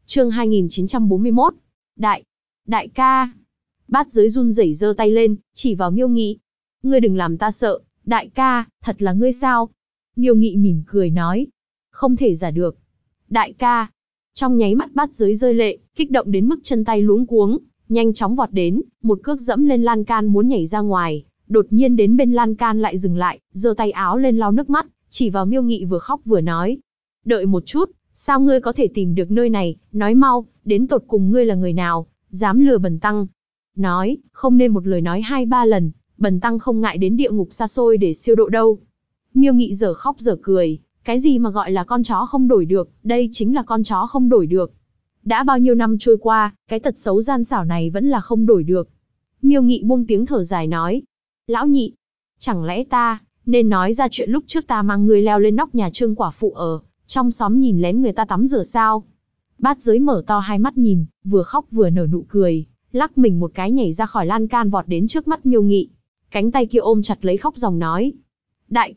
Chương 2941. Đại ca. Bát Giới run rẩy giơ tay lên, chỉ vào Miêu Nghị. Ngươi đừng làm ta sợ, đại ca, thật là ngươi sao? Miêu Nghị mỉm cười nói. Không thể giả được. Đại ca. Trong nháy mắt Bát Giới rơi lệ, kích động đến mức chân tay luống cuống, nhanh chóng vọt đến, một cước dẫm lên lan can muốn nhảy ra ngoài, đột nhiên đến bên lan can lại dừng lại, giơ tay áo lên lau nước mắt, chỉ vào Miêu Nghị vừa khóc vừa nói. Đợi một chút, sao ngươi có thể tìm được nơi này, nói mau, đến tột cùng ngươi là người nào, dám lừa bần tăng. Nói, không nên một lời nói 2-3 lần, bần tăng không ngại đến địa ngục xa xôi để siêu độ đâu. Miêu Nghị dở khóc dở cười, cái gì mà gọi là con chó không đổi được, đây chính là con chó không đổi được. Đã bao nhiêu năm trôi qua, cái tật xấu gian xảo này vẫn là không đổi được. Miêu Nghị buông tiếng thở dài nói. Lão nhị, chẳng lẽ ta nên nói ra chuyện lúc trước ta mang người leo lên nóc nhà Trương quả phụ ở trong xóm nhìn lén người ta tắm rửa sao? Bát Giới mở to hai mắt nhìn, vừa khóc vừa nở nụ cười, lắc mình một cái nhảy ra khỏi lan can vọt đến trước mắt Miêu Nghị. Cánh tay kia ôm chặt lấy khóc ròng nói. Đại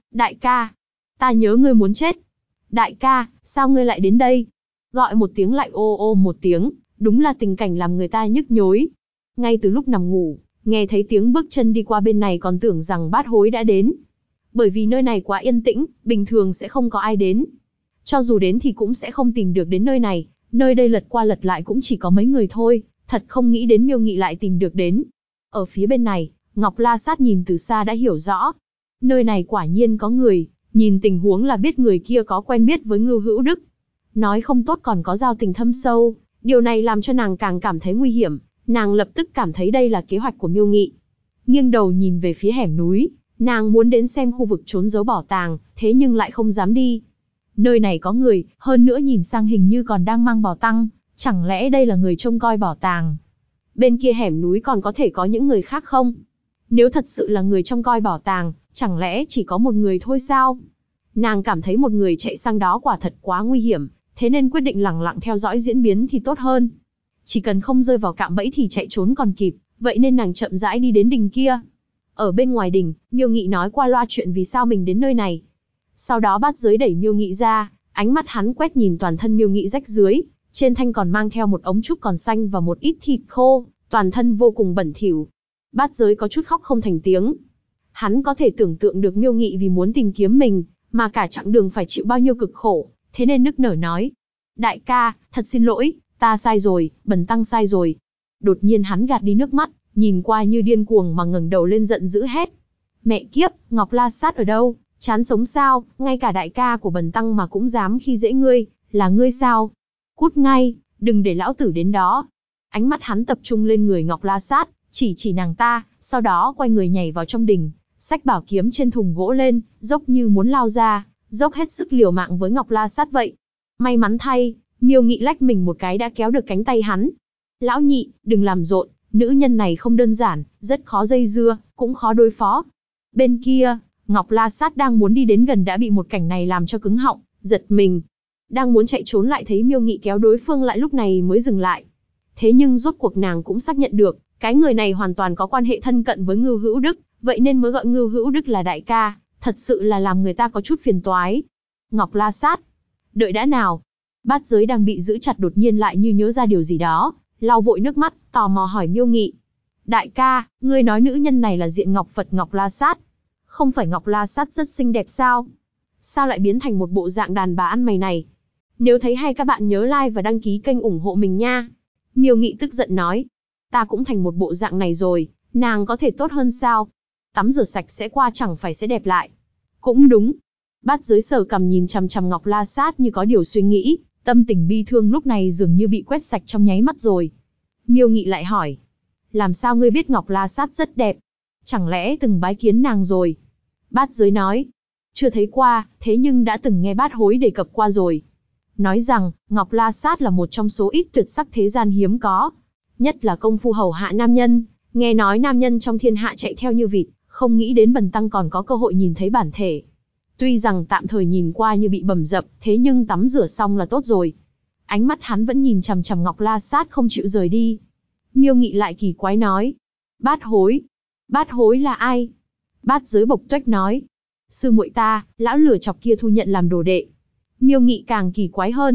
ca, ta nhớ ngươi muốn chết. Đại ca, sao ngươi lại đến đây? Gọi một tiếng lại ô ô một tiếng, đúng là tình cảnh làm người ta nhức nhối. Ngay từ lúc nằm ngủ, nghe thấy tiếng bước chân đi qua bên này còn tưởng rằng Bát Hối đã đến. Bởi vì nơi này quá yên tĩnh, bình thường sẽ không có ai đến. Cho dù đến thì cũng sẽ không tìm được đến nơi này, nơi đây lật qua lật lại cũng chỉ có mấy người thôi, thật không nghĩ đến Miêu Nghị lại tìm được đến. Ở phía bên này, Ngọc La Sát nhìn từ xa đã hiểu rõ. Nơi này quả nhiên có người, nhìn tình huống là biết người kia có quen biết với Ngưu Hữu Đức. Nói không tốt còn có giao tình thâm sâu, điều này làm cho nàng càng cảm thấy nguy hiểm, nàng lập tức cảm thấy đây là kế hoạch của Miêu Nghị. Nghiêng đầu nhìn về phía hẻm núi, nàng muốn đến xem khu vực trốn giấu bảo tàng, thế nhưng lại không dám đi. Nơi này có người, hơn nữa nhìn sang hình như còn đang mang bảo tăng, chẳng lẽ đây là người trông coi bảo tàng? Bên kia hẻm núi còn có thể có những người khác không? Nếu thật sự là người trông coi bảo tàng, chẳng lẽ chỉ có một người thôi sao? Nàng cảm thấy một người chạy sang đó quả thật quá nguy hiểm, thế nên quyết định lẳng lặng theo dõi diễn biến thì tốt hơn. Chỉ cần không rơi vào cạm bẫy thì chạy trốn còn kịp, vậy nên nàng chậm rãi đi đến đình kia. Ở bên ngoài đình, Miêu Nghị nói qua loa chuyện vì sao mình đến nơi này. Sau đó Bát Giới đẩy Miêu Nghị ra, ánh mắt hắn quét nhìn toàn thân Miêu Nghị rách rưới, trên thanh còn mang theo một ống trúc còn xanh và một ít thịt khô, toàn thân vô cùng bẩn thỉu. Bát Giới có chút khóc không thành tiếng. Hắn có thể tưởng tượng được Miêu Nghị vì muốn tìm kiếm mình, mà cả chặng đường phải chịu bao nhiêu cực khổ, thế nên nức nở nói. Đại ca, thật xin lỗi, ta sai rồi, bần tăng sai rồi. Đột nhiên hắn gạt đi nước mắt, nhìn qua như điên cuồng mà ngẩng đầu lên giận dữ hét. Mẹ kiếp, Ngọc La Sát ở đâu? Chán sống sao, ngay cả đại ca của bần tăng mà cũng dám khi dễ ngươi, là ngươi sao? Cút ngay, đừng để lão tử đến đó. Ánh mắt hắn tập trung lên người Ngọc La Sát, chỉ nàng ta, sau đó quay người nhảy vào trong đình, xách bảo kiếm trên thùng gỗ lên, dốc như muốn lao ra, dốc hết sức liều mạng với Ngọc La Sát vậy. May mắn thay, Miêu Nghị lách mình một cái đã kéo được cánh tay hắn. Lão nhị, đừng làm rộn, nữ nhân này không đơn giản, rất khó dây dưa, cũng khó đối phó. Bên kia, Ngọc La Sát đang muốn đi đến gần đã bị một cảnh này làm cho cứng họng, giật mình. Đang muốn chạy trốn lại thấy Miêu Nghị kéo đối phương lại lúc này mới dừng lại. Thế nhưng rốt cuộc nàng cũng xác nhận được, cái người này hoàn toàn có quan hệ thân cận với Ngưu Hữu Đức, vậy nên mới gọi Ngưu Hữu Đức là đại ca, thật sự là làm người ta có chút phiền toái. Ngọc La Sát, đợi đã nào. Bát Giới đang bị giữ chặt đột nhiên lại như nhớ ra điều gì đó, lau vội nước mắt, tò mò hỏi Miêu Nghị. Đại ca, ngươi nói nữ nhân này là diện Ngọc Phật Ngọc La Sát. Không phải Ngọc La Sát rất xinh đẹp sao? Sao lại biến thành một bộ dạng đàn bà ăn mày này? Nếu thấy hay các bạn nhớ like và đăng ký kênh ủng hộ mình nha. Miêu Nghị tức giận nói. Ta cũng thành một bộ dạng này rồi, nàng có thể tốt hơn sao? Tắm rửa sạch sẽ qua chẳng phải sẽ đẹp lại. Cũng đúng. Bát Giới sờ cằm nhìn chằm chằm Ngọc La Sát như có điều suy nghĩ, tâm tình bi thương lúc này dường như bị quét sạch trong nháy mắt rồi. Miêu Nghị lại hỏi. Làm sao ngươi biết Ngọc La Sát rất đẹp? Chẳng lẽ từng bái kiến nàng rồi? Bát Giới nói. Chưa thấy qua, thế nhưng đã từng nghe Bát Hối đề cập qua rồi. Nói rằng, Ngọc La Sát là một trong số ít tuyệt sắc thế gian hiếm có. Nhất là công phu hầu hạ nam nhân, nghe nói nam nhân trong thiên hạ chạy theo như vịt, không nghĩ đến bần tăng còn có cơ hội nhìn thấy bản thể. Tuy rằng tạm thời nhìn qua như bị bầm dập, thế nhưng tắm rửa xong là tốt rồi. Ánh mắt hắn vẫn nhìn chằm chằm Ngọc La Sát không chịu rời đi. Miêu Nghị lại kỳ quái nói. Bát Hối. Bát Hối là ai? Bát Giới bộc tuếch nói. Sư muội ta, lão lửa chọc kia thu nhận làm đồ đệ. Miêu Nghị càng kỳ quái hơn.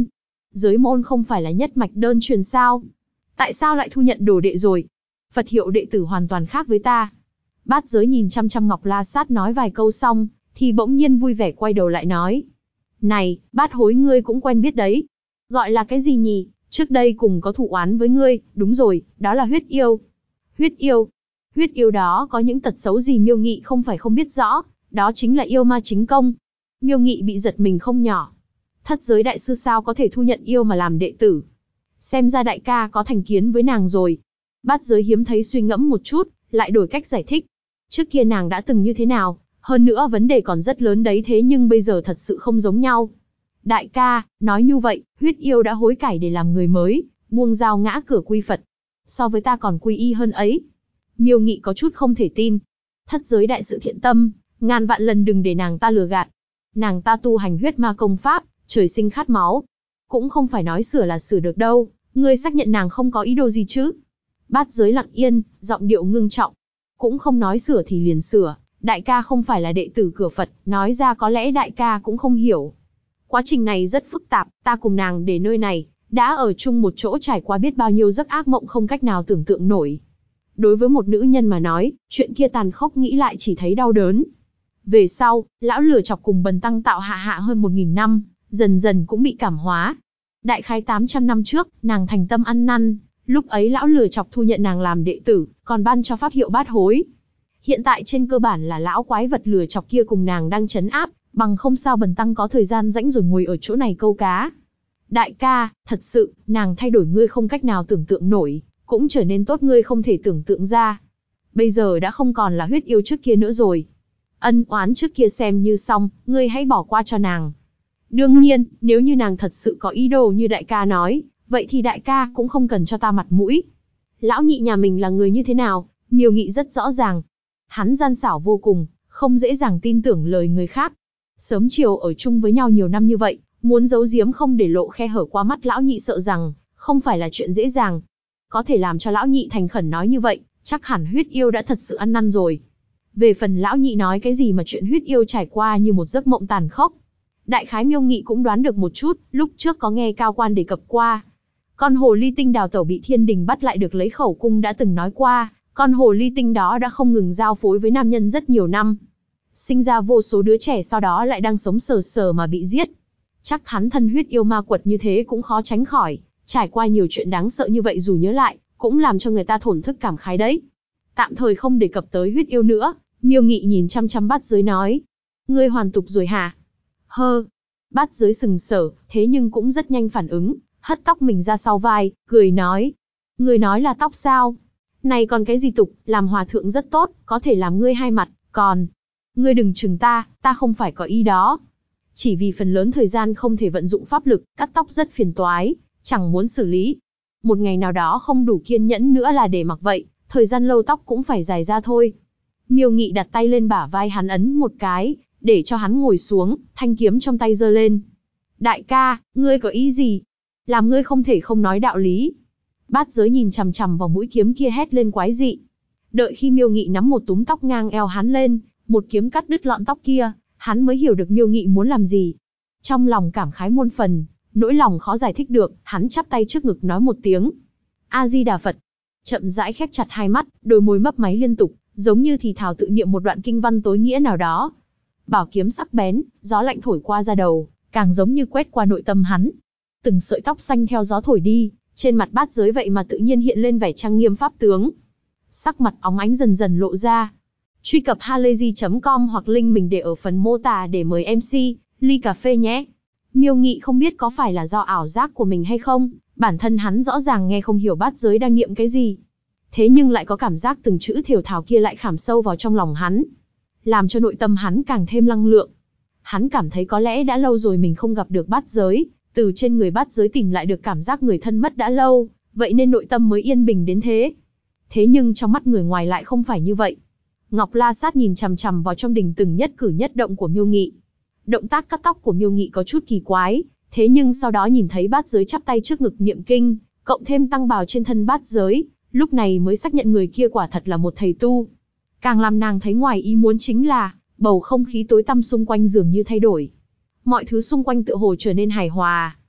giới môn không phải là nhất mạch đơn truyền sao? Tại sao lại thu nhận đồ đệ rồi? Phật hiệu đệ tử hoàn toàn khác với ta. Bát giới nhìn chăm chăm Ngọc La Sát nói vài câu xong, thì bỗng nhiên vui vẻ quay đầu lại nói. Này, Bát Hối ngươi cũng quen biết đấy. Gọi là cái gì nhỉ? Trước đây cùng có thù oán với ngươi, đúng rồi, đó là huyết yêu. Huyết yêu? Huyết yêu đó có những tật xấu gì Miêu Nghị không phải không biết rõ, đó chính là yêu ma chính công. Miêu Nghị bị giật mình không nhỏ. Thất giới đại sư sao có thể thu nhận yêu mà làm đệ tử? Xem ra đại ca có thành kiến với nàng rồi. Bát giới hiếm thấy suy ngẫm một chút, lại đổi cách giải thích. Trước kia nàng đã từng như thế nào, hơn nữa vấn đề còn rất lớn đấy, thế nhưng bây giờ thật sự không giống nhau. Đại ca, nói như vậy, huyết yêu đã hối cải để làm người mới, buông dao ngã cửa quy Phật. So với ta còn quy y hơn ấy. Miêu Nghị có chút không thể tin. Thất giới đại sự thiện tâm, ngàn vạn lần đừng để nàng ta lừa gạt. Nàng ta tu hành huyết ma công pháp, trời sinh khát máu. Cũng không phải nói sửa là sửa được đâu, ngươi xác nhận nàng không có ý đồ gì chứ? Bát giới lặng yên, giọng điệu ngưng trọng. Cũng không nói sửa thì liền sửa, đại ca không phải là đệ tử cửa Phật, nói ra có lẽ đại ca cũng không hiểu. Quá trình này rất phức tạp, ta cùng nàng để nơi này, đã ở chung một chỗ trải qua biết bao nhiêu giấc ác mộng không cách nào tưởng tượng nổi. Đối với một nữ nhân mà nói, chuyện kia tàn khốc nghĩ lại chỉ thấy đau đớn. Về sau, lão lừa chọc cùng Bần Tăng tạo hạ hơn 1000 năm, dần dần cũng bị cảm hóa. Đại khái 800 năm trước, nàng thành tâm ăn năn, lúc ấy lão lừa chọc thu nhận nàng làm đệ tử, còn ban cho pháp hiệu Bát Hối. Hiện tại trên cơ bản là lão quái vật lừa chọc kia cùng nàng đang trấn áp, bằng không sao Bần Tăng có thời gian rảnh rồi ngồi ở chỗ này câu cá. Đại ca, thật sự, nàng thay đổi ngươi không cách nào tưởng tượng nổi, cũng trở nên tốt ngươi không thể tưởng tượng ra. Bây giờ đã không còn là huyết yêu trước kia nữa rồi. Ân oán trước kia xem như xong, ngươi hãy bỏ qua cho nàng. Đương nhiên, nếu như nàng thật sự có ý đồ như đại ca nói, vậy thì đại ca cũng không cần cho ta mặt mũi. Lão nhị nhà mình là người như thế nào, Miêu Nghị rất rõ ràng. Hắn gian xảo vô cùng, không dễ dàng tin tưởng lời người khác. Sớm chiều ở chung với nhau nhiều năm như vậy, muốn giấu giếm không để lộ khe hở qua mắt lão nhị sợ rằng không phải là chuyện dễ dàng. Có thể làm cho lão nhị thành khẩn nói như vậy, chắc hẳn huyết yêu đã thật sự ăn năn rồi. Về phần lão nhị nói cái gì mà chuyện huyết yêu trải qua như một giấc mộng tàn khốc, đại khái Miêu Nghị cũng đoán được một chút, lúc trước có nghe cao quan đề cập qua. Con hồ ly tinh đào tẩu bị thiên đình bắt lại được lấy khẩu cung đã từng nói qua, con hồ ly tinh đó đã không ngừng giao phối với nam nhân rất nhiều năm. Sinh ra vô số đứa trẻ sau đó lại đang sống sờ sờ mà bị giết. Chắc hắn thân huyết yêu ma quật như thế cũng khó tránh khỏi, trải qua nhiều chuyện đáng sợ như vậy dù nhớ lại, cũng làm cho người ta thổn thức cảm khái đấy. Tạm thời không đề cập tới huyết yêu nữa, Miêu Nghị nhìn chăm chăm Bát Giới nói. Ngươi hoàn tục rồi hả? Hơ. Bát Giới sừng sờ, thế nhưng cũng rất nhanh phản ứng, hất tóc mình ra sau vai, cười nói. Ngươi nói là tóc sao? Này còn cái gì tục, làm hòa thượng rất tốt, có thể làm ngươi hai mặt, còn... Ngươi đừng chừng ta không phải có ý đó. Chỉ vì phần lớn thời gian không thể vận dụng pháp lực, cắt tóc rất phiền toái, chẳng muốn xử lý. Một ngày nào đó không đủ kiên nhẫn nữa là để mặc vậy, thời gian lâu tóc cũng phải dài ra thôi. Miêu Nghị đặt tay lên bả vai hắn ấn một cái, để cho hắn ngồi xuống, thanh kiếm trong tay giơ lên. Đại ca, ngươi có ý gì? Làm ngươi không thể không nói đạo lý. Bát Giới nhìn chằm chằm vào mũi kiếm kia hét lên quái dị. Đợi khi Miêu Nghị nắm một túm tóc ngang eo hắn lên, một kiếm cắt đứt lọn tóc kia, hắn mới hiểu được Miêu Nghị muốn làm gì. Trong lòng cảm khái muôn phần, nỗi lòng khó giải thích được, hắn chắp tay trước ngực nói một tiếng. A-di-đà Phật. Chậm rãi khép chặt hai mắt, đôi môi mấp máy liên tục, giống như thì thào tự niệm một đoạn kinh văn tối nghĩa nào đó. Bảo kiếm sắc bén, gió lạnh thổi qua da đầu, càng giống như quét qua nội tâm hắn. Từng sợi tóc xanh theo gió thổi đi, trên mặt Bát Giới vậy mà tự nhiên hiện lên vẻ trang nghiêm pháp tướng. Sắc mặt óng ánh dần dần lộ ra. Truy cập halayzi.com hoặc link mình để ở phần mô tả để mời MC, ly cà phê nhé. Miêu Nghị không biết có phải là do ảo giác của mình hay không, bản thân hắn rõ ràng nghe không hiểu Bát Giới đang niệm cái gì. Thế nhưng lại có cảm giác từng chữ thều thào kia lại khảm sâu vào trong lòng hắn, làm cho nội tâm hắn càng thêm năng lượng. Hắn cảm thấy có lẽ đã lâu rồi mình không gặp được Bát Giới, từ trên người Bát Giới tìm lại được cảm giác người thân mất đã lâu, vậy nên nội tâm mới yên bình đến thế. Thế nhưng trong mắt người ngoài lại không phải như vậy. Ngọc La Sát nhìn chằm chằm vào trong đình từng nhất cử nhất động của Miêu Nghị. Động tác cắt tóc của Miêu Nghị có chút kỳ quái, thế nhưng sau đó nhìn thấy Bát Giới chắp tay trước ngực niệm kinh, cộng thêm tăng bào trên thân Bát Giới, lúc này mới xác nhận người kia quả thật là một thầy tu. Càng làm nàng thấy ngoài ý muốn chính là, bầu không khí tối tăm xung quanh dường như thay đổi. Mọi thứ xung quanh tựa hồ trở nên hài hòa.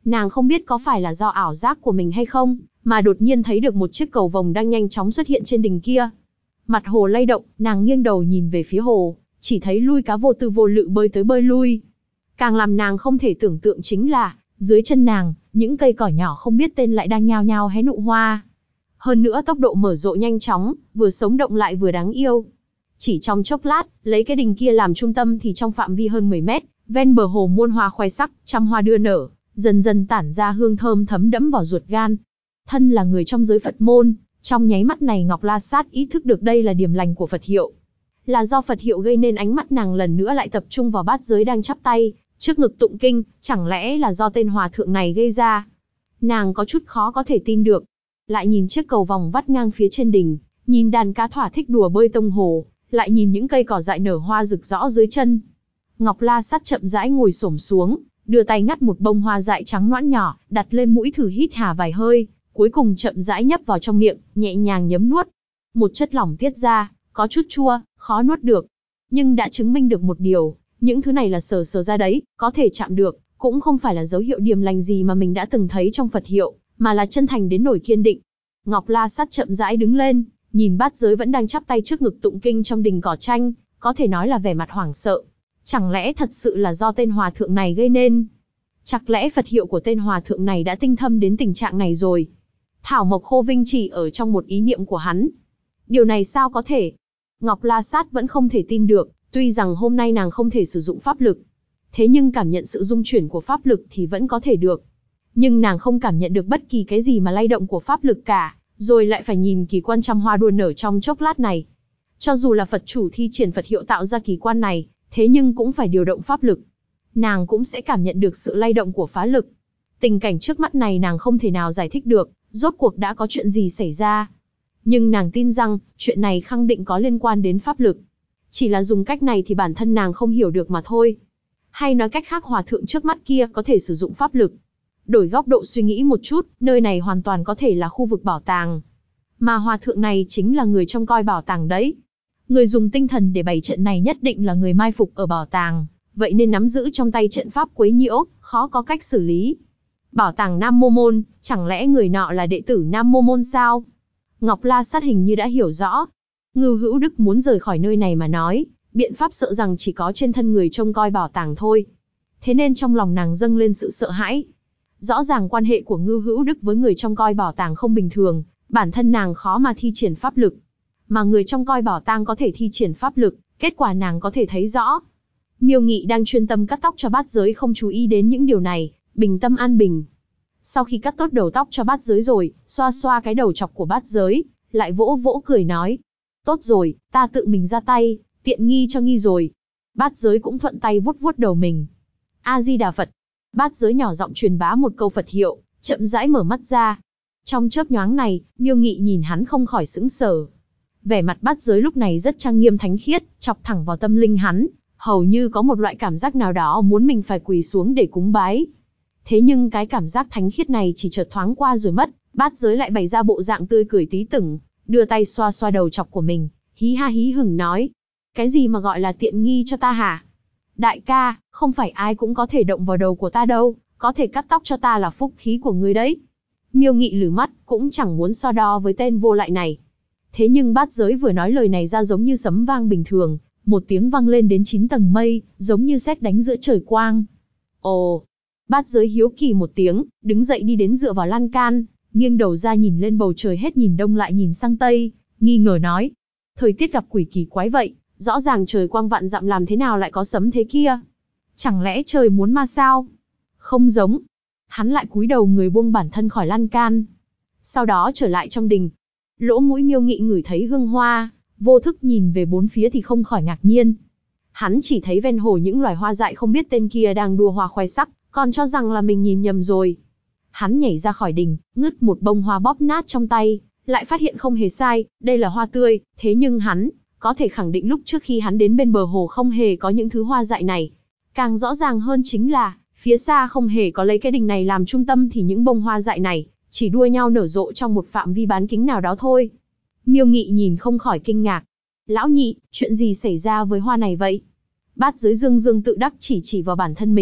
Nàng không biết có phải là do ảo giác của mình hay không, mà đột nhiên thấy được một chiếc cầu vồng đang nhanh chóng xuất hiện trên đỉnh kia. Mặt hồ lay động, nàng nghiêng đầu nhìn về phía hồ, chỉ thấy lui cá vô tư vô lự bơi tới bơi lui. Càng làm nàng không thể tưởng tượng chính là, dưới chân nàng, những cây cỏ nhỏ không biết tên lại đang nhao nhao hé nụ hoa. Hơn nữa tốc độ mở rộ nhanh chóng, vừa sống động lại vừa đáng yêu. Chỉ trong chốc lát, lấy cái đình kia làm trung tâm thì trong phạm vi hơn 10 mét, ven bờ hồ muôn hoa khoe sắc, trăm hoa đưa nở, dần dần tản ra hương thơm thấm đẫm vào ruột gan. Thân là người trong giới Phật môn, trong nháy mắt này Ngọc La Sát ý thức được đây là điểm lành của Phật hiệu. Là do Phật hiệu gây nên ánh mắt nàng lần nữa lại tập trung vào bát giới đang chắp tay, trước ngực tụng kinh, chẳng lẽ là do tên hòa thượng này gây ra? Nàng có chút khó có thể tin được. Lại nhìn chiếc cầu vòng vắt ngang phía trên đỉnh, nhìn đàn cá thỏa thích đùa bơi tông hồ, lại nhìn những cây cỏ dại nở hoa rực rõ dưới chân. Ngọc La Sát chậm rãi ngồi xổm xuống, đưa tay ngắt một bông hoa dại trắng nõn nhỏ, đặt lên mũi thử hít hà vài hơi, cuối cùng chậm rãi nhấp vào trong miệng, nhẹ nhàng nhấm nuốt. Một chất lỏng tiết ra, có chút chua, khó nuốt được. Nhưng đã chứng minh được một điều, những thứ này là sờ ra đấy, có thể chạm được, cũng không phải là dấu hiệu điềm lành gì mà mình đã từng thấy trong Phật hiệu, mà là chân thành đến nỗi kiên định. Ngọc La Sát chậm rãi đứng lên, nhìn bát giới vẫn đang chắp tay trước ngực tụng kinh trong đình cỏ tranh, có thể nói là vẻ mặt hoảng sợ. Chẳng lẽ thật sự là do tên hòa thượng này gây nên? Chắc lẽ Phật hiệu của tên hòa thượng này đã tinh thâm đến tình trạng này rồi? Thảo Mộc Khô Vinh chỉ ở trong một ý niệm của hắn. Điều này sao có thể? Ngọc La Sát vẫn không thể tin được, tuy rằng hôm nay nàng không thể sử dụng pháp lực. Thế nhưng cảm nhận sự rung chuyển của pháp lực thì vẫn có thể được. Nhưng nàng không cảm nhận được bất kỳ cái gì mà lay động của pháp lực cả, rồi lại phải nhìn kỳ quan trăm hoa đua nở trong chốc lát này. Cho dù là Phật chủ thi triển Phật hiệu tạo ra kỳ quan này, thế nhưng cũng phải điều động pháp lực. Nàng cũng sẽ cảm nhận được sự lay động của phá lực. Tình cảnh trước mắt này nàng không thể nào giải thích được, rốt cuộc đã có chuyện gì xảy ra. Nhưng nàng tin rằng, chuyện này khẳng định có liên quan đến pháp lực. Chỉ là dùng cách này thì bản thân nàng không hiểu được mà thôi. Hay nói cách khác hòa thượng trước mắt kia có thể sử dụng pháp lực. Đổi góc độ suy nghĩ một chút, nơi này hoàn toàn có thể là khu vực bảo tàng. Mà hòa thượng này chính là người trông coi bảo tàng đấy. Người dùng tinh thần để bày trận này nhất định là người mai phục ở bảo tàng, vậy nên nắm giữ trong tay trận pháp quấy nhiễu, khó có cách xử lý. Bảo tàng Nam Mô Môn, chẳng lẽ người nọ là đệ tử Nam Mô Môn sao? Ngọc La Sát hình như đã hiểu rõ. Ngưu Hữu Đức muốn rời khỏi nơi này mà nói, biện pháp sợ rằng chỉ có trên thân người trông coi bảo tàng thôi. Thế nên trong lòng nàng dâng lên sự sợ hãi. Rõ ràng quan hệ của Ngưu Hữu Đức với người trông coi bảo tàng không bình thường, bản thân nàng khó mà thi triển pháp lực. Mà người trông coi bảo tàng có thể thi triển pháp lực, kết quả nàng có thể thấy rõ. Miêu Nghị đang chuyên tâm cắt tóc cho bát giới không chú ý đến những điều này, bình tâm an bình. Sau khi cắt tốt đầu tóc cho bát giới rồi, xoa xoa cái đầu chọc của bát giới, lại vỗ vỗ cười nói. Tốt rồi, ta tự mình ra tay, tiện nghi cho nghi rồi. Bát giới cũng thuận tay vuốt vuốt đầu mình. A-di-đà Phật. Bát giới nhỏ giọng truyền bá một câu Phật hiệu, chậm rãi mở mắt ra. Trong chớp nhoáng này, Miêu Nghị nhìn hắn không khỏi sững sờ. Vẻ mặt bát giới lúc này rất trang nghiêm thánh khiết, chọc thẳng vào tâm linh hắn, hầu như có một loại cảm giác nào đó muốn mình phải quỳ xuống để cúng bái. Thế nhưng cái cảm giác thánh khiết này chỉ chợt thoáng qua rồi mất, bát giới lại bày ra bộ dạng tươi cười tí tửng, đưa tay xoa xoa đầu chọc của mình, hí ha hí hửng nói. Cái gì mà gọi là tiện nghi cho ta hả? Đại ca, không phải ai cũng có thể động vào đầu của ta đâu, có thể cắt tóc cho ta là phúc khí của ngươi đấy. Miêu Nghị lử mắt, cũng chẳng muốn so đo với tên vô lại này. Thế nhưng bát giới vừa nói lời này ra giống như sấm vang bình thường, một tiếng vang lên đến 9 tầng mây, giống như sét đánh giữa trời quang. Ồ! Bát giới hiếu kỳ một tiếng, đứng dậy đi đến dựa vào lan can, nghiêng đầu ra nhìn lên bầu trời hết nhìn đông lại nhìn sang tây, nghi ngờ nói. Thời tiết gặp quỷ kỳ quái vậy, rõ ràng trời quang vạn dặm làm thế nào lại có sấm thế kia? Chẳng lẽ trời muốn ma sao? Không giống. Hắn lại cúi đầu người buông bản thân khỏi lan can. Sau đó trở lại trong đình. Lỗ mũi Miêu Nghị ngửi thấy hương hoa, vô thức nhìn về bốn phía thì không khỏi ngạc nhiên. Hắn chỉ thấy ven hồ những loài hoa dại không biết tên kia đang đua hoa khoe sắc, còn cho rằng là mình nhìn nhầm rồi. Hắn nhảy ra khỏi đình, ngứt một bông hoa bóp nát trong tay, lại phát hiện không hề sai, đây là hoa tươi, thế nhưng hắn có thể khẳng định lúc trước khi hắn đến bên bờ hồ không hề có những thứ hoa dại này. Càng rõ ràng hơn chính là, phía xa không hề có lấy cái đình này làm trung tâm thì những bông hoa dại này chỉ đua nhau nở rộ trong một phạm vi bán kính nào đó thôi. Miêu Nghị nhìn không khỏi kinh ngạc. Lão nhị, chuyện gì xảy ra với hoa này vậy? Bát giới dương dương tự đắc chỉ vào bản thân mình,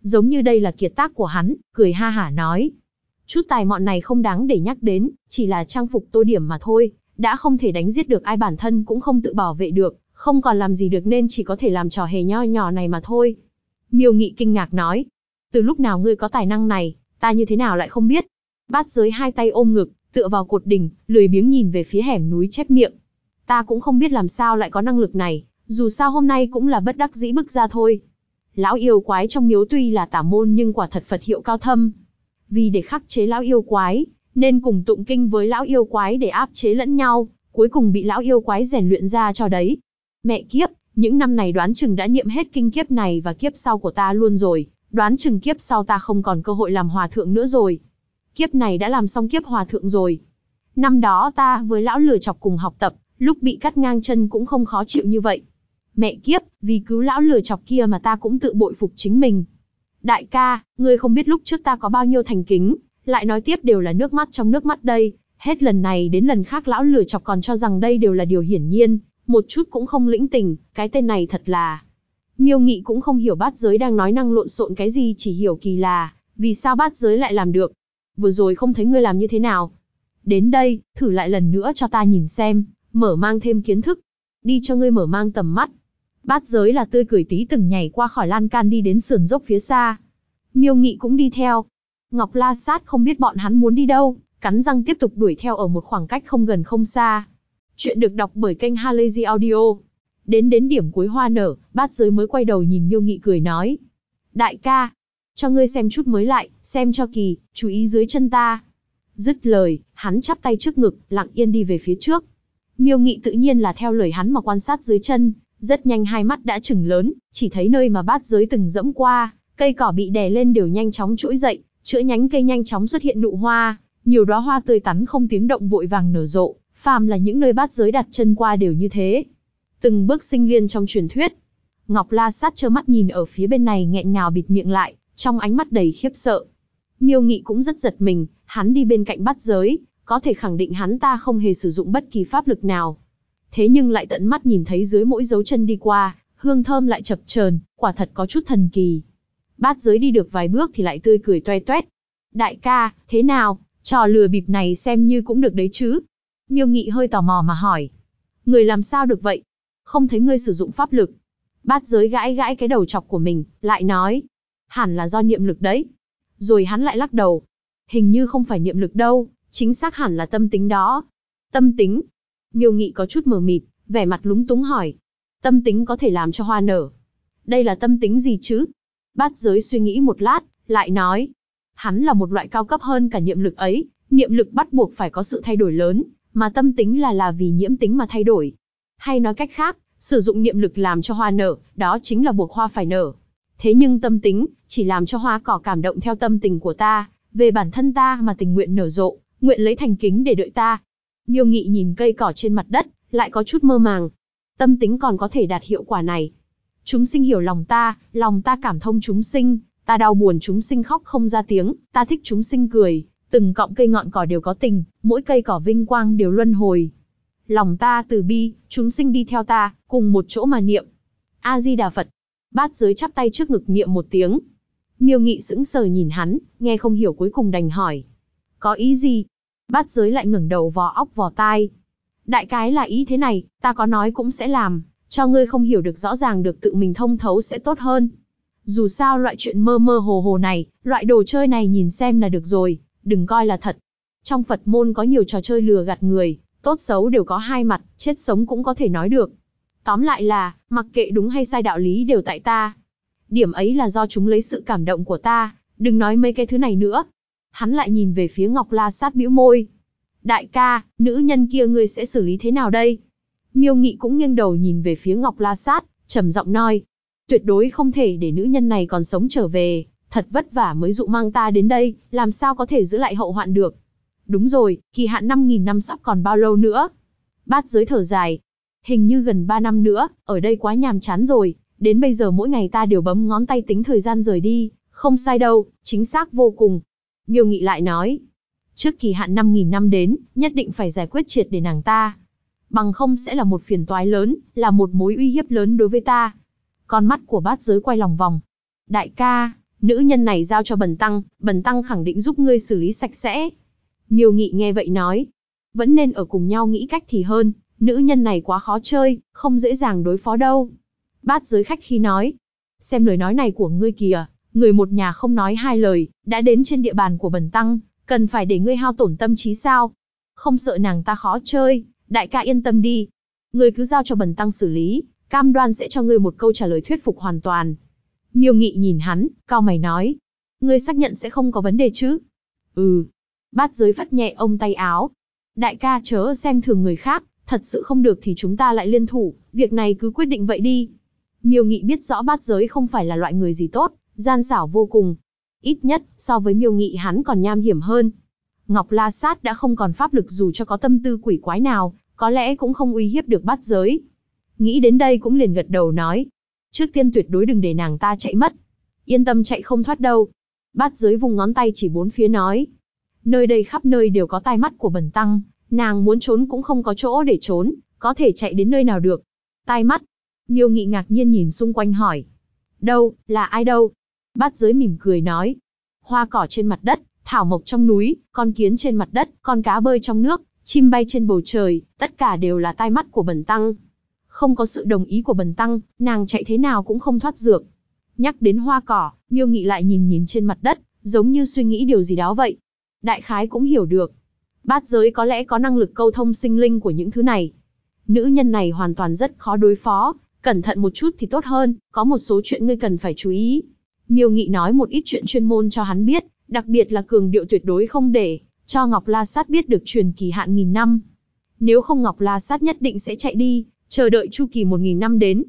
giống như đây là kiệt tác của hắn, cười ha hả nói. Chút tài mọn này không đáng để nhắc đến, chỉ là trang phục tô điểm mà thôi, đã không thể đánh giết được ai, bản thân cũng không tự bảo vệ được, không còn làm gì được nên chỉ có thể làm trò hề nho nhỏ này mà thôi. Miêu Nghị kinh ngạc nói, từ lúc nào ngươi có tài năng này, ta như thế nào lại không biết. Bát Giới hai tay ôm ngực, tựa vào cột đỉnh, lười biếng nhìn về phía hẻm núi chép miệng. Ta cũng không biết làm sao lại có năng lực này, dù sao hôm nay cũng là bất đắc dĩ bức ra thôi. Lão yêu quái trong miếu tuy là tả môn nhưng quả thật Phật hiệu cao thâm. Vì để khắc chế lão yêu quái, nên cùng tụng kinh với lão yêu quái để áp chế lẫn nhau, cuối cùng bị lão yêu quái rèn luyện ra cho đấy. Mẹ kiếp, những năm này đoán chừng đã niệm hết kinh kiếp này và kiếp sau của ta luôn rồi, đoán chừng kiếp sau ta không còn cơ hội làm hòa thượng nữa rồi. Kiếp này đã làm xong kiếp hòa thượng rồi. Năm đó ta với lão lừa chọc cùng học tập, lúc bị cắt ngang chân cũng không khó chịu như vậy. Mẹ kiếp, vì cứu lão lừa chọc kia mà ta cũng tự bội phục chính mình. Đại ca, ngươi không biết lúc trước ta có bao nhiêu thành kính, lại nói tiếp đều là nước mắt trong nước mắt đây. Hết lần này đến lần khác lão lừa chọc còn cho rằng đây đều là điều hiển nhiên, một chút cũng không lĩnh tình, cái tên này thật là... Miêu Nghị cũng không hiểu Bát Giới đang nói năng lộn xộn cái gì, chỉ hiểu kỳ là, vì sao Bát Giới lại làm được. Vừa rồi không thấy ngươi làm như thế nào. Đến đây, thử lại lần nữa cho ta nhìn xem, mở mang thêm kiến thức. Đi cho ngươi mở mang tầm mắt. Bát Giới là tươi cười tí từng nhảy qua khỏi lan can đi đến sườn dốc phía xa. Miêu Nghị cũng đi theo. Ngọc La Sát không biết bọn hắn muốn đi đâu, cắn răng tiếp tục đuổi theo ở một khoảng cách không gần không xa. Chuyện được đọc bởi kênh Halazy Audio. Đến điểm cuối hoa nở, Bát Giới mới quay đầu nhìn Miêu Nghị cười nói. Đại ca, cho ngươi xem chút mới lại, xem cho kỳ, chú ý dưới chân ta. Dứt lời, hắn chắp tay trước ngực, lặng yên đi về phía trước. Miêu Nghị tự nhiên là theo lời hắn mà quan sát dưới chân, rất nhanh hai mắt đã trừng lớn, chỉ thấy nơi mà Bát Giới từng dẫm qua, cây cỏ bị đè lên đều nhanh chóng trỗi dậy, chữa nhánh cây nhanh chóng xuất hiện nụ hoa, nhiều đóa hoa tươi tắn không tiếng động vội vàng nở rộ, phàm là những nơi Bát Giới đặt chân qua đều như thế. Từng bước sinh liên trong truyền thuyết. Ngọc La Sát trơ mắt nhìn ở phía bên này nghẹn ngào bịt miệng lại, trong ánh mắt đầy khiếp sợ. Miêu Nghị cũng rất giật mình, hắn đi bên cạnh Bát Giới, có thể khẳng định hắn ta không hề sử dụng bất kỳ pháp lực nào. Thế nhưng lại tận mắt nhìn thấy dưới mỗi dấu chân đi qua, hương thơm lại chập chờn, quả thật có chút thần kỳ. Bát Giới đi được vài bước thì lại tươi cười toe toét. Đại ca, thế nào, trò lừa bịp này xem như cũng được đấy chứ? Miêu Nghị hơi tò mò mà hỏi. Người làm sao được vậy? Không thấy ngươi sử dụng pháp lực. Bát Giới gãi gãi cái đầu chọc của mình, lại nói. Hẳn là do niệm lực đấy. Rồi hắn lại lắc đầu. Hình như không phải niệm lực đâu, chính xác hẳn là tâm tính đó. Tâm tính? Miêu Nghị có chút mờ mịt, vẻ mặt lúng túng hỏi. Tâm tính có thể làm cho hoa nở. Đây là tâm tính gì chứ? Bát Giới suy nghĩ một lát, lại nói. Hắn là một loại cao cấp hơn cả niệm lực ấy, niệm lực bắt buộc phải có sự thay đổi lớn, mà tâm tính là vì nhiễm tính mà thay đổi. Hay nói cách khác, sử dụng niệm lực làm cho hoa nở, đó chính là buộc hoa phải nở. Thế nhưng tâm tính, chỉ làm cho hoa cỏ cảm động theo tâm tình của ta, về bản thân ta mà tình nguyện nở rộ, nguyện lấy thành kính để đợi ta. Miêu Nghị nhìn cây cỏ trên mặt đất, lại có chút mơ màng. Tâm tính còn có thể đạt hiệu quả này. Chúng sinh hiểu lòng ta cảm thông chúng sinh, ta đau buồn chúng sinh khóc không ra tiếng, ta thích chúng sinh cười, từng cọng cây ngọn cỏ đều có tình, mỗi cây cỏ vinh quang đều luân hồi. Lòng ta từ bi, chúng sinh đi theo ta, cùng một chỗ mà niệm. A-di-đà Phật. Bát Giới chắp tay trước ngực niệm một tiếng. Miêu Nghị sững sờ nhìn hắn, nghe không hiểu cuối cùng đành hỏi. Có ý gì? Bát Giới lại ngẩng đầu vò óc vò tai. Đại cái là ý thế này, ta có nói cũng sẽ làm, cho ngươi không hiểu được rõ ràng được tự mình thông thấu sẽ tốt hơn. Dù sao loại chuyện mơ mơ hồ hồ này, loại đồ chơi này nhìn xem là được rồi, đừng coi là thật. Trong Phật môn có nhiều trò chơi lừa gạt người, tốt xấu đều có hai mặt, chết sống cũng có thể nói được. Tóm lại là, mặc kệ đúng hay sai đạo lý đều tại ta. Điểm ấy là do chúng lấy sự cảm động của ta, đừng nói mấy cái thứ này nữa. Hắn lại nhìn về phía Ngọc La Sát bĩu môi. Đại ca, nữ nhân kia ngươi sẽ xử lý thế nào đây? Miêu Nghị cũng nghiêng đầu nhìn về phía Ngọc La Sát, trầm giọng nói. Tuyệt đối không thể để nữ nhân này còn sống trở về, thật vất vả mới dụ mang ta đến đây, làm sao có thể giữ lại hậu hoạn được. Đúng rồi, kỳ hạn 5.000 năm sắp còn bao lâu nữa? Bát Giới thở dài. Hình như gần 3 năm nữa, ở đây quá nhàm chán rồi, đến bây giờ mỗi ngày ta đều bấm ngón tay tính thời gian rời đi, không sai đâu, chính xác vô cùng. Miêu Nghị lại nói. Trước kỳ hạn 5.000 năm đến, nhất định phải giải quyết triệt để nàng ta. Bằng không sẽ là một phiền toái lớn, là một mối uy hiếp lớn đối với ta. Con mắt của Bát Giới quay lòng vòng. Đại ca, Nữ nhân này giao cho Bần tăng khẳng định giúp ngươi xử lý sạch sẽ. Miêu Nghị nghe vậy nói, vẫn nên ở cùng nhau nghĩ cách thì hơn, nữ nhân này quá khó chơi, không dễ dàng đối phó đâu. Bát Giới khách khí nói, xem lời nói này của ngươi kìa, người một nhà không nói hai lời, đã đến trên địa bàn của Bần tăng, cần phải để ngươi hao tổn tâm trí sao? Không sợ nàng ta khó chơi, đại ca yên tâm đi. Ngươi cứ giao cho Bần tăng xử lý, cam đoan sẽ cho ngươi một câu trả lời thuyết phục hoàn toàn. Miêu Nghị nhìn hắn, cau mày nói, ngươi xác nhận sẽ không có vấn đề chứ? Ừ. Bát Giới phất nhẹ ông tay áo. Đại ca chớ xem thường người khác, thật sự không được thì chúng ta lại liên thủ, việc này cứ quyết định vậy đi. Miêu Nghị biết rõ Bát Giới không phải là loại người gì tốt, gian xảo vô cùng. Ít nhất, so với Miêu Nghị hắn còn nham hiểm hơn. Ngọc La Sát đã không còn pháp lực dù cho có tâm tư quỷ quái nào, có lẽ cũng không uy hiếp được Bát Giới. Nghĩ đến đây cũng liền gật đầu nói, trước tiên tuyệt đối đừng để nàng ta chạy mất. Yên tâm chạy không thoát đâu. Bát Giới vùng ngón tay chỉ bốn phía nói, nơi đây khắp nơi đều có tai mắt của Bần tăng, nàng muốn trốn cũng không có chỗ để trốn, có thể chạy đến nơi nào được. Tai mắt? Miêu Nghị ngạc nhiên nhìn xung quanh hỏi, đâu, là ai đâu? Bát Giới mỉm cười nói, hoa cỏ trên mặt đất, thảo mộc trong núi, con kiến trên mặt đất, con cá bơi trong nước, chim bay trên bầu trời, tất cả đều là tai mắt của Bần tăng. Không có sự đồng ý của Bần tăng, nàng chạy thế nào cũng không thoát dược. Nhắc đến hoa cỏ, Miêu Nghị lại nhìn trên mặt đất, giống như suy nghĩ điều gì đó vậy. Đại khái cũng hiểu được. Bát Giới có lẽ có năng lực câu thông sinh linh của những thứ này. Nữ nhân này hoàn toàn rất khó đối phó, cẩn thận một chút thì tốt hơn, có một số chuyện ngươi cần phải chú ý. Miêu Nghị nói một ít chuyện chuyên môn cho hắn biết, đặc biệt là cường điệu tuyệt đối không để cho Ngọc La Sát biết được truyền kỳ hạn 1000 năm. Nếu không Ngọc La Sát nhất định sẽ chạy đi, chờ đợi chu kỳ 1000 năm đến.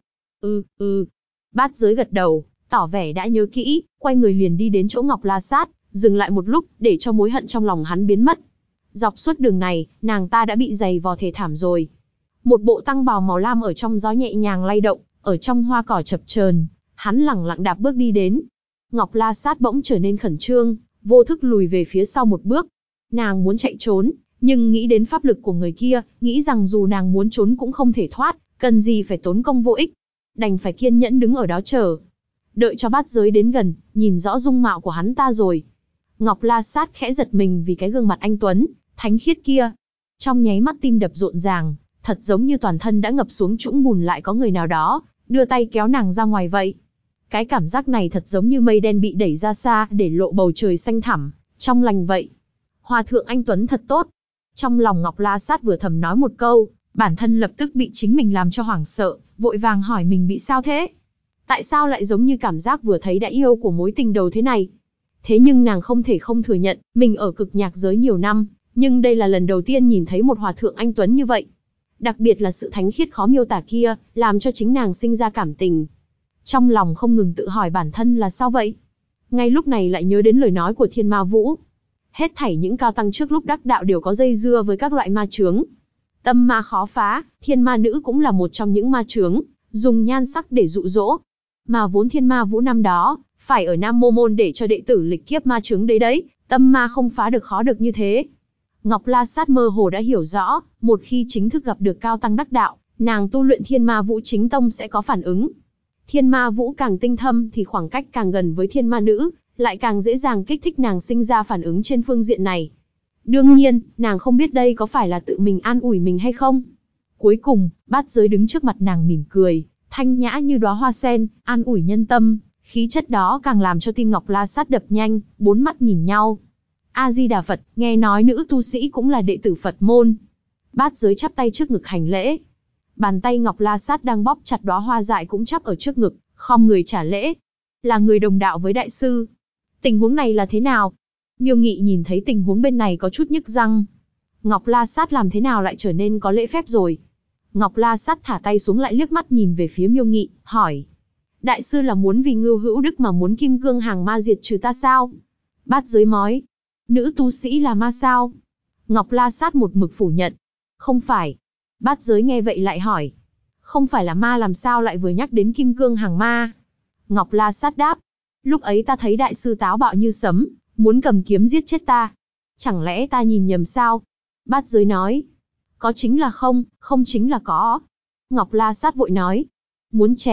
Bát Giới gật đầu, tỏ vẻ đã nhớ kỹ, quay người liền đi đến chỗ Ngọc La Sát, dừng lại một lúc, để cho mối hận trong lòng hắn biến mất. Dọc suốt đường này, nàng ta đã bị giày vò thê thảm rồi. Một bộ tăng bào màu lam ở trong gió nhẹ nhàng lay động, ở trong hoa cỏ chập chờn, hắn lẳng lặng đạp bước đi đến. Ngọc La Sát bỗng trở nên khẩn trương, vô thức lùi về phía sau một bước. Nàng muốn chạy trốn, nhưng nghĩ đến pháp lực của người kia, nghĩ rằng dù nàng muốn trốn cũng không thể thoát, cần gì phải tốn công vô ích. Đành phải kiên nhẫn đứng ở đó chờ. Đợi cho Bát Giới đến gần, nhìn rõ dung mạo của hắn ta rồi. Ngọc La Sát khẽ giật mình vì cái gương mặt anh tuấn, thánh khiết kia. Trong nháy mắt tim đập rộn ràng, thật giống như toàn thân đã ngập xuống trũng bùn lại có người nào đó, đưa tay kéo nàng ra ngoài vậy. Cái cảm giác này thật giống như mây đen bị đẩy ra xa để lộ bầu trời xanh thẳm, trong lành vậy. Hòa thượng anh tuấn thật tốt. Trong lòng Ngọc La Sát vừa thầm nói một câu, bản thân lập tức bị chính mình làm cho hoảng sợ, vội vàng hỏi mình bị sao thế? Tại sao lại giống như cảm giác vừa thấy đã yêu của mối tình đầu thế này? Thế nhưng nàng không thể không thừa nhận, mình ở cực nhạc giới nhiều năm, nhưng đây là lần đầu tiên nhìn thấy một hòa thượng anh tuấn như vậy. Đặc biệt là sự thánh khiết khó miêu tả kia, làm cho chính nàng sinh ra cảm tình. Trong lòng không ngừng tự hỏi bản thân là sao vậy? Ngay lúc này lại nhớ đến lời nói của Thiên Ma Vũ. Hết thảy những cao tăng trước lúc đắc đạo đều có dây dưa với các loại ma chướng. Tâm ma khó phá, Thiên Ma Nữ cũng là một trong những ma chướng, dùng nhan sắc để dụ dỗ. Mà vốn Thiên Ma Vũ năm đó, phải ở Nam Mô Môn để cho đệ tử lịch kiếp ma chướng đấy, tâm ma không phá được khó được như thế. Ngọc La Sát mơ hồ đã hiểu rõ, một khi chính thức gặp được cao tăng đắc đạo, nàng tu luyện Thiên Ma Vũ chính tông sẽ có phản ứng. Thiên Ma Vũ càng tinh thâm thì khoảng cách càng gần với Thiên Ma Nữ, lại càng dễ dàng kích thích nàng sinh ra phản ứng trên phương diện này. Đương nhiên, nàng không biết đây có phải là tự mình an ủi mình hay không. Cuối cùng, Bát Giới đứng trước mặt nàng mỉm cười, thanh nhã như đóa hoa sen, an ủi nhân tâm, khí chất đó càng làm cho tim Ngọc La Sát đập nhanh, bốn mắt nhìn nhau. A Di Đà Phật, nghe nói nữ tu sĩ cũng là đệ tử Phật môn. Bát Giới chắp tay trước ngực hành lễ. Bàn tay Ngọc La Sát đang bóp chặt đóa hoa dại cũng chắp ở trước ngực, khom người trả lễ. Là người đồng đạo với đại sư. Tình huống này là thế nào? Miêu Nghị nhìn thấy tình huống bên này có chút nhức răng. Ngọc La Sát làm thế nào lại trở nên có lễ phép rồi? Ngọc La Sát thả tay xuống lại liếc mắt nhìn về phía Miêu Nghị, hỏi. Đại sư là muốn vì Ngưu Hữu Đức mà muốn kim cương hàng ma diệt trừ ta sao? Bát Giới nói. Nữ tu sĩ là ma sao? Ngọc La Sát một mực phủ nhận. Không phải. Bát Giới nghe vậy lại hỏi. Không phải là ma làm sao lại vừa nhắc đến kim cương hàng ma? Ngọc La Sát đáp. Lúc ấy ta thấy đại sư táo bạo như sấm, muốn cầm kiếm giết chết ta. Chẳng lẽ ta nhìn nhầm sao? Bát Giới nói. Có chính là không, không chính là có. Ngọc La Sát vội nói. Muốn chém,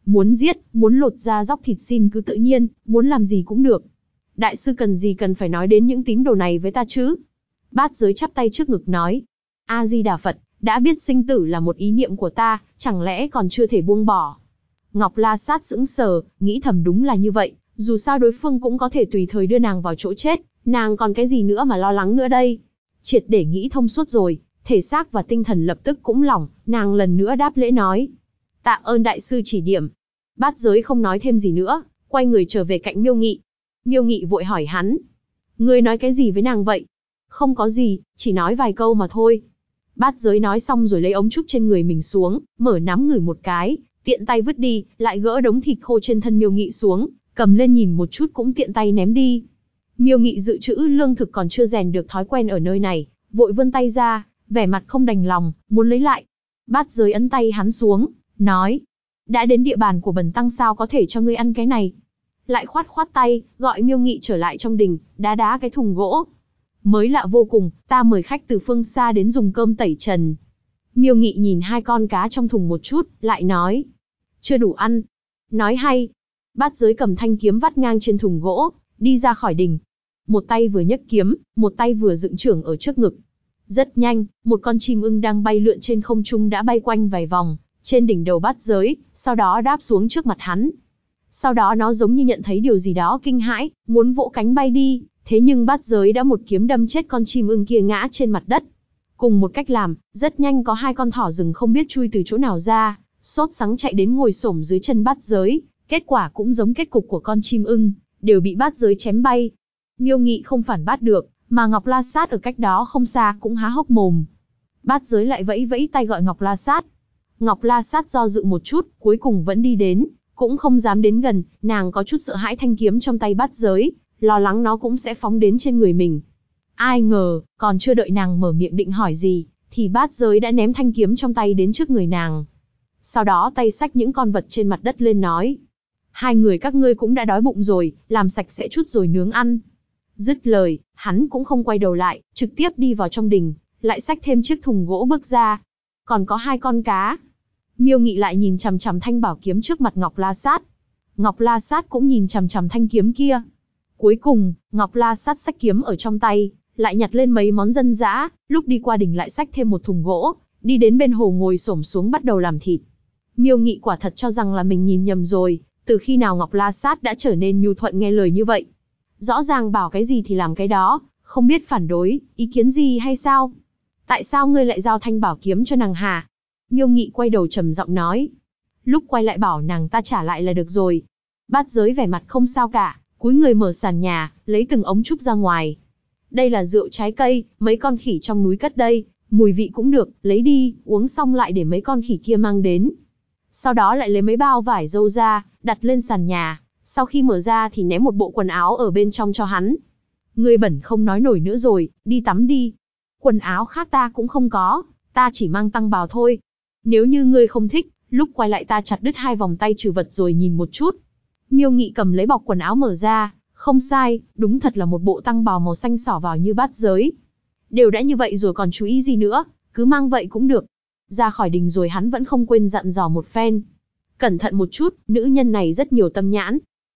Muốn giết, muốn lột da dóc thịt xin cứ tự nhiên, muốn làm gì cũng được. Đại sư cần gì cần phải nói đến những tín đồ này với ta chứ? Bát giới chắp tay trước ngực nói. A-di-đà Phật, đã biết sinh tử là một ý niệm của ta, chẳng lẽ còn chưa thể buông bỏ? Ngọc La Sát sững sờ, nghĩ thầm đúng là như vậy, dù sao đối phương cũng có thể tùy thời đưa nàng vào chỗ chết, nàng còn cái gì nữa mà lo lắng nữa đây? Triệt để nghĩ thông suốt rồi, thể xác và tinh thần lập tức cũng lỏng, nàng lần nữa đáp lễ nói. Tạ ơn đại sư chỉ điểm. Bát giới không nói thêm gì nữa, quay người trở về cạnh Miêu Nghị. Miêu Nghị vội hỏi hắn. Ngươi nói cái gì với nàng vậy? Không có gì, chỉ nói vài câu mà thôi. Bát giới nói xong rồi lấy ống trúc trên người mình xuống, mở nắm ngửi một cái, tiện tay vứt đi, lại gỡ đống thịt khô trên thân Miêu Nghị xuống, cầm lên nhìn một chút cũng tiện tay ném đi. Miêu Nghị dự trữ lương thực còn chưa rèn được thói quen ở nơi này, vội vươn tay ra, vẻ mặt không đành lòng, muốn lấy lại. Bát giới ấn tay hắn xuống, nói. Đã đến địa bàn của bần tăng sao có thể cho ngươi ăn cái này? Lại khoát khoát tay, gọi Miêu Nghị trở lại trong đình, đá cái thùng gỗ. Mới lạ vô cùng, ta mời khách từ phương xa đến dùng cơm tẩy trần. Miêu Nghị nhìn hai con cá trong thùng một chút, lại nói. Chưa đủ ăn. Nói hay. Bát giới cầm thanh kiếm vắt ngang trên thùng gỗ, đi ra khỏi đình. Một tay vừa nhấc kiếm, một tay vừa dựng chưởng ở trước ngực. Rất nhanh, một con chim ưng đang bay lượn trên không trung đã bay quanh vài vòng, trên đỉnh đầu bát giới, sau đó đáp xuống trước mặt hắn. Sau đó nó giống như nhận thấy điều gì đó kinh hãi, muốn vỗ cánh bay đi, thế nhưng bát giới đã một kiếm đâm chết con chim ưng kia ngã trên mặt đất. Cùng một cách làm, rất nhanh có hai con thỏ rừng không biết chui từ chỗ nào ra, sốt sắng chạy đến ngồi xổm dưới chân bát giới, kết quả cũng giống kết cục của con chim ưng, đều bị bát giới chém bay. Miêu Nghị không phản bác được, mà Ngọc La Sát ở cách đó không xa cũng há hốc mồm. Bát giới lại vẫy vẫy tay gọi Ngọc La Sát. Ngọc La Sát do dự một chút, cuối cùng vẫn đi đến, cũng không dám đến gần, nàng có chút sợ hãi thanh kiếm trong tay bát giới, lo lắng nó cũng sẽ phóng đến trên người mình. Ai ngờ, còn chưa đợi nàng mở miệng định hỏi gì, thì bát giới đã ném thanh kiếm trong tay đến trước người nàng. Sau đó tay xách những con vật trên mặt đất lên nói. Hai người các ngươi cũng đã đói bụng rồi, làm sạch sẽ chút rồi nướng ăn. Dứt lời, hắn cũng không quay đầu lại, trực tiếp đi vào trong đình, lại xách thêm chiếc thùng gỗ bước ra. Còn có hai con cá. Miêu Nghị lại nhìn chằm chằm thanh bảo kiếm trước mặt Ngọc La Sát. Ngọc La Sát cũng nhìn chằm chằm thanh kiếm kia. Cuối cùng, Ngọc La Sát xách kiếm ở trong tay, lại nhặt lên mấy món dân dã, lúc đi qua đình lại xách thêm một thùng gỗ, đi đến bên hồ ngồi xổm xuống bắt đầu làm thịt. Miêu Nghị quả thật cho rằng là mình nhìn nhầm rồi, từ khi nào Ngọc La Sát đã trở nên nhu thuận nghe lời như vậy. Rõ ràng bảo cái gì thì làm cái đó, không biết phản đối, ý kiến gì hay sao? Tại sao ngươi lại giao thanh bảo kiếm cho nàng hà? Miêu Nghị quay đầu trầm giọng nói. Lúc quay lại bảo nàng ta trả lại là được rồi. Bát giới vẻ mặt không sao cả, cúi người mở sàn nhà, lấy từng ống trúc ra ngoài. Đây là rượu trái cây, mấy con khỉ trong núi cất đây, mùi vị cũng được, lấy đi, uống xong lại để mấy con khỉ kia mang đến. Sau đó lại lấy mấy bao vải dâu ra, đặt lên sàn nhà, sau khi mở ra thì ném một bộ quần áo ở bên trong cho hắn. Ngươi bẩn không nói nổi nữa rồi, đi tắm đi. Quần áo khác ta cũng không có, ta chỉ mang tăng bào thôi. Nếu như ngươi không thích, lúc quay lại ta chặt đứt hai vòng tay trừ vật rồi nhìn một chút. Miêu Nghị cầm lấy bọc quần áo mở ra, không sai, đúng thật là một bộ tăng bào màu xanh xỏ vào như bát giới. Đều đã như vậy rồi còn chú ý gì nữa, cứ mang vậy cũng được. Ra khỏi đình rồi hắn vẫn không quên dặn dò một phen. Cẩn thận một chút, nữ nhân này rất nhiều tâm nhãn.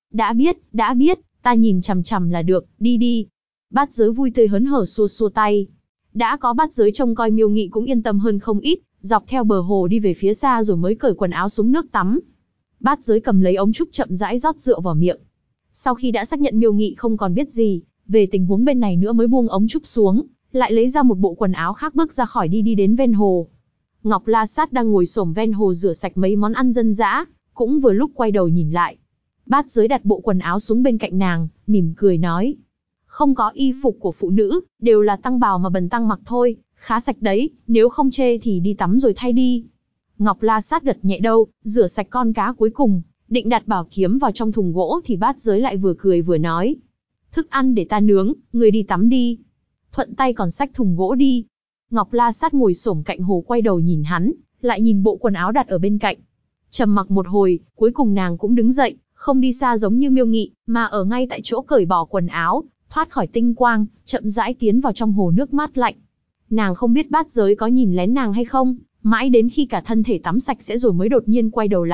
Đã biết, ta nhìn chằm chằm là được, đi đi. Bát giới vui tươi hớn hở xua xua tay. Đã có bát giới trông coi Miêu Nghị cũng yên tâm hơn không ít, dọc theo bờ hồ đi về phía xa rồi mới cởi quần áo xuống nước tắm. Bát giới cầm lấy ống trúc chậm rãi rót rượu vào miệng. Sau khi đã xác nhận Miêu Nghị không còn biết gì về tình huống bên này nữa mới buông ống trúc xuống, lại lấy ra một bộ quần áo khác bước ra khỏi đi đến ven hồ. Ngọc La Sát đang ngồi xổm ven hồ rửa sạch mấy món ăn dân dã, cũng vừa lúc quay đầu nhìn lại. Bát giới đặt bộ quần áo xuống bên cạnh nàng, mỉm cười nói. Không có y phục của phụ nữ, đều là tăng bào mà bần tăng mặc thôi, khá sạch đấy, nếu không chê thì đi tắm rồi thay đi. Ngọc La Sát gật nhẹ đầu, rửa sạch con cá cuối cùng, định đặt bảo kiếm vào trong thùng gỗ thì bát giới lại vừa cười vừa nói. Thức ăn để ta nướng, người đi tắm đi. Thuận tay còn xách thùng gỗ đi. Ngọc La Sát ngồi xổm cạnh hồ quay đầu nhìn hắn, lại nhìn bộ quần áo đặt ở bên cạnh. Trầm mặc một hồi, cuối cùng nàng cũng đứng dậy, không đi xa giống như Miêu Nghị, mà ở ngay tại chỗ cởi bỏ quần áo, thoát khỏi tinh quang, chậm rãi tiến vào trong hồ nước mát lạnh. Nàng không biết bát giới có nhìn lén nàng hay không, mãi đến khi cả thân thể tắm sạch sẽ rồi mới đột nhiên quay đầu lại,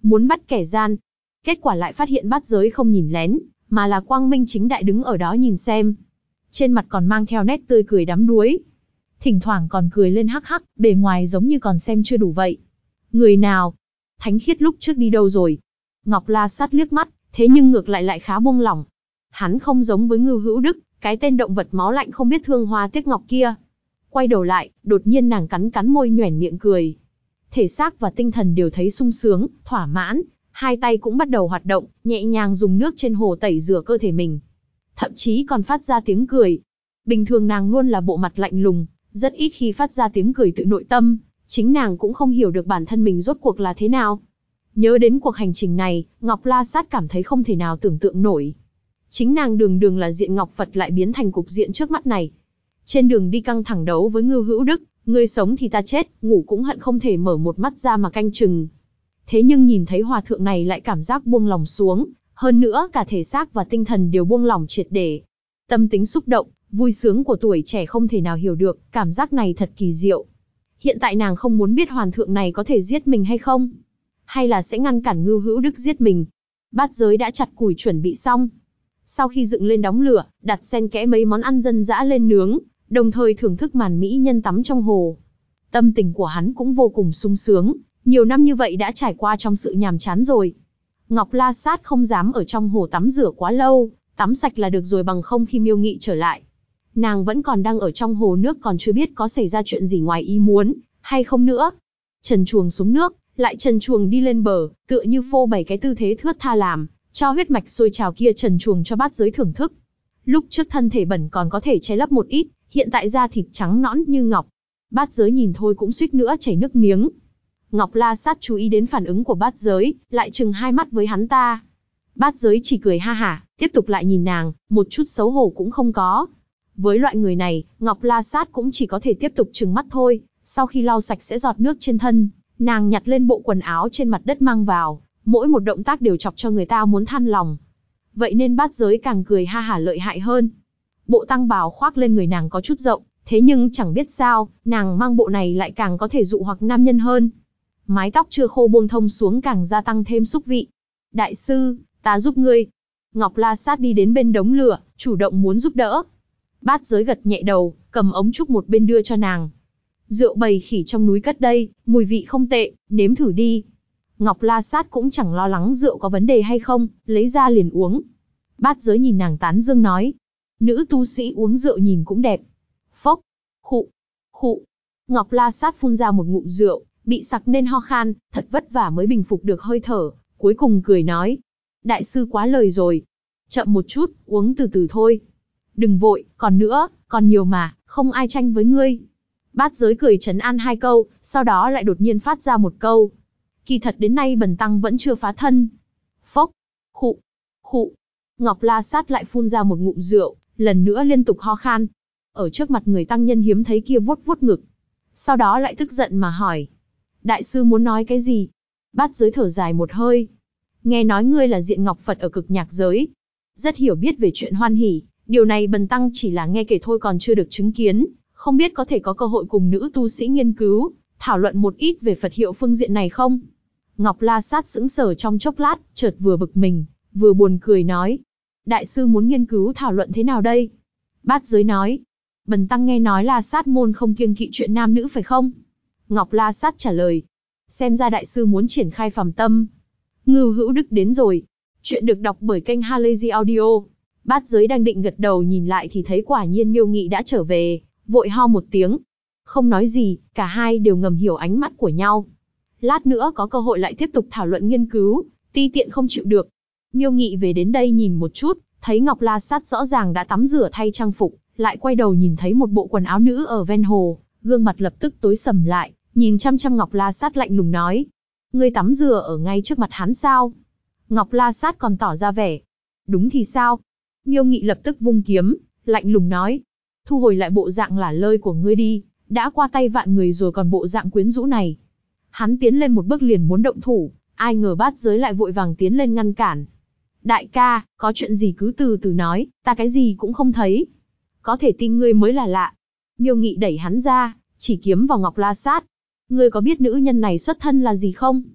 muốn bắt kẻ gian. Kết quả lại phát hiện Bát Giới không nhìn lén, mà là quang minh chính đại đứng ở đó nhìn xem. Trên mặt còn mang theo nét tươi cười đắm đuối. Thỉnh thoảng còn cười lên hắc hắc, bề ngoài giống như còn xem chưa đủ vậy. Người nào? Thánh Khiết lúc trước đi đâu rồi? Ngọc La Sát liếc mắt, thế nhưng ngược lại khá buông lỏng. Hắn không giống với Ngưu Hữu Đức, cái tên động vật máu lạnh không biết thương hoa tiếc ngọc kia. Quay đầu lại, đột nhiên nàng cắn môi nhoẻn miệng cười. Thể xác và tinh thần đều thấy sung sướng, thỏa mãn, hai tay cũng bắt đầu hoạt động, nhẹ nhàng dùng nước trên hồ tẩy rửa cơ thể mình. Thậm chí còn phát ra tiếng cười. Bình thường nàng luôn là bộ mặt lạnh lùng, rất ít khi phát ra tiếng cười tự nội tâm, chính nàng cũng không hiểu được bản thân mình rốt cuộc là thế nào. Nhớ đến cuộc hành trình này, Ngọc La Sát cảm thấy không thể nào tưởng tượng nổi. Chính nàng đường đường là diện Ngọc Phật lại biến thành cục diện trước mắt này. Trên đường đi căng thẳng đấu với Ngưu Hữu Đức, ngươi sống thì ta chết, ngủ cũng hận không thể mở một mắt ra mà canh chừng. Thế nhưng nhìn thấy hòa thượng này lại cảm giác buông lòng xuống, hơn nữa cả thể xác và tinh thần đều buông lỏng triệt để. Tâm tính xúc động, vui sướng của tuổi trẻ không thể nào hiểu được, cảm giác này thật kỳ diệu. Hiện tại nàng không muốn biết hòa thượng này có thể giết mình hay không, hay là sẽ ngăn cản Ngưu Hữu Đức giết mình. Bát Giới đã chặt củi chuẩn bị xong. Sau khi dựng lên đống lửa, đặt xen kẽ mấy món ăn dân dã lên nướng, đồng thời thưởng thức màn mỹ nhân tắm trong hồ. Tâm tình của hắn cũng vô cùng sung sướng, nhiều năm như vậy đã trải qua trong sự nhàm chán rồi. Ngọc La Sát không dám ở trong hồ tắm rửa quá lâu, tắm sạch là được rồi, bằng không khi Miêu Nghị trở lại. Nàng vẫn còn đang ở trong hồ nước, còn chưa biết có xảy ra chuyện gì ngoài ý muốn, hay không nữa. Trần truồng xuống nước, lại trần truồng đi lên bờ, tựa như phô bày cái tư thế thướt tha làm, cho huyết mạch sôi trào kia trần truồng cho Bát Giới thưởng thức. Lúc trước thân thể bẩn còn có thể che lấp một ít, hiện tại da thịt trắng nõn như ngọc. Bát Giới nhìn thôi cũng suýt nữa chảy nước miếng. Ngọc La Sát chú ý đến phản ứng của Bát Giới, lại trừng hai mắt với hắn ta. Bát Giới chỉ cười ha hả, tiếp tục lại nhìn nàng, một chút xấu hổ cũng không có. Với loại người này, Ngọc La Sát cũng chỉ có thể tiếp tục trừng mắt thôi. Sau khi lau sạch sẽ giọt nước trên thân, nàng nhặt lên bộ quần áo trên mặt đất mang vào, mỗi một động tác đều chọc cho người ta muốn than lòng. Vậy nên Bát Giới càng cười ha hả lợi hại hơn. Bộ tăng bào khoác lên người nàng có chút rộng, thế nhưng chẳng biết sao, nàng mang bộ này lại càng có thể dụ hoặc nam nhân hơn. Mái tóc chưa khô buông thông xuống càng gia tăng thêm xúc vị. Đại sư, ta giúp ngươi. Ngọc La Sát đi đến bên đống lửa, chủ động muốn giúp đỡ. Bát Giới gật nhẹ đầu, cầm ống trúc một bên đưa cho nàng. Rượu bầy khỉ trong núi cất đây, mùi vị không tệ, nếm thử đi. Ngọc La Sát cũng chẳng lo lắng rượu có vấn đề hay không, lấy ra liền uống. Bát Giới nhìn nàng tán dương nói. Nữ tu sĩ uống rượu nhìn cũng đẹp. Phốc, khụ, khụ. Ngọc La Sát phun ra một ngụm rượu, bị sặc nên ho khan, thật vất vả mới bình phục được hơi thở, cuối cùng cười nói. Đại sư quá lời rồi. Chậm một chút, uống từ từ thôi. Đừng vội, còn nữa, còn nhiều mà, không ai tranh với ngươi. Bát Giới cười trấn an hai câu, sau đó lại đột nhiên phát ra một câu. Kỳ thật đến nay bần tăng vẫn chưa phá thân. Phốc, khụ, khụ. Ngọc La Sát lại phun ra một ngụm rượu, lần nữa liên tục ho khan. Ở trước mặt người tăng nhân hiếm thấy kia vuốt vuốt ngực. Sau đó lại tức giận mà hỏi. Đại sư muốn nói cái gì? Bát Giới thở dài một hơi. Nghe nói ngươi là diện Ngọc Phật ở cực nhạc giới. Rất hiểu biết về chuyện hoan hỷ. Điều này bần tăng chỉ là nghe kể thôi còn chưa được chứng kiến. Không biết có thể có cơ hội cùng nữ tu sĩ nghiên cứu, thảo luận một ít về Phật hiệu phương diện này không? Ngọc La Sát sững sờ trong chốc lát, chợt vừa bực mình, vừa buồn cười nói. Đại sư muốn nghiên cứu thảo luận thế nào đây? Bát Giới nói. Bần tăng nghe nói La Sát môn không kiêng kỵ chuyện nam nữ phải không? Ngọc La Sát trả lời. Xem ra đại sư muốn triển khai phàm tâm. Ngưu Hữu Đức đến rồi. Chuyện được đọc bởi kênh Halazy Audio. Bát Giới đang định gật đầu nhìn lại thì thấy quả nhiên Miêu Nghị đã trở về, vội ho một tiếng. Không nói gì, cả hai đều ngầm hiểu ánh mắt của nhau. Lát nữa có cơ hội lại tiếp tục thảo luận nghiên cứu, ti tiện không chịu được. Miêu Nghị về đến đây nhìn một chút, thấy Ngọc La Sát rõ ràng đã tắm rửa thay trang phục, lại quay đầu nhìn thấy một bộ quần áo nữ ở ven hồ, gương mặt lập tức tối sầm lại, nhìn chăm chăm Ngọc La Sát lạnh lùng nói. Ngươi tắm rửa ở ngay trước mặt hắn sao? Ngọc La Sát còn tỏ ra vẻ. Đúng thì sao? Miêu Nghị lập tức vung kiếm, lạnh lùng nói. Thu hồi lại bộ dạng lả lơi của ngươi đi, đã qua tay vạn người rồi còn bộ dạng quyến rũ này. Hắn tiến lên một bước liền muốn động thủ, ai ngờ Bát Giới lại vội vàng tiến lên ngăn cản. Đại ca, có chuyện gì cứ từ từ nói, ta cái gì cũng không thấy. Có thể tin ngươi mới là lạ. Miêu Nghị đẩy hắn ra, chỉ kiếm vào Ngọc La Sát. Ngươi có biết nữ nhân này xuất thân là gì không?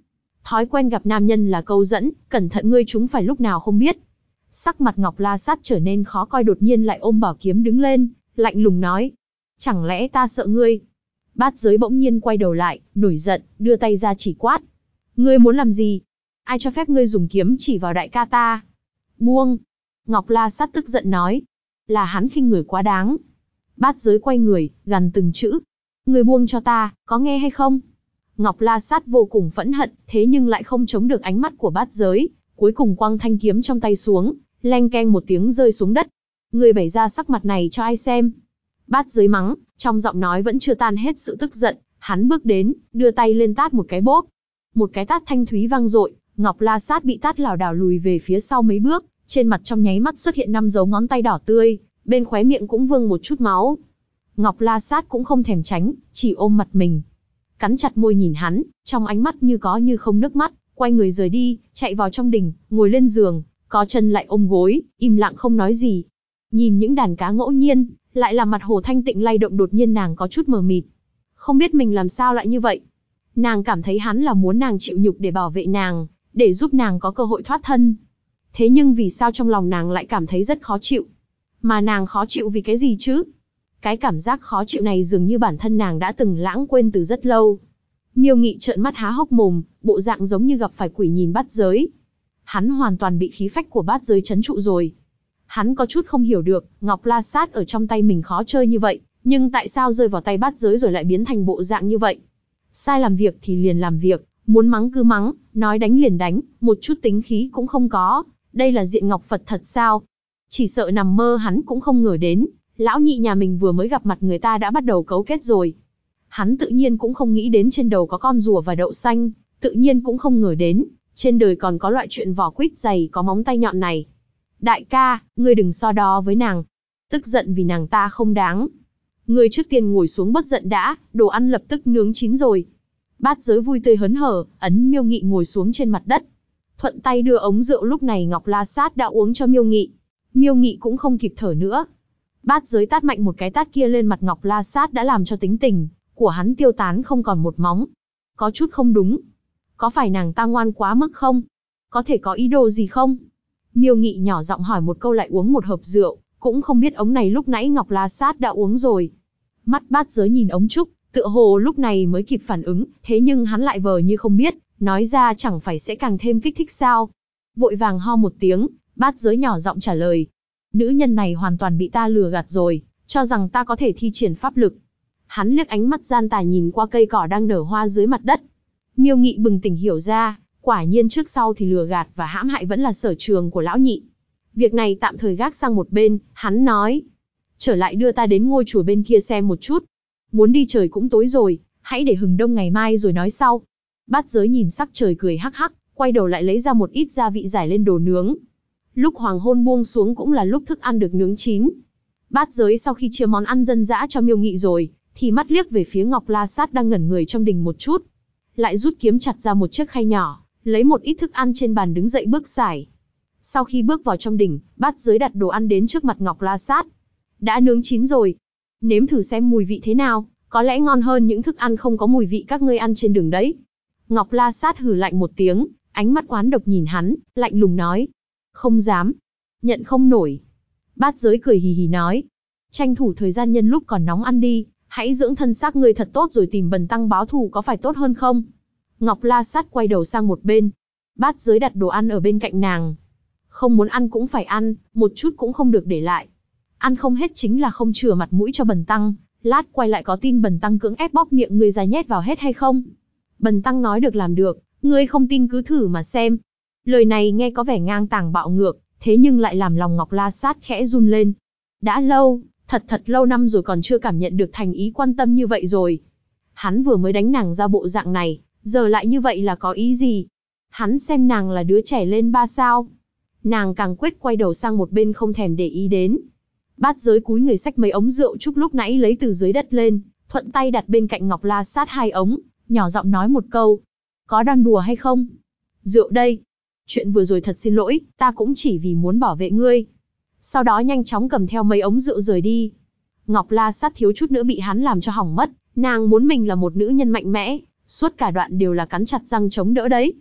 Thói quen gặp nam nhân là câu dẫn, cẩn thận ngươi chúng phải lúc nào không biết. Sắc mặt Ngọc La Sát trở nên khó coi, đột nhiên lại ôm bảo kiếm đứng lên, lạnh lùng nói. Chẳng lẽ ta sợ ngươi? Bát Giới bỗng nhiên quay đầu lại, nổi giận, đưa tay ra chỉ quát. Ngươi muốn làm gì? Ai cho phép ngươi dùng kiếm chỉ vào đại ca ta? Buông! Ngọc La Sát tức giận nói. Là hắn khinh người quá đáng. Bát Giới quay người, gằn từng chữ. Ngươi buông cho ta, có nghe hay không? Ngọc La Sát vô cùng phẫn hận, thế nhưng lại không chống được ánh mắt của Bát Giới, cuối cùng quăng thanh kiếm trong tay xuống, leng keng một tiếng rơi xuống đất. Ngươi bày ra sắc mặt này cho ai xem? Bát Giới mắng, trong giọng nói vẫn chưa tan hết sự tức giận, hắn bước đến, đưa tay lên tát một cái bốp. Một cái tát thanh thúy vang dội, Ngọc La Sát bị tát lảo đảo lùi về phía sau mấy bước, trên mặt trong nháy mắt xuất hiện 5 dấu ngón tay đỏ tươi, bên khóe miệng cũng vương một chút máu. Ngọc La Sát cũng không thèm tránh, chỉ ôm mặt mình, cắn chặt môi nhìn hắn, trong ánh mắt như có như không nước mắt, quay người rời đi, chạy vào trong đình, ngồi lên giường, có chân lại ôm gối, im lặng không nói gì. Nhìn những đàn cá ngẫu nhiên, lại làm mặt hồ thanh tịnh lay động, đột nhiên nàng có chút mờ mịt. Không biết mình làm sao lại như vậy. Nàng cảm thấy hắn là muốn nàng chịu nhục để bảo vệ nàng, để giúp nàng có cơ hội thoát thân. Thế nhưng vì sao trong lòng nàng lại cảm thấy rất khó chịu? Mà nàng khó chịu vì cái gì chứ? Cái cảm giác khó chịu này dường như bản thân nàng đã từng lãng quên từ rất lâu. Miêu Nghị trợn mắt há hốc mồm, bộ dạng giống như gặp phải quỷ nhìn Bát Giới. Hắn hoàn toàn bị khí phách của Bát Giới trấn trụ rồi. Hắn có chút không hiểu được, Ngọc La Sát ở trong tay mình khó chơi như vậy, nhưng tại sao rơi vào tay Bát Giới rồi lại biến thành bộ dạng như vậy? Sai làm việc thì liền làm việc, muốn mắng cứ mắng, nói đánh liền đánh, một chút tính khí cũng không có. Đây là diện Ngọc Phật thật sao? Chỉ sợ nằm mơ hắn cũng không ngờ đến, lão nhị nhà mình vừa mới gặp mặt người ta đã bắt đầu cấu kết rồi. Hắn tự nhiên cũng không nghĩ đến trên đầu có con rùa và đậu xanh, tự nhiên cũng không ngờ đến, trên đời còn có loại chuyện vỏ quýt dày có móng tay nhọn này. Đại ca, ngươi đừng so đo với nàng. Tức giận vì nàng ta không đáng. Ngươi trước tiên ngồi xuống bất giận đã, đồ ăn lập tức nướng chín rồi. Bát Giới vui tươi hớn hở, ấn Miêu Nghị ngồi xuống trên mặt đất. Thuận tay đưa ống rượu lúc này Ngọc La Sát đã uống cho Miêu Nghị. Miêu Nghị cũng không kịp thở nữa. Bát Giới tát mạnh một cái tát kia lên mặt Ngọc La Sát đã làm cho tính tình của hắn tiêu tán không còn một móng. Có chút không đúng. Có phải nàng ta ngoan quá mức không? Có thể có ý đồ gì không? Miêu Nghị nhỏ giọng hỏi một câu lại uống một hớp rượu, cũng không biết ống này lúc nãy Ngọc La Sát đã uống rồi. Mắt Bát Giới nhìn ống trúc, tựa hồ lúc này mới kịp phản ứng, thế nhưng hắn lại vờ như không biết, nói ra chẳng phải sẽ càng thêm kích thích sao? Vội vàng ho một tiếng, Bát Giới nhỏ giọng trả lời. Nữ nhân này hoàn toàn bị ta lừa gạt rồi, cho rằng ta có thể thi triển pháp lực. Hắn liếc ánh mắt gian tà nhìn qua cây cỏ đang nở hoa dưới mặt đất. Miêu Nghị bừng tỉnh hiểu ra, quả nhiên trước sau thì lừa gạt và hãm hại vẫn là sở trường của lão nhị. Việc này tạm thời gác sang một bên, hắn nói. Trở lại đưa ta đến ngôi chùa bên kia xem một chút. Muốn đi trời cũng tối rồi, hãy để hừng đông ngày mai rồi nói sau. Bát Giới nhìn sắc trời cười hắc hắc, quay đầu lại lấy ra một ít gia vị rải lên đồ nướng. Lúc hoàng hôn buông xuống cũng là lúc thức ăn được nướng chín. Bát Giới sau khi chia món ăn dân dã cho Miêu Nghị rồi, thì mắt liếc về phía Ngọc La Sát đang ngẩn người trong đình một chút. Lại rút kiếm chặt ra một chiếc khay nhỏ, lấy một ít thức ăn trên bàn đứng dậy bước xài. Sau khi bước vào trong đình, Bát Giới đặt đồ ăn đến trước mặt Ngọc La Sát. Đã nướng chín rồi. Nếm thử xem mùi vị thế nào, có lẽ ngon hơn những thức ăn không có mùi vị các ngươi ăn trên đường đấy. Ngọc La Sát hừ lạnh một tiếng, ánh mắt oán độc nhìn hắn, lạnh lùng nói. Không dám. Nhận không nổi. Bát Giới cười hì hì nói. Tranh thủ thời gian nhân lúc còn nóng ăn đi, hãy dưỡng thân xác ngươi thật tốt rồi tìm Bần tăng báo thù có phải tốt hơn không? Ngọc La Sát quay đầu sang một bên. Bát Giới đặt đồ ăn ở bên cạnh nàng. Không muốn ăn cũng phải ăn, một chút cũng không được để lại. Ăn không hết chính là không chừa mặt mũi cho Bần tăng, lát quay lại có tin Bần tăng cưỡng ép bóp miệng ngươi ra nhét vào hết hay không? Bần tăng nói được làm được, ngươi không tin cứ thử mà xem. Lời này nghe có vẻ ngang tàng bạo ngược, thế nhưng lại làm lòng Ngọc La Sát khẽ run lên. Đã lâu, thật lâu năm rồi còn chưa cảm nhận được thành ý quan tâm như vậy rồi. Hắn vừa mới đánh nàng ra bộ dạng này, giờ lại như vậy là có ý gì? Hắn xem nàng là đứa trẻ lên 3 sao. Nàng càng quyết quay đầu sang một bên không thèm để ý đến. Bát Giới cúi người xách mấy ống rượu trúc lúc nãy lấy từ dưới đất lên, thuận tay đặt bên cạnh Ngọc La Sát 2 ống, nhỏ giọng nói một câu. Có đang đùa hay không? Rượu đây. Chuyện vừa rồi thật xin lỗi, ta cũng chỉ vì muốn bảo vệ ngươi. Sau đó nhanh chóng cầm theo mấy ống rượu rời đi. Ngọc La Sát thiếu chút nữa bị hắn làm cho hỏng mất, nàng muốn mình là một nữ nhân mạnh mẽ, suốt cả đoạn đều là cắn chặt răng chống đỡ đấy.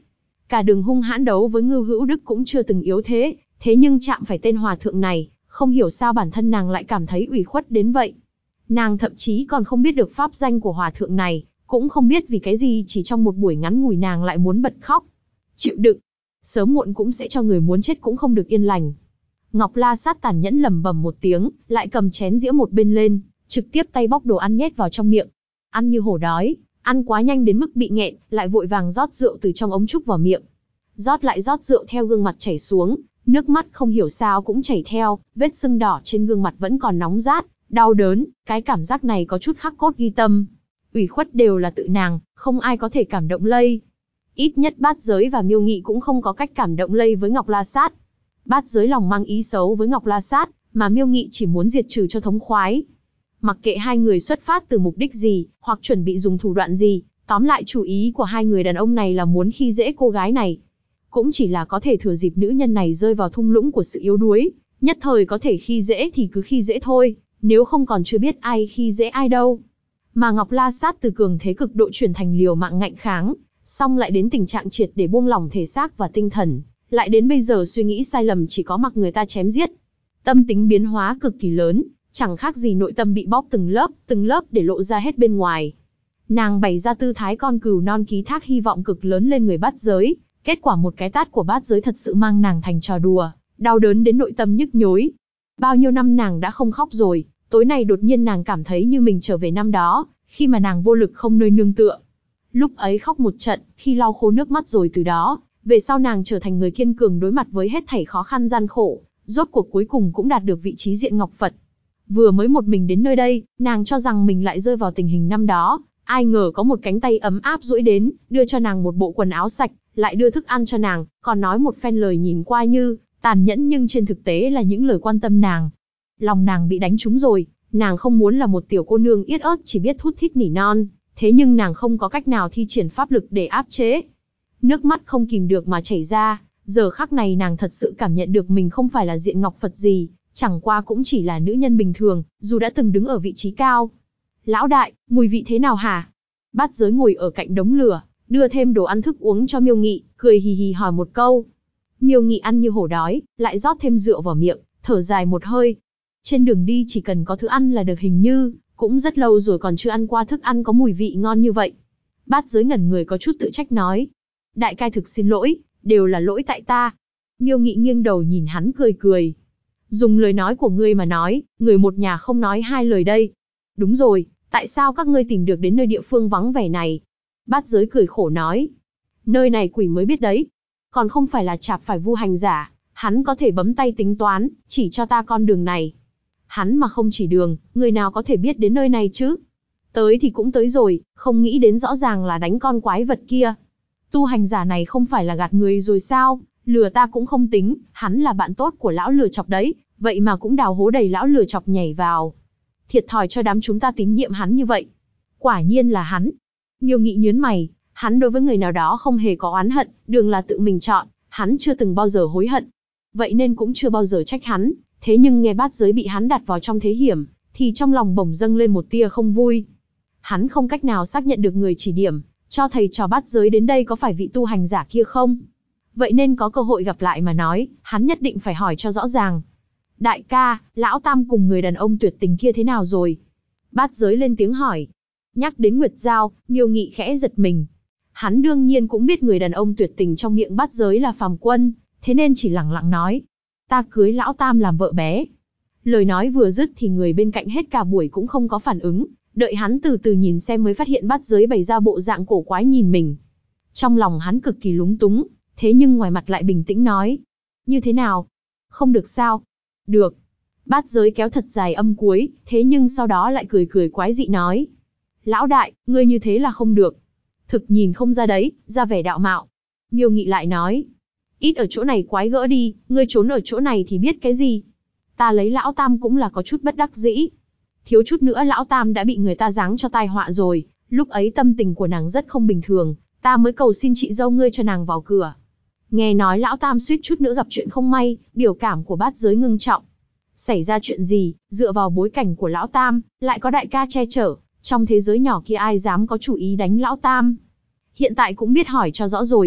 cả đường hung hãn đấu với Ngưu Hữu Đức cũng chưa từng yếu thế, thế nhưng chạm phải tên hòa thượng này, không hiểu sao bản thân nàng lại cảm thấy ủy khuất đến vậy. Nàng thậm chí còn không biết được pháp danh của hòa thượng này, cũng không biết vì cái gì chỉ trong một buổi ngắn ngủi nàng lại muốn bật khóc. Chịu đựng, sớm muộn cũng sẽ cho người muốn chết cũng không được yên lành. Ngọc La Sát tàn nhẫn lầm bầm một tiếng, lại cầm chén dĩa một bên lên, trực tiếp tay bóc đồ ăn nhét vào trong miệng. Ăn như hổ đói, ăn quá nhanh đến mức bị nghẹn, lại vội vàng rót rượu từ trong ống trúc vào miệng. Rót lại rót rượu theo gương mặt chảy xuống, nước mắt không hiểu sao cũng chảy theo, vết sưng đỏ trên gương mặt vẫn còn nóng rát, đau đớn, cái cảm giác này có chút khắc cốt ghi tâm. Ủy khuất đều là tự nàng, không ai có thể cảm động lây. Ít nhất Bát Giới và Miêu Nghị cũng không có cách cảm động lây với Ngọc La Sát. Bát Giới lòng mang ý xấu với Ngọc La Sát, mà Miêu Nghị chỉ muốn diệt trừ cho thống khoái. Mặc kệ hai người xuất phát từ mục đích gì, hoặc chuẩn bị dùng thủ đoạn gì, tóm lại chủ ý của hai người đàn ông này là muốn khi dễ cô gái này. Cũng chỉ là có thể thừa dịp nữ nhân này rơi vào thung lũng của sự yếu đuối, nhất thời có thể khi dễ thì cứ khi dễ thôi, nếu không còn chưa biết ai khi dễ ai đâu. Mà Ngọc La Sát từ cường thế cực độ chuyển thành liều mạng ngạnh kháng, xong lại đến tình trạng triệt để buông lỏng thể xác và tinh thần, lại đến bây giờ suy nghĩ sai lầm chỉ có mặc người ta chém giết. Tâm tính biến hóa cực kỳ lớn, chẳng khác gì nội tâm bị bóp từng lớp để lộ ra hết bên ngoài. Nàng bày ra tư thái con cừu non ký thác hy vọng cực lớn lên người Bát Giới, kết quả một cái tát của Bát Giới thật sự mang nàng thành trò đùa, đau đớn đến nội tâm nhức nhối. Bao nhiêu năm nàng đã không khóc rồi, tối nay đột nhiên nàng cảm thấy như mình trở về năm đó, khi mà nàng vô lực không nơi nương tựa. Lúc ấy khóc một trận, khi lau khô nước mắt rồi từ đó, về sau nàng trở thành người kiên cường đối mặt với hết thảy khó khăn gian khổ, rốt cuộc cuối cùng cũng đạt được vị trí diện ngọc Phật. Vừa mới một mình đến nơi đây, nàng cho rằng mình lại rơi vào tình hình năm đó, ai ngờ có một cánh tay ấm áp duỗi đến, đưa cho nàng một bộ quần áo sạch, lại đưa thức ăn cho nàng, còn nói một phen lời nhìn qua như tàn nhẫn nhưng trên thực tế là những lời quan tâm nàng. Lòng nàng bị đánh trúng rồi, nàng không muốn là một tiểu cô nương yết ớt chỉ biết thút thít nỉ non, thế nhưng nàng không có cách nào thi triển pháp lực để áp chế. Nước mắt không kìm được mà chảy ra, giờ khắc này nàng thật sự cảm nhận được mình không phải là diện ngọc Phật gì, chẳng qua cũng chỉ là nữ nhân bình thường, dù đã từng đứng ở vị trí cao. Lão đại, mùi vị thế nào hả? Bát Giới ngồi ở cạnh đống lửa, đưa thêm đồ ăn thức uống cho Miêu Nghị, cười hì hì hỏi một câu. Miêu Nghị ăn như hổ đói, lại rót thêm rượu vào miệng, thở dài một hơi. Trên đường đi chỉ cần có thứ ăn là được, hình như cũng rất lâu rồi còn chưa ăn qua thức ăn có mùi vị ngon như vậy. Bát Giới ngẩn người có chút tự trách nói. Đại ca thực xin lỗi, đều là lỗi tại ta. Miêu Nghị nghiêng đầu nhìn hắn cười cười. Dùng lời nói của ngươi mà nói, người một nhà không nói hai lời đây. Đúng rồi, tại sao các ngươi tìm được đến nơi địa phương vắng vẻ này? Bát Giới cười khổ nói. Nơi này quỷ mới biết đấy. Còn không phải là chạp phải vu hành giả, hắn có thể bấm tay tính toán, chỉ cho ta con đường này. Hắn mà không chỉ đường, người nào có thể biết đến nơi này chứ? Tới thì cũng tới rồi, không nghĩ đến rõ ràng là đánh con quái vật kia. Tu hành giả này không phải là gạt người rồi sao? Lừa ta cũng không tính, hắn là bạn tốt của lão lừa chọc đấy, vậy mà cũng đào hố đầy lão lừa chọc nhảy vào. Thiệt thòi cho đám chúng ta tín nhiệm hắn như vậy. Quả nhiên là hắn. Miêu Nghị nhướng mày, hắn đối với người nào đó không hề có oán hận, đường là tự mình chọn, hắn chưa từng bao giờ hối hận. Vậy nên cũng chưa bao giờ trách hắn, thế nhưng nghe Bát Giới bị hắn đặt vào trong thế hiểm, thì trong lòng bỗng dâng lên một tia không vui. Hắn không cách nào xác nhận được người chỉ điểm, cho thầy trò Bát Giới đến đây có phải vị tu hành giả kia không. Vậy nên có cơ hội gặp lại mà nói, hắn nhất định phải hỏi cho rõ ràng. Đại ca, lão Tam cùng người đàn ông tuyệt tình kia thế nào rồi? Bát Giới lên tiếng hỏi. Nhắc đến Nguyệt Giao, Miêu Nghị khẽ giật mình. Hắn đương nhiên cũng biết người đàn ông tuyệt tình trong miệng Bát Giới là Phàm Quân, thế nên chỉ lẳng lặng nói. Ta cưới lão Tam làm vợ bé. Lời nói vừa dứt thì người bên cạnh hết cả buổi cũng không có phản ứng, đợi hắn từ từ nhìn xem mới phát hiện Bát Giới bày ra bộ dạng cổ quái nhìn mình. Trong lòng hắn cực kỳ lúng túng, thế nhưng ngoài mặt lại bình tĩnh nói. Như thế nào? Không được sao? Được. Bát Giới kéo thật dài âm cuối, thế nhưng sau đó lại cười cười quái dị nói. Lão đại, ngươi như thế là không được. Thực nhìn không ra đấy, ra vẻ đạo mạo. Miêu Nghị lại nói. Ít ở chỗ này quái gỡ đi, ngươi trốn ở chỗ này thì biết cái gì. Ta lấy lão Tam cũng là có chút bất đắc dĩ. Thiếu chút nữa lão Tam đã bị người ta giáng cho tai họa rồi, lúc ấy tâm tình của nàng rất không bình thường, ta mới cầu xin chị dâu ngươi cho nàng vào cửa. Nghe nói lão Tam suýt chút nữa gặp chuyện không may, biểu cảm của Bát Giới ngưng trọng. Xảy ra chuyện gì, dựa vào bối cảnh của lão Tam, lại có đại ca che chở, trong thế giới nhỏ kia ai dám có chủ ý đánh lão Tam. Hiện tại cũng biết hỏi cho rõ rồi.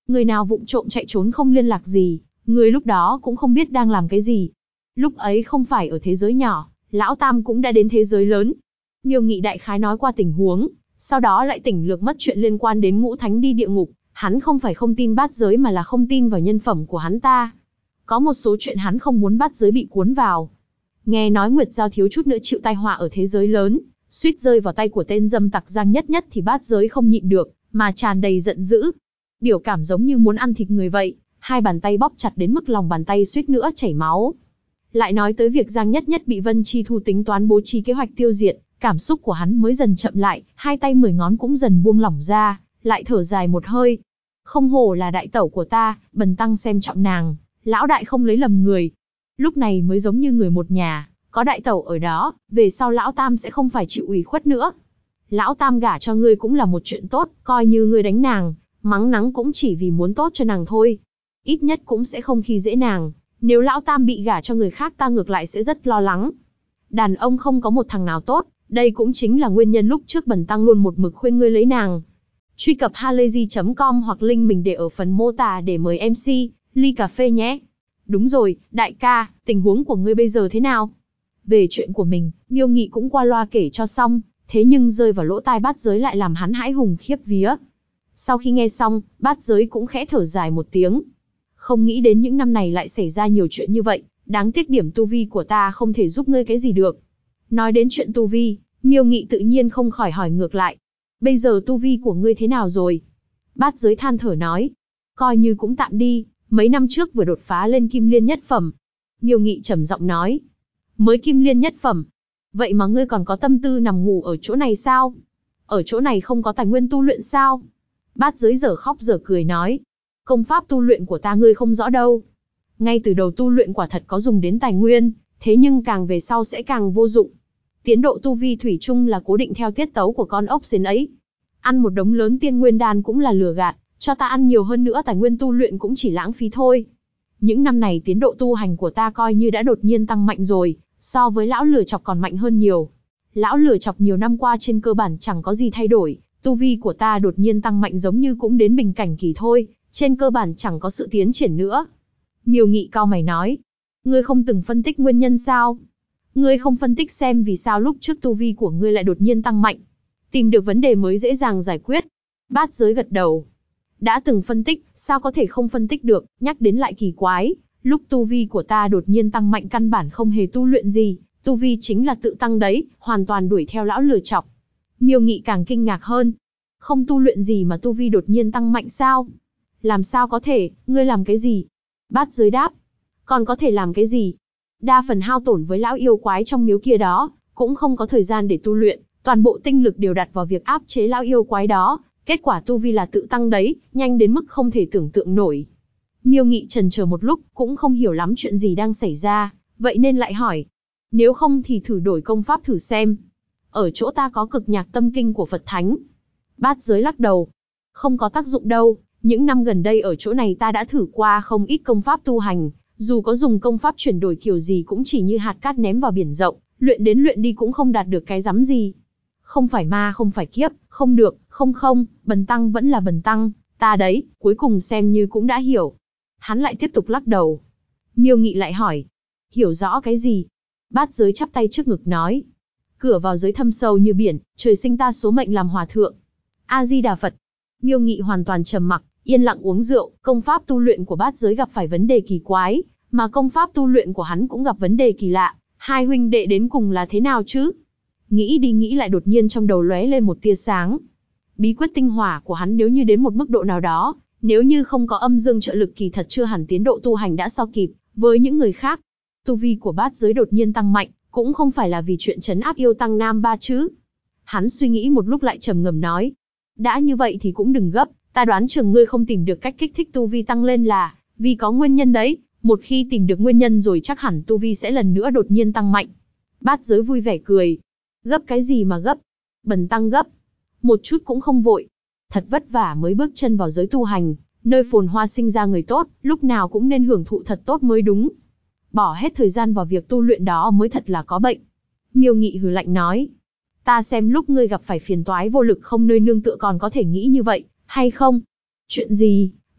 Người nào vụng trộm chạy trốn không liên lạc gì, người lúc đó cũng không biết đang làm cái gì. Lúc ấy không phải ở thế giới nhỏ, Lão Tam cũng đã đến thế giới lớn. Miêu Nghị đại khái nói qua tình huống, sau đó lại tỉnh lược mất chuyện liên quan đến Ngũ Thánh đi địa ngục. Hắn không phải không tin bát giới mà là không tin vào nhân phẩm của hắn ta. Có một số chuyện hắn không muốn bát giới bị cuốn vào. Nghe nói Nguyệt Giao thiếu chút nữa chịu tai họa ở thế giới lớn, suýt rơi vào tay của tên dâm tặc Giang Nhất Nhất thì bát giới không nhịn được, mà tràn đầy giận dữ. Biểu cảm giống như muốn ăn thịt người vậy, hai bàn tay bóp chặt đến mức lòng bàn tay suýt nữa chảy máu. Lại nói tới việc Giang Nhất Nhất bị Vân Chi Thu tính toán bố trí kế hoạch tiêu diệt, cảm xúc của hắn mới dần chậm lại, hai tay 10 ngón cũng dần buông lỏng ra, lại thở dài một hơi. Không hổ là đại tẩu của ta, bần tăng xem trọng nàng, lão đại không lấy lầm người. Lúc này mới giống như người một nhà, có đại tẩu ở đó, về sau lão Tam sẽ không phải chịu ủy khuất nữa. Lão Tam gả cho ngươi cũng là một chuyện tốt, coi như ngươi đánh nàng, mắng nắng cũng chỉ vì muốn tốt cho nàng thôi. Ít nhất cũng sẽ không khi dễ nàng, nếu lão Tam bị gả cho người khác ta ngược lại sẽ rất lo lắng. Đàn ông không có một thằng nào tốt, đây cũng chính là nguyên nhân lúc trước bần tăng luôn một mực khuyên ngươi lấy nàng. Truy cập halayzi.com hoặc link mình để ở phần mô tả để mời MC, ly cà phê nhé. Đúng rồi, đại ca, tình huống của ngươi bây giờ thế nào? Về chuyện của mình, Miêu Nghị cũng qua loa kể cho xong, thế nhưng rơi vào lỗ tai bát giới lại làm hắn hãi hùng khiếp vía. Sau khi nghe xong, bát giới cũng khẽ thở dài một tiếng. Không nghĩ đến những năm này lại xảy ra nhiều chuyện như vậy, đáng tiếc điểm tu vi của ta không thể giúp ngươi cái gì được. Nói đến chuyện tu vi, Miêu Nghị tự nhiên không khỏi hỏi ngược lại. Bây giờ tu vi của ngươi thế nào rồi? Bát giới than thở nói. Coi như cũng tạm đi, mấy năm trước vừa đột phá lên Kim Liên nhất phẩm. Miêu Nghị trầm giọng nói. Mới Kim Liên nhất phẩm. Vậy mà ngươi còn có tâm tư nằm ngủ ở chỗ này sao? Ở chỗ này không có tài nguyên tu luyện sao? Bát giới dở khóc dở cười nói. Công pháp tu luyện của ta ngươi không rõ đâu. Ngay từ đầu tu luyện quả thật có dùng đến tài nguyên, thế nhưng càng về sau sẽ càng vô dụng. Tiến độ tu vi thủy chung là cố định theo tiết tấu của con ốc sến ấy. Ăn một đống lớn tiên nguyên đan cũng là lừa gạt, cho ta ăn nhiều hơn nữa tài nguyên tu luyện cũng chỉ lãng phí thôi. Những năm này tiến độ tu hành của ta coi như đã đột nhiên tăng mạnh rồi, so với lão lừa chọc còn mạnh hơn nhiều. Lão lừa chọc nhiều năm qua trên cơ bản chẳng có gì thay đổi, tu vi của ta đột nhiên tăng mạnh giống như cũng đến bình cảnh kỳ thôi, trên cơ bản chẳng có sự tiến triển nữa. Miêu Nghị cau mày nói, ngươi không từng phân tích nguyên nhân sao? Ngươi không phân tích xem vì sao lúc trước tu vi của ngươi lại đột nhiên tăng mạnh. Tìm được vấn đề mới dễ dàng giải quyết. Bát giới gật đầu. Đã từng phân tích, sao có thể không phân tích được, nhắc đến lại kỳ quái. Lúc tu vi của ta đột nhiên tăng mạnh căn bản không hề tu luyện gì, tu vi chính là tự tăng đấy, hoàn toàn đuổi theo lão lừa chọc. Miêu Nghị càng kinh ngạc hơn. Không tu luyện gì mà tu vi đột nhiên tăng mạnh sao? Làm sao có thể, ngươi làm cái gì? Bát giới đáp. Còn có thể làm cái gì? Đa phần hao tổn với lão yêu quái trong miếu kia đó, cũng không có thời gian để tu luyện, toàn bộ tinh lực đều đặt vào việc áp chế lão yêu quái đó, kết quả tu vi là tự tăng đấy, nhanh đến mức không thể tưởng tượng nổi. Miêu Nghị chần chờ một lúc, cũng không hiểu lắm chuyện gì đang xảy ra, vậy nên lại hỏi. Nếu không thì thử đổi công pháp thử xem. Ở chỗ ta có cực nhạc tâm kinh của Phật Thánh. Bát giới lắc đầu. Không có tác dụng đâu, những năm gần đây ở chỗ này ta đã thử qua không ít công pháp tu hành, dù có dùng công pháp chuyển đổi kiểu gì cũng chỉ như hạt cát ném vào biển rộng, luyện đến luyện đi cũng không đạt được cái rắm gì. Không phải ma không phải kiếp, không được, không, bần tăng vẫn là bần tăng, ta đấy, cuối cùng xem như cũng đã hiểu. Hắn lại tiếp tục lắc đầu. Miêu Nghị lại hỏi, hiểu rõ cái gì? Bát giới chắp tay trước ngực nói, cửa vào giới thâm sâu như biển, trời sinh ta số mệnh làm hòa thượng. A Di Đà Phật. Miêu Nghị hoàn toàn trầm mặc, yên lặng uống rượu, công pháp tu luyện của bát giới gặp phải vấn đề kỳ quái, mà công pháp tu luyện của hắn cũng gặp vấn đề kỳ lạ, hai huynh đệ đến cùng là thế nào chứ? Nghĩ đi nghĩ lại đột nhiên trong đầu lóe lên một tia sáng. Bí quyết tinh hỏa của hắn nếu như đến một mức độ nào đó, nếu như không có âm dương trợ lực kỳ thật chưa hẳn tiến độ tu hành đã so kịp với những người khác. Tu vi của bát giới đột nhiên tăng mạnh, cũng không phải là vì chuyện trấn áp yêu tăng nam ba chứ. Hắn suy nghĩ một lúc lại trầm ngâm nói, đã như vậy thì cũng đừng gấp, ta đoán chừng ngươi không tìm được cách kích thích tu vi tăng lên là vì có nguyên nhân đấy, một khi tìm được nguyên nhân rồi chắc hẳn tu vi sẽ lần nữa đột nhiên tăng mạnh. Bát giới vui vẻ cười, gấp cái gì mà gấp, bần tăng gấp, một chút cũng không vội. Thật vất vả mới bước chân vào giới tu hành, nơi phồn hoa sinh ra người tốt, lúc nào cũng nên hưởng thụ thật tốt mới đúng. Bỏ hết thời gian vào việc tu luyện đó mới thật là có bệnh. Miêu Nghị hừ lạnh nói, ta xem lúc ngươi gặp phải phiền toái vô lực không nơi nương tựa còn có thể nghĩ như vậy, hay không? Chuyện gì,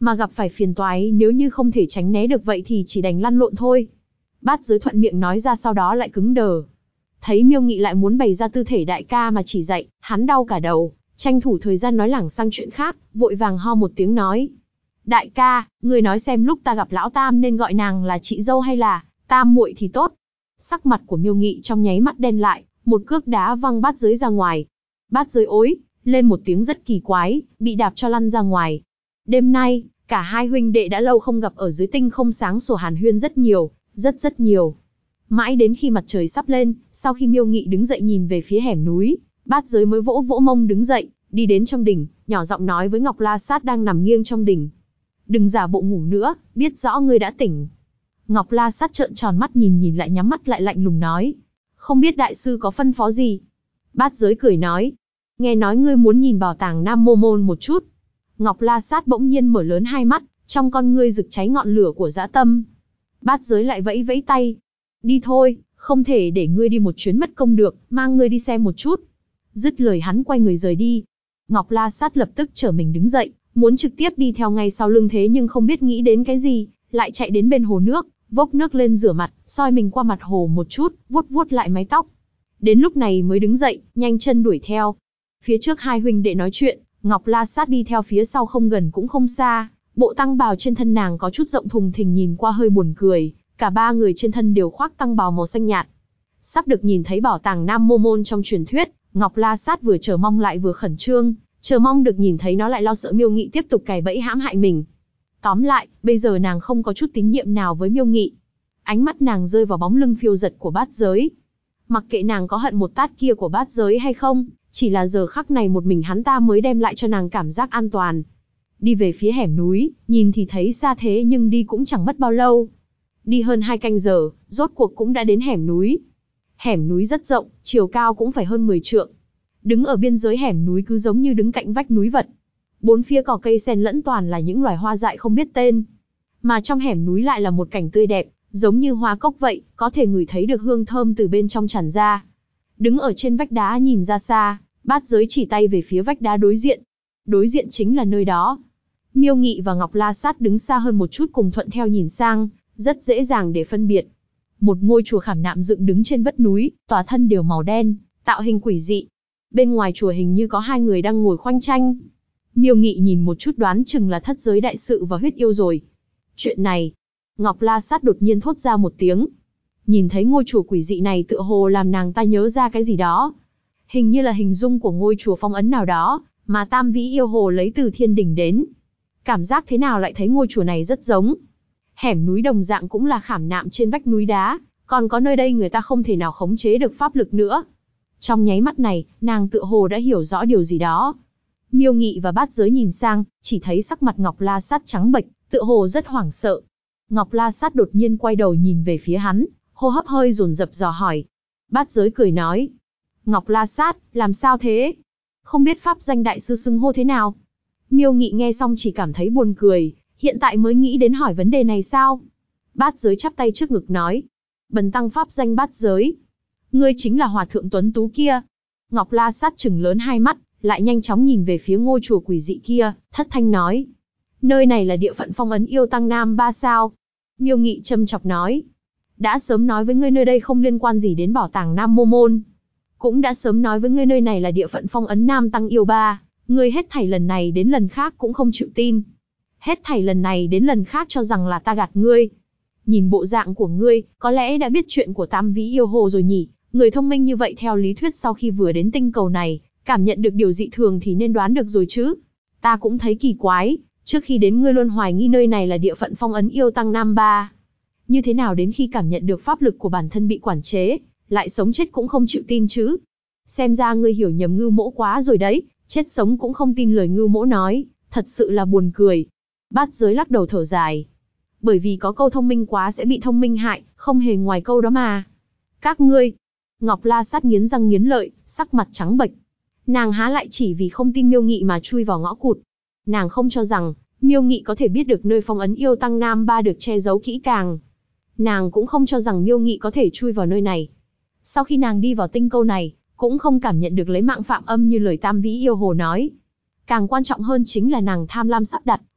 mà gặp phải phiền toái nếu như không thể tránh né được vậy thì chỉ đành lăn lộn thôi. Bát giới thuận miệng nói ra sau đó lại cứng đờ. Thấy Miêu Nghị lại muốn bày ra tư thể đại ca mà chỉ dạy, hắn đau cả đầu, tranh thủ thời gian nói lảng sang chuyện khác, vội vàng ho một tiếng nói. Đại ca, người nói xem lúc ta gặp lão Tam nên gọi nàng là chị dâu hay là Tam muội thì tốt. Sắc mặt của Miêu Nghị trong nháy mắt đen lại, một cước đá văng bát giới ra ngoài. Bát giới ối lên một tiếng rất kỳ quái, bị đạp cho lăn ra ngoài. Đêm nay, cả hai huynh đệ đã lâu không gặp ở dưới tinh không sáng sủa hàn huyên rất nhiều, rất nhiều. Mãi đến khi mặt trời sắp lên, sau khi Miêu Nghị đứng dậy nhìn về phía hẻm núi, bát giới mới vỗ vỗ mông đứng dậy, đi đến trong đỉnh, nhỏ giọng nói với Ngọc La Sát đang nằm nghiêng trong đỉnh. Đừng giả bộ ngủ nữa, biết rõ ngươi đã tỉnh. Ngọc La Sát trợn tròn mắt nhìn lại nhắm mắt lại lạnh lùng nói. Không biết đại sư có phân phó gì? Bát giới cười nói. Nghe nói ngươi muốn nhìn bảo tàng Nam Mô Môn một chút. Ngọc La Sát bỗng nhiên mở lớn hai mắt, trong con ngươi rực cháy ngọn lửa của dã tâm. Bát giới lại vẫy vẫy tay. Đi thôi, không thể để ngươi đi một chuyến mất công được, mang ngươi đi xem một chút. Dứt lời hắn quay người rời đi. Ngọc La Sát lập tức trở mình đứng dậy, muốn trực tiếp đi theo ngay sau lưng thế nhưng không biết nghĩ đến cái gì, lại chạy đến bên hồ nước, vốc nước lên rửa mặt, soi mình qua mặt hồ một chút, vuốt vuốt lại mái tóc. Đến lúc này mới đứng dậy, nhanh chân đuổi theo. Phía trước hai huynh đệ nói chuyện, Ngọc La Sát đi theo phía sau không gần cũng không xa, bộ tăng bào trên thân nàng có chút rộng thùng thình nhìn qua hơi buồn cười, cả ba người trên thân đều khoác tăng bào màu xanh nhạt. Sắp được nhìn thấy bảo tàng Nam Mô Môn trong truyền thuyết, Ngọc La Sát vừa chờ mong lại vừa khẩn trương, chờ mong được nhìn thấy nó lại lo sợ Miêu Nghị tiếp tục cài bẫy hãm hại mình. Tóm lại, bây giờ nàng không có chút tín nhiệm nào với Miêu Nghị. Ánh mắt nàng rơi vào bóng lưng phiêu dật của bát giới. Mặc kệ nàng có hận một tát kia của bát giới hay không, chỉ là giờ khắc này một mình hắn ta mới đem lại cho nàng cảm giác an toàn. Đi về phía hẻm núi, nhìn thì thấy xa thế nhưng đi cũng chẳng mất bao lâu. Đi hơn 2 canh giờ, rốt cuộc cũng đã đến hẻm núi. Hẻm núi rất rộng, chiều cao cũng phải hơn 10 trượng. Đứng ở biên giới hẻm núi cứ giống như đứng cạnh vách núi vật. Bốn phía cỏ cây xen lẫn toàn là những loài hoa dại không biết tên. Mà trong hẻm núi lại là một cảnh tươi đẹp, giống như hoa cốc vậy, có thể ngửi thấy được hương thơm từ bên trong tràn ra. Đứng ở trên vách đá nhìn ra xa, bát giới chỉ tay về phía vách đá đối diện. Đối diện chính là nơi đó. Miêu Nghị và Ngọc La Sát đứng xa hơn một chút cùng thuận theo nhìn sang, rất dễ dàng để phân biệt. Một ngôi chùa khảm nạm dựng đứng trên vách núi, tòa thân đều màu đen, tạo hình quỷ dị. Bên ngoài chùa hình như có hai người đang ngồi khoanh tranh. Miêu Nghị nhìn một chút đoán chừng là thất giới đại sự và huyết yêu rồi. Chuyện này, Ngọc La Sát đột nhiên thốt ra một tiếng. Nhìn thấy ngôi chùa quỷ dị này tựa hồ làm nàng ta nhớ ra cái gì đó. Hình như là hình dung của ngôi chùa phong ấn nào đó, mà Tam Vĩ yêu hồ lấy từ thiên đỉnh đến. Cảm giác thế nào lại thấy ngôi chùa này rất giống. Hẻm núi đồng dạng cũng là khảm nạm trên vách núi đá, còn có nơi đây người ta không thể nào khống chế được pháp lực nữa. Trong nháy mắt này, nàng tựa hồ đã hiểu rõ điều gì đó. Miêu Nghị và bát giới nhìn sang, chỉ thấy sắc mặt Ngọc La Sát trắng bệch, tựa hồ rất hoảng sợ. Ngọc La Sát đột nhiên quay đầu nhìn về phía hắn, hô hấp hơi dồn dập dò hỏi. Bát giới cười nói. Ngọc La Sát, làm sao thế? Không biết pháp danh đại sư xưng hô thế nào? Miêu Nghị nghe xong chỉ cảm thấy buồn cười, hiện tại mới nghĩ đến hỏi vấn đề này sao? Bát giới chắp tay trước ngực nói. Bần tăng pháp danh bát giới. Ngươi chính là hòa thượng tuấn tú kia. Ngọc La Sát trừng lớn hai mắt, lại nhanh chóng nhìn về phía ngôi chùa quỷ dị kia, thất thanh nói. Nơi này là địa phận phong ấn yêu tăng Nam Ba sao? Miêu Nghị châm chọc nói. Đã sớm nói với ngươi nơi đây không liên quan gì đến bảo tàng Nam Mô Môn. Cũng đã sớm nói với ngươi nơi này là địa phận phong ấn Nam Tăng Yêu Ba. Ngươi hết thảy lần này đến lần khác cũng không chịu tin. Hết thảy lần này đến lần khác cho rằng là ta gạt ngươi. Nhìn bộ dạng của ngươi, có lẽ đã biết chuyện của Tam Vĩ yêu hồ rồi nhỉ. Người thông minh như vậy theo lý thuyết sau khi vừa đến tinh cầu này, cảm nhận được điều dị thường thì nên đoán được rồi chứ. Ta cũng thấy kỳ quái, trước khi đến ngươi luôn hoài nghi nơi này là địa phận phong ấn yêu tăng Nam Ba. Như thế nào đến khi cảm nhận được pháp lực của bản thân bị quản chế, lại sống chết cũng không chịu tin chứ? Xem ra ngươi hiểu nhầm Ngưu Mỗ quá rồi đấy, chết sống cũng không tin lời Ngưu Mỗ nói, thật sự là buồn cười. Bát giới lắc đầu thở dài. Bởi vì có câu thông minh quá sẽ bị thông minh hại, không hề ngoài câu đó mà. Các ngươi. Ngọc La Sát nghiến răng nghiến lợi, sắc mặt trắng bệch. Nàng há lại chỉ vì không tin Miêu Nghị mà chui vào ngõ cụt. Nàng không cho rằng Miêu Nghị có thể biết được nơi phong ấn yêu tăng Nam Ba được che giấu kỹ càng. Nàng cũng không cho rằng Miêu Nghị có thể chui vào nơi này. Sau khi nàng đi vào tinh cầu này, cũng không cảm nhận được lấy mạng phạm âm như lời Tam Vĩ yêu hồ nói. Càng quan trọng hơn chính là nàng tham lam sắp đặt,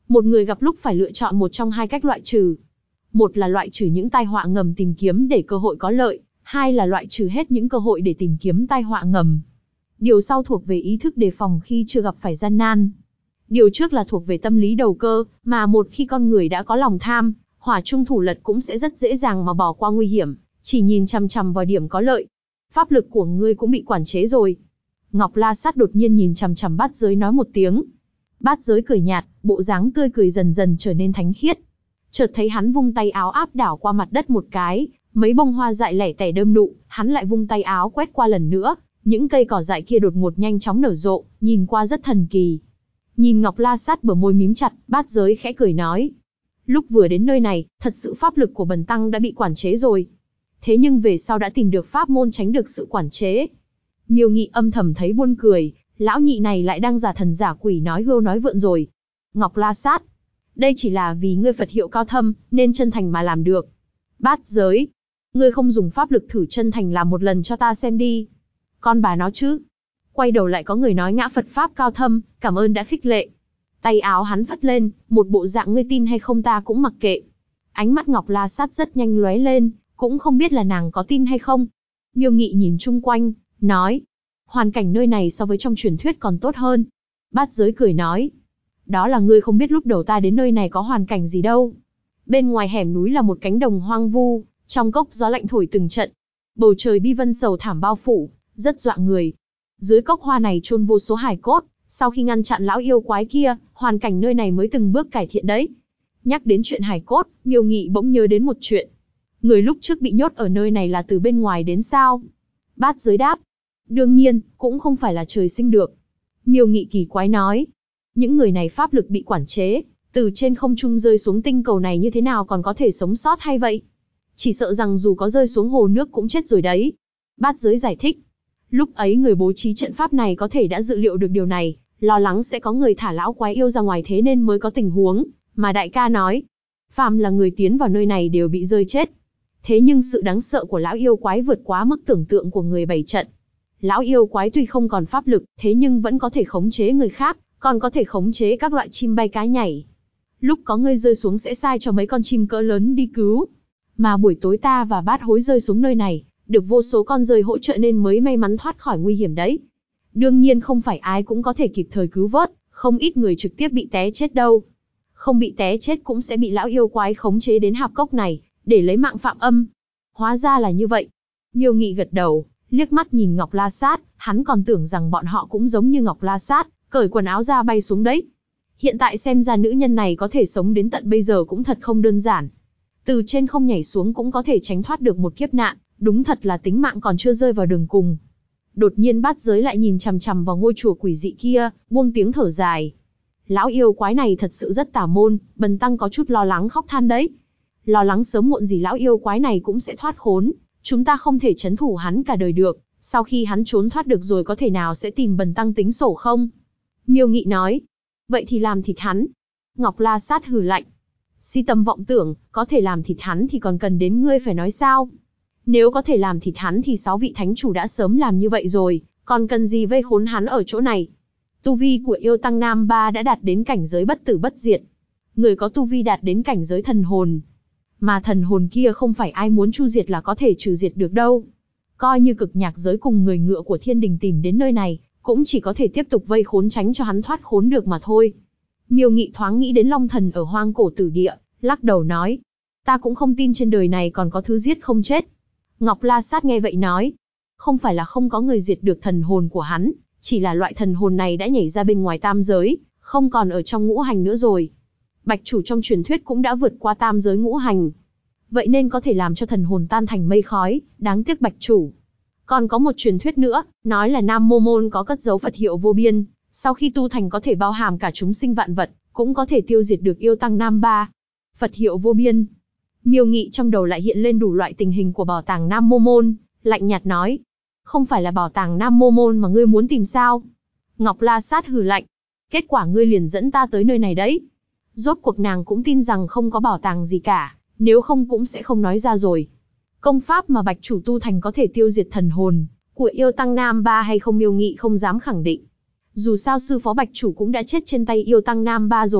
Một người gặp lúc phải lựa chọn một trong hai cách loại trừ. Một là loại trừ những tai họa ngầm tìm kiếm để cơ hội có lợi, hai là loại trừ hết những cơ hội để tìm kiếm tai họa ngầm. Điều sau thuộc về ý thức đề phòng khi chưa gặp phải gian nan. Điều trước là thuộc về tâm lý đầu cơ, mà một khi con người đã có lòng tham, hỏa chung thủ lật cũng sẽ rất dễ dàng mà bỏ qua nguy hiểm, chỉ nhìn chằm chằm vào điểm có lợi. Pháp lực của ngươi cũng bị quản chế rồi. Ngọc La Sát đột nhiên nhìn chằm chằm Bát Giới nói một tiếng. Bát Giới cười nhạt, bộ dáng tươi cười dần dần trở nên thánh khiết. Chợt thấy hắn vung tay áo áp đảo qua mặt đất một cái, mấy bông hoa dại lẻ tẻ đơm nụ, hắn lại vung tay áo quét qua lần nữa, những cây cỏ dại kia đột ngột nhanh chóng nở rộ, nhìn qua rất thần kỳ. Nhìn Ngọc La Sát bờ môi mím chặt, Bát Giới khẽ cười nói. Lúc vừa đến nơi này, thật sự pháp lực của bần tăng đã bị quản chế rồi. Thế nhưng về sau đã tìm được pháp môn tránh được sự quản chế. Miêu Nghị âm thầm thấy buồn cười, lão nhị này lại đang giả thần giả quỷ nói hưu nói vượn rồi. Ngọc La Sát, đây chỉ là vì ngươi Phật hiệu cao thâm, nên chân thành mà làm được. Bát Giới, ngươi không dùng pháp lực thử chân thành làm một lần cho ta xem đi. Con bà nó chứ. Quay đầu lại có người nói ngã Phật pháp cao thâm, cảm ơn đã khích lệ. Tay áo hắn phất lên, một bộ dạng ngươi tin hay không ta cũng mặc kệ. Ánh mắt Ngọc La Sát rất nhanh lóe lên, cũng không biết là nàng có tin hay không. Miêu Nghị nhìn chung quanh, nói, hoàn cảnh nơi này so với trong truyền thuyết còn tốt hơn. Bát Giới cười nói, đó là ngươi không biết lúc đầu ta đến nơi này có hoàn cảnh gì đâu. Bên ngoài hẻm núi là một cánh đồng hoang vu, trong cốc gió lạnh thổi từng trận. Bầu trời bi vân sầu thảm bao phủ, rất dọa người. Dưới cốc hoa này chôn vô số hài cốt, sau khi ngăn chặn lão yêu quái kia, hoàn cảnh nơi này mới từng bước cải thiện đấy. Nhắc đến chuyện hài cốt, Miêu Nghị bỗng nhớ đến một chuyện. Người lúc trước bị nhốt ở nơi này là từ bên ngoài đến sao? Bát Giới đáp, đương nhiên, cũng không phải là trời sinh được. Miêu Nghị kỳ quái nói, những người này pháp lực bị quản chế, từ trên không trung rơi xuống tinh cầu này như thế nào còn có thể sống sót hay vậy? Chỉ sợ rằng dù có rơi xuống hồ nước cũng chết rồi đấy. Bát Giới giải thích, lúc ấy người bố trí trận pháp này có thể đã dự liệu được điều này, lo lắng sẽ có người thả lão quái yêu ra ngoài thế nên mới có tình huống mà đại ca nói. Phàm là người tiến vào nơi này đều bị rơi chết. Thế nhưng sự đáng sợ của lão yêu quái vượt quá mức tưởng tượng của người bày trận. Lão yêu quái tuy không còn pháp lực, thế nhưng vẫn có thể khống chế người khác, còn có thể khống chế các loại chim bay cá nhảy. Lúc có người rơi xuống sẽ sai cho mấy con chim cỡ lớn đi cứu. Mà buổi tối ta và Bát Hối rơi xuống nơi này, được vô số con rơi hỗ trợ nên mới may mắn thoát khỏi nguy hiểm đấy. Đương nhiên không phải ai cũng có thể kịp thời cứu vớt, không ít người trực tiếp bị té chết đâu. Không bị té chết cũng sẽ bị lão yêu quái khống chế đến hạp cốc này, để lấy mạng phạm âm. Hóa ra là như vậy. Miêu Nghị gật đầu, liếc mắt nhìn Ngọc La Sát, hắn còn tưởng rằng bọn họ cũng giống như Ngọc La Sát, cởi quần áo ra bay xuống đấy. Hiện tại xem ra nữ nhân này có thể sống đến tận bây giờ cũng thật không đơn giản. Từ trên không nhảy xuống cũng có thể tránh thoát được một kiếp nạn, đúng thật là tính mạng còn chưa rơi vào đường cùng. Đột nhiên Bát Giới lại nhìn chằm chằm vào ngôi chùa quỷ dị kia, buông tiếng thở dài. Lão yêu quái này thật sự rất tà môn, bần tăng có chút lo lắng khóc than đấy. Lo lắng sớm muộn gì lão yêu quái này cũng sẽ thoát khốn, chúng ta không thể trấn thủ hắn cả đời được, sau khi hắn trốn thoát được rồi có thể nào sẽ tìm bần tăng tính sổ không? Miêu Nghị nói, vậy thì làm thịt hắn. Ngọc La Sát hừ lạnh, si tâm vọng tưởng, có thể làm thịt hắn thì còn cần đến ngươi phải nói sao? Nếu có thể làm thịt hắn thì 6 vị thánh chủ đã sớm làm như vậy rồi, còn cần gì vây khốn hắn ở chỗ này? Tu vi của yêu tăng Nam Ba đã đạt đến cảnh giới bất tử bất diệt. Người có tu vi đạt đến cảnh giới thần hồn. Mà thần hồn kia không phải ai muốn chu diệt là có thể trừ diệt được đâu. Coi như cực nhạc giới cùng người ngựa của thiên đình tìm đến nơi này, cũng chỉ có thể tiếp tục vây khốn tránh cho hắn thoát khốn được mà thôi. Miêu Nghị thoáng nghĩ đến Long Thần ở hoang cổ tử địa, lắc đầu nói, ta cũng không tin trên đời này còn có thứ giết không chết. Ngọc La Sát nghe vậy nói, không phải là không có người diệt được thần hồn của hắn, chỉ là loại thần hồn này đã nhảy ra bên ngoài tam giới, không còn ở trong ngũ hành nữa rồi. Bạch chủ trong truyền thuyết cũng đã vượt qua tam giới ngũ hành. Vậy nên có thể làm cho thần hồn tan thành mây khói, đáng tiếc Bạch chủ. Còn có một truyền thuyết nữa, nói là Nam Mô Môn có cất giấu Phật hiệu vô biên, sau khi tu thành có thể bao hàm cả chúng sinh vạn vật, cũng có thể tiêu diệt được yêu tăng Nam Ba. Phật hiệu vô biên. Miêu Nghị trong đầu lại hiện lên đủ loại tình hình của bảo tàng Nam Mô Môn, lạnh nhạt nói, không phải là bảo tàng Nam Mô Môn mà ngươi muốn tìm sao? Ngọc La Sát hừ lạnh, kết quả ngươi liền dẫn ta tới nơi này đấy. Rốt cuộc nàng cũng tin rằng không có bảo tàng gì cả, nếu không cũng sẽ không nói ra rồi. Công pháp mà Bạch chủ tu thành có thể tiêu diệt thần hồn của yêu tăng Nam Ba hay không, Miêu Nghị không dám khẳng định. Dù sao sư phó Bạch chủ cũng đã chết trên tay yêu tăng Nam Ba rồi,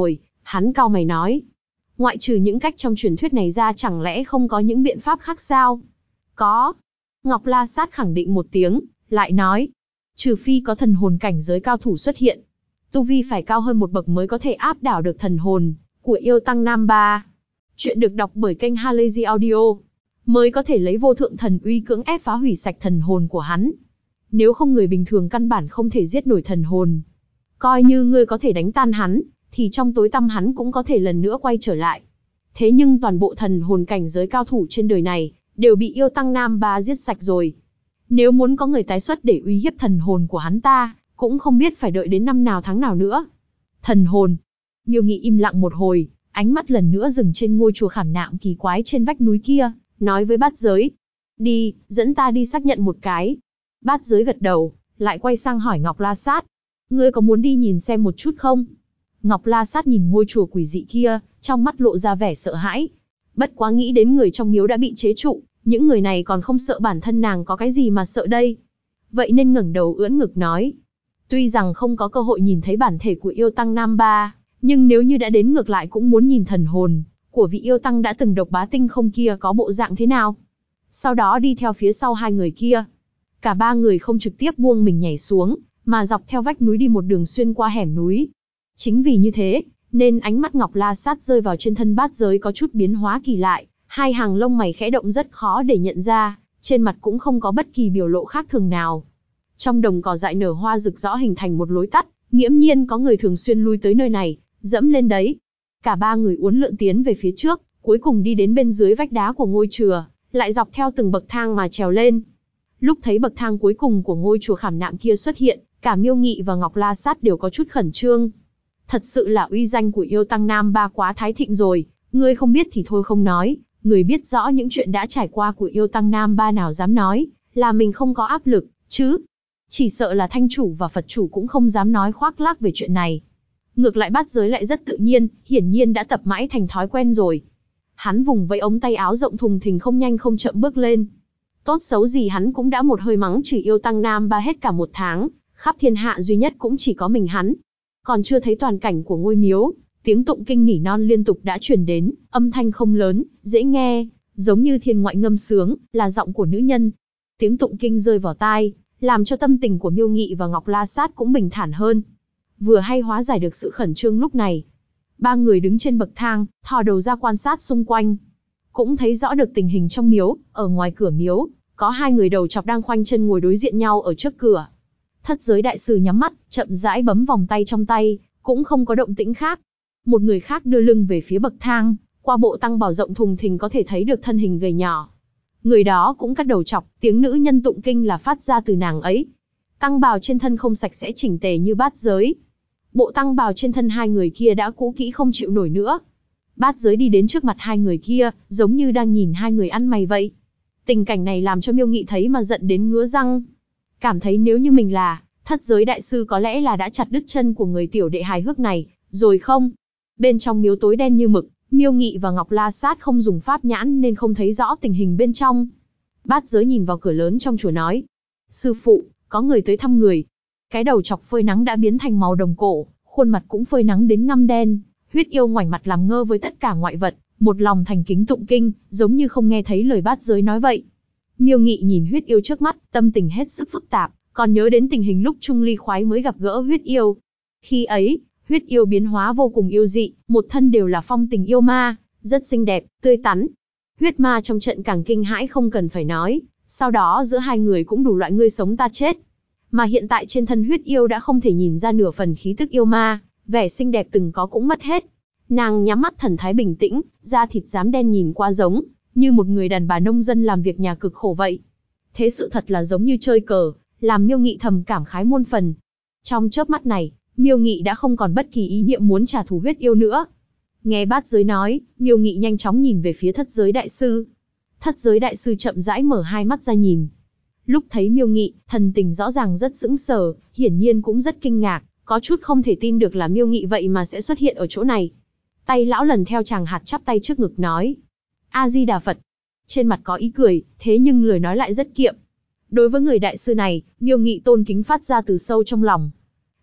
Hắn cau mày nói. Ngoại trừ những cách trong truyền thuyết này ra chẳng lẽ không có những biện pháp khác sao? Có. Ngọc La Sát khẳng định một tiếng, lại nói. Trừ phi có thần hồn cảnh giới cao thủ xuất hiện. Tu vi phải cao hơn một bậc mới có thể áp đảo được thần hồn của yêu tăng Nam Ba. Chuyện được đọc bởi kênh Halazy Audio. Mới có thể lấy vô thượng thần uy cưỡng ép phá hủy sạch thần hồn của hắn. Nếu không người bình thường căn bản không thể giết nổi thần hồn. Coi như ngươi có thể đánh tan hắn, thì trong tối tăm hắn cũng có thể lần nữa quay trở lại. Thế nhưng toàn bộ thần hồn cảnh giới cao thủ trên đời này, đều bị yêu tăng Nam Ba giết sạch rồi. Nếu muốn có người tái xuất để uy hiếp thần hồn của hắn ta, cũng không biết phải đợi đến năm nào tháng nào nữa. Thần hồn. Miêu Nghị im lặng một hồi, ánh mắt lần nữa dừng trên ngôi chùa khảm nạm kỳ quái trên vách núi kia, nói với Bát Giới. Đi, dẫn ta đi xác nhận một cái. Bát Giới gật đầu, lại quay sang hỏi Ngọc La Sát. Ngươi có muốn đi nhìn xem một chút không? Ngọc La Sát nhìn ngôi chùa quỷ dị kia, trong mắt lộ ra vẻ sợ hãi. Bất quá nghĩ đến người trong miếu đã bị chế trụ, những người này còn không sợ bản thân nàng có cái gì mà sợ đây. Vậy nên ngẩng đầu ưỡn ngực nói. Tuy rằng không có cơ hội nhìn thấy bản thể của yêu tăng Nam Ba, nhưng nếu như đã đến ngược lại cũng muốn nhìn thần hồn của vị yêu tăng đã từng độc bá tinh không kia có bộ dạng thế nào. Sau đó đi theo phía sau hai người kia. Cả ba người không trực tiếp buông mình nhảy xuống, mà dọc theo vách núi đi một đường xuyên qua hẻm núi. Chính vì như thế, nên ánh mắt Ngọc La Sát rơi vào trên thân Bát Giới có chút biến hóa kỳ lạ, hai hàng lông mày khẽ động rất khó để nhận ra, trên mặt cũng không có bất kỳ biểu lộ khác thường nào. Trong đồng cỏ dại nở hoa rực rõ hình thành một lối tắt, nghiễm nhiên có người thường xuyên lui tới nơi này, dẫm lên đấy. Cả ba người uốn lượn tiến về phía trước, cuối cùng đi đến bên dưới vách đá của ngôi chùa, lại dọc theo từng bậc thang mà trèo lên. Lúc thấy bậc thang cuối cùng của ngôi chùa khảm nạm kia xuất hiện, cả Miêu Nghị và Ngọc La Sát đều có chút khẩn trương. Thật sự là uy danh của yêu tăng Nam Ba quá thái thịnh rồi, ngươi không biết thì thôi không nói, người biết rõ những chuyện đã trải qua của yêu tăng Nam Ba nào dám nói là mình không có áp lực, chứ? Chỉ sợ là thanh chủ và Phật chủ cũng không dám nói khoác lác về chuyện này. Ngược lại Bát Giới lại rất tự nhiên, hiển nhiên đã tập mãi thành thói quen rồi. Hắn vùng vẫy ống tay áo rộng thùng thình không nhanh không chậm bước lên. Tốt xấu gì hắn cũng đã một hơi mắng chửi yêu tăng Nam Ba hết cả một tháng, khắp thiên hạ duy nhất cũng chỉ có mình hắn. Còn chưa thấy toàn cảnh của ngôi miếu, tiếng tụng kinh nỉ non liên tục đã truyền đến, âm thanh không lớn, dễ nghe, giống như thiên ngoại ngâm sướng, là giọng của nữ nhân. Tiếng tụng kinh rơi vào tai, làm cho tâm tình của Miêu Nghị và Ngọc La Sát cũng bình thản hơn. Vừa hay hóa giải được sự khẩn trương lúc này. Ba người đứng trên bậc thang, thò đầu ra quan sát xung quanh. Cũng thấy rõ được tình hình trong miếu, ở ngoài cửa miếu, có hai người đầu chọc đang khoanh chân ngồi đối diện nhau ở trước cửa. Thất Giới đại sư nhắm mắt, chậm rãi bấm vòng tay trong tay, cũng không có động tĩnh khác. Một người khác đưa lưng về phía bậc thang, qua bộ tăng bào rộng thùng thình có thể thấy được thân hình gầy nhỏ. Người đó cũng cắt đầu chọc, tiếng nữ nhân tụng kinh là phát ra từ nàng ấy. Tăng bào trên thân không sạch sẽ chỉnh tề như Bát Giới. Bộ tăng bào trên thân hai người kia đã cũ kỹ không chịu nổi nữa. Bát Giới đi đến trước mặt hai người kia, giống như đang nhìn hai người ăn mày vậy. Tình cảnh này làm cho Miêu Nghị thấy mà giận đến ngứa răng. Cảm thấy nếu như mình là Thất Giới đại sư có lẽ là đã chặt đứt chân của người tiểu đệ hài hước này, rồi không? Bên trong miếu tối đen như mực, Miêu Nghị và Ngọc La Sát không dùng pháp nhãn nên không thấy rõ tình hình bên trong. Bát Giới nhìn vào cửa lớn trong chùa nói. Sư phụ, có người tới thăm người. Cái đầu chọc phơi nắng đã biến thành màu đồng cổ, khuôn mặt cũng phơi nắng đến ngăm đen. Huyết yêu ngoảnh mặt làm ngơ với tất cả ngoại vật, một lòng thành kính tụng kinh, giống như không nghe thấy lời Bát Giới nói vậy. Miêu Nghị nhìn huyết yêu trước mắt, tâm tình hết sức phức tạp, còn nhớ đến tình hình lúc Trung Ly Khoái mới gặp gỡ huyết yêu. Khi ấy, huyết yêu biến hóa vô cùng yêu dị, một thân đều là phong tình yêu ma, rất xinh đẹp, tươi tắn. Huyết ma trong trận càng kinh hãi không cần phải nói, sau đó giữa hai người cũng đủ loại ngươi sống ta chết. Mà hiện tại trên thân huyết yêu đã không thể nhìn ra nửa phần khí tức yêu ma, vẻ xinh đẹp từng có cũng mất hết. Nàng nhắm mắt thần thái bình tĩnh, da thịt rám đen nhìn qua giống như một người đàn bà nông dân làm việc nhà cực khổ vậy. Thế sự thật là giống như chơi cờ, làm Miêu Nghị thầm cảm khái muôn phần. Trong chớp mắt này, Miêu Nghị đã không còn bất kỳ ý niệm muốn trả thù huyết yêu nữa. Nghe Bát Giới nói, Miêu Nghị nhanh chóng nhìn về phía Thất Giới đại sư. Thất Giới đại sư chậm rãi mở hai mắt ra nhìn. Lúc thấy Miêu Nghị, thần tình rõ ràng rất sững sờ, hiển nhiên cũng rất kinh ngạc, có chút không thể tin được là Miêu Nghị vậy mà sẽ xuất hiện ở chỗ này. Tay lão lần theo chàng hạt chắp tay trước ngực nói. A Di Đà Phật. Trên mặt có ý cười, thế nhưng lời nói lại rất kiệm. Đối với người đại sư này, Miêu Nghị tôn kính phát ra từ sâu trong lòng.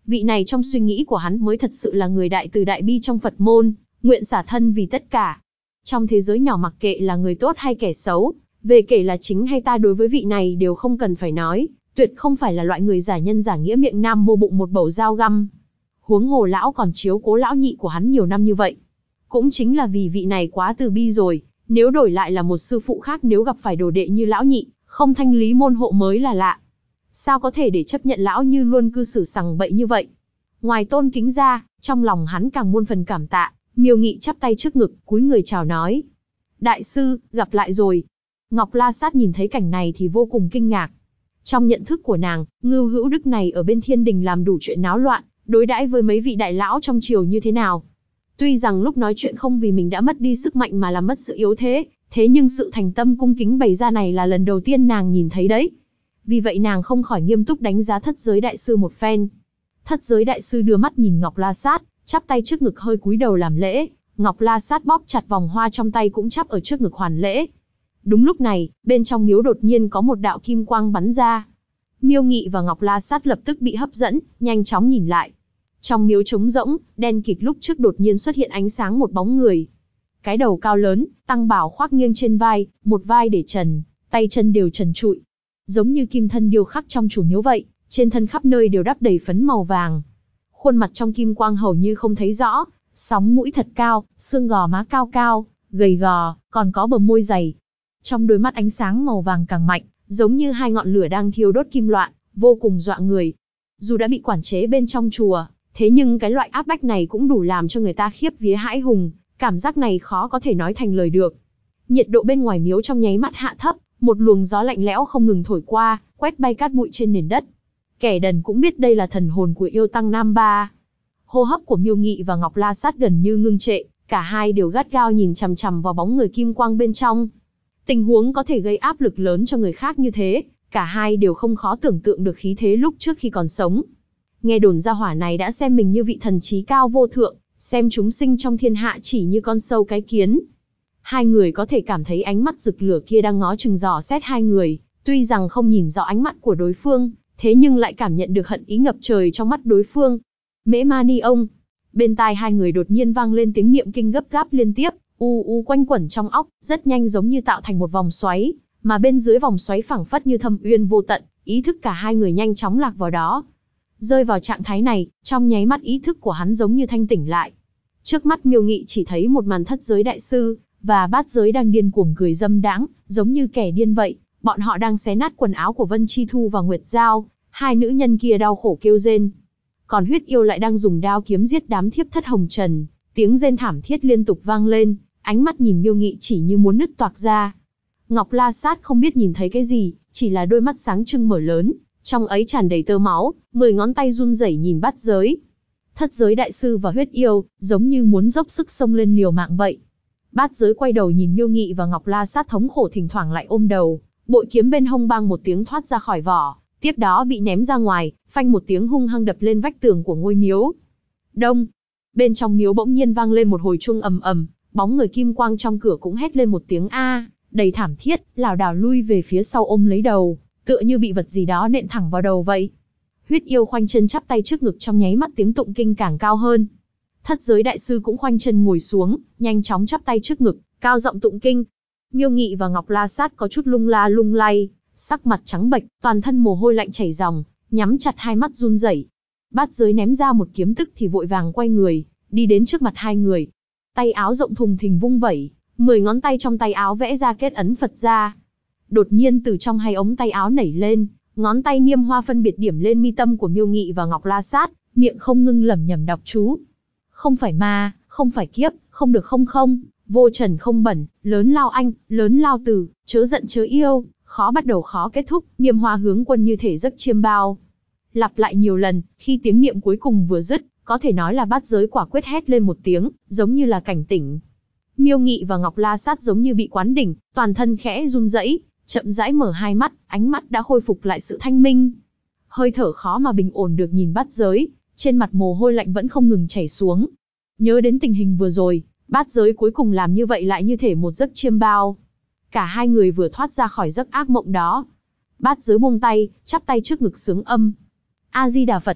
Vị này trong suy nghĩ của hắn mới thật sự là người đại từ đại bi trong Phật môn, nguyện xả thân vì tất cả. Trong thế giới nhỏ mặc kệ là người tốt hay kẻ xấu, về kể là chính hay ta đối với vị này đều không cần phải nói, tuyệt không phải là loại người giả nhân giả nghĩa miệng nam mô bụng một bầu dao găm. Huống hồ lão còn chiếu cố lão nhị của hắn nhiều năm như vậy. Cũng chính là vì vị này quá từ bi rồi, nếu đổi lại là một sư phụ khác nếu gặp phải đồ đệ như lão nhị, không thanh lý môn hộ mới là lạ. Sao có thể để chấp nhận lão như luôn cư xử sằng bậy như vậy? Ngoài tôn kính ra, trong lòng hắn càng muôn phần cảm tạ, Miêu Nghị chắp tay trước ngực, cúi người chào nói. Đại sư, gặp lại rồi. Ngọc La Sát nhìn thấy cảnh này thì vô cùng kinh ngạc. Trong nhận thức của nàng, Ngưu Hữu Đức này ở bên thiên đình làm đủ chuyện náo loạn, đối đãi với mấy vị đại lão trong triều như thế nào. Tuy rằng lúc nói chuyện không vì mình đã mất đi sức mạnh mà làm mất sự yếu thế, thế nhưng sự thành tâm cung kính bày ra này là lần đầu tiên nàng nhìn thấy đấy. Vì vậy nàng không khỏi nghiêm túc đánh giá Thất Giới Đại Sư một phen. Thất Giới Đại Sư đưa mắt nhìn Ngọc La Sát, chắp tay trước ngực hơi cúi đầu làm lễ. Ngọc La Sát bóp chặt vòng hoa trong tay cũng chắp ở trước ngực hoàn lễ. Đúng lúc này, bên trong miếu đột nhiên có một đạo kim quang bắn ra. Miêu Nghị và Ngọc La Sát lập tức bị hấp dẫn, nhanh chóng nhìn lại. Trong miếu trống rỗng, đen kịt lúc trước đột nhiên xuất hiện ánh sáng một bóng người. Cái đầu cao lớn, tăng bảo khoác nghiêng trên vai, một vai để trần, tay chân đều trần trụi. Giống như kim thân điêu khắc trong chủ miếu vậy, trên thân khắp nơi đều đắp đầy phấn màu vàng. Khuôn mặt trong kim quang hầu như không thấy rõ, sóng mũi thật cao, xương gò má cao cao, gầy gò, còn có bờ môi dày. Trong đôi mắt ánh sáng màu vàng càng mạnh, giống như hai ngọn lửa đang thiêu đốt kim loại, vô cùng dọa người. Dù đã bị quản chế bên trong chùa, thế nhưng cái loại áp bách này cũng đủ làm cho người ta khiếp vía hãi hùng, cảm giác này khó có thể nói thành lời được. Nhiệt độ bên ngoài miếu trong nháy mắt hạ thấp, một luồng gió lạnh lẽo không ngừng thổi qua, quét bay cát bụi trên nền đất. Kẻ đần cũng biết đây là thần hồn của yêu tăng Nam Ba. Hô hấp của Miêu Nghị và Ngọc La Sát gần như ngưng trệ, cả hai đều gắt gao nhìn chằm chằm vào bóng người kim quang bên trong. Tình huống có thể gây áp lực lớn cho người khác như thế, cả hai đều không khó tưởng tượng được khí thế lúc trước khi còn sống. Nghe đồn gia hỏa này đã xem mình như vị thần trí cao vô thượng, xem chúng sinh trong thiên hạ chỉ như con sâu cái kiến. Hai người có thể cảm thấy ánh mắt rực lửa kia đang ngó chừng dò xét hai người, tuy rằng không nhìn rõ ánh mắt của đối phương, thế nhưng lại cảm nhận được hận ý ngập trời trong mắt đối phương. Mễ Ma Ni Ông. Bên tai hai người đột nhiên vang lên tiếng niệm kinh gấp gáp liên tiếp, quanh quẩn trong óc, rất nhanh giống như tạo thành một vòng xoáy, mà bên dưới vòng xoáy phẳng phất như thâm uyên vô tận, ý thức cả hai người nhanh chóng lạc vào đó. Rơi vào trạng thái này, trong nháy mắt ý thức của hắn giống như thanh tỉnh lại. Trước mắt Miêu Nghị chỉ thấy một màn Thất Giới Đại Sư và Bát Giới đang điên cuồng cười dâm đãng, giống như kẻ điên vậy. Bọn họ đang xé nát quần áo của Vân Chi Thu và Nguyệt Giao, hai nữ nhân kia đau khổ kêu rên. Còn Huyết Yêu lại đang dùng đao kiếm giết đám thiếp thất hồng trần, tiếng rên thảm thiết liên tục vang lên, ánh mắt nhìn Miêu Nghị chỉ như muốn nứt toạc ra. Ngọc La Sát không biết nhìn thấy cái gì, chỉ là đôi mắt sáng trưng mở lớn, trong ấy tràn đầy tơ máu, 10 ngón tay run rẩy nhìn Bát Giới. Thất Giới Đại Sư và Huyết Yêu, giống như muốn dốc sức xông lên liều mạng vậy. Bát Giới quay đầu nhìn Miêu Nghị và Ngọc La Sát thống khổ thỉnh thoảng lại ôm đầu, bội kiếm bên hông bang một tiếng thoát ra khỏi vỏ, tiếp đó bị ném ra ngoài, phanh một tiếng hung hăng đập lên vách tường của ngôi miếu. Đông. Bên trong miếu bỗng nhiên vang lên một hồi chuông ầm ầm, bóng người kim quang trong cửa cũng hét lên một tiếng a, đầy thảm thiết, lảo đảo lui về phía sau ôm lấy đầu, tựa như bị vật gì đó nện thẳng vào đầu vậy. Huyết Yêu khoanh chân chắp tay trước ngực, trong nháy mắt tiếng tụng kinh càng cao hơn. Thất Giới Đại Sư cũng khoanh chân ngồi xuống, nhanh chóng chắp tay trước ngực, cao giọng tụng kinh. Miêu Nghị và Ngọc La Sát có chút lung la lung lay, sắc mặt trắng bệch, toàn thân mồ hôi lạnh chảy ròng, nhắm chặt hai mắt run rẩy. Bát Giới ném ra một kiếm tức thì vội vàng quay người, đi đến trước mặt hai người. Tay áo rộng thùng thình vung vẩy, 10 ngón tay trong tay áo vẽ ra kết ấn Phật ra. Đột nhiên từ trong hai ống tay áo nảy lên, ngón tay niêm hoa phân biệt điểm lên mi tâm của Miêu Nghị và Ngọc La Sát, miệng không ngưng lẩm nhẩm đọc chú. Không phải ma, không phải kiếp, không được không không, vô trần không bẩn, lớn lao anh, lớn lao tử, chớ giận chớ yêu, khó bắt đầu khó kết thúc, niêm hoa hướng quân như thể giấc chiêm bao. Lặp lại nhiều lần, khi tiếng niệm cuối cùng vừa dứt, có thể nói là Bát Giới quả quyết hét lên một tiếng, giống như là cảnh tỉnh. Miêu Nghị và Ngọc La Sát giống như bị quán đỉnh, toàn thân khẽ run rẩy, chậm rãi mở hai mắt, ánh mắt đã khôi phục lại sự thanh minh. Hơi thở khó mà bình ổn được nhìn Bát Giới, trên mặt mồ hôi lạnh vẫn không ngừng chảy xuống. Nhớ đến tình hình vừa rồi, Bát Giới cuối cùng làm như vậy lại như thể một giấc chiêm bao. Cả hai người vừa thoát ra khỏi giấc ác mộng đó. Bát Giới buông tay, chắp tay trước ngực sướng âm. A Di Đà Phật.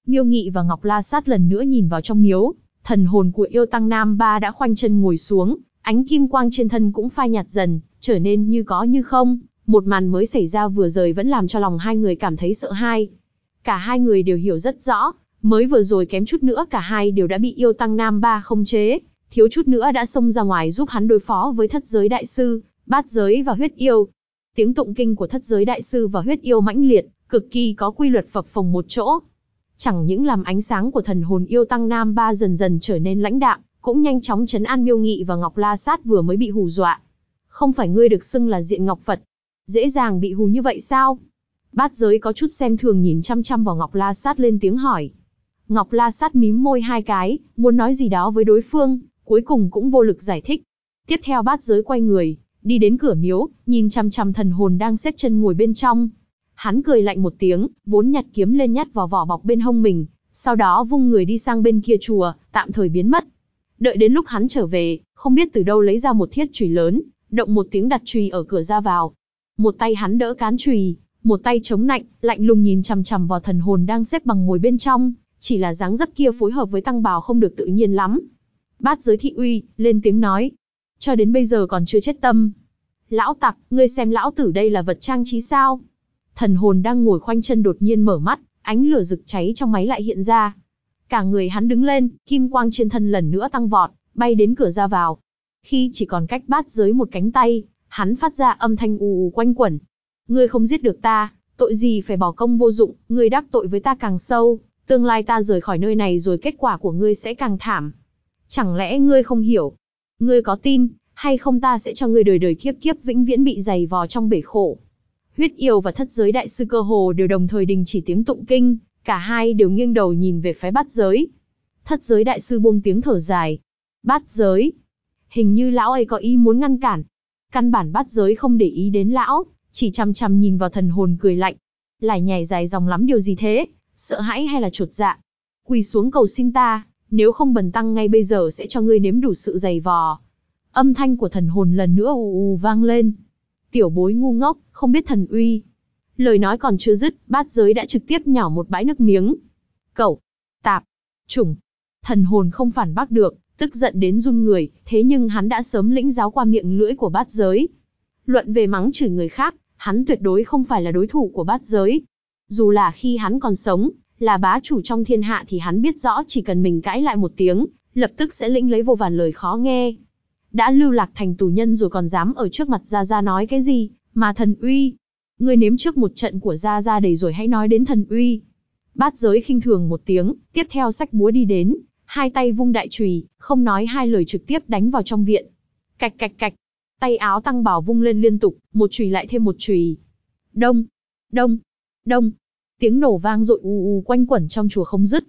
Miêu Nghị và Ngọc La Sát lần nữa nhìn vào trong miếu, thần hồn của yêu tăng Nam Ba đã khoanh chân ngồi xuống, ánh kim quang trên thân cũng phai nhạt dần, trở nên như có như không. Một màn mới xảy ra vừa rồi vẫn làm cho lòng hai người cảm thấy sợ hãi. Cả hai người đều hiểu rất rõ, mới vừa rồi kém chút nữa cả hai đều đã bị yêu tăng Nam Ba khống chế, thiếu chút nữa đã xông ra ngoài giúp hắn đối phó với thất giới đại sư, bát giới và huyết yêu. Tiếng tụng kinh của thất giới đại sư và huyết yêu mãnh liệt, cực kỳ có quy luật phập phồng một chỗ. Chẳng những làm ánh sáng của thần hồn yêu tăng Nam Ba dần dần trở nên lãnh đạm, cũng nhanh chóng trấn an Miêu Nghị và Ngọc La Sát vừa mới bị hù dọa. Không phải ngươi được xưng là Diện Ngọc Phật, dễ dàng bị hù như vậy sao? Bát giới có chút xem thường nhìn chăm chăm vào Ngọc La Sát lên tiếng hỏi. Ngọc La Sát mím môi hai cái, muốn nói gì đó với đối phương, cuối cùng cũng vô lực giải thích. Tiếp theo bát giới quay người, đi đến cửa miếu, nhìn chăm chăm thần hồn đang xếp chân ngồi bên trong. Hắn cười lạnh một tiếng, vốn nhặt kiếm lên nhát vào vỏ bọc bên hông mình, sau đó vung người đi sang bên kia chùa, tạm thời biến mất. Đợi đến lúc hắn trở về, không biết từ đâu lấy ra một thiết chùy lớn, động một tiếng đặt chùy ở cửa ra vào. Một tay hắn đỡ cán chùy, một tay chống nạnh, lạnh lùng nhìn chằm chằm vào thần hồn đang xếp bằng ngồi bên trong, chỉ là dáng dấp kia phối hợp với tăng bào không được tự nhiên lắm. Bát giới thị uy, lên tiếng nói. Cho đến bây giờ còn chưa chết tâm. Lão tặc, ngươi xem lão tử đây là vật trang trí sao? Thần hồn đang ngồi khoanh chân đột nhiên mở mắt, ánh lửa rực cháy trong máy lại hiện ra. Cả người hắn đứng lên, kim quang trên thân lần nữa tăng vọt, bay đến cửa ra vào. Khi chỉ còn cách bát giới một cánh tay, hắn phát ra âm thanh ù ù quanh quẩn. Ngươi không giết được ta, tội gì phải bỏ công vô dụng, ngươi đắc tội với ta càng sâu, tương lai ta rời khỏi nơi này rồi kết quả của ngươi sẽ càng thảm. Chẳng lẽ ngươi không hiểu? Ngươi có tin, hay không ta sẽ cho ngươi đời đời kiếp kiếp vĩnh viễn bị giày vò trong bể khổ. Huyết yêu và thất giới đại sư cơ hồ đều đồng thời đình chỉ tiếng tụng kinh, cả hai đều nghiêng đầu nhìn về phái bát giới. Thất giới đại sư buông tiếng thở dài. Bát giới. Hình như lão ấy có ý muốn ngăn cản. Căn bản bát giới không để ý đến lão, chỉ chằm chằm nhìn vào thần hồn cười lạnh. Lải nhải dài dòng lắm điều gì thế, sợ hãi hay là chột dạ? Quỳ xuống cầu xin ta, nếu không bần tăng ngay bây giờ sẽ cho ngươi nếm đủ sự giày vò. Âm thanh của thần hồn lần nữa ù ù vang lên. Tiểu bối ngu ngốc, không biết thần uy. Lời nói còn chưa dứt, bát giới đã trực tiếp nhỏ một bãi nước miếng. Cẩu, tạp, chủng. Thần hồn không phản bác được, tức giận đến run người, thế nhưng hắn đã sớm lĩnh giáo qua miệng lưỡi của bát giới. Luận về mắng chửi người khác, hắn tuyệt đối không phải là đối thủ của bát giới. Dù là khi hắn còn sống, là bá chủ trong thiên hạ thì hắn biết rõ chỉ cần mình cãi lại một tiếng, lập tức sẽ lĩnh lấy vô vàn lời khó nghe. Đã lưu lạc thành tù nhân rồi còn dám ở trước mặt Gia Gia nói cái gì, mà thần uy. Ngươi nếm trước một trận của Gia Gia đầy rồi hãy nói đến thần uy. Bát giới khinh thường một tiếng, tiếp theo xách búa đi đến, hai tay vung đại chùy, không nói hai lời trực tiếp đánh vào trong viện. Cạch cạch cạch, tay áo tăng bào vung lên liên tục, một chùy lại thêm một chùy. Đông, đông, đông. Tiếng nổ vang dội ù ù quanh quẩn trong chùa không dứt.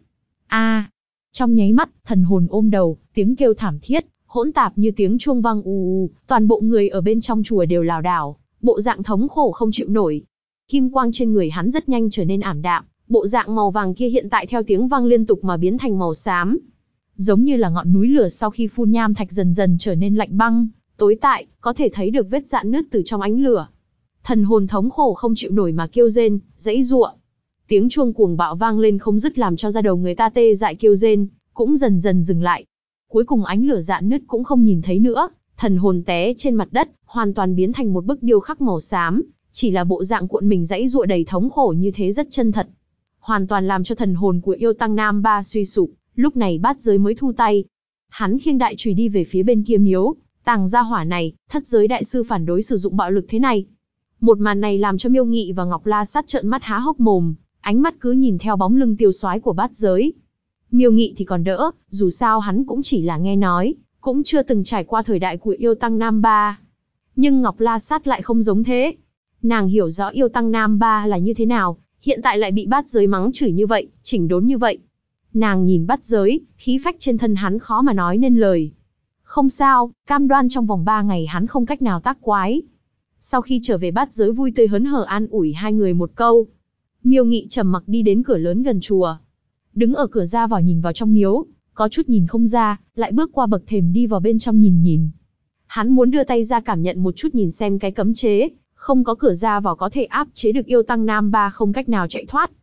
Trong nháy mắt, thần hồn ôm đầu, tiếng kêu thảm thiết, hỗn tạp như tiếng chuông vang ù ù, toàn bộ người ở bên trong chùa đều lảo đảo, bộ dạng thống khổ không chịu nổi. Kim quang trên người hắn rất nhanh trở nên ảm đạm, bộ dạng màu vàng kia hiện tại theo tiếng vang liên tục mà biến thành màu xám. Giống như là ngọn núi lửa sau khi phun nham thạch dần dần trở nên lạnh băng, tối tại, có thể thấy được vết rạn nứt từ trong ánh lửa. Thần hồn thống khổ không chịu nổi mà kêu rên, giãy giụa. Tiếng chuông cuồng bạo vang lên không dứt làm cho da đầu người ta tê dại kêu rên, cũng dần dần dừng lại. Cuối cùng ánh lửa rạn nứt cũng không nhìn thấy nữa, thần hồn té trên mặt đất, hoàn toàn biến thành một bức điêu khắc màu xám, chỉ là bộ dạng cuộn mình giãy giụa đầy thống khổ như thế rất chân thật. Hoàn toàn làm cho thần hồn của yêu tăng Nam Ba suy sụp, lúc này bát giới mới thu tay. Hắn khiêng đại chùy đi về phía bên kia miếu, tàng gia hỏa này, thất giới đại sư phản đối sử dụng bạo lực thế này. Một màn này làm cho Miêu Nghị và Ngọc La Sát trợn mắt há hốc mồm, ánh mắt cứ nhìn theo bóng lưng tiêu soái của bát giới. Miêu Nghị thì còn đỡ, dù sao hắn cũng chỉ là nghe nói, cũng chưa từng trải qua thời đại của yêu tăng Nam Ba. Nhưng Ngọc La Sát lại không giống thế. Nàng hiểu rõ yêu tăng Nam Ba là như thế nào, hiện tại lại bị bát giới mắng chửi như vậy, chỉnh đốn như vậy. Nàng nhìn bát giới, khí phách trên thân hắn khó mà nói nên lời. Không sao, cam đoan trong vòng 3 ngày hắn không cách nào tác quái. Sau khi trở về bát giới vui tươi hớn hở an ủi hai người một câu. Miêu Nghị trầm mặc đi đến cửa lớn gần chùa. Đứng ở cửa ra vào nhìn vào trong miếu, có chút nhìn không ra, lại bước qua bậc thềm đi vào bên trong nhìn. Hắn muốn đưa tay ra cảm nhận một chút nhìn xem cái cấm chế, không có cửa ra vào có thể áp chế được yêu tăng Nam Ba không cách nào chạy thoát.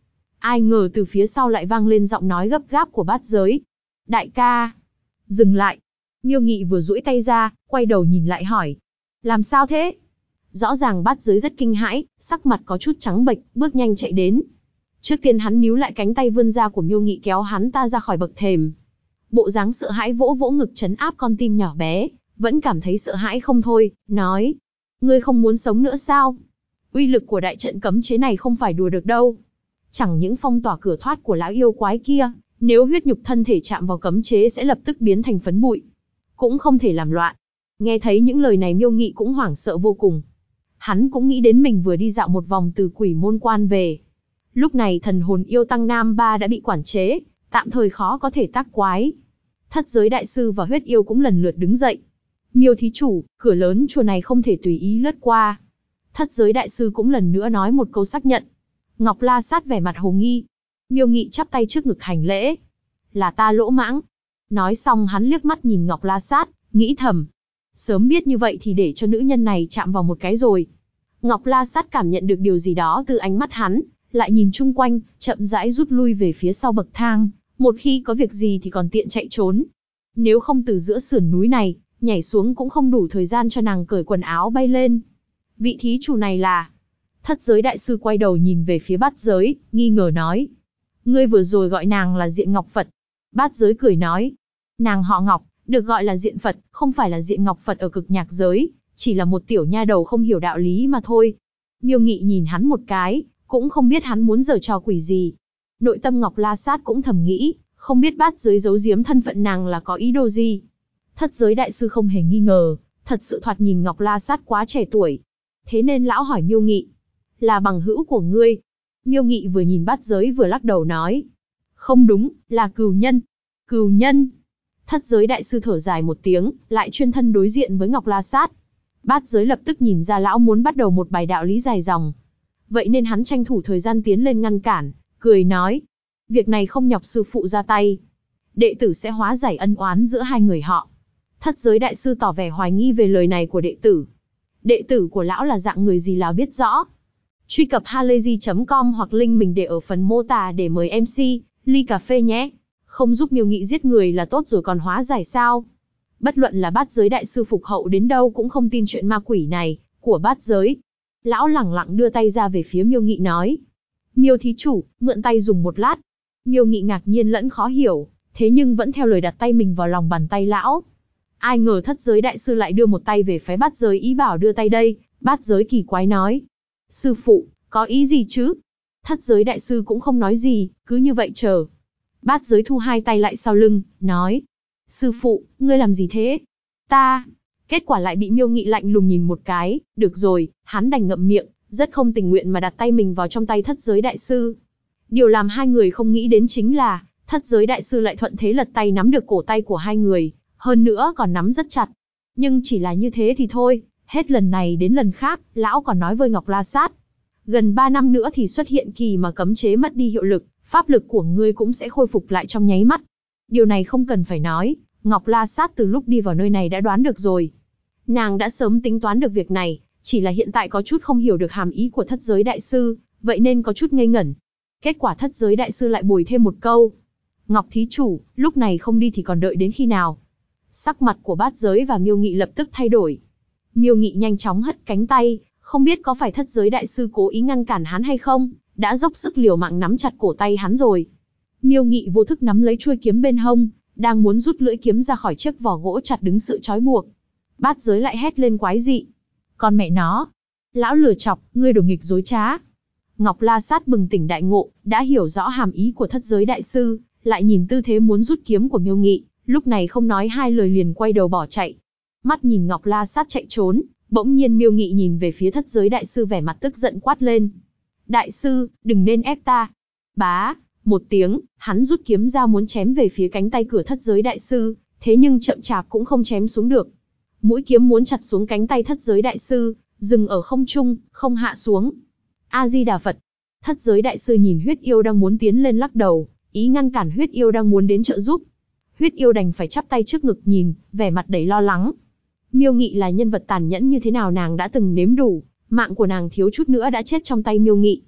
Ai ngờ từ phía sau lại vang lên giọng nói gấp gáp của Bát Giới. Đại ca! Dừng lại! Miêu Nghị vừa duỗi tay ra, quay đầu nhìn lại hỏi. Làm sao thế? Rõ ràng Bát Giới rất kinh hãi, sắc mặt có chút trắng bệch, bước nhanh chạy đến. Trước tiên hắn níu lại cánh tay vươn ra của Miêu Nghị kéo hắn ta ra khỏi bậc thềm. Bộ dáng sợ hãi vỗ vỗ ngực trấn áp con tim nhỏ bé, vẫn cảm thấy sợ hãi không thôi, nói. Ngươi không muốn sống nữa sao? Uy lực của đại trận cấm chế này không phải đùa được đâu. Chẳng những phong tỏa cửa thoát của lão yêu quái kia, nếu huyết nhục thân thể chạm vào cấm chế sẽ lập tức biến thành phấn bụi. Cũng không thể làm loạn. Nghe thấy những lời này Miêu Nghị cũng hoảng sợ vô cùng. Hắn cũng nghĩ đến mình vừa đi dạo một vòng từ Quỷ Môn Quan về. Lúc này thần hồn yêu tăng Nam Ba đã bị quản chế, tạm thời khó có thể tác quái. Thất Giới Đại Sư và huyết yêu cũng lần lượt đứng dậy. Miêu thí chủ, cửa lớn chùa này không thể tùy ý lướt qua. Thất Giới Đại Sư cũng lần nữa nói một câu xác nhận. Ngọc La Sát vẻ mặt hồ nghi. Miêu Nghị chắp tay trước ngực hành lễ. Là ta lỗ mãng. Nói xong hắn liếc mắt nhìn Ngọc La Sát, nghĩ thầm. Sớm biết như vậy thì để cho nữ nhân này chạm vào một cái rồi. Ngọc La Sát cảm nhận được điều gì đó từ ánh mắt hắn, lại nhìn chung quanh, chậm rãi rút lui về phía sau bậc thang. Một khi có việc gì thì còn tiện chạy trốn. Nếu không từ giữa sườn núi này, nhảy xuống cũng không đủ thời gian cho nàng cởi quần áo bay lên. Vị thí chủ này là... Thất Giới Đại Sư quay đầu nhìn về phía Bát Giới, nghi ngờ nói. Ngươi vừa rồi gọi nàng là Diện Ngọc Phật. Bát Giới cười nói. Nàng họ Ngọc, được gọi là Diện Phật, không phải là Diện Ngọc Phật ở cực nhạc giới, chỉ là một tiểu nha đầu không hiểu đạo lý mà thôi. Miêu Nghị nhìn hắn một cái, cũng không biết hắn muốn giở trò quỷ gì. Nội tâm Ngọc La Sát cũng thầm nghĩ, không biết Bát Giới giấu giếm thân phận nàng là có ý đồ gì. Thất Giới Đại Sư không hề nghi ngờ, thật sự thoạt nhìn Ngọc La Sát quá trẻ tuổi. Thế nên lão hỏi Miêu Nghị, là bằng hữu của ngươi? Miêu Nghị vừa nhìn Bát Giới vừa lắc đầu nói, không đúng, là cừu nhân. Cừu nhân? Thất Giới Đại Sư thở dài một tiếng, lại chuyên thân đối diện với Ngọc La Sát. Bát Giới lập tức nhìn ra lão muốn bắt đầu một bài đạo lý dài dòng. Vậy nên hắn tranh thủ thời gian tiến lên ngăn cản, cười nói, việc này không nhọc sư phụ ra tay. Đệ tử sẽ hóa giải ân oán giữa hai người họ. Thất Giới Đại Sư tỏ vẻ hoài nghi về lời này của đệ tử. Đệ tử của lão là dạng người gì lão biết rõ. Truy cập halayzi.com hoặc link mình để ở phần mô tả để mời MC, ly cà phê nhé. Không giúp Miêu Nghị giết người là tốt rồi còn hóa giải sao? Bất luận là Bát Giới Đại Sư phục hậu đến đâu cũng không tin chuyện ma quỷ này, của Bát Giới. Lão lẳng lặng đưa tay ra về phía Miêu Nghị nói. Miêu thí chủ, mượn tay dùng một lát. Miêu Nghị ngạc nhiên lẫn khó hiểu, thế nhưng vẫn theo lời đặt tay mình vào lòng bàn tay lão. Ai ngờ Thất Giới Đại Sư lại đưa một tay về phái Bát Giới ý bảo đưa tay đây. Bát Giới kỳ quái nói. Sư phụ, có ý gì chứ? Thất Giới Đại Sư cũng không nói gì, cứ như vậy chờ. Bát Giới thu hai tay lại sau lưng, nói. Sư phụ, ngươi làm gì thế? Ta... Kết quả lại bị Miêu Nghị lạnh lùng nhìn một cái, được rồi, hắn đành ngậm miệng, rất không tình nguyện mà đặt tay mình vào trong tay Thất Giới Đại Sư. Điều làm hai người không nghĩ đến chính là, Thất Giới Đại Sư lại thuận thế lật tay nắm được cổ tay của hai người, hơn nữa còn nắm rất chặt. Nhưng chỉ là như thế thì thôi, hết lần này đến lần khác, lão còn nói với Ngọc La Sát. Gần 3 năm nữa thì xuất hiện kỳ mà cấm chế mất đi hiệu lực, pháp lực của ngươi cũng sẽ khôi phục lại trong nháy mắt. Điều này không cần phải nói, Ngọc La Sát từ lúc đi vào nơi này đã đoán được rồi. Nàng đã sớm tính toán được việc này, chỉ là hiện tại có chút không hiểu được hàm ý của Thất Giới Đại Sư, vậy nên có chút ngây ngẩn. Kết quả Thất Giới Đại Sư lại bồi thêm một câu. Ngọc thí chủ, lúc này không đi thì còn đợi đến khi nào? Sắc mặt của Bát Giới và Miêu Nghị lập tức thay đổi. Miêu Nghị nhanh chóng hất cánh tay, không biết có phải Thất Giới Đại Sư cố ý ngăn cản hắn hay không, đã dốc sức liều mạng nắm chặt cổ tay hắn rồi. Miêu Nghị vô thức nắm lấy chuôi kiếm bên hông, đang muốn rút lưỡi kiếm ra khỏi chiếc vỏ gỗ chặt đứng sự trói buộc. Bát Giới lại hét lên quái dị. Con mẹ nó! Lão lừa chọc, ngươi đồ nghịch dối trá. Ngọc La Sát bừng tỉnh đại ngộ, đã hiểu rõ hàm ý của Thất Giới Đại Sư, lại nhìn tư thế muốn rút kiếm của Miêu Nghị, lúc này không nói hai lời liền quay đầu bỏ chạy. Mắt nhìn Ngọc La Sát chạy trốn, bỗng nhiên Miêu Nghị nhìn về phía Thất Giới Đại Sư vẻ mặt tức giận quát lên. Đại sư, đừng nên ép ta. Bá, một tiếng, hắn rút kiếm ra muốn chém về phía cánh tay cửa Thất Giới Đại Sư, thế nhưng chậm chạp cũng không chém xuống được. Mũi kiếm muốn chặt xuống cánh tay Thất Giới Đại Sư, dừng ở không trung, không hạ xuống. A-di-đà Phật. Thất Giới Đại Sư nhìn huyết yêu đang muốn tiến lên lắc đầu, ý ngăn cản huyết yêu đang muốn đến trợ giúp. Huyết yêu đành phải chắp tay trước ngực nhìn, vẻ mặt đầy lo lắng. Miêu Nghị là nhân vật tàn nhẫn như thế nào nàng đã từng nếm đủ, mạng của nàng thiếu chút nữa đã chết trong tay Miêu Nghị.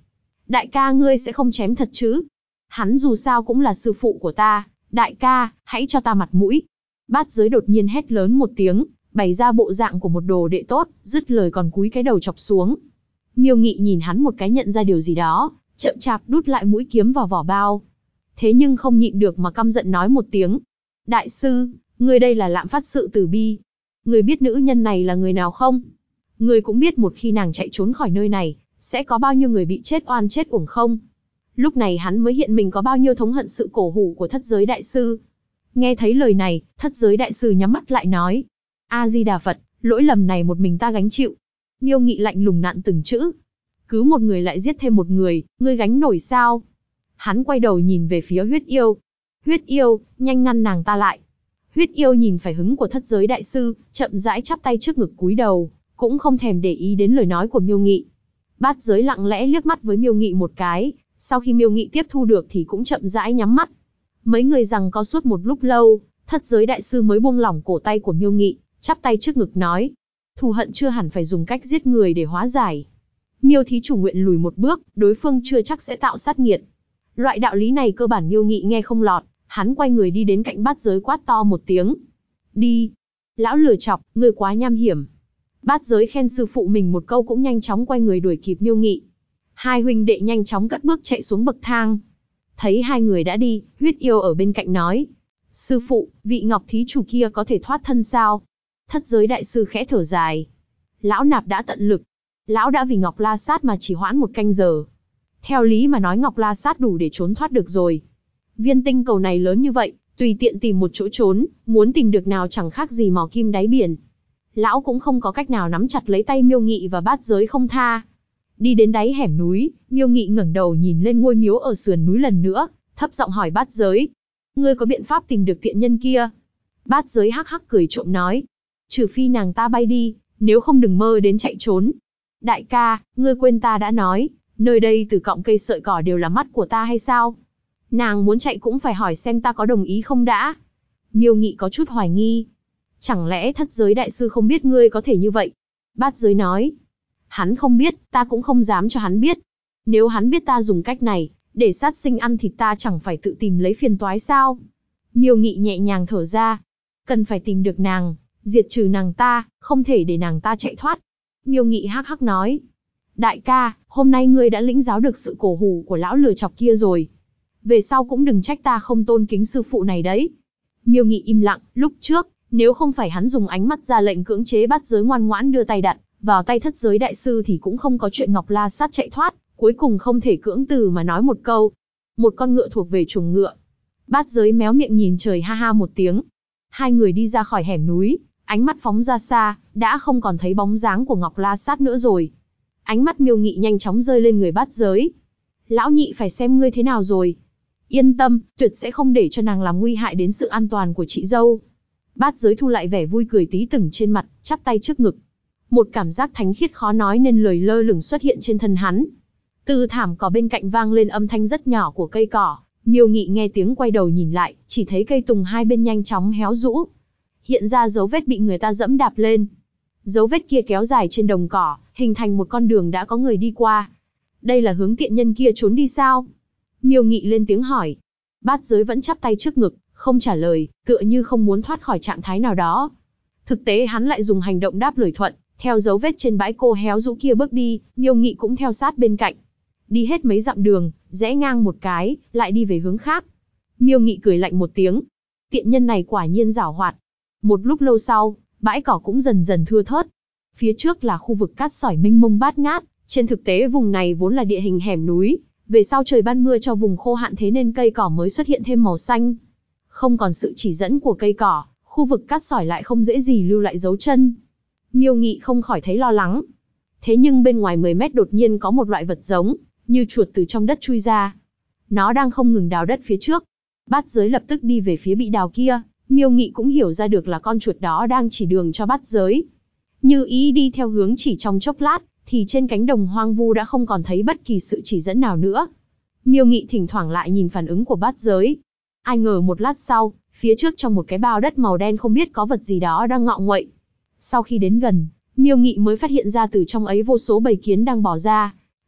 Đại ca ngươi sẽ không chém thật chứ? Hắn dù sao cũng là sư phụ của ta, đại ca, hãy cho ta mặt mũi. Bát Giới đột nhiên hét lớn một tiếng, bày ra bộ dạng của một đồ đệ tốt, dứt lời còn cúi cái đầu chọc xuống. Miêu Nghị nhìn hắn một cái nhận ra điều gì đó, chậm chạp đút lại mũi kiếm vào vỏ bao. Thế nhưng không nhịn được mà căm giận nói một tiếng. Đại sư, người đây là lạm phát sự từ bi. Người biết nữ nhân này là người nào không? Người cũng biết một khi nàng chạy trốn khỏi nơi này, sẽ có bao nhiêu người bị chết oan chết uổng không? Lúc này hắn mới hiện mình có bao nhiêu thống hận sự cổ hủ của Thất Giới Đại Sư. Nghe thấy lời này, Thất Giới Đại Sư nhắm mắt lại nói. A-di-đà Phật, lỗi lầm này một mình ta gánh chịu. Miêu Nghị lạnh lùng nặn từng chữ. Cứu một người lại giết thêm một người, ngươi gánh nổi sao? Hắn quay đầu nhìn về phía Huyết Yêu. Huyết Yêu, nhanh ngăn nàng ta lại. Huyết Yêu nhìn phải hứng của Thất Giới Đại Sư, chậm rãi chắp tay trước ngực cúi đầu, cũng không thèm để ý đến lời nói của Miêu Nghị. Bát Giới lặng lẽ liếc mắt với Miêu Nghị một cái, sau khi Miêu Nghị tiếp thu được thì cũng chậm rãi nhắm mắt. Mấy người giằng co suốt một lúc lâu, Thất Giới Đại Sư mới buông lỏng cổ tay của Miêu Nghị, chắp tay trước ngực nói: thù hận chưa hẳn phải dùng cách giết người để hóa giải. Miêu thí chủ nguyện lùi một bước, đối phương chưa chắc sẽ tạo sát nghiệt. Loại đạo lý này cơ bản Miêu Nghị nghe không lọt, hắn quay người đi đến cạnh Bát Giới quát to một tiếng. Đi! Lão lừa chọc, ngươi quá nham hiểm. Bát Giới khen sư phụ mình một câu cũng nhanh chóng quay người đuổi kịp Miêu Nghị. Hai huynh đệ nhanh chóng cất bước chạy xuống bậc thang. Thấy hai người đã đi, Huyết Yêu ở bên cạnh nói: sư phụ, vị Ngọc thí chủ kia có thể thoát thân sao? Thất Giới Đại Sư khẽ thở dài. Lão nạp đã tận lực. Lão đã vì Ngọc La Sát mà chỉ hoãn 1 canh giờ. Theo lý mà nói Ngọc La Sát đủ để trốn thoát được rồi. Viên tinh cầu này lớn như vậy, tùy tiện tìm một chỗ trốn, muốn tìm được nào chẳng khác gì mò kim đáy biển. Lão cũng không có cách nào nắm chặt lấy tay Miêu Nghị và Bát Giới không tha. Đi đến đáy hẻm núi, Miêu Nghị ngẩng đầu nhìn lên ngôi miếu ở sườn núi lần nữa, thấp giọng hỏi Bát Giới: ngươi có biện pháp tìm được tiện nhân kia? Bát Giới hắc hắc cười trộm nói: trừ phi nàng ta bay đi, nếu không đừng mơ đến chạy trốn. Đại ca, ngươi quên ta đã nói, nơi đây từ cọng cây sợi cỏ đều là mắt của ta hay sao? Nàng muốn chạy cũng phải hỏi xem ta có đồng ý không đã. Miêu Nghị có chút hoài nghi. Chẳng lẽ Thất Giới Đại Sư không biết ngươi có thể như vậy? Bát Giới nói: hắn không biết, ta cũng không dám cho hắn biết. Nếu hắn biết ta dùng cách này, để sát sinh ăn thịt ta chẳng phải tự tìm lấy phiền toái sao? Miêu Nghị nhẹ nhàng thở ra. Cần phải tìm được nàng, diệt trừ nàng ta, không thể để nàng ta chạy thoát. Miêu Nghị hắc hắc nói: đại ca, hôm nay ngươi đã lĩnh giáo được sự cổ hủ của lão lừa chọc kia rồi. Về sau cũng đừng trách ta không tôn kính sư phụ này đấy. Miêu Nghị im lặng, lúc trước, nếu không phải hắn dùng ánh mắt ra lệnh cưỡng chế Bát Giới ngoan ngoãn đưa tay đặt vào tay Thất Giới Đại Sư thì cũng không có chuyện Ngọc La Sát chạy thoát, cuối cùng không thể cưỡng từ mà nói một câu. Một con ngựa thuộc về chuồng ngựa. Bát Giới méo miệng nhìn trời ha ha một tiếng. Hai người đi ra khỏi hẻm núi, ánh mắt phóng ra xa, đã không còn thấy bóng dáng của Ngọc La Sát nữa rồi. Ánh mắt Miêu Nghị nhanh chóng rơi lên người Bát Giới. Lão nhị phải xem ngươi thế nào rồi. Yên tâm, tuyệt sẽ không để cho nàng làm nguy hại đến sự an toàn của chị dâu. Bát Giới thu lại vẻ vui cười tí tửng trên mặt, chắp tay trước ngực. Một cảm giác thánh khiết khó nói nên lời lơ lửng xuất hiện trên thân hắn. Từ thảm cỏ bên cạnh vang lên âm thanh rất nhỏ của cây cỏ. Miêu Nghị nghe tiếng quay đầu nhìn lại, chỉ thấy cây tùng hai bên nhanh chóng héo rũ. Hiện ra dấu vết bị người ta dẫm đạp lên. Dấu vết kia kéo dài trên đồng cỏ, hình thành một con đường đã có người đi qua. Đây là hướng tiện nhân kia trốn đi sao? Miêu Nghị lên tiếng hỏi. Bát Giới vẫn chắp tay trước ngực, không trả lời, tựa như không muốn thoát khỏi trạng thái nào đó. Thực tế hắn lại dùng hành động đáp lời thuận, theo dấu vết trên bãi khô héo rũ kia bước đi, Miêu Nghị cũng theo sát bên cạnh. Đi hết mấy dặm đường, rẽ ngang một cái, lại đi về hướng khác. Miêu Nghị cười lạnh một tiếng. Tiện nhân này quả nhiên giảo hoạt. Một lúc lâu sau, bãi cỏ cũng dần dần thưa thớt. Phía trước là khu vực cát sỏi mênh mông bát ngát, trên thực tế vùng này vốn là địa hình hẻm núi, về sau trời ban mưa cho vùng khô hạn thế nên cây cỏ mới xuất hiện thêm màu xanh. Không còn sự chỉ dẫn của cây cỏ, khu vực cát sỏi lại không dễ gì lưu lại dấu chân. Miêu Nghị không khỏi thấy lo lắng. Thế nhưng bên ngoài 10 mét đột nhiên có một loại vật giống như chuột từ trong đất chui ra. Nó đang không ngừng đào đất phía trước. Bát Giới lập tức đi về phía bị đào kia. Miêu Nghị cũng hiểu ra được là con chuột đó đang chỉ đường cho Bát Giới. Như ý đi theo hướng chỉ trong chốc lát, thì trên cánh đồng hoang vu đã không còn thấy bất kỳ sự chỉ dẫn nào nữa. Miêu Nghị thỉnh thoảng lại nhìn phản ứng của Bát Giới. Ai ngờ một lát sau, phía trước trong một cái bao đất màu đen không biết có vật gì đó đang ngọ nguậy. Sau khi đến gần, Miêu Nghị mới phát hiện ra từ trong ấy vô số bầy kiến đang bò ra.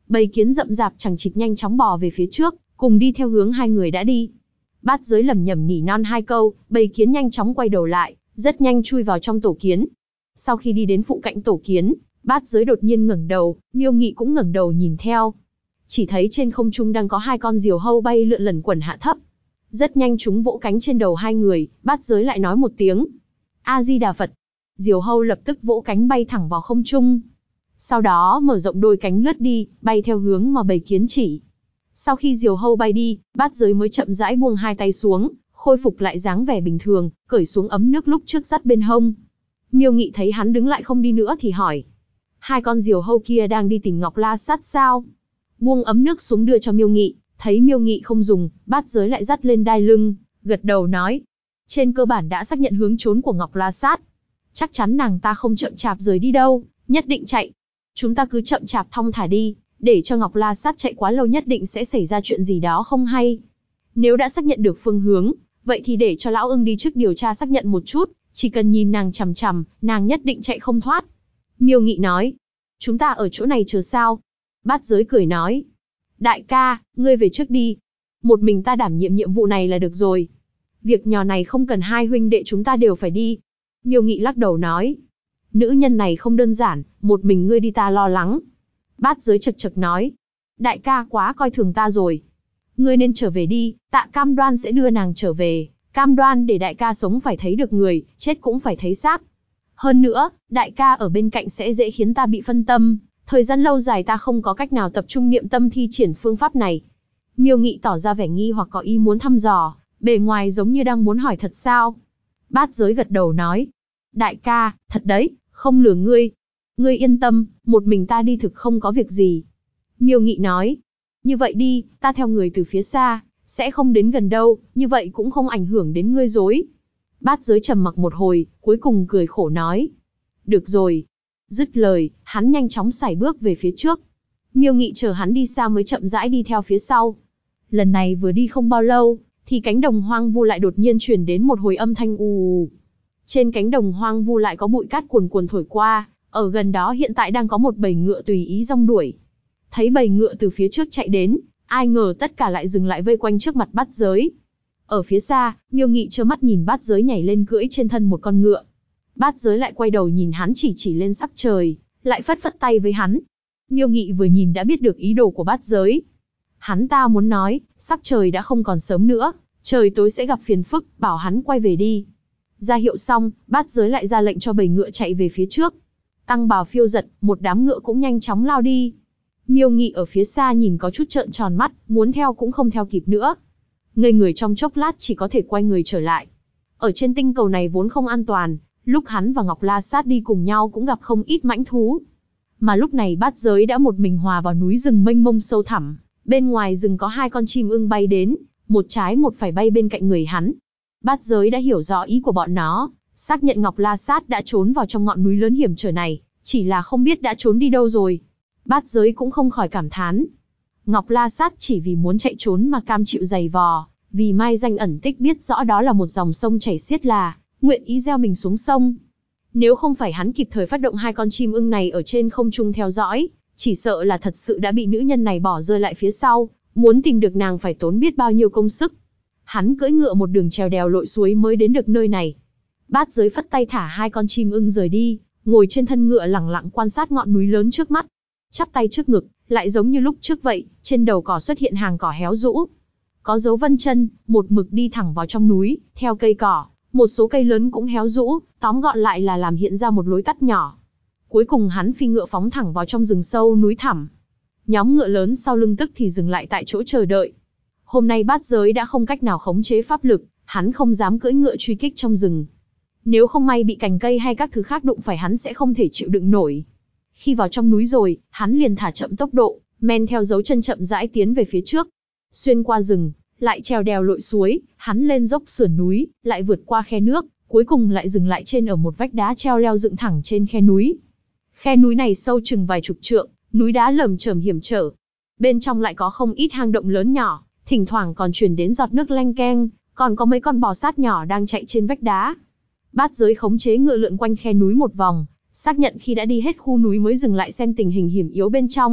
Bầy kiến rậm rạp chằng chịt nhanh chóng bò về phía trước, cùng đi theo hướng hai người đã đi. Bát Giới lẩm nhẩm nỉ non hai câu, bầy kiến nhanh chóng quay đầu lại, rất nhanh chui vào trong tổ kiến. Sau khi đi đến phụ cạnh tổ kiến, Bát Giới đột nhiên ngẩng đầu, Miêu Nghị cũng ngẩng đầu nhìn theo. Chỉ thấy trên không trung đang có hai con diều hâu bay lượn lẩn quẩn hạ thấp. Rất nhanh chúng vỗ cánh trên đầu hai người, Bát Giới lại nói một tiếng: A Di Đà Phật. Diều hâu lập tức vỗ cánh bay thẳng vào không trung. Sau đó mở rộng đôi cánh lướt đi, bay theo hướng mà bầy kiến chỉ. Sau khi diều hâu bay đi, Bát Giới mới chậm rãi buông hai tay xuống, khôi phục lại dáng vẻ bình thường, cởi xuống ấm nước lúc trước dắt bên hông. Miêu Nghị thấy hắn đứng lại không đi nữa thì hỏi: hai con diều hâu kia đang đi tìm Ngọc La Sát sao? Buông ấm nước xuống đưa cho Miêu Nghị, thấy Miêu Nghị không dùng, Bát Giới lại dắt lên đai lưng, gật đầu nói: trên cơ bản đã xác nhận hướng trốn của Ngọc La Sát. Chắc chắn nàng ta không chậm chạp rời đi đâu, nhất định chạy. Chúng ta cứ chậm chạp thong thả đi, để cho Ngọc La Sát chạy quá lâu nhất định sẽ xảy ra chuyện gì đó không hay. Nếu đã xác nhận được phương hướng, vậy thì để cho lão ưng đi trước điều tra xác nhận một chút, chỉ cần nhìn nàng chằm chằm, nàng nhất định chạy không thoát. Miêu Nghị nói: chúng ta ở chỗ này chờ sao? Bát Giới cười nói: đại ca, ngươi về trước đi. Một mình ta đảm nhiệm nhiệm vụ này là được rồi. Việc nhỏ này không cần hai huynh đệ chúng ta đều phải đi. Miêu Nghị lắc đầu nói: nữ nhân này không đơn giản, một mình ngươi đi ta lo lắng. Bát Giới chật chật nói: đại ca quá coi thường ta rồi. Ngươi nên trở về đi, tạ cam đoan sẽ đưa nàng trở về, cam đoan để đại ca sống phải thấy được người, chết cũng phải thấy xác. Hơn nữa, đại ca ở bên cạnh sẽ dễ khiến ta bị phân tâm, thời gian lâu dài ta không có cách nào tập trung niệm tâm thi triển phương pháp này. Miêu Nghị tỏ ra vẻ nghi hoặc có ý muốn thăm dò, bề ngoài giống như đang muốn hỏi thật sao. Bát Giới gật đầu nói: đại ca, thật đấy, không lừa ngươi. Ngươi yên tâm, một mình ta đi thực không có việc gì. Miêu Nghị nói: như vậy đi, ta theo người từ phía xa, sẽ không đến gần đâu, như vậy cũng không ảnh hưởng đến ngươi dối. Bát Giới trầm mặc một hồi, cuối cùng cười khổ nói: được rồi. Dứt lời, hắn nhanh chóng sải bước về phía trước. Miêu Nghị chờ hắn đi xa mới chậm rãi đi theo phía sau. Lần này vừa đi không bao lâu, thì cánh đồng hoang vu lại đột nhiên truyền đến một hồi âm thanh ù ù. Trên cánh đồng hoang vu lại có bụi cát cuồn cuồn thổi qua, ở gần đó hiện tại đang có một bầy ngựa tùy ý rong đuổi. Thấy bầy ngựa từ phía trước chạy đến, ai ngờ tất cả lại dừng lại vây quanh trước mặt Bát Giới. Ở phía xa, Miêu Nghị trơ mắt nhìn Bát Giới nhảy lên cưỡi trên thân một con ngựa. Bát Giới lại quay đầu nhìn hắn chỉ lên sắc trời, lại phất phất tay với hắn. Miêu Nghị vừa nhìn đã biết được ý đồ của Bát Giới. Hắn ta muốn nói, sắc trời đã không còn sớm nữa, trời tối sẽ gặp phiền phức, bảo hắn quay về đi. Ra hiệu xong, Bát Giới lại ra lệnh cho bầy ngựa chạy về phía trước. Tăng bào phiêu giật, một đám ngựa cũng nhanh chóng lao đi. Miêu Nghị ở phía xa nhìn có chút trợn tròn mắt, muốn theo cũng không theo kịp nữa. Ngây người trong chốc lát chỉ có thể quay người trở lại. Ở trên tinh cầu này vốn không an toàn, lúc hắn và Ngọc La Sát đi cùng nhau cũng gặp không ít mãnh thú. Mà lúc này Bát Giới đã một mình hòa vào núi rừng mênh mông sâu thẳm, bên ngoài rừng có hai con chim ưng bay đến, một trái một phải bay bên cạnh người hắn. Bát Giới đã hiểu rõ ý của bọn nó, xác nhận Ngọc La Sát đã trốn vào trong ngọn núi lớn hiểm trở này, chỉ là không biết đã trốn đi đâu rồi. Bát Giới cũng không khỏi cảm thán. Ngọc La Sát chỉ vì muốn chạy trốn mà cam chịu giày vò, vì mai danh ẩn tích biết rõ đó là một dòng sông chảy xiết là, nguyện ý gieo mình xuống sông. Nếu không phải hắn kịp thời phát động hai con chim ưng này ở trên không trung theo dõi, chỉ sợ là thật sự đã bị nữ nhân này bỏ rơi lại phía sau, muốn tìm được nàng phải tốn biết bao nhiêu công sức. Hắn cưỡi ngựa một đường trèo đèo lội suối mới đến được nơi này. Bát Giới phất tay thả hai con chim ưng rời đi, ngồi trên thân ngựa lẳng lặng quan sát ngọn núi lớn trước mắt. Chắp tay trước ngực, lại giống như lúc trước vậy, trên đầu cỏ xuất hiện hàng cỏ héo rũ. Có dấu vân chân, một mực đi thẳng vào trong núi, theo cây cỏ, một số cây lớn cũng héo rũ, tóm gọn lại là làm hiện ra một lối tắt nhỏ. Cuối cùng hắn phi ngựa phóng thẳng vào trong rừng sâu núi thẳm. Nhóm ngựa lớn sau lưng tức thì dừng lại tại chỗ chờ đợi. Hôm nay Bát Giới đã không cách nào khống chế pháp lực, hắn không dám cưỡi ngựa truy kích trong rừng. Nếu không may bị cành cây hay các thứ khác đụng phải hắn sẽ không thể chịu đựng nổi. Khi vào trong núi rồi, hắn liền thả chậm tốc độ, men theo dấu chân chậm rãi tiến về phía trước. Xuyên qua rừng, lại trèo đèo lội suối, hắn lên dốc sườn núi, lại vượt qua khe nước, cuối cùng lại dừng lại trên ở một vách đá treo leo dựng thẳng trên khe núi. Khe núi này sâu chừng vài chục trượng, núi đá lởm chởm hiểm trở. Bên trong lại có không ít hang động lớn nhỏ, thỉnh thoảng còn truyền đến giọt nước leng keng, còn có mấy con bò sát nhỏ đang chạy trên vách đá. Bát Giới khống chế ngựa lượn quanh khe núi một vòng, xác nhận khi đã đi hết khu núi mới dừng lại xem tình hình hiểm yếu bên trong,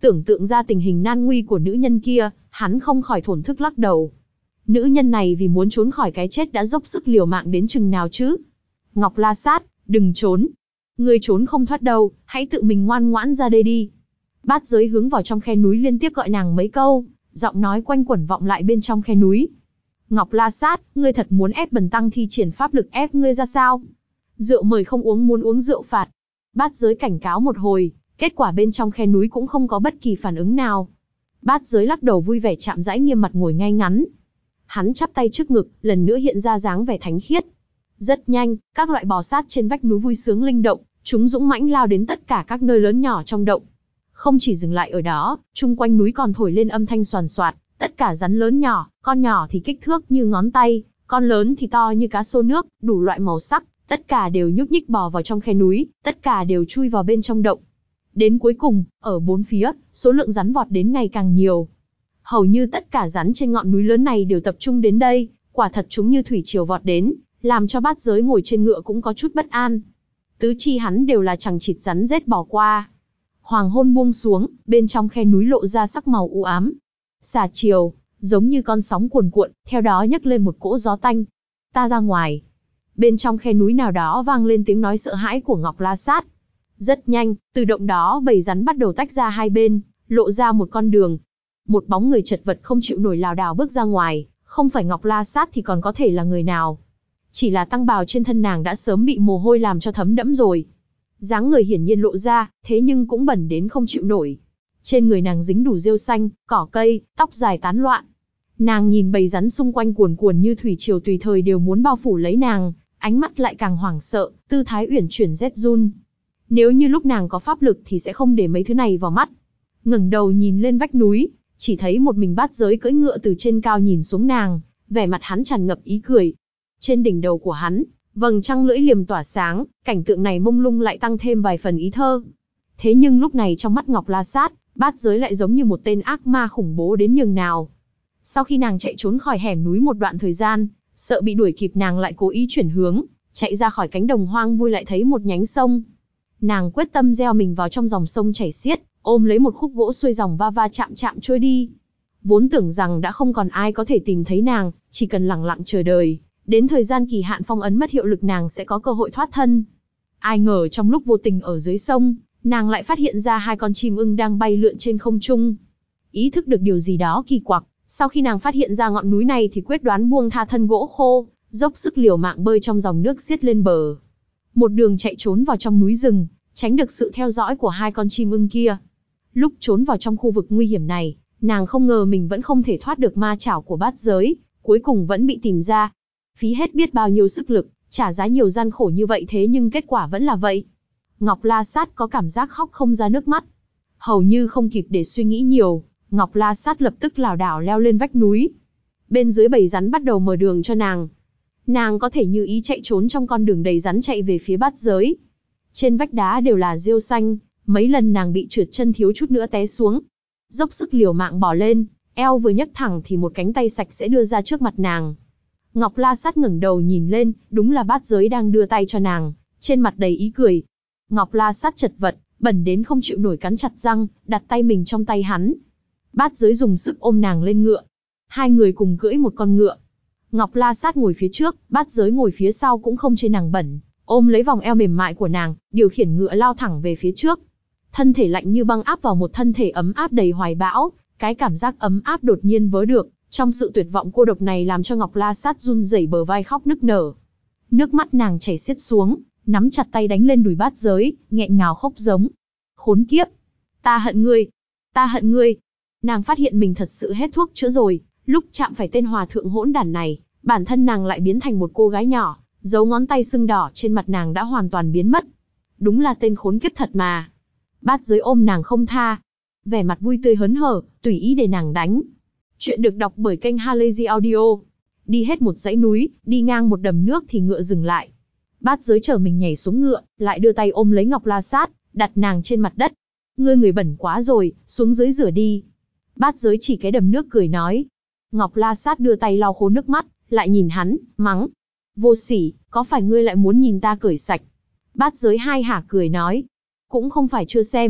Tưởng tượng ra tình hình nan nguy của nữ nhân kia, hắn không khỏi thổn thức lắc đầu. Nữ nhân này vì muốn trốn khỏi cái chết đã dốc sức liều mạng đến chừng nào chứ? Ngọc La Sát, đừng trốn. Ngươi trốn không thoát đâu, hãy tự mình ngoan ngoãn ra đây đi. Bát Giới hướng vào trong khe núi liên tiếp gọi nàng mấy câu, giọng nói quanh quẩn vọng lại bên trong khe núi. Ngọc La Sát, ngươi thật muốn ép Bần Tăng thi triển pháp lực ép ngươi ra sao? Rượu mời không uống muốn uống rượu phạt. Bát Giới cảnh cáo một hồi, kết quả bên trong khe núi cũng không có bất kỳ phản ứng nào. Bát Giới lắc đầu vui vẻ chạm rãi nghiêm mặt ngồi ngay ngắn. Hắn chắp tay trước ngực, lần nữa hiện ra dáng vẻ thánh khiết. Rất nhanh, các loại bò sát trên vách núi vui sướng linh động, chúng dũng mãnh lao đến tất cả các nơi lớn nhỏ trong động. Không chỉ dừng lại ở đó, chung quanh núi còn thổi lên âm thanh xoàn xoạt, tất cả rắn lớn nhỏ, con nhỏ thì kích thước như ngón tay, con lớn thì to như cá xô nước, đủ loại màu sắc, tất cả đều nhúc nhích bò vào trong khe núi, tất cả đều chui vào bên trong động. Đến cuối cùng, ở bốn phía, số lượng rắn vọt đến ngày càng nhiều. Hầu như tất cả rắn trên ngọn núi lớn này đều tập trung đến đây, quả thật chúng như thủy triều vọt đến, làm cho Bát Giới ngồi trên ngựa cũng có chút bất an. Tứ chi hắn đều là chằng chịt rắn rết bỏ qua. Hoàng hôn buông xuống, bên trong khe núi lộ ra sắc màu u ám. Xà chiều, giống như con sóng cuồn cuộn, theo đó nhấc lên một cỗ gió tanh. Ta ra ngoài. Bên trong khe núi nào đó vang lên tiếng nói sợ hãi của Ngọc La Sát. Rất nhanh, từ động đó bầy rắn bắt đầu tách ra hai bên, lộ ra một con đường. Một bóng người chật vật không chịu nổi lảo đảo bước ra ngoài, không phải Ngọc La Sát thì còn có thể là người nào. Chỉ là tăng bào trên thân nàng đã sớm bị mồ hôi làm cho thấm đẫm rồi. Dáng người hiển nhiên lộ ra, thế nhưng cũng bẩn đến không chịu nổi. Trên người nàng dính đủ rêu xanh, cỏ cây, tóc dài tán loạn. Nàng nhìn bầy rắn xung quanh cuồn cuồn như thủy triều tùy thời đều muốn bao phủ lấy nàng, ánh mắt lại càng hoảng sợ, tư thái uyển chuyển rét run. Nếu như lúc nàng có pháp lực thì sẽ không để mấy thứ này vào mắt. Ngẩng đầu nhìn lên vách núi, chỉ thấy một mình Bát Giới cưỡi ngựa từ trên cao nhìn xuống nàng, vẻ mặt hắn tràn ngập ý cười. Trên đỉnh đầu của hắn, vầng trăng lưỡi liềm tỏa sáng, cảnh tượng này mông lung lại tăng thêm vài phần ý thơ. Thế nhưng lúc này trong mắt Ngọc La Sát, Bát Giới lại giống như một tên ác ma khủng bố đến nhường nào. Sau khi nàng chạy trốn khỏi hẻm núi một đoạn thời gian, sợ bị đuổi kịp nàng lại cố ý chuyển hướng, chạy ra khỏi cánh đồng hoang vui lại thấy một nhánh sông. Nàng quyết tâm gieo mình vào trong dòng sông chảy xiết, ôm lấy một khúc gỗ xuôi dòng va va chạm chạm trôi đi. Vốn tưởng rằng đã không còn ai có thể tìm thấy nàng, chỉ cần lặng lặng chờ đợi, đến thời gian kỳ hạn phong ấn mất hiệu lực nàng sẽ có cơ hội thoát thân. Ai ngờ trong lúc vô tình ở dưới sông, nàng lại phát hiện ra hai con chim ưng đang bay lượn trên không trung. Ý thức được điều gì đó kỳ quặc, sau khi nàng phát hiện ra ngọn núi này thì quyết đoán buông tha thân gỗ khô, dốc sức liều mạng bơi trong dòng nước xiết lên bờ. Một đường chạy trốn vào trong núi rừng, tránh được sự theo dõi của hai con chim ưng kia. Lúc trốn vào trong khu vực nguy hiểm này, nàng không ngờ mình vẫn không thể thoát được ma chảo của Bát Giới, cuối cùng vẫn bị tìm ra. Phí hết biết bao nhiêu sức lực, trả giá nhiều gian khổ như vậy thế nhưng kết quả vẫn là vậy. Ngọc La Sát có cảm giác khóc không ra nước mắt. Hầu như không kịp để suy nghĩ nhiều, Ngọc La Sát lập tức lảo đảo leo lên vách núi. Bên dưới bầy rắn bắt đầu mở đường cho nàng. Nàng có thể như ý chạy trốn trong con đường đầy rắn chạy về phía Bát Giới. Trên vách đá đều là rêu xanh, mấy lần nàng bị trượt chân thiếu chút nữa té xuống. Dốc sức liều mạng bỏ lên, eo vừa nhấc thẳng thì một cánh tay sạch sẽ đưa ra trước mặt nàng. Ngọc La Sát ngẩng đầu nhìn lên, đúng là Bát Giới đang đưa tay cho nàng, trên mặt đầy ý cười. Ngọc La Sát chật vật, bẩn đến không chịu nổi cắn chặt răng, đặt tay mình trong tay hắn. Bát Giới dùng sức ôm nàng lên ngựa. Hai người cùng cưỡi một con ngựa. Ngọc La Sát ngồi phía trước, Bát Giới ngồi phía sau cũng không chê nàng bẩn, ôm lấy vòng eo mềm mại của nàng, điều khiển ngựa lao thẳng về phía trước. Thân thể lạnh như băng áp vào một thân thể ấm áp đầy hoài bão, cái cảm giác ấm áp đột nhiên vớ được, trong sự tuyệt vọng cô độc này làm cho Ngọc La Sát run rẩy bờ vai khóc nức nở. Nước mắt nàng chảy xiết xuống, nắm chặt tay đánh lên đùi Bát Giới, nghẹn ngào khóc giống. Khốn kiếp! Ta hận ngươi! Ta hận ngươi! Nàng phát hiện mình thật sự hết thuốc chữa rồi, lúc chạm phải tên hòa thượng hỗn đản này, bản thân nàng lại biến thành một cô gái nhỏ, dấu ngón tay sưng đỏ trên mặt nàng đã hoàn toàn biến mất. Đúng là tên khốn kiếp thật mà. Bát Giới ôm nàng không tha, vẻ mặt vui tươi hớn hở, tùy ý để nàng đánh. Chuyện được đọc bởi kênh Halazy Audio. Đi hết một dãy núi, đi ngang một đầm nước thì ngựa dừng lại. Bát Giới chờ mình nhảy xuống ngựa, lại đưa tay ôm lấy Ngọc La Sát, đặt nàng trên mặt đất. Ngươi người bẩn quá rồi, xuống dưới rửa đi. Bát Giới chỉ cái đầm nước cười nói. Ngọc La Sát đưa tay lau khô nước mắt, lại nhìn hắn, mắng. Vô sỉ, có phải ngươi lại muốn nhìn ta cởi sạch? Bát Giới hai hả cười nói. Cũng không phải chưa xem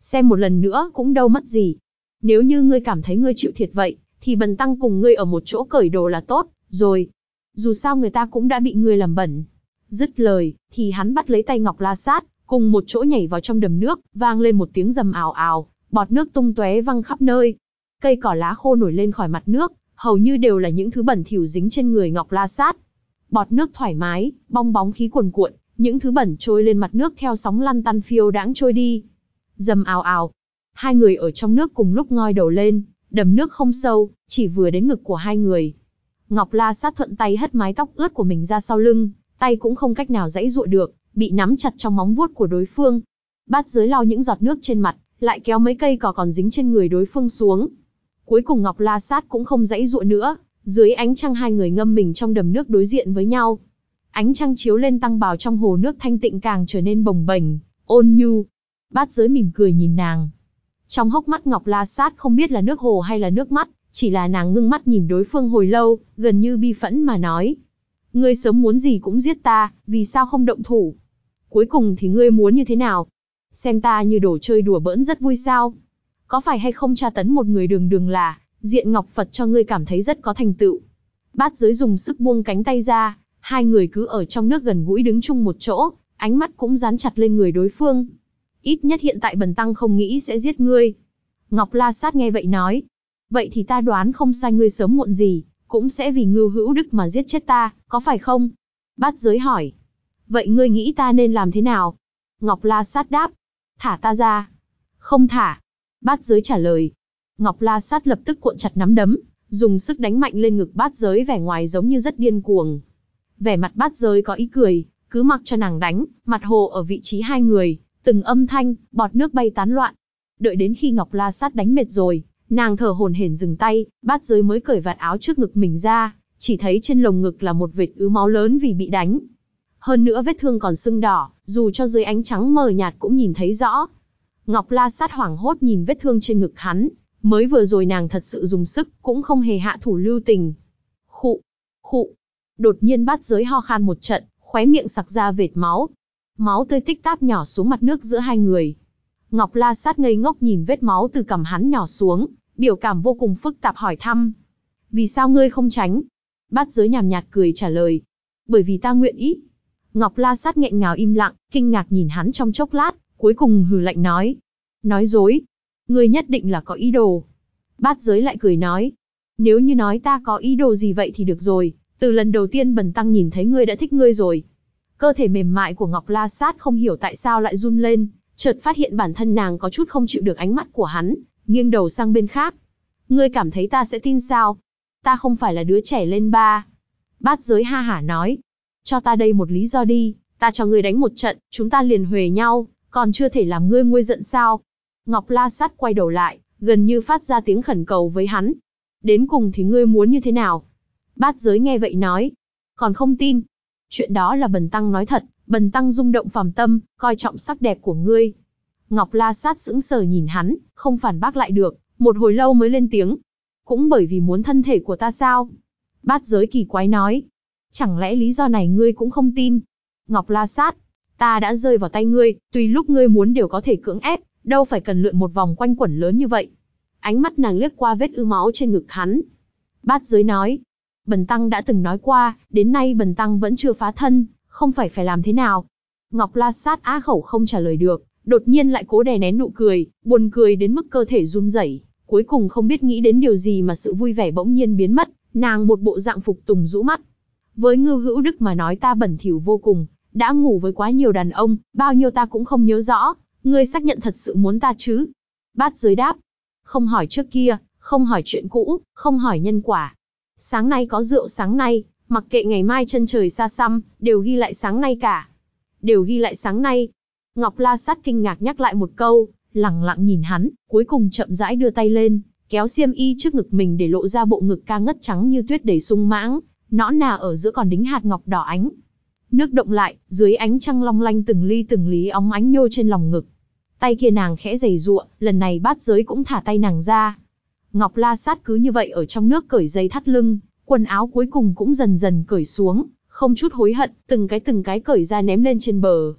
xem một lần nữa cũng đâu mất gì. Nếu như ngươi cảm thấy ngươi chịu thiệt vậy, thì bần tăng cùng ngươi ở một chỗ cởi đồ là tốt, rồi. Dù sao người ta cũng đã bị ngươi làm bẩn. Dứt lời, thì hắn bắt lấy tay Ngọc La Sát, cùng một chỗ nhảy vào trong đầm nước, vang lên một tiếng rầm ào ào, bọt nước tung tóe văng khắp nơi. Cây cỏ lá khô nổi lên khỏi mặt nước, hầu như đều là những thứ bẩn thỉu dính trên người Ngọc La Sát. Bọt nước thoải mái, bong bóng khí cuồn cuộn, những thứ bẩn trôi lên mặt nước theo sóng lăn tăn phiêu đãng trôi đi. Rầm ào ào. Hai người ở trong nước cùng lúc ngoi đầu lên, đầm nước không sâu, chỉ vừa đến ngực của hai người. Ngọc La Sát thuận tay hất mái tóc ướt của mình ra sau lưng, tay cũng không cách nào giãy giụa được, bị nắm chặt trong móng vuốt của đối phương. Bát Giới lau những giọt nước trên mặt, lại kéo mấy cây cỏ còn dính trên người đối phương xuống. Cuối cùng Ngọc La Sát cũng không giãy giụa nữa, dưới ánh trăng hai người ngâm mình trong đầm nước đối diện với nhau. Ánh trăng chiếu lên tăng bào trong hồ nước thanh tịnh càng trở nên bồng bềnh, ôn nhu. Bát Giới mỉm cười nhìn nàng. Trong hốc mắt Ngọc La Sát không biết là nước hồ hay là nước mắt, chỉ là nàng ngưng mắt nhìn đối phương hồi lâu, gần như bi phẫn mà nói. Ngươi sớm muốn gì cũng giết ta, vì sao không động thủ? Cuối cùng thì ngươi muốn như thế nào? Xem ta như đồ chơi đùa bỡn rất vui sao? Có phải hay không tra tấn một người đường đường là, diện Ngọc Phật cho ngươi cảm thấy rất có thành tựu? Bát Giới dùng sức buông cánh tay ra, hai người cứ ở trong nước gần gũi đứng chung một chỗ, ánh mắt cũng dán chặt lên người đối phương. Ít nhất hiện tại bần tăng không nghĩ sẽ giết ngươi. Ngọc La Sát nghe vậy nói. Vậy thì ta đoán không sai, ngươi sớm muộn gì cũng sẽ vì Ngưu Hữu Đức mà giết chết ta, có phải không? Bát Giới hỏi. Vậy ngươi nghĩ ta nên làm thế nào? Ngọc La Sát đáp. Thả ta ra. Không thả. Bát Giới trả lời. Ngọc La Sát lập tức cuộn chặt nắm đấm, dùng sức đánh mạnh lên ngực Bát Giới, vẻ ngoài giống như rất điên cuồng. Vẻ mặt Bát Giới có ý cười, cứ mặc cho nàng đánh, mặt hồ ở vị trí hai người, từng âm thanh, bọt nước bay tán loạn. Đợi đến khi Ngọc La Sát đánh mệt rồi, nàng thở hổn hển dừng tay, Bát Giới mới cởi vạt áo trước ngực mình ra, chỉ thấy trên lồng ngực là một vệt ứ máu lớn vì bị đánh. Hơn nữa vết thương còn sưng đỏ, dù cho dưới ánh trắng mờ nhạt cũng nhìn thấy rõ. Ngọc La Sát hoảng hốt nhìn vết thương trên ngực hắn, mới vừa rồi nàng thật sự dùng sức, cũng không hề hạ thủ lưu tình. Khụ, khụ. Đột nhiên Bát Giới ho khan một trận, khóe miệng sặc ra vệt máu. Máu tươi tích táp nhỏ xuống mặt nước giữa hai người. Ngọc La Sát ngây ngốc nhìn vết máu từ cằm hắn nhỏ xuống, biểu cảm vô cùng phức tạp hỏi thăm. Vì sao ngươi không tránh? Bát Giới nhàn nhạt cười trả lời. Bởi vì ta nguyện ý. Ngọc La Sát nghẹn ngào im lặng, kinh ngạc nhìn hắn trong chốc lát, cuối cùng hừ lạnh nói. Nói dối. Ngươi nhất định là có ý đồ. Bát Giới lại cười nói. Nếu như nói ta có ý đồ gì vậy thì được rồi, từ lần đầu tiên bần tăng nhìn thấy ngươi đã thích ngươi rồi. Cơ thể mềm mại của Ngọc La Sát không hiểu tại sao lại run lên, chợt phát hiện bản thân nàng có chút không chịu được ánh mắt của hắn, nghiêng đầu sang bên khác. Ngươi cảm thấy ta sẽ tin sao? Ta không phải là đứa trẻ lên ba. Bát Giới ha hả nói. Cho ta đây một lý do đi, ta cho ngươi đánh một trận, chúng ta liền huề nhau, còn chưa thể làm ngươi nguôi giận sao? Ngọc La Sát quay đầu lại, gần như phát ra tiếng khẩn cầu với hắn. Đến cùng thì ngươi muốn như thế nào? Bát Giới nghe vậy nói. Còn không tin. Chuyện đó là bần tăng nói thật, bần tăng rung động phàm tâm, coi trọng sắc đẹp của ngươi. Ngọc La Sát sững sờ nhìn hắn, không phản bác lại được, một hồi lâu mới lên tiếng. Cũng bởi vì muốn thân thể của ta sao? Bát Giới kỳ quái nói. Chẳng lẽ lý do này ngươi cũng không tin? Ngọc La Sát, ta đã rơi vào tay ngươi, tùy lúc ngươi muốn đều có thể cưỡng ép, đâu phải cần lượn một vòng quanh quẩn lớn như vậy. Ánh mắt nàng liếc qua vết ứ máu trên ngực hắn. Bát Giới nói. Bần tăng đã từng nói qua, đến nay bần tăng vẫn chưa phá thân, không phải làm thế nào? Ngọc La Sát á khẩu không trả lời được, đột nhiên lại cố đè nén nụ cười, buồn cười đến mức cơ thể run rẩy, cuối cùng không biết nghĩ đến điều gì mà sự vui vẻ bỗng nhiên biến mất, nàng một bộ dạng phục tùng rũ mắt. Với Ngưu Hữu Đức mà nói ta bẩn thỉu vô cùng, đã ngủ với quá nhiều đàn ông, bao nhiêu ta cũng không nhớ rõ, ngươi xác nhận thật sự muốn ta chứ? Bát Giới đáp. Không hỏi trước kia, không hỏi chuyện cũ, không hỏi nhân quả. Sáng nay có rượu sáng nay, mặc kệ ngày mai chân trời xa xăm, đều ghi lại sáng nay cả. Đều ghi lại sáng nay. Ngọc La Sát kinh ngạc nhắc lại một câu, lẳng lặng nhìn hắn, cuối cùng chậm rãi đưa tay lên, kéo xiêm y trước ngực mình để lộ ra bộ ngực ca ngất trắng như tuyết đầy sung mãng, nõn nà ở giữa còn đính hạt ngọc đỏ ánh. Nước động lại, dưới ánh trăng long lanh từng lý óng ánh nhô trên lòng ngực. Tay kia nàng khẽ giày giụa, lần này Bát Giới cũng thả tay nàng ra. Ngọc La Sát cứ như vậy ở trong nước cởi dây thắt lưng, quần áo cuối cùng cũng dần dần cởi xuống, không chút hối hận, từng cái cởi ra ném lên trên bờ.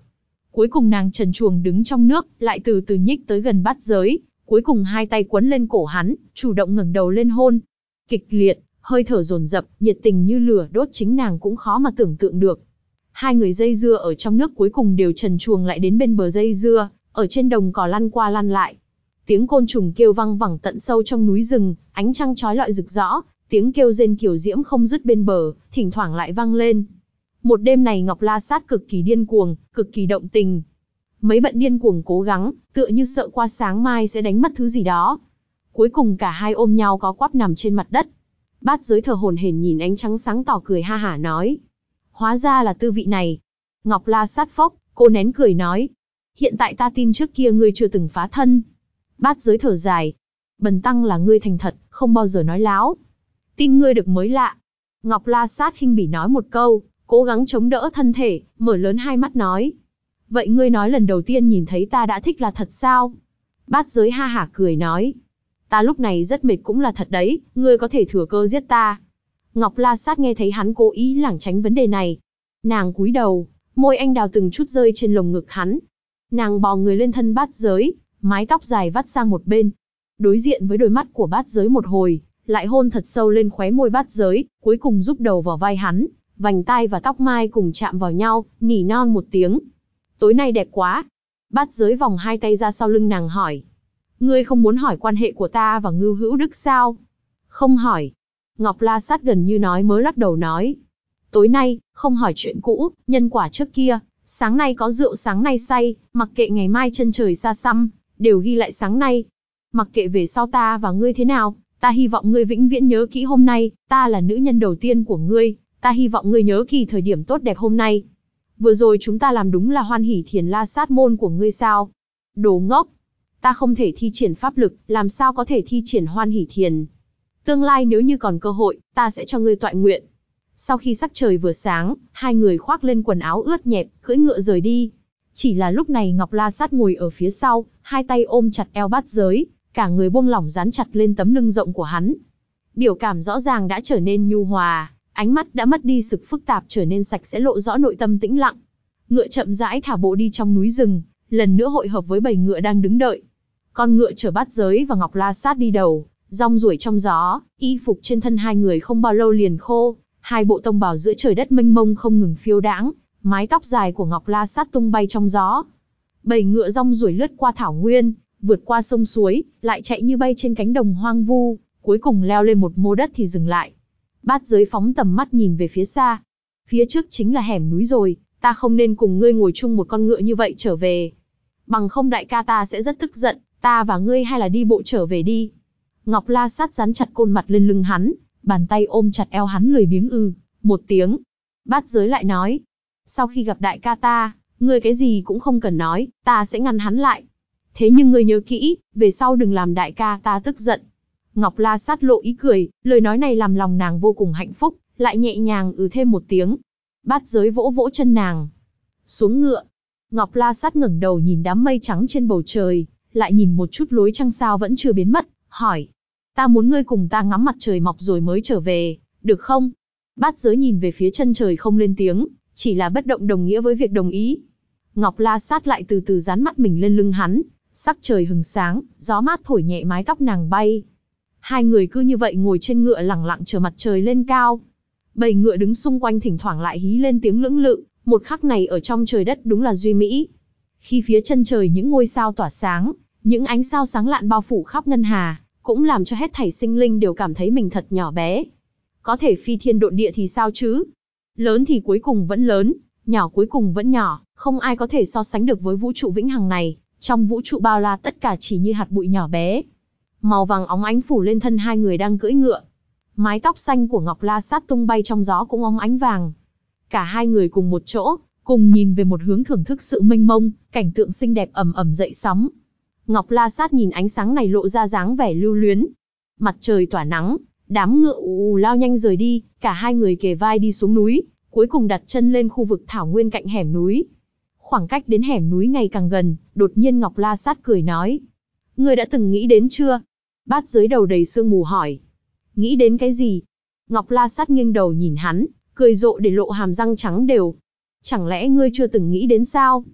Cuối cùng nàng trần truồng đứng trong nước, lại từ từ nhích tới gần bát giới, cuối cùng hai tay quấn lên cổ hắn, chủ động ngẩng đầu lên hôn. Kịch liệt, hơi thở dồn dập, nhiệt tình như lửa đốt, chính nàng cũng khó mà tưởng tượng được. Hai người dây dưa ở trong nước cuối cùng đều trần truồng lại đến bên bờ dây dưa, ở trên đồng cỏ lăn qua lăn lại. Tiếng côn trùng kêu vang vẳng tận sâu trong núi rừng, ánh trăng chói lọi rực rõ, tiếng kêu rên kiều diễm không dứt bên bờ, thỉnh thoảng lại vang lên. Một đêm này Ngọc La Sát cực kỳ điên cuồng, cực kỳ động tình. Mấy bận điên cuồng cố gắng, tựa như sợ qua sáng mai sẽ đánh mất thứ gì đó. Cuối cùng cả hai ôm nhau có quắp nằm trên mặt đất. Bát giới thở hổn hển nhìn ánh trắng sáng tỏ cười ha hả nói. Hóa ra là tư vị này. Ngọc La Sát phốc, cô nén cười nói. Hiện tại ta tin trước kia ngươi chưa từng phá thân. Bát giới thở dài. Bần tăng là ngươi thành thật, không bao giờ nói láo. Tin ngươi được mới lạ. Ngọc La Sát khinh bỉ nói một câu, cố gắng chống đỡ thân thể, mở lớn hai mắt nói. Vậy ngươi nói lần đầu tiên nhìn thấy ta đã thích là thật sao? Bát giới ha hả cười nói. Ta lúc này rất mệt cũng là thật đấy, ngươi có thể thừa cơ giết ta. Ngọc La Sát nghe thấy hắn cố ý lảng tránh vấn đề này. Nàng cúi đầu, môi anh đào từng chút rơi trên lồng ngực hắn. Nàng bò người lên thân bát giới, mái tóc dài vắt sang một bên. Đối diện với đôi mắt của bát giới một hồi, lại hôn thật sâu lên khóe môi bát giới, cuối cùng giúp đầu vào vai hắn, vành tai và tóc mai cùng chạm vào nhau, nỉ non một tiếng. Tối nay đẹp quá. Bát giới vòng hai tay ra sau lưng nàng hỏi. Ngươi không muốn hỏi quan hệ của ta và Ngưu Hữu Đức sao? Không hỏi. Ngọc La Sát gần như nói mớ lắc đầu nói. Tối nay, không hỏi chuyện cũ, nhân quả trước kia, sáng nay có rượu sáng nay say, mặc kệ ngày mai chân trời xa xăm, đều ghi lại sáng nay. Mặc kệ về sau ta và ngươi thế nào, ta hy vọng ngươi vĩnh viễn nhớ kỹ hôm nay, ta là nữ nhân đầu tiên của ngươi, ta hy vọng ngươi nhớ kỳ thời điểm tốt đẹp hôm nay. Vừa rồi chúng ta làm đúng là Hoan Hỷ Thiền La Sát môn của ngươi sao? Đồ ngốc! Ta không thể thi triển pháp lực, làm sao có thể thi triển Hoan Hỷ Thiền? Tương lai nếu như còn cơ hội, ta sẽ cho ngươi toại nguyện. Sau khi sắc trời vừa sáng, hai người khoác lên quần áo ướt nhẹp, cưỡi ngựa rời đi. Chỉ là lúc này Ngọc La Sát ngồi ở phía sau, hai tay ôm chặt eo bát giới, cả người buông lỏng dán chặt lên tấm lưng rộng của hắn. Biểu cảm rõ ràng đã trở nên nhu hòa, ánh mắt đã mất đi sự phức tạp, trở nên sạch sẽ, lộ rõ nội tâm tĩnh lặng. Ngựa chậm rãi thả bộ đi trong núi rừng, lần nữa hội hợp với bầy ngựa đang đứng đợi. Con ngựa chở bát giới và Ngọc La Sát đi đầu, rong ruổi trong gió, y phục trên thân hai người không bao lâu liền khô, hai bộ tông bào giữa trời đất mênh mông không ngừng phiêu đãng, mái tóc dài của Ngọc La Sát tung bay trong gió. Bầy ngựa rong ruổi lướt qua thảo nguyên, vượt qua sông suối, lại chạy như bay trên cánh đồng hoang vu, cuối cùng leo lên một mô đất thì dừng lại. Bát giới phóng tầm mắt nhìn về phía xa. Phía trước chính là hẻm núi rồi, ta không nên cùng ngươi ngồi chung một con ngựa như vậy trở về. Bằng không đại ca ta sẽ rất tức giận, ta và ngươi hay là đi bộ trở về đi. Ngọc La Sát dán chặt côn mặt lên lưng hắn, bàn tay ôm chặt eo hắn, lười biếng một tiếng. Bát giới lại nói, sau khi gặp đại ca ta, ngươi cái gì cũng không cần nói, ta sẽ ngăn hắn lại. Thế nhưng ngươi nhớ kỹ, về sau đừng làm đại ca ta tức giận. Ngọc La Sát lộ ý cười, lời nói này làm lòng nàng vô cùng hạnh phúc, lại nhẹ nhàng thêm một tiếng. Bát giới vỗ vỗ chân nàng. Xuống ngựa. Ngọc La Sát ngẩng đầu nhìn đám mây trắng trên bầu trời, lại nhìn một chút lối trăng sao vẫn chưa biến mất, hỏi. Ta muốn ngươi cùng ta ngắm mặt trời mọc rồi mới trở về, được không? Bát giới nhìn về phía chân trời không lên tiếng, chỉ là bất động đồng nghĩa với việc đồng ý. Ngọc La Sát lại từ từ dán mắt mình lên lưng hắn, sắc trời hừng sáng, gió mát thổi nhẹ mái tóc nàng bay. Hai người cứ như vậy ngồi trên ngựa lẳng lặng chờ mặt trời lên cao. Bầy ngựa đứng xung quanh thỉnh thoảng lại hí lên tiếng lưỡng lự, một khắc này ở trong trời đất đúng là duy mỹ. Khi phía chân trời những ngôi sao tỏa sáng, những ánh sao sáng lạn bao phủ khắp ngân hà, cũng làm cho hết thảy sinh linh đều cảm thấy mình thật nhỏ bé. Có thể phi thiên độn địa thì sao chứ? Lớn thì cuối cùng vẫn lớn, nhỏ cuối cùng vẫn nhỏ, không ai có thể so sánh được với vũ trụ vĩnh hằng này. Trong vũ trụ bao la tất cả chỉ như hạt bụi nhỏ bé. Màu vàng óng ánh phủ lên thân hai người đang cưỡi ngựa. Mái tóc xanh của Ngọc La Sát tung bay trong gió cũng óng ánh vàng. Cả hai người cùng một chỗ, cùng nhìn về một hướng, thưởng thức sự mênh mông, cảnh tượng xinh đẹp ầm ầm dậy sóng. Ngọc La Sát nhìn ánh sáng này lộ ra dáng vẻ lưu luyến. Mặt trời tỏa nắng, đám ngựa ù ù lao nhanh rời đi, cả hai người kề vai đi xuống núi, cuối cùng đặt chân lên khu vực thảo nguyên cạnh hẻm núi. Khoảng cách đến hẻm núi ngày càng gần, đột nhiên Ngọc La Sát cười nói. Ngươi đã từng nghĩ đến chưa? Bát giới đầu đầy sương mù hỏi. Nghĩ đến cái gì? Ngọc La Sát nghiêng đầu nhìn hắn, cười rộ để lộ hàm răng trắng đều. Chẳng lẽ ngươi chưa từng nghĩ đến sao?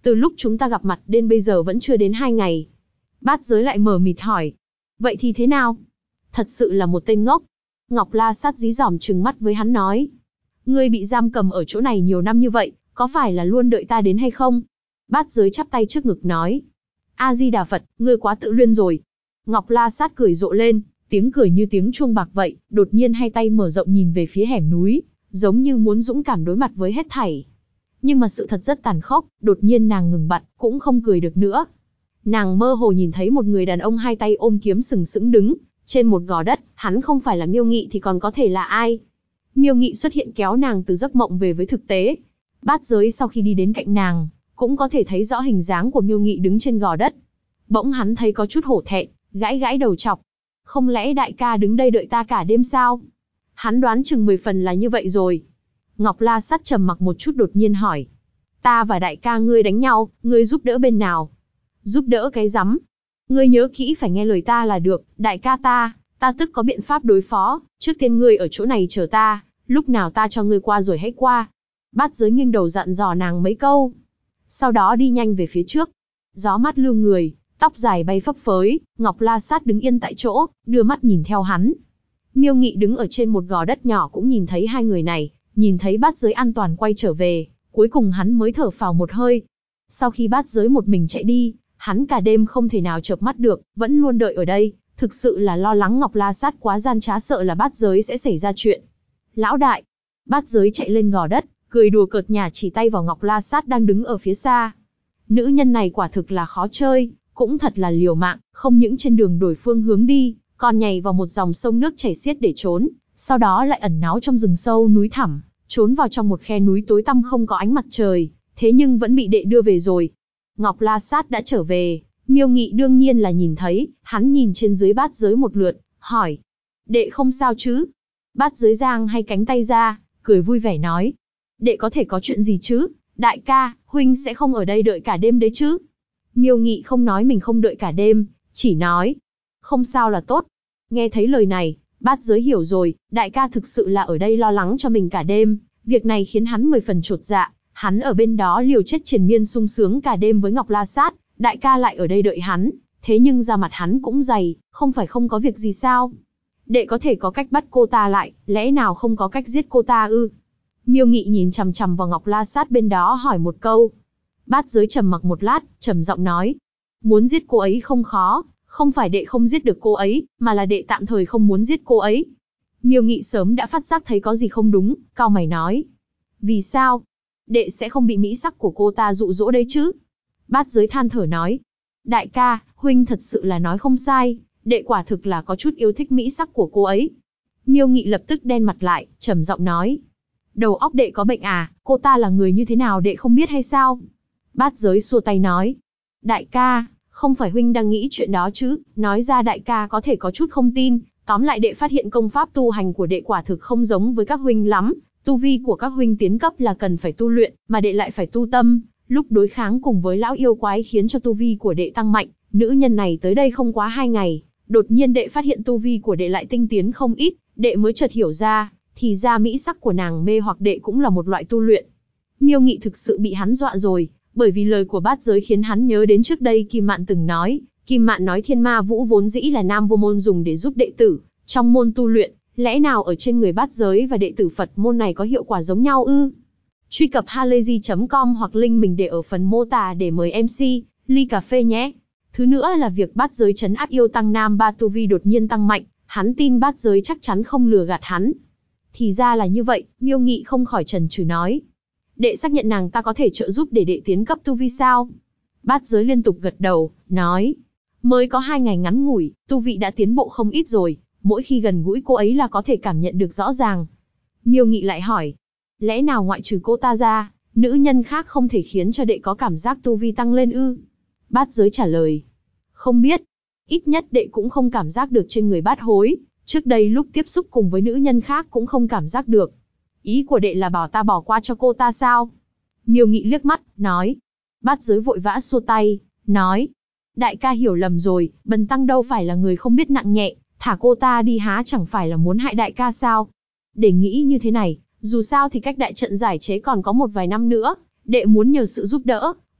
Từ lúc chúng ta gặp mặt đến bây giờ vẫn chưa đến 2 ngày. Bát Giới lại mờ mịt hỏi. Vậy thì thế nào? Thật sự là một tên ngốc. Ngọc La Sát dí dỏm trừng mắt với hắn nói. Ngươi bị giam cầm ở chỗ này nhiều năm như vậy, có phải là luôn đợi ta đến hay không? Bát Giới chắp tay trước ngực nói. A-di-đà Phật, ngươi quá tự luyên rồi. Ngọc La Sát cười rộ lên, tiếng cười như tiếng chuông bạc vậy, đột nhiên hai tay mở rộng nhìn về phía hẻm núi, giống như muốn dũng cảm đối mặt với hết thảy. Nhưng mà sự thật rất tàn khốc, đột nhiên nàng ngừng bặt, cũng không cười được nữa. Nàng mơ hồ nhìn thấy một người đàn ông hai tay ôm kiếm sừng sững đứng trên một gò đất, hắn không phải là Miêu Nghị thì còn có thể là ai? Miêu Nghị xuất hiện kéo nàng từ giấc mộng về với thực tế. Bát Giới sau khi đi đến cạnh nàng, cũng có thể thấy rõ hình dáng của Miêu Nghị đứng trên gò đất. Bỗng hắn thấy có chút hổ thẹn, gãi gãi đầu chọc. Không lẽ đại ca đứng đây đợi ta cả đêm sao? Hắn đoán chừng 10 phần là như vậy rồi. Ngọc La Sát trầm mặc một chút đột nhiên hỏi. Ta và đại ca ngươi đánh nhau, ngươi giúp đỡ bên nào? Giúp đỡ cái rắm. Ngươi nhớ kỹ phải nghe lời ta là được, đại ca ta tức có biện pháp đối phó, trước tiên ngươi ở chỗ này chờ ta, lúc nào ta cho ngươi qua rồi hãy qua. Bát Giới nghiêng đầu dặn dò nàng mấy câu. Sau đó đi nhanh về phía trước. Gió mát lưu người, tóc dài bay phấp phới, Ngọc La Sát đứng yên tại chỗ, đưa mắt nhìn theo hắn. Miêu Nghị đứng ở trên một gò đất nhỏ cũng nhìn thấy hai người này, nhìn thấy Bát Giới an toàn quay trở về, cuối cùng hắn mới thở phào một hơi. Sau khi Bát Giới một mình chạy đi, hắn cả đêm không thể nào chợp mắt được, vẫn luôn đợi ở đây, thực sự là lo lắng Ngọc La Sát quá gian trá sợ là Bát Giới sẽ xảy ra chuyện. Lão đại, Bát Giới chạy lên gò đất, cười đùa cợt nhả chỉ tay vào Ngọc La Sát đang đứng ở phía xa. Nữ nhân này quả thực là khó chơi, cũng thật là liều mạng, không những trên đường đổi phương hướng đi, còn nhảy vào một dòng sông nước chảy xiết để trốn, sau đó lại ẩn náu trong rừng sâu núi thẳm, trốn vào trong một khe núi tối tăm không có ánh mặt trời, thế nhưng vẫn bị đệ đưa về rồi. Ngọc La Sát đã trở về, Miêu Nghị đương nhiên là nhìn thấy, hắn nhìn trên dưới Bát Giới một lượt, hỏi. Đệ không sao chứ? Bát Giới giang hay cánh tay ra, cười vui vẻ nói. Đệ có thể có chuyện gì chứ? Đại ca, huynh sẽ không ở đây đợi cả đêm đấy chứ? Miêu Nghị không nói mình không đợi cả đêm, chỉ nói. Không sao là tốt. Nghe thấy lời này, Bát Giới hiểu rồi, đại ca thực sự là ở đây lo lắng cho mình cả đêm. Việc này khiến hắn 10 phần chột dạ, hắn ở bên đó liều chết triền miên sung sướng cả đêm với Ngọc La Sát, đại ca lại ở đây đợi hắn, thế nhưng da mặt hắn cũng dày, không phải không có việc gì sao? Đệ có thể có cách bắt cô ta lại, lẽ nào không có cách giết cô ta ư? Miêu Nghị nhìn chằm chằm vào Ngọc La Sát bên đó hỏi một câu. Bát Giới trầm mặc một lát, trầm giọng nói. Muốn giết cô ấy không khó, không phải đệ không giết được cô ấy, mà là đệ tạm thời không muốn giết cô ấy. Miêu Nghị sớm đã phát giác thấy có gì không đúng, cau mày nói. Vì sao? Đệ sẽ không bị mỹ sắc của cô ta dụ dỗ đấy chứ? Bát Giới than thở nói. Đại ca, huynh thật sự là nói không sai, đệ quả thực là có chút yêu thích mỹ sắc của cô ấy. Miêu Nghị lập tức đen mặt lại, trầm giọng nói. Đầu óc đệ có bệnh à, cô ta là người như thế nào đệ không biết hay sao? Bát Giới xua tay nói. Đại ca, không phải huynh đang nghĩ chuyện đó chứ, nói ra đại ca có thể có chút không tin, tóm lại đệ phát hiện công pháp tu hành của đệ quả thực không giống với các huynh lắm, tu vi của các huynh tiến cấp là cần phải tu luyện, mà đệ lại phải tu tâm, lúc đối kháng cùng với lão yêu quái khiến cho tu vi của đệ tăng mạnh, nữ nhân này tới đây không quá 2 ngày, đột nhiên đệ phát hiện tu vi của đệ lại tinh tiến không ít, đệ mới chợt hiểu ra, thì ra mỹ sắc của nàng mê hoặc đệ cũng là một loại tu luyện. Miêu Nghị thực sự bị hắn dọa rồi, bởi vì lời của Bát Giới khiến hắn nhớ đến trước đây Kim Mạn từng nói, Kim Mạn nói Thiên Ma Vũ vốn dĩ là Nam Vô Môn dùng để giúp đệ tử trong môn tu luyện, lẽ nào ở trên người Bát Giới và đệ tử Phật môn này có hiệu quả giống nhau ư? Truy cập halayzi.com hoặc link mình để ở phần mô tả để mời MC ly cà phê nhé. Thứ nữa là việc Bát Giới trấn áp yêu tăng Nam Ba tu vi đột nhiên tăng mạnh, hắn tin Bát Giới chắc chắn không lừa gạt hắn. Thì ra là như vậy, Miêu Nghị không khỏi chần chừ nói. Đệ xác nhận nàng ta có thể trợ giúp để đệ tiến cấp tu vi sao? Bát Giới liên tục gật đầu, nói. Mới có 2 ngày ngắn ngủi, tu vị đã tiến bộ không ít rồi, mỗi khi gần gũi cô ấy là có thể cảm nhận được rõ ràng. Miêu Nghị lại hỏi. Lẽ nào ngoại trừ cô ta ra, nữ nhân khác không thể khiến cho đệ có cảm giác tu vi tăng lên ư? Bát Giới trả lời. Không biết. Ít nhất đệ cũng không cảm giác được trên người Bát Hối, trước đây lúc tiếp xúc cùng với nữ nhân khác cũng không cảm giác được. Ý của đệ là bảo ta bỏ qua cho cô ta sao? Miêu Nghị liếc mắt, nói. Bát Giới vội vã xua tay, nói. Đại ca hiểu lầm rồi, bần tăng đâu phải là người không biết nặng nhẹ, thả cô ta đi há chẳng phải là muốn hại đại ca sao? Để nghĩ như thế này, dù sao thì cách đại trận giải chế còn có một vài năm nữa, đệ muốn nhờ sự giúp đỡ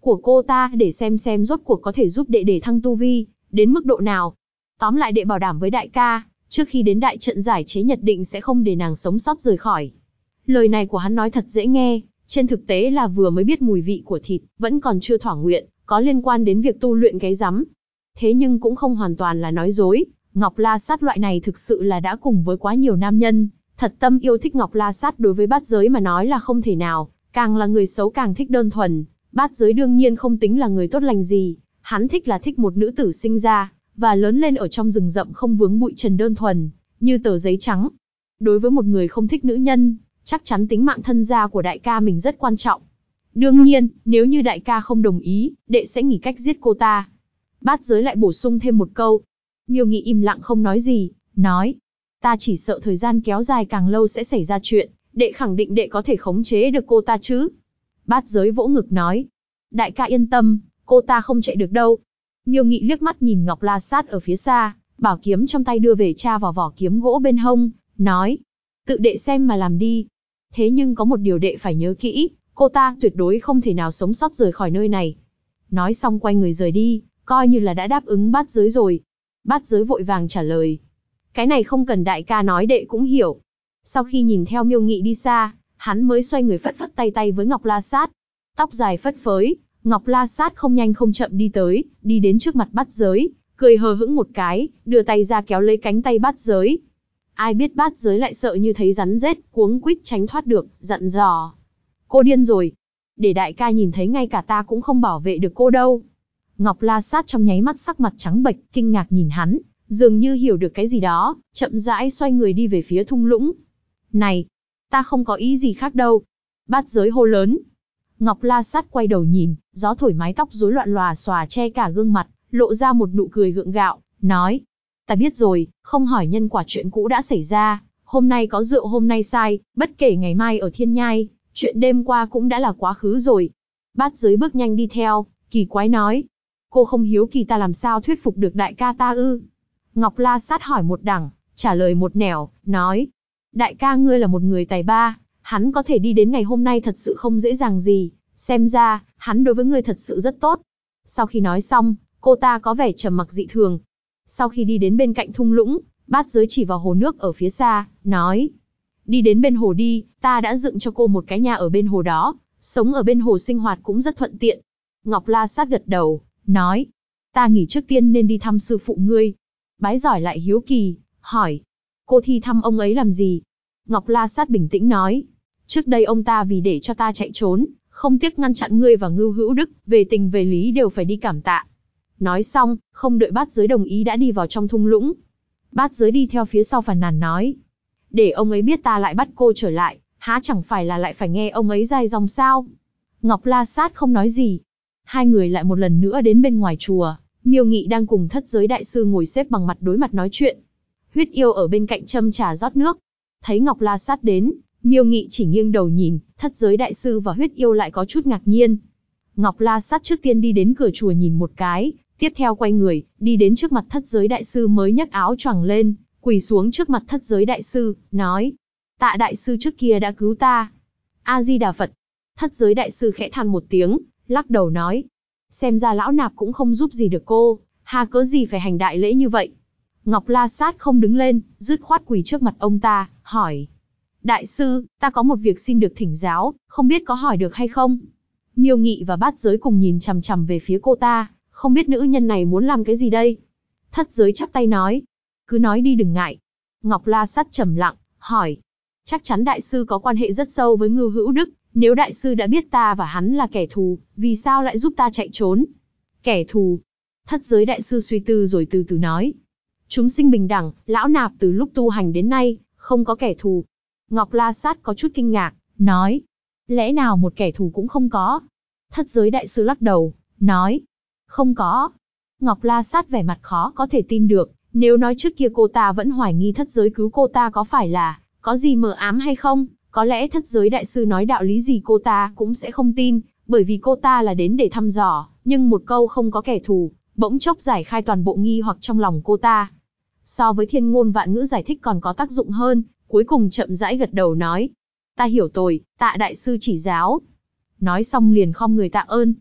của cô ta để xem rốt cuộc có thể giúp đệ để thăng tu vi, đến mức độ nào. Tóm lại đệ bảo đảm với đại ca, trước khi đến đại trận giải chế nhất định sẽ không để nàng sống sót rời khỏi. Lời này của hắn nói thật dễ nghe, trên thực tế là vừa mới biết mùi vị của thịt, vẫn còn chưa thỏa nguyện, có liên quan đến việc tu luyện cái rắm. Thế nhưng cũng không hoàn toàn là nói dối, Ngọc La Sát loại này thực sự là đã cùng với quá nhiều nam nhân, thật tâm yêu thích Ngọc La Sát đối với bát giới mà nói là không thể nào, càng là người xấu càng thích đơn thuần, bát giới đương nhiên không tính là người tốt lành gì, hắn thích là thích một nữ tử sinh ra, và lớn lên ở trong rừng rậm không vướng bụi trần đơn thuần, như tờ giấy trắng. Đối với một người không thích nữ nhân, chắc chắn tính mạng thân gia của đại ca mình rất quan trọng. Đương nhiên, nếu như đại ca không đồng ý, đệ sẽ nghĩ cách giết cô ta. Bát giới lại bổ sung thêm một câu. Miêu Nghị im lặng không nói gì, nói. Ta chỉ sợ thời gian kéo dài càng lâu sẽ xảy ra chuyện, đệ khẳng định đệ có thể khống chế được cô ta chứ. Bát giới vỗ ngực nói. Đại ca yên tâm, cô ta không chạy được đâu. Miêu Nghị liếc mắt nhìn Ngọc La Sát ở phía xa, bảo kiếm trong tay đưa về tra vào vỏ kiếm gỗ bên hông, nói. Tự đệ xem mà làm đi. Thế nhưng có một điều đệ phải nhớ kỹ, cô ta tuyệt đối không thể nào sống sót rời khỏi nơi này. Nói xong quay người rời đi, coi như là đã đáp ứng bát giới rồi. Bát giới vội vàng trả lời. Cái này không cần đại ca nói đệ cũng hiểu. Sau khi nhìn theo Miêu Nghị đi xa, hắn mới xoay người phất phất tay với Ngọc La Sát. Tóc dài phất phới, Ngọc La Sát không nhanh không chậm đi tới, đi đến trước mặt bát giới, cười hờ hững một cái, đưa tay ra kéo lấy cánh tay bát giới. Ai biết bát giới lại sợ như thấy rắn rết, cuống quýt tránh thoát được, dặn dò. Cô điên rồi. Để đại ca nhìn thấy ngay cả ta cũng không bảo vệ được cô đâu. Ngọc La Sát trong nháy mắt sắc mặt trắng bệch, kinh ngạc nhìn hắn, dường như hiểu được cái gì đó, chậm rãi xoay người đi về phía thung lũng. Này, ta không có ý gì khác đâu. Bát giới hô lớn. Ngọc La Sát quay đầu nhìn, gió thổi mái tóc rối loạn lòa xòa che cả gương mặt, lộ ra một nụ cười gượng gạo, nói. Ta biết rồi, không hỏi nhân quả chuyện cũ đã xảy ra, hôm nay có rượu hôm nay sai, bất kể ngày mai ở Thiên Nhai, chuyện đêm qua cũng đã là quá khứ rồi. Bát giới bước nhanh đi theo, kỳ quái nói. Cô không hiếu kỳ ta làm sao thuyết phục được đại ca ta ư? Ngọc La Sát hỏi một đằng, trả lời một nẻo, nói. Đại ca ngươi là một người tài ba, hắn có thể đi đến ngày hôm nay thật sự không dễ dàng gì, xem ra, hắn đối với ngươi thật sự rất tốt. Sau khi nói xong, cô ta có vẻ trầm mặc dị thường. Sau khi đi đến bên cạnh thung lũng, bát giới chỉ vào hồ nước ở phía xa, nói. Đi đến bên hồ đi, ta đã dựng cho cô một cái nhà ở bên hồ đó, sống ở bên hồ sinh hoạt cũng rất thuận tiện. Ngọc La Sát gật đầu, nói. Ta nghỉ trước tiên nên đi thăm sư phụ ngươi. Bái giỏi lại hiếu kỳ, hỏi. Cô thi thăm ông ấy làm gì? Ngọc La Sát bình tĩnh nói. Trước đây ông ta vì để cho ta chạy trốn, không tiếc ngăn chặn ngươi và Ngưu Hữu Đức, về tình về lý đều phải đi cảm tạ. Nói xong, không đợi bát giới đồng ý đã đi vào trong thung lũng. Bát giới đi theo phía sau phàn nàn nói. Để ông ấy biết ta lại bắt cô trở lại, há chẳng phải là lại phải nghe ông ấy dài dòng sao? Ngọc La Sát không nói gì. Hai người lại một lần nữa đến bên ngoài chùa, Miêu Nghị đang cùng thất giới đại sư ngồi xếp bằng mặt đối mặt nói chuyện. Huyết yêu ở bên cạnh châm trà rót nước. Thấy Ngọc La Sát đến, Miêu Nghị chỉ nghiêng đầu nhìn, thất giới đại sư và huyết yêu lại có chút ngạc nhiên. Ngọc La Sát trước tiên đi đến cửa chùa nhìn một cái, tiếp theo quay người, đi đến trước mặt thất giới đại sư mới nhấc áo choàng lên, quỳ xuống trước mặt thất giới đại sư, nói. Tạ đại sư trước kia đã cứu ta. A-di-đà Phật. Thất giới đại sư khẽ than một tiếng, lắc đầu nói. Xem ra lão nạp cũng không giúp gì được cô, hà cớ gì phải hành đại lễ như vậy. Ngọc La Sát không đứng lên, dứt khoát quỳ trước mặt ông ta, hỏi. Đại sư, ta có một việc xin được thỉnh giáo, không biết có hỏi được hay không? Miêu Nghị và bát giới cùng nhìn chằm chằm về phía cô ta, không biết nữ nhân này muốn làm cái gì đây? Thất giới chắp tay nói. Cứ nói đi đừng ngại. Ngọc La Sát trầm lặng, hỏi. Chắc chắn đại sư có quan hệ rất sâu với Ngưu Hữu Đức, nếu đại sư đã biết ta và hắn là kẻ thù, vì sao lại giúp ta chạy trốn? Kẻ thù? Thất giới đại sư suy tư rồi từ từ nói. Chúng sinh bình đẳng, lão nạp từ lúc tu hành đến nay, không có kẻ thù. Ngọc La Sát có chút kinh ngạc, nói. Lẽ nào một kẻ thù cũng không có? Thất giới đại sư lắc đầu, nói. Không có. Ngọc La Sát vẻ mặt khó có thể tin được, nếu nói trước kia cô ta vẫn hoài nghi thất giới cứu cô ta có phải là, có gì mờ ám hay không, có lẽ thất giới đại sư nói đạo lý gì cô ta cũng sẽ không tin, bởi vì cô ta là đến để thăm dò, nhưng một câu không có kẻ thù, bỗng chốc giải khai toàn bộ nghi hoặc trong lòng cô ta. So với thiên ngôn vạn ngữ giải thích còn có tác dụng hơn, cuối cùng chậm rãi gật đầu nói. Ta hiểu rồi, tạ đại sư chỉ giáo. Nói xong liền khom người tạ ơn.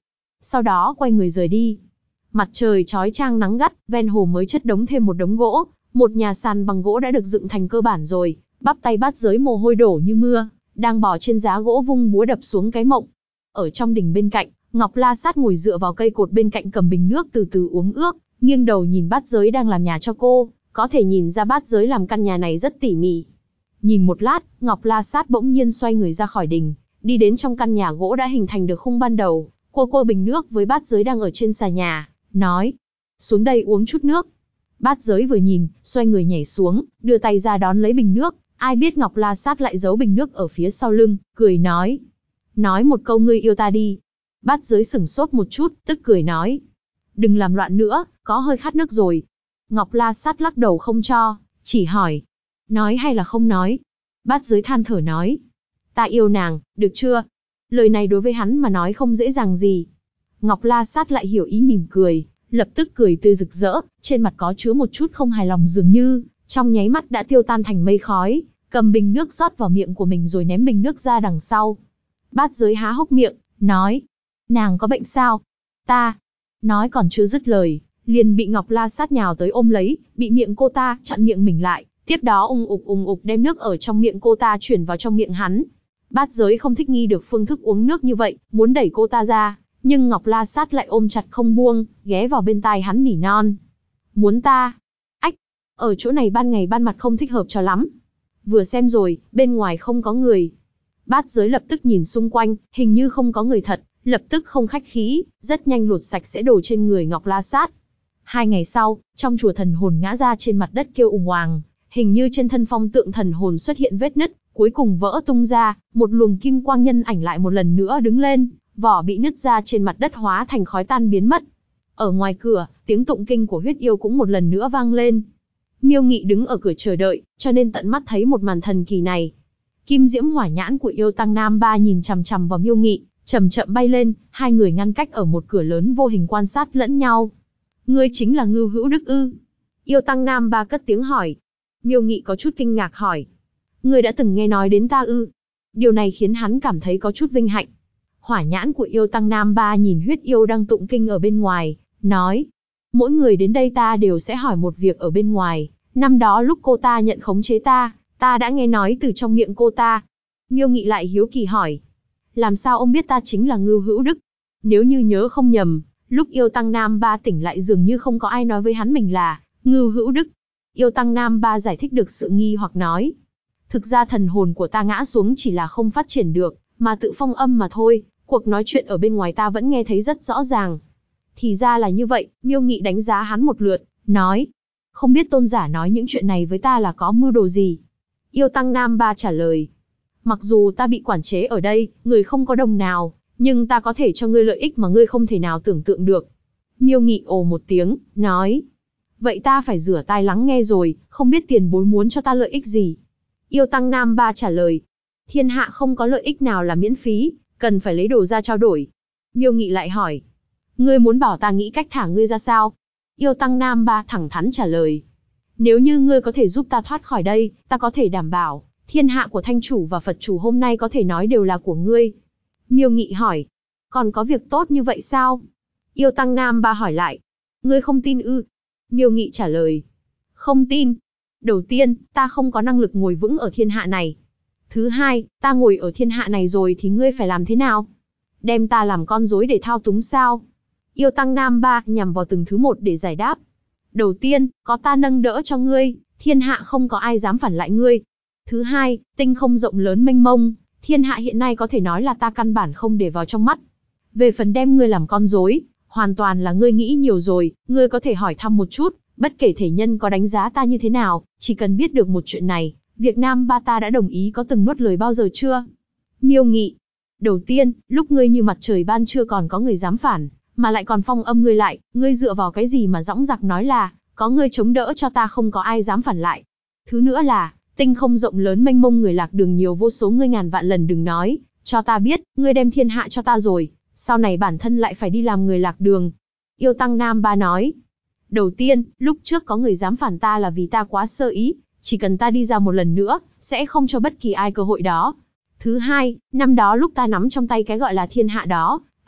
sau đó quay người rời đi. Mặt trời chói chang nắng gắt, ven hồ mới chất đống thêm một đống gỗ, một nhà sàn bằng gỗ đã được dựng thành cơ bản rồi, bắp tay Bát Giới mồ hôi đổ như mưa, đang bò trên giá gỗ vung búa đập xuống cái mộng. Ở trong đình bên cạnh, Ngọc La Sát ngồi dựa vào cây cột bên cạnh cầm bình nước từ từ uống ước, nghiêng đầu nhìn Bát Giới đang làm nhà cho cô, có thể nhìn ra Bát Giới làm căn nhà này rất tỉ mỉ. Nhìn một lát, Ngọc La Sát bỗng nhiên xoay người ra khỏi đình, đi đến trong căn nhà gỗ đã hình thành được khung ban đầu, cô bình nước với Bát Giới đang ở trên xà nhà, nói: "Xuống đây uống chút nước." Bát Giới vừa nhìn, xoay người nhảy xuống, đưa tay ra đón lấy bình nước, ai biết Ngọc La Sát lại giấu bình nước ở phía sau lưng, cười nói: "Nói một câu ngươi yêu ta đi." Bát Giới sửng sốt một chút, tức cười nói: "Đừng làm loạn nữa, có hơi khát nước rồi." Ngọc La Sát lắc đầu không cho, chỉ hỏi: "Nói hay là không nói?" Bát Giới than thở nói: "Ta yêu nàng, được chưa?" Lời này đối với hắn mà nói không dễ dàng gì. Ngọc La Sát lại hiểu ý mỉm cười, lập tức cười tươi rực rỡ, trên mặt có chứa một chút không hài lòng dường như, trong nháy mắt đã tiêu tan thành mây khói, cầm bình nước rót vào miệng của mình rồi ném bình nước ra đằng sau. Bát Giới há hốc miệng, nói: "Nàng có bệnh sao?" "Ta..." Nói còn chưa dứt lời, liền bị Ngọc La Sát nhào tới ôm lấy, bị miệng cô ta chặn miệng mình lại, tiếp đó ung ục đem nước ở trong miệng cô ta chuyển vào trong miệng hắn. Bát Giới không thích nghi được phương thức uống nước như vậy, muốn đẩy cô ta ra, nhưng Ngọc La Sát lại ôm chặt không buông, ghé vào bên tai hắn nỉ non: "Muốn ta?" Ách, ở chỗ này ban ngày ban mặt không thích hợp cho lắm. Vừa xem rồi, bên ngoài không có người. Bát Giới lập tức nhìn xung quanh, hình như không có người thật, lập tức không khách khí, rất nhanh lột sạch sẽ đồ trên người Ngọc La Sát. 2 ngày sau, trong chùa thần hồn ngã ra trên mặt đất kêu ùng oàng, hình như trên thân phong tượng thần hồn xuất hiện vết nứt, cuối cùng vỡ tung ra, một luồng kim quang nhân ảnh lại một lần nữa đứng lên, vỏ bị nứt ra trên mặt đất hóa thành khói tan biến mất. Ở ngoài cửa, tiếng tụng kinh của huyết yêu cũng một lần nữa vang lên. Miêu Nghị đứng ở cửa chờ đợi, cho nên tận mắt thấy một màn thần kỳ này. Kim diễm hỏa nhãn của yêu tăng Nam Ba nhìn chằm chằm vào Miêu Nghị, chậm chậm bay lên, hai người ngăn cách ở một cửa lớn vô hình quan sát lẫn nhau. "Ngươi chính là Ngưu Hữu Đức ư?" Yêu tăng Nam Ba cất tiếng hỏi. Miêu Nghị có chút kinh ngạc hỏi: "Ngươi đã từng nghe nói đến ta ư?" Điều này khiến hắn cảm thấy có chút vinh hạnh. Hỏa nhãn của yêu tăng Nam Ba nhìn huyết yêu đang tụng kinh ở bên ngoài, nói: "Mỗi người đến đây ta đều sẽ hỏi một việc ở bên ngoài. Năm đó lúc cô ta nhận khống chế ta đã nghe nói từ trong miệng cô ta." Miêu Nghị lại hiếu kỳ hỏi: "Làm sao ông biết ta chính là Ngưu Hữu Đức?" Nếu như nhớ không nhầm, lúc yêu tăng Nam Ba tỉnh lại dường như không có ai nói với hắn mình là Ngưu Hữu Đức. Yêu tăng Nam Ba giải thích được sự nghi hoặc nói: "Thực ra thần hồn của ta ngã xuống chỉ là không phát triển được, mà tự phong âm mà thôi, cuộc nói chuyện ở bên ngoài ta vẫn nghe thấy rất rõ ràng." Thì ra là như vậy. Miêu Nghị đánh giá hắn một lượt, nói: "Không biết tôn giả nói những chuyện này với ta là có mưu đồ gì?" Yêu tăng Nam Ba trả lời: "Mặc dù ta bị quản chế ở đây, người không có đồng nào, nhưng ta có thể cho ngươi lợi ích mà ngươi không thể nào tưởng tượng được." Miêu Nghị ồ một tiếng, nói: "Vậy ta phải rửa tai lắng nghe rồi, không biết tiền bối muốn cho ta lợi ích gì?" Yêu tăng Nam Ba trả lời: "Thiên hạ không có lợi ích nào là miễn phí, cần phải lấy đồ ra trao đổi." Miêu Nghị lại hỏi: "Ngươi muốn bảo ta nghĩ cách thả ngươi ra sao?" Yêu tăng Nam Ba thẳng thắn trả lời: "Nếu như ngươi có thể giúp ta thoát khỏi đây, ta có thể đảm bảo, thiên hạ của Thanh Chủ và Phật Chủ hôm nay có thể nói đều là của ngươi." Miêu Nghị hỏi: "Còn có việc tốt như vậy sao?" Yêu tăng Nam Ba hỏi lại: "Ngươi không tin ư?" Miêu Nghị trả lời: "Không tin. Đầu tiên, ta không có năng lực ngồi vững ở thiên hạ này. Thứ hai, ta ngồi ở thiên hạ này rồi thì ngươi phải làm thế nào? Đem ta làm con rối để thao túng sao?" Yêu tăng Nam Ba nhằm vào từng thứ một để giải đáp. "Đầu tiên, có ta nâng đỡ cho ngươi, thiên hạ không có ai dám phản lại ngươi. Thứ hai, tinh không rộng lớn mênh mông, thiên hạ hiện nay có thể nói là ta căn bản không để vào trong mắt. Về phần đem ngươi làm con rối, hoàn toàn là ngươi nghĩ nhiều rồi, ngươi có thể hỏi thăm một chút, bất kể thể nhân có đánh giá ta như thế nào, chỉ cần biết được một chuyện này, việc Nam Ba ta đã đồng ý có từng nuốt lời bao giờ chưa?" Miêu Nghị: "Đầu tiên, lúc ngươi như mặt trời ban trưa còn có người dám phản, mà lại còn phong âm ngươi lại, ngươi dựa vào cái gì mà dõng dạc nói là, có ngươi chống đỡ cho ta không có ai dám phản lại. Thứ nữa là, tinh không rộng lớn mênh mông người lạc đường nhiều vô số ngươi ngàn vạn lần đừng nói, cho ta biết, ngươi đem thiên hạ cho ta rồi, sau này bản thân lại phải đi làm người lạc đường." Yêu tăng Nam Ba nói: "Đầu tiên, lúc trước có người dám phản ta là vì ta quá sơ ý, chỉ cần ta đi ra một lần nữa, sẽ không cho bất kỳ ai cơ hội đó. Thứ hai, năm đó lúc ta nắm trong tay cái gọi là thiên hạ đó,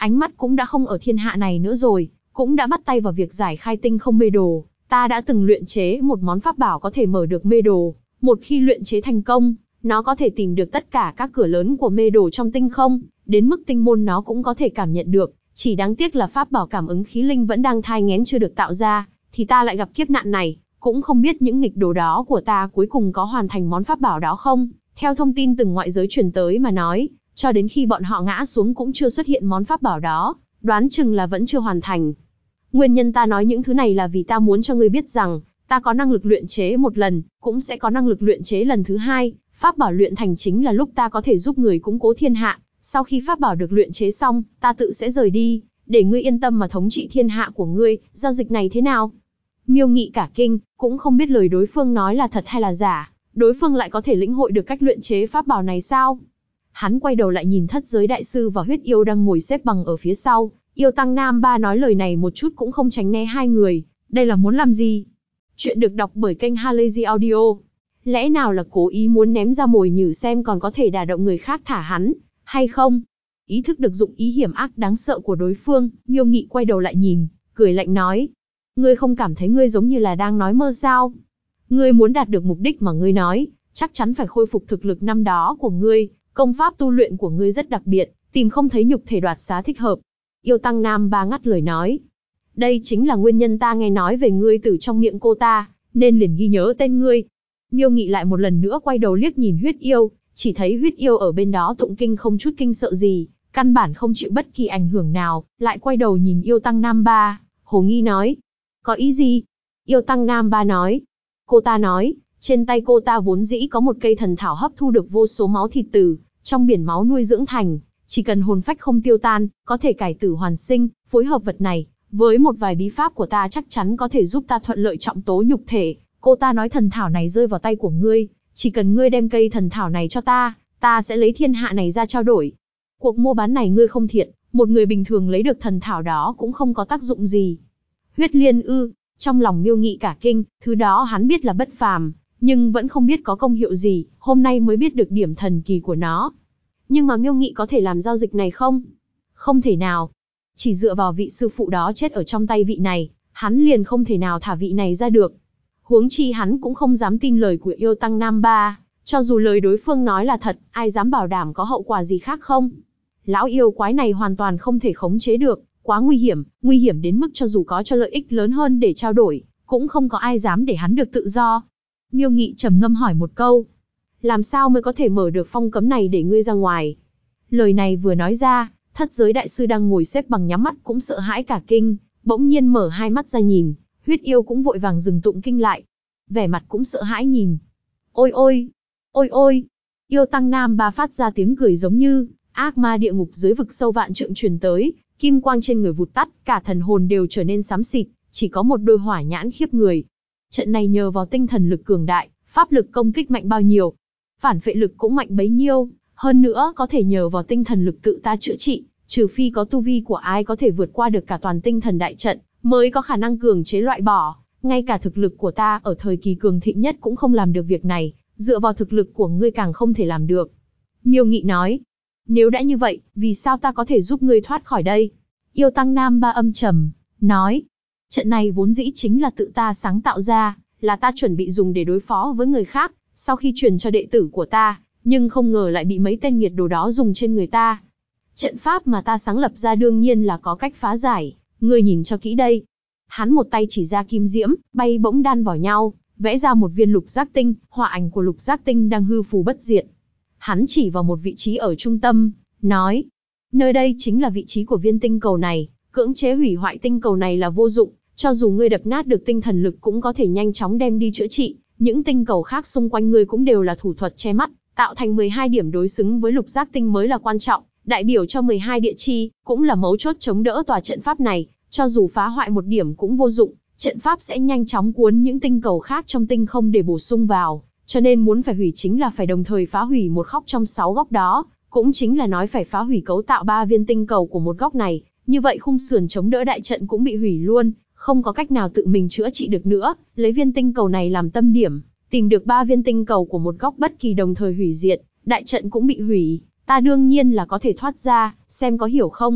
ánh mắt cũng đã không ở thiên hạ này nữa rồi, cũng đã bắt tay vào việc giải khai tinh không mê đồ. Ta đã từng luyện chế một món pháp bảo có thể mở được mê đồ, một khi luyện chế thành công, nó có thể tìm được tất cả các cửa lớn của mê đồ trong tinh không, đến mức tinh môn nó cũng có thể cảm nhận được. Chỉ đáng tiếc là pháp bảo cảm ứng khí linh vẫn đang thai nghén chưa được tạo ra, thì ta lại gặp kiếp nạn này, cũng không biết những nghịch đồ đó của ta cuối cùng có hoàn thành món pháp bảo đó không. Theo thông tin từ ngoại giới truyền tới mà nói, cho đến khi bọn họ ngã xuống cũng chưa xuất hiện món pháp bảo đó, đoán chừng là vẫn chưa hoàn thành. Nguyên nhân ta nói những thứ này là vì ta muốn cho ngươi biết rằng, ta có năng lực luyện chế một lần, cũng sẽ có năng lực luyện chế lần thứ hai. Pháp bảo luyện thành chính là lúc ta có thể giúp người củng cố thiên hạ. Sau khi pháp bảo được luyện chế xong, ta tự sẽ rời đi, để ngươi yên tâm mà thống trị thiên hạ của ngươi. Giao dịch này thế nào? Miêu Nghị cả kinh, cũng không biết lời đối phương nói là thật hay là giả. Đối phương lại có thể lĩnh hội được cách luyện chế pháp bảo này sao? Hắn quay đầu lại nhìn Thất Giới Đại Sư và Huyết Yêu đang ngồi xếp bằng ở phía sau. Yêu Tăng Nam Ba nói lời này một chút cũng không tránh né hai người. Đây là muốn làm gì? Chuyện được đọc bởi kênh Halazy Audio. Lẽ nào là cố ý muốn ném ra mồi nhử xem còn có thể đả động người khác thả hắn, hay không? Ý thức được dụng ý hiểm ác đáng sợ của đối phương, Miêu Nghị quay đầu lại nhìn, cười lạnh nói. Ngươi không cảm thấy ngươi giống như là đang nói mơ sao? Ngươi muốn đạt được mục đích mà ngươi nói, chắc chắn phải khôi phục thực lực năm đó của ngươi, công pháp tu luyện của ngươi rất đặc biệt, tìm không thấy nhục thể đoạt xá thích hợp. Yêu Tăng Nam Ba ngắt lời nói. Đây chính là nguyên nhân ta nghe nói về ngươi từ trong miệng cô ta, nên liền ghi nhớ tên ngươi. Miêu Nghị lại một lần nữa quay đầu liếc nhìn Huyết Yêu, chỉ thấy Huyết Yêu ở bên đó tụng kinh không chút kinh sợ gì, căn bản không chịu bất kỳ ảnh hưởng nào, lại quay đầu nhìn Yêu Tăng Nam Ba, hồ nghi nói. Có ý gì? Yêu Tăng Nam Ba nói. Cô ta nói, trên tay cô ta vốn dĩ có một cây thần thảo hấp thu được vô số máu thịt từ trong biển máu nuôi dưỡng thành, chỉ cần hồn phách không tiêu tan, có thể cải tử hoàn sinh, phối hợp vật này với một vài bí pháp của ta chắc chắn có thể giúp ta thuận lợi trọng tố nhục thể. Cô ta nói thần thảo này rơi vào tay của ngươi, chỉ cần ngươi đem cây thần thảo này cho ta, ta sẽ lấy thiên hạ này ra trao đổi. Cuộc mua bán này ngươi không thiện, một người bình thường lấy được thần thảo đó cũng không có tác dụng gì. Huyết liên ư? Trong lòng Miêu Nghị cả kinh, thứ đó hắn biết là bất phàm, nhưng vẫn không biết có công hiệu gì, hôm nay mới biết được điểm thần kỳ của nó. Nhưng mà Miêu Nghị có thể làm giao dịch này không? Không thể nào. Chỉ dựa vào vị sư phụ đó chết ở trong tay vị này, hắn liền không thể nào thả vị này ra được. Huống chi hắn cũng không dám tin lời của Yêu Tăng Nam Ba, cho dù lời đối phương nói là thật, ai dám bảo đảm có hậu quả gì khác không? Lão yêu quái này hoàn toàn không thể khống chế được, quá nguy hiểm đến mức cho dù có cho lợi ích lớn hơn để trao đổi, cũng không có ai dám để hắn được tự do. Miêu Nghị trầm ngâm hỏi một câu. Làm sao mới có thể mở được phong cấm này để ngươi ra ngoài? Lời này vừa nói ra, Thất Giới Đại Sư đang ngồi xếp bằng nhắm mắt cũng sợ hãi cả kinh, bỗng nhiên mở hai mắt ra nhìn. Huyết Yêu cũng vội vàng dừng tụng kinh lại, vẻ mặt cũng sợ hãi nhìn. Ôi ôi, ôi ôi! Yêu Tăng Nam Ba phát ra tiếng cười giống như ác ma địa ngục dưới vực sâu vạn trượng truyền tới, kim quang trên người vụt tắt, cả thần hồn đều trở nên xám xịt, chỉ có một đôi hỏa nhãn khiếp người. Trận này nhờ vào tinh thần lực cường đại, pháp lực công kích mạnh bao nhiêu, phản phệ lực cũng mạnh bấy nhiêu, hơn nữa có thể nhờ vào tinh thần lực tự ta chữa trị, trừ phi có tu vi của ai có thể vượt qua được cả toàn tinh thần đại trận, mới có khả năng cường chế loại bỏ. Ngay cả thực lực của ta ở thời kỳ cường thịnh nhất cũng không làm được việc này, dựa vào thực lực của ngươi càng không thể làm được. Miêu Nghị nói, nếu đã như vậy, vì sao ta có thể giúp ngươi thoát khỏi đây? Yêu Tăng Nam Ba âm trầm, nói, trận này vốn dĩ chính là tự ta sáng tạo ra, là ta chuẩn bị dùng để đối phó với người khác, sau khi truyền cho đệ tử của ta, nhưng không ngờ lại bị mấy tên nghiệt đồ đó dùng trên người ta. Trận pháp mà ta sáng lập ra đương nhiên là có cách phá giải, ngươi nhìn cho kỹ đây. Hắn một tay chỉ ra kim diễm, bay bỗng đan vào nhau, vẽ ra một viên lục giác tinh, họa ảnh của lục giác tinh đang hư phù bất diệt. Hắn chỉ vào một vị trí ở trung tâm, nói, nơi đây chính là vị trí của viên tinh cầu này, cưỡng chế hủy hoại tinh cầu này là vô dụng, cho dù ngươi đập nát được tinh thần lực cũng có thể nhanh chóng đem đi chữa trị, những tinh cầu khác xung quanh ngươi cũng đều là thủ thuật che mắt, tạo thành 12 điểm đối xứng với lục giác tinh mới là quan trọng, đại biểu cho 12 địa chi, cũng là mấu chốt chống đỡ tòa trận pháp này, cho dù phá hoại một điểm cũng vô dụng, trận pháp sẽ nhanh chóng cuốn những tinh cầu khác trong tinh không để bổ sung vào, cho nên muốn phải hủy chính là phải đồng thời phá hủy một góc trong 6 góc đó, cũng chính là nói phải phá hủy cấu tạo 3 viên tinh cầu của một góc này, như vậy khung sườn chống đỡ đại trận cũng bị hủy luôn, không có cách nào tự mình chữa trị được nữa, lấy viên tinh cầu này làm tâm điểm, tìm được 3 viên tinh cầu của một góc bất kỳ đồng thời hủy diệt, đại trận cũng bị hủy, ta đương nhiên là có thể thoát ra, xem có hiểu không?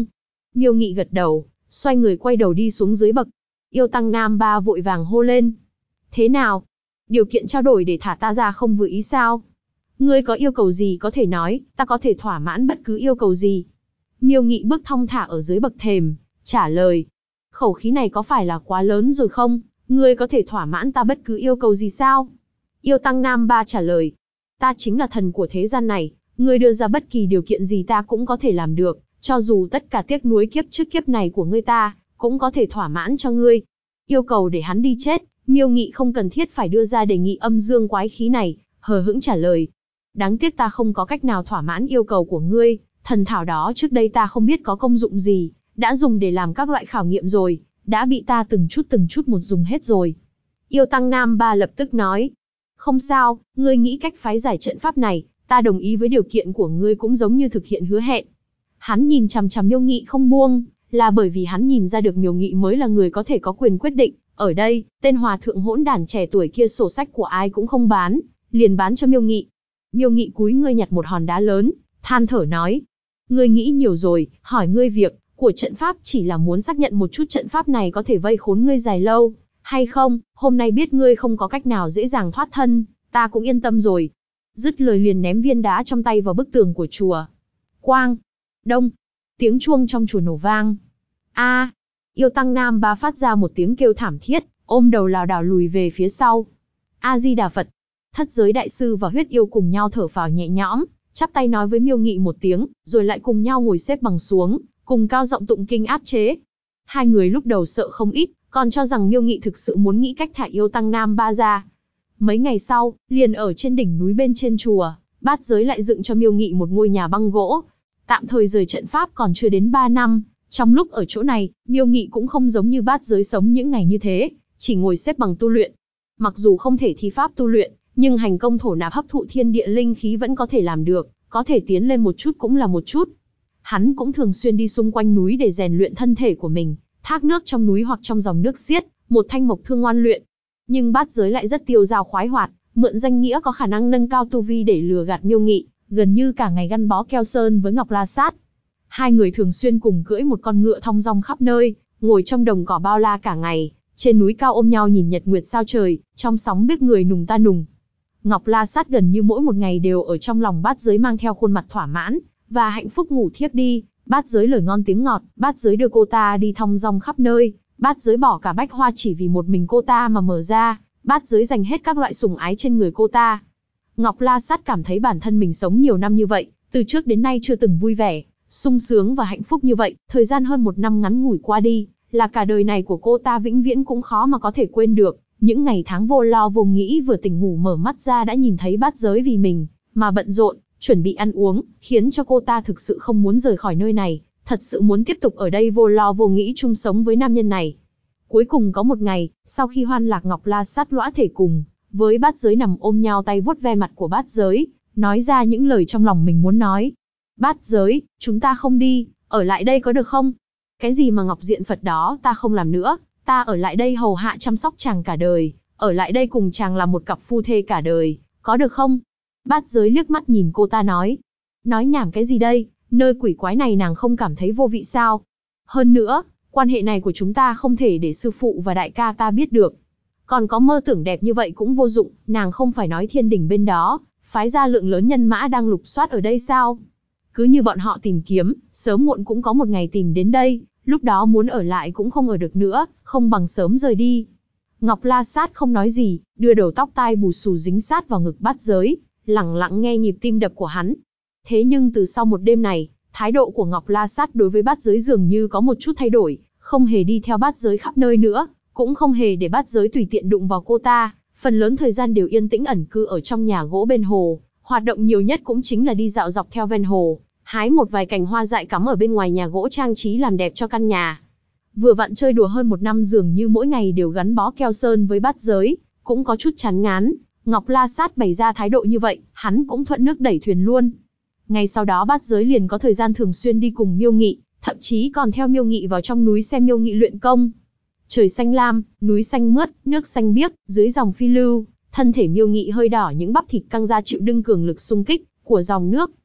Miêu Nghị gật đầu, xoay người quay đầu đi xuống dưới bậc. Yêu Tăng Nam Ba vội vàng hô lên. Thế nào? Điều kiện trao đổi để thả ta ra không vừa ý sao? Ngươi có yêu cầu gì có thể nói, ta có thể thỏa mãn bất cứ yêu cầu gì. Miêu Nghị bước thong thả ở dưới bậc thềm, trả lời. Khẩu khí này có phải là quá lớn rồi không? Ngươi có thể thỏa mãn ta bất cứ yêu cầu gì sao? Yêu Tăng Nam Ba trả lời. Ta chính là thần của thế gian này, ngươi đưa ra bất kỳ điều kiện gì ta cũng có thể làm được, cho dù tất cả tiếc nuối kiếp trước kiếp này của ngươi ta, cũng có thể thỏa mãn cho ngươi. Yêu cầu để hắn đi chết, Miêu Nghị không cần thiết phải đưa ra đề nghị âm dương quái khí này, hờ hững trả lời. Đáng tiếc ta không có cách nào thỏa mãn yêu cầu của ngươi, thần thảo đó trước đây ta không biết có công dụng gì, đã dùng để làm các loại khảo nghiệm rồi, đã bị ta từng chút một dùng hết rồi. Yêu Tăng Nam Ba lập tức nói. Không sao, ngươi nghĩ cách phái giải trận pháp này, ta đồng ý với điều kiện của ngươi cũng giống như thực hiện hứa hẹn. Hắn nhìn chằm chằm Miêu Nghị không buông, là bởi vì hắn nhìn ra được Miêu Nghị mới là người có thể có quyền quyết định. Ở đây, tên hòa thượng hỗn đản trẻ tuổi kia sổ sách của ai cũng không bán, liền bán cho Miêu Nghị. Miêu Nghị cúi người nhặt một hòn đá lớn, than thở nói. Ngươi nghĩ nhiều rồi, hỏi ngươi việc của trận pháp chỉ là muốn xác nhận một chút trận pháp này có thể vây khốn ngươi dài lâu, hay không, hôm nay biết ngươi không có cách nào dễ dàng thoát thân, ta cũng yên tâm rồi. Dứt lời liền ném viên đá trong tay vào bức tường của chùa. Quang! Đông! Tiếng chuông trong chùa nổ vang. A! Yêu Tăng Nam Ba phát ra một tiếng kêu thảm thiết, ôm đầu lảo đảo lùi về phía sau. A-di-đà Phật! Thất giới đại sư và huyết yêu cùng nhau thở phào nhẹ nhõm, chắp tay nói với Miêu Nghị một tiếng, rồi lại cùng nhau ngồi xếp bằng xuống, cùng cao giọng tụng kinh áp chế. Hai người lúc đầu sợ không ít, còn cho rằng Miêu Nghị thực sự muốn nghĩ cách thả Yêu Tăng Nam Ba ra. Mấy ngày sau, liền ở trên đỉnh núi bên trên chùa, Bát Giới lại dựng cho Miêu Nghị một ngôi nhà băng gỗ. Tạm thời rời trận pháp còn chưa đến 3 năm, trong lúc ở chỗ này, Miêu Nghị cũng không giống như Bát Giới sống những ngày như thế, chỉ ngồi xếp bằng tu luyện. Mặc dù không thể thi pháp tu luyện, nhưng hành công thổ nạp hấp thụ thiên địa linh khí vẫn có thể làm được, có thể tiến lên một chút cũng là một chút. Hắn cũng thường xuyên đi xung quanh núi để rèn luyện thân thể của mình, thác nước trong núi hoặc trong dòng nước xiết, một thanh mộc thương ngoan luyện. Nhưng Bát Giới lại rất tiêu dao khoái hoạt, mượn danh nghĩa có khả năng nâng cao tu vi để lừa gạt Miêu Nghị, gần như cả ngày gắn bó keo sơn với Ngọc La Sát. Hai người thường xuyên cùng cưỡi một con ngựa thong dong khắp nơi, ngồi trong đồng cỏ bao la cả ngày, trên núi cao ôm nhau nhìn nhật nguyệt sao trời, trong sóng biết người nùng ta nùng. Ngọc La Sát gần như mỗi một ngày đều ở trong lòng Bát Giới mang theo khuôn mặt thỏa mãn và hạnh phúc ngủ thiếp đi. Bát Giới lời ngon tiếng ngọt, Bát Giới đưa cô ta đi thong dong khắp nơi, Bát Giới bỏ cả bách hoa chỉ vì một mình cô ta mà mở ra, Bát Giới dành hết các loại sủng ái trên người cô ta. Ngọc La Sát cảm thấy bản thân mình sống nhiều năm như vậy, từ trước đến nay chưa từng vui vẻ, sung sướng và hạnh phúc như vậy. Thời gian hơn 1 năm ngắn ngủi qua đi, là cả đời này của cô ta vĩnh viễn cũng khó mà có thể quên được. Những ngày tháng vô lo vô nghĩ, vừa tỉnh ngủ mở mắt ra đã nhìn thấy Bát Giới vì mình mà bận rộn, chuẩn bị ăn uống, khiến cho cô ta thực sự không muốn rời khỏi nơi này, thật sự muốn tiếp tục ở đây vô lo vô nghĩ chung sống với nam nhân này. Cuối cùng có một ngày, sau khi hoan lạc, Ngọc La Sát lõa thể cùng với Bát Giới nằm ôm nhau, tay vuốt ve mặt của Bát Giới, nói ra những lời trong lòng mình muốn nói. Bát Giới, chúng ta không đi, ở lại đây có được không? Cái gì mà Ngọc Diện Phật đó ta không làm nữa, ta ở lại đây hầu hạ chăm sóc chàng cả đời, ở lại đây cùng chàng là một cặp phu thê cả đời, có được không? Bát Giới liếc mắt nhìn cô ta nói nhảm cái gì đây, nơi quỷ quái này nàng không cảm thấy vô vị sao? Hơn nữa, quan hệ này của chúng ta không thể để sư phụ và đại ca ta biết được. Còn có mơ tưởng đẹp như vậy cũng vô dụng, nàng không phải nói thiên đỉnh bên đó phái ra lượng lớn nhân mã đang lục soát ở đây sao? Cứ như bọn họ tìm kiếm, sớm muộn cũng có một ngày tìm đến đây, lúc đó muốn ở lại cũng không ở được nữa, không bằng sớm rời đi. Ngọc La Sát không nói gì, đưa đầu tóc tai bù xù dính sát vào ngực Bát Giới, lẳng lặng nghe nhịp tim đập của hắn. Thế nhưng từ sau một đêm này, thái độ của Ngọc La Sát đối với Bát Giới dường như có một chút thay đổi, không hề đi theo Bát Giới khắp nơi nữa, cũng không hề để Bát Giới tùy tiện đụng vào cô ta, phần lớn thời gian đều yên tĩnh ẩn cư ở trong nhà gỗ bên hồ, hoạt động nhiều nhất cũng chính là đi dạo dọc theo ven hồ, hái một vài cành hoa dại cắm ở bên ngoài nhà gỗ trang trí làm đẹp cho căn nhà. Vừa vặn chơi đùa hơn 1 năm, dường như mỗi ngày đều gắn bó keo sơn với Bát Giới, cũng có chút chán ngán. Ngọc La Sát bày ra thái độ như vậy, hắn cũng thuận nước đẩy thuyền luôn. Ngay sau đó Bát Giới liền có thời gian thường xuyên đi cùng Miêu Nghị, thậm chí còn theo Miêu Nghị vào trong núi xem Miêu Nghị luyện công. Trời xanh lam, núi xanh mướt, nước xanh biếc, dưới dòng phi lưu, thân thể Miêu Nghị hơi đỏ, những bắp thịt căng ra chịu đựng cường lực xung kích của dòng nước.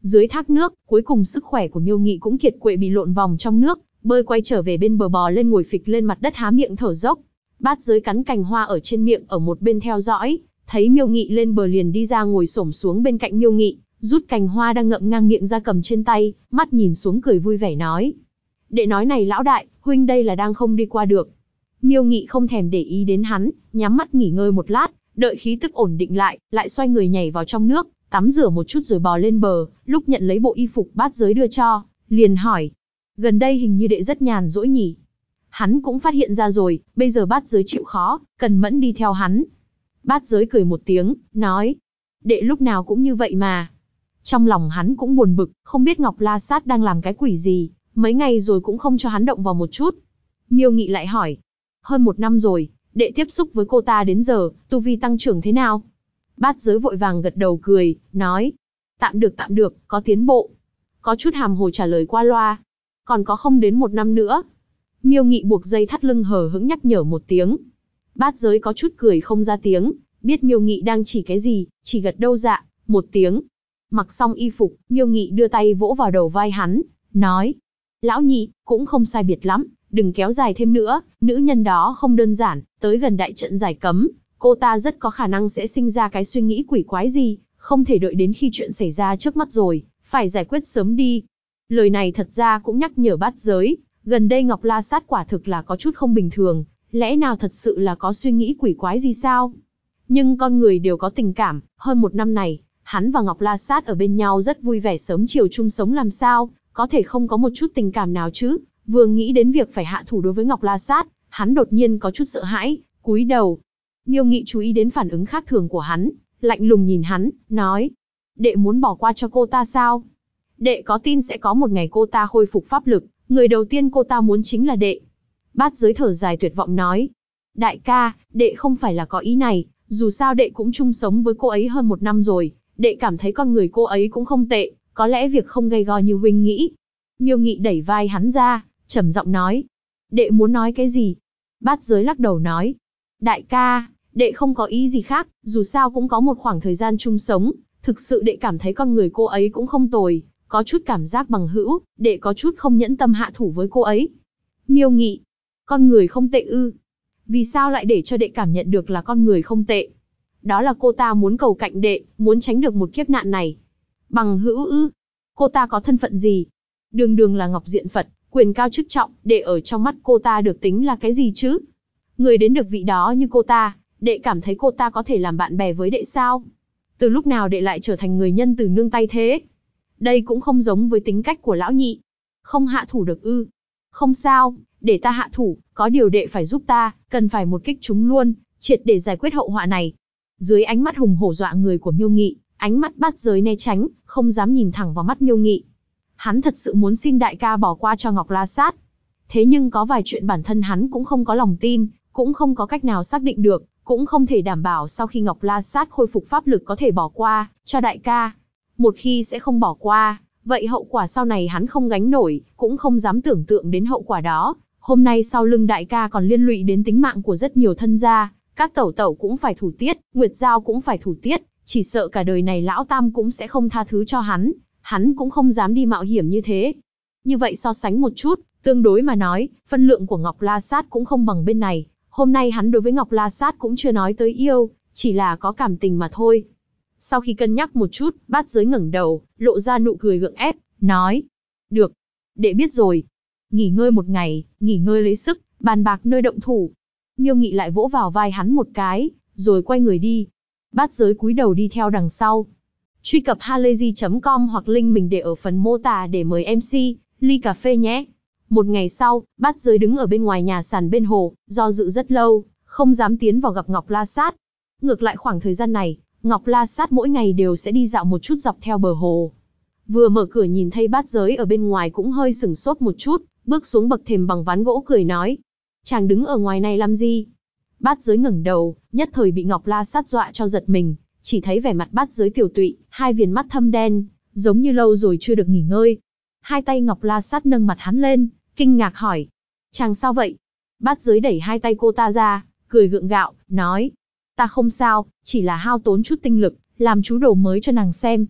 Dưới thác nước, cuối cùng sức khỏe của Miêu Nghị cũng kiệt quệ bị lộn vòng trong nước, bơi quay trở về bên bờ bò lên ngồi phịch lên mặt đất há miệng thở dốc. Bát Giới cắn cành hoa ở trên miệng ở một bên theo dõi, thấy Miêu Nghị lên bờ liền đi ra ngồi xổm xuống bên cạnh Miêu Nghị, rút cành hoa đang ngậm ngang miệng ra cầm trên tay, mắt nhìn xuống cười vui vẻ nói. Đệ nói này lão đại, huynh đây là đang không đi qua được. Miêu Nghị không thèm để ý đến hắn, nhắm mắt nghỉ ngơi một lát, đợi khí tức ổn định lại xoay người nhảy vào trong nước, tắm rửa một chút rồi bò lên bờ, lúc nhận lấy bộ y phục Bát Giới đưa cho, liền hỏi. Gần đây hình như đệ rất nhàn rỗi nhỉ. Hắn cũng phát hiện ra rồi, bây giờ Bát Giới chịu khó, cần mẫn đi theo hắn. Bát Giới cười một tiếng, nói. Đệ lúc nào cũng như vậy mà. Trong lòng hắn cũng buồn bực, không biết Ngọc La Sát đang làm cái quỷ gì, mấy ngày rồi cũng không cho hắn động vào một chút. Miêu Nghị lại hỏi. Hơn 1 năm rồi, đệ tiếp xúc với cô ta đến giờ, tu vi tăng trưởng thế nào? Bát Giới vội vàng gật đầu cười, nói. Tạm được, có tiến bộ. Có chút hàm hồ trả lời qua loa. Còn có không đến 1 năm nữa. Miêu Nghị buộc dây thắt lưng hờ hững nhắc nhở một tiếng. Bát Giới có chút cười không ra tiếng, biết Miêu Nghị đang chỉ cái gì, chỉ gật đầu dạ, một tiếng. Mặc xong y phục, Miêu Nghị đưa tay vỗ vào đầu vai hắn, nói. Lão nhị, cũng không sai biệt lắm, đừng kéo dài thêm nữa, nữ nhân đó không đơn giản, tới gần đại trận giải cấm, cô ta rất có khả năng sẽ sinh ra cái suy nghĩ quỷ quái gì, không thể đợi đến khi chuyện xảy ra trước mắt rồi, phải giải quyết sớm đi. Lời này thật ra cũng nhắc nhở Bát Giới, gần đây Ngọc La Sát quả thực là có chút không bình thường, lẽ nào thật sự là có suy nghĩ quỷ quái gì sao? Nhưng con người đều có tình cảm, hơn 1 năm này, hắn và Ngọc La Sát ở bên nhau rất vui vẻ sớm chiều chung sống làm sao, có thể không có một chút tình cảm nào chứ? Vừa nghĩ đến việc phải hạ thủ đối với Ngọc La Sát, hắn đột nhiên có chút sợ hãi, cúi đầu. Miêu Nghị chú ý đến phản ứng khác thường của hắn, lạnh lùng nhìn hắn, nói. Đệ muốn bỏ qua cho cô ta sao? Đệ có tin sẽ có một ngày cô ta khôi phục pháp lực, người đầu tiên cô ta muốn chính là đệ. Bát Giới thở dài tuyệt vọng nói. Đại ca, đệ không phải là có ý này, dù sao đệ cũng chung sống với cô ấy hơn 1 năm rồi, đệ cảm thấy con người cô ấy cũng không tệ, có lẽ việc không gay go như huynh nghĩ. Miêu Nghị đẩy vai hắn ra, trầm giọng nói. Đệ muốn nói cái gì? Bát Giới lắc đầu nói. Đại ca, đệ không có ý gì khác, dù sao cũng có một khoảng thời gian chung sống, thực sự đệ cảm thấy con người cô ấy cũng không tồi, có chút cảm giác bằng hữu, đệ có chút không nhẫn tâm hạ thủ với cô ấy. Miêu Nghị, con người không tệ ư? Vì sao lại để cho đệ cảm nhận được là con người không tệ? Đó là cô ta muốn cầu cạnh đệ, muốn tránh được một kiếp nạn này. Bằng hữu ư? Cô ta có thân phận gì? Đường đường là Ngọc Diện Phật, quyền cao chức trọng, đệ ở trong mắt cô ta được tính là cái gì chứ? Người đến được vị đó như cô ta, đệ cảm thấy cô ta có thể làm bạn bè với đệ sao? Từ lúc nào đệ lại trở thành người nhân từ nương tay thế? Đây cũng không giống với tính cách của lão nhị. Không hạ thủ được ư? Không sao, để ta hạ thủ, có điều đệ phải giúp ta, cần phải một kích chúng luôn, triệt để giải quyết hậu họa này. Dưới ánh mắt hùng hổ dọa người của Miêu Nghị, ánh mắt Bát Giới né tránh, không dám nhìn thẳng vào mắt Miêu Nghị. Hắn thật sự muốn xin đại ca bỏ qua cho Ngọc La Sát. Thế nhưng có vài chuyện bản thân hắn cũng không có lòng tin, cũng không có cách nào xác định được, cũng không thể đảm bảo sau khi Ngọc La Sát khôi phục pháp lực có thể bỏ qua cho đại ca. Một khi sẽ không bỏ qua, vậy hậu quả sau này hắn không gánh nổi, cũng không dám tưởng tượng đến hậu quả đó. Hôm nay sau lưng đại ca còn liên lụy đến tính mạng của rất nhiều thân gia, các tẩu tẩu cũng phải thủ tiết, Nguyệt Giao cũng phải thủ tiết, chỉ sợ cả đời này lão tam cũng sẽ không tha thứ cho hắn cũng không dám đi mạo hiểm như thế. Như vậy so sánh một chút, tương đối mà nói, phân lượng của Ngọc La Sát cũng không bằng bên này. Hôm nay hắn đối với Ngọc La Sát cũng chưa nói tới yêu, chỉ là có cảm tình mà thôi. Sau khi cân nhắc một chút, Bát Giới ngẩng đầu, lộ ra nụ cười gượng ép, nói. Được, đệ biết rồi. Nghỉ ngơi một ngày, nghỉ ngơi lấy sức, bàn bạc nơi động thủ. Miêu Nghị lại vỗ vào vai hắn một cái, rồi quay người đi. Bát Giới cúi đầu đi theo đằng sau. Truy cập halayzi.com hoặc link mình để ở phần mô tả để mời MC, ly cà phê nhé. Một ngày sau, Bát Giới đứng ở bên ngoài nhà sàn bên hồ, do dự rất lâu, không dám tiến vào gặp Ngọc La Sát. Ngược lại khoảng thời gian này, Ngọc La Sát mỗi ngày đều sẽ đi dạo một chút dọc theo bờ hồ. Vừa mở cửa nhìn thấy Bát Giới ở bên ngoài cũng hơi sửng sốt một chút, bước xuống bậc thềm bằng ván gỗ cười nói. Chàng đứng ở ngoài này làm gì? Bát Giới ngẩng đầu, nhất thời bị Ngọc La Sát dọa cho giật mình, chỉ thấy vẻ mặt Bát Giới tiểu tụy, hai viền mắt thâm đen, giống như lâu rồi chưa được nghỉ ngơi. Hai tay Ngọc La Sát nâng mặt hắn lên, kinh ngạc hỏi. Chàng sao vậy? Bát Giới đẩy hai tay cô ta ra, cười gượng gạo, nói. Ta không sao, chỉ là hao tốn chút tinh lực, làm chú đồ mới cho nàng xem.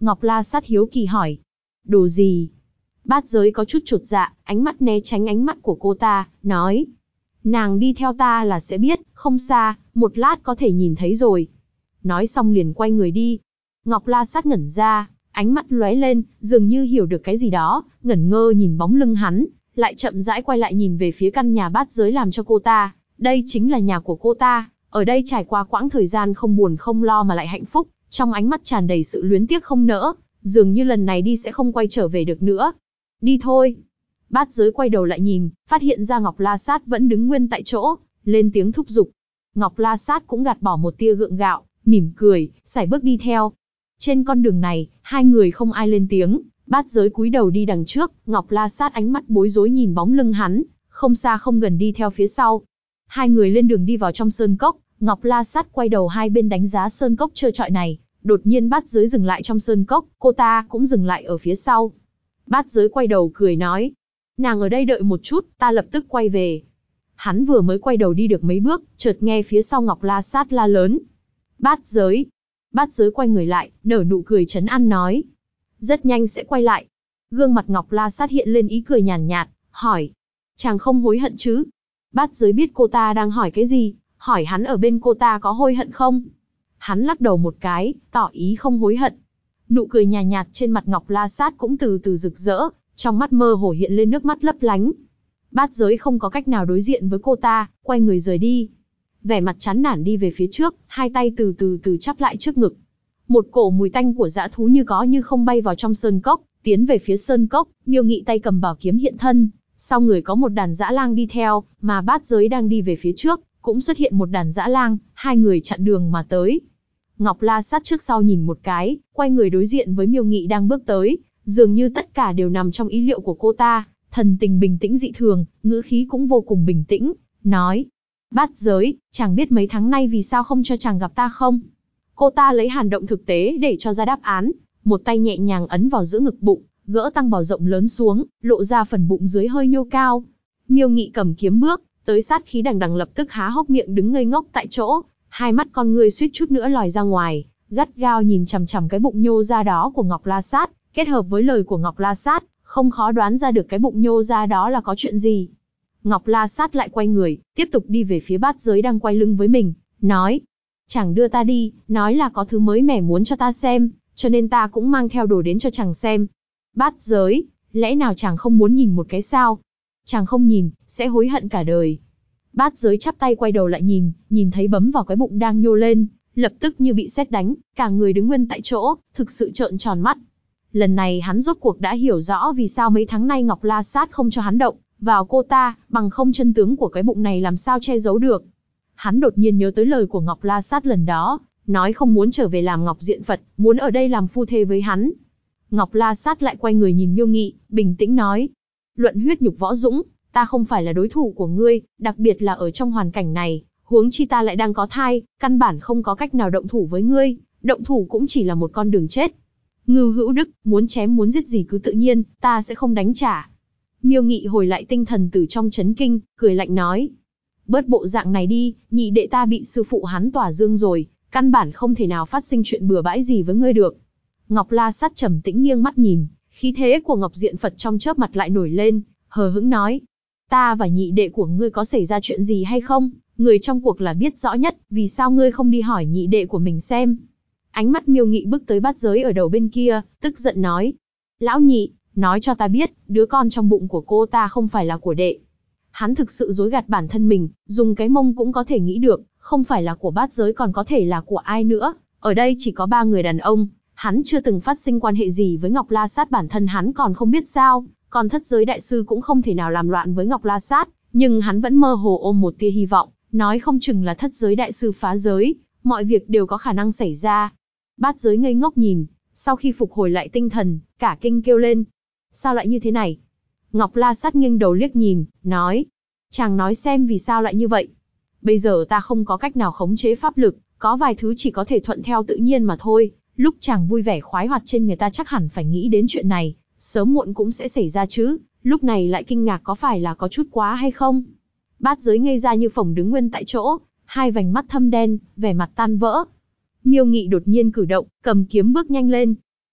Ngọc La Sát hiếu kỳ hỏi. Đồ gì? Bát Giới có chút chột dạ, ánh mắt né tránh ánh mắt của cô ta, nói. Nàng đi theo ta là sẽ biết, không xa, một lát có thể nhìn thấy rồi. Nói xong liền quay người đi. Ngọc La Sát ngẩn ra, ánh mắt lóe lên, dường như hiểu được cái gì đó, ngẩn ngơ nhìn bóng lưng hắn, lại chậm rãi quay lại nhìn về phía căn nhà Bát Giới làm cho cô ta. Đây chính là nhà của cô ta, ở đây trải qua quãng thời gian không buồn không lo mà lại hạnh phúc, trong ánh mắt tràn đầy sự luyến tiếc không nỡ, dường như lần này đi sẽ không quay trở về được nữa. Đi thôi. Bát Giới quay đầu lại nhìn, phát hiện ra Ngọc La Sát vẫn đứng nguyên tại chỗ, lên tiếng thúc giục. Ngọc La Sát cũng gạt bỏ một tia gượng gạo, mỉm cười, sải bước đi theo. Trên con đường này, hai người không ai lên tiếng, Bát Giới cúi đầu đi đằng trước, Ngọc La Sát ánh mắt bối rối nhìn bóng lưng hắn, không xa không gần đi theo phía sau. Hai người lên đường đi vào trong sơn cốc, Ngọc La Sát quay đầu hai bên đánh giá sơn cốc trơ trọi này, đột nhiên Bát Giới dừng lại trong sơn cốc, cô ta cũng dừng lại ở phía sau. Bát Giới quay đầu cười nói, nàng ở đây đợi một chút, ta lập tức quay về. Hắn vừa mới quay đầu đi được mấy bước, chợt nghe phía sau Ngọc La Sát la lớn. Bát Giới. Bát Giới quay người lại, nở nụ cười trấn an nói. Rất nhanh sẽ quay lại. Gương mặt Ngọc La Sát hiện lên ý cười nhàn nhạt, hỏi. Chàng không hối hận chứ? Bát Giới biết cô ta đang hỏi cái gì, hỏi hắn ở bên cô ta có hối hận không? Hắn lắc đầu một cái, tỏ ý không hối hận. Nụ cười nhàn nhạt trên mặt Ngọc La Sát cũng từ từ rực rỡ, trong mắt mơ hồ hiện lên nước mắt lấp lánh. Bát Giới không có cách nào đối diện với cô ta, quay người rời đi. Vẻ mặt chán nản đi về phía trước, hai tay từ từ chắp lại trước ngực. Một cổ mùi tanh của dã thú như có như không bay vào trong sơn cốc, tiến về phía sơn cốc, Miêu Nghị tay cầm bảo kiếm hiện thân, sau người có một đàn dã lang đi theo, mà Bát Giới đang đi về phía trước, cũng xuất hiện một đàn dã lang, hai người chặn đường mà tới. Ngọc La Sát trước sau nhìn một cái, quay người đối diện với Miêu Nghị đang bước tới, dường như tất cả đều nằm trong ý liệu của cô ta, thần tình bình tĩnh dị thường, ngữ khí cũng vô cùng bình tĩnh, nói. Bát Giới, chàng biết mấy tháng nay vì sao không cho chàng gặp ta không? Cô ta lấy hàn động thực tế để cho ra đáp án, một tay nhẹ nhàng ấn vào giữa ngực bụng, gỡ tăng bào rộng lớn xuống, lộ ra phần bụng dưới hơi nhô cao. Miêu Nghị cầm kiếm bước, tới sát khí đằng đằng lập tức há hốc miệng đứng ngây ngốc tại chỗ, hai mắt con người suýt chút nữa lòi ra ngoài, gắt gao nhìn chằm chằm cái bụng nhô ra đó của Ngọc La Sát, kết hợp với lời của Ngọc La Sát, không khó đoán ra được cái bụng nhô ra đó là có chuyện gì. Ngọc La Sát lại quay người, tiếp tục đi về phía Bát Giới đang quay lưng với mình, nói. Chàng đưa ta đi, nói là có thứ mới mẻ muốn cho ta xem, cho nên ta cũng mang theo đồ đến cho chàng xem. Bát Giới, lẽ nào chàng không muốn nhìn một cái sao? Chàng không nhìn, sẽ hối hận cả đời. Bát Giới chắp tay quay đầu lại nhìn thấy bấm vào cái bụng đang nhô lên, lập tức như bị sét đánh, cả người đứng nguyên tại chỗ, thực sự trợn tròn mắt. Lần này hắn rốt cuộc đã hiểu rõ vì sao mấy tháng nay Ngọc La Sát không cho hắn động vào cô ta, bằng không chân tướng của cái bụng này làm sao che giấu được. Hắn đột nhiên nhớ tới lời của Ngọc La Sát lần đó, nói không muốn trở về làm Ngọc Diện Phật, muốn ở đây làm phu thê với hắn. Ngọc La Sát lại quay người nhìn Miêu Nghị, bình tĩnh nói. Luận huyết nhục võ dũng, ta không phải là đối thủ của ngươi, đặc biệt là ở trong hoàn cảnh này, huống chi ta lại đang có thai, căn bản không có cách nào động thủ với ngươi, động thủ cũng chỉ là một con đường chết. Ngưu Hữu Đức, muốn chém muốn giết gì cứ tự nhiên, ta sẽ không đánh trả. Miêu Nghị hồi lại tinh thần từ trong chấn kinh, cười lạnh nói. Bớt bộ dạng này đi, nhị đệ ta bị sư phụ hắn tỏa dương rồi, căn bản không thể nào phát sinh chuyện bừa bãi gì với ngươi được. Ngọc La Sát trầm tĩnh nghiêng mắt nhìn, khí thế của Ngọc Diện Phật trong chớp mặt lại nổi lên, hờ hững nói. Ta và nhị đệ của ngươi có xảy ra chuyện gì hay không? Người trong cuộc là biết rõ nhất, vì sao ngươi không đi hỏi nhị đệ của mình xem? Ánh mắt Miêu Nghị bước tới Bát Giới ở đầu bên kia, tức giận nói. Lão nhị, nói cho ta biết, đứa con trong bụng của cô ta không phải là của đệ. Hắn thực sự dối gạt bản thân mình, dùng cái mông cũng có thể nghĩ được, không phải là của Bát Giới còn có thể là của ai nữa. Ở đây chỉ có 3 người đàn ông, hắn chưa từng phát sinh quan hệ gì với Ngọc La Sát, bản thân hắn còn không biết sao, còn Thất Giới Đại Sư cũng không thể nào làm loạn với Ngọc La Sát, nhưng hắn vẫn mơ hồ ôm một tia hy vọng, nói không chừng là Thất Giới Đại Sư phá giới, mọi việc đều có khả năng xảy ra. Bát Giới ngây ngốc nhìn, sau khi phục hồi lại tinh thần, cả kinh kêu lên. Sao lại như thế này? Ngọc La Sát nghiêng đầu liếc nhìn, nói. Chàng nói xem vì sao lại như vậy. Bây giờ ta không có cách nào khống chế pháp lực, có vài thứ chỉ có thể thuận theo tự nhiên mà thôi. Lúc chàng vui vẻ khoái hoạt trên người ta chắc hẳn phải nghĩ đến chuyện này, sớm muộn cũng sẽ xảy ra chứ, lúc này lại kinh ngạc có phải là có chút quá hay không? Bát Giới ngây ra như phồng đứng nguyên tại chỗ, hai vành mắt thâm đen, vẻ mặt tan vỡ. Miêu Nghị đột nhiên cử động, cầm kiếm bước nhanh lên.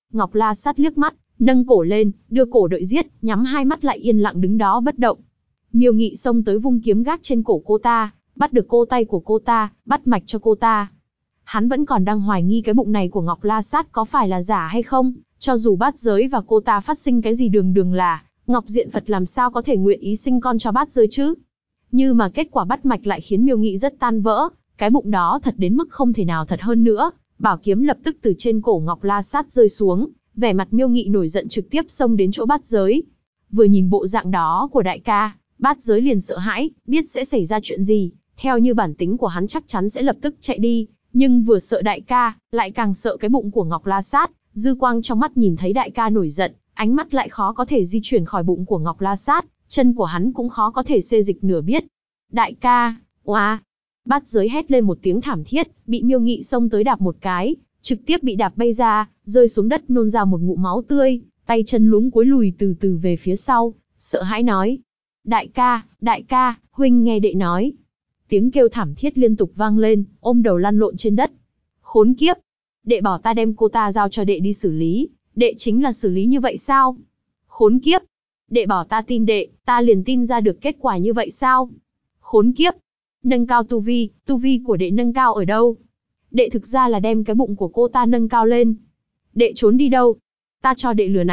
Ngọc La Sát liếc mắt, nâng cổ lên, đưa cổ đợi giết, nhắm hai mắt lại yên lặng đứng đó bất động. Miêu Nghị xông tới vung kiếm gác trên cổ cô ta, bắt được tay của cô ta, bắt mạch cho cô ta. Hắn vẫn còn đang hoài nghi cái bụng này của Ngọc La Sát có phải là giả hay không, cho dù Bát Giới và cô ta phát sinh cái gì đường đường là, Ngọc Diện Phật làm sao có thể nguyện ý sinh con cho Bát Giới chứ? Nhưng mà kết quả bắt mạch lại khiến Miêu Nghị rất tan vỡ, cái bụng đó thật đến mức không thể nào thật hơn nữa. Bảo kiếm lập tức từ trên cổ Ngọc La Sát rơi xuống, vẻ mặt Miêu Nghị nổi giận trực tiếp xông đến chỗ Bát Giới. Vừa nhìn bộ dạng đó của đại ca, Bát Giới liền sợ hãi, biết sẽ xảy ra chuyện gì, theo như bản tính của hắn chắc chắn sẽ lập tức chạy đi, nhưng vừa sợ đại ca, lại càng sợ cái bụng của Ngọc La Sát, dư quang trong mắt nhìn thấy đại ca nổi giận, ánh mắt lại khó có thể di chuyển khỏi bụng của Ngọc La Sát, chân của hắn cũng khó có thể xê dịch nửa biết. Đại ca, oa! Bát Giới hét lên một tiếng thảm thiết, bị Miêu Nghị xông tới đạp một cái, trực tiếp bị đạp bay ra, rơi xuống đất nôn ra một ngụm máu tươi, tay chân luống cúi lùi từ từ về phía sau, sợ hãi nói. Đại ca, huynh nghe đệ nói. Tiếng kêu thảm thiết liên tục vang lên, ôm đầu lăn lộn trên đất. Khốn kiếp! Đệ bảo ta đem cô ta giao cho đệ đi xử lý, đệ chính là xử lý như vậy sao? Khốn kiếp! Đệ bảo ta tin đệ, ta liền tin ra được kết quả như vậy sao? Khốn kiếp! Nâng cao tu vi của đệ nâng cao ở đâu? Đệ thực ra là đem cái bụng của cô ta nâng cao lên. Đệ trốn đi đâu? Ta cho đệ lừa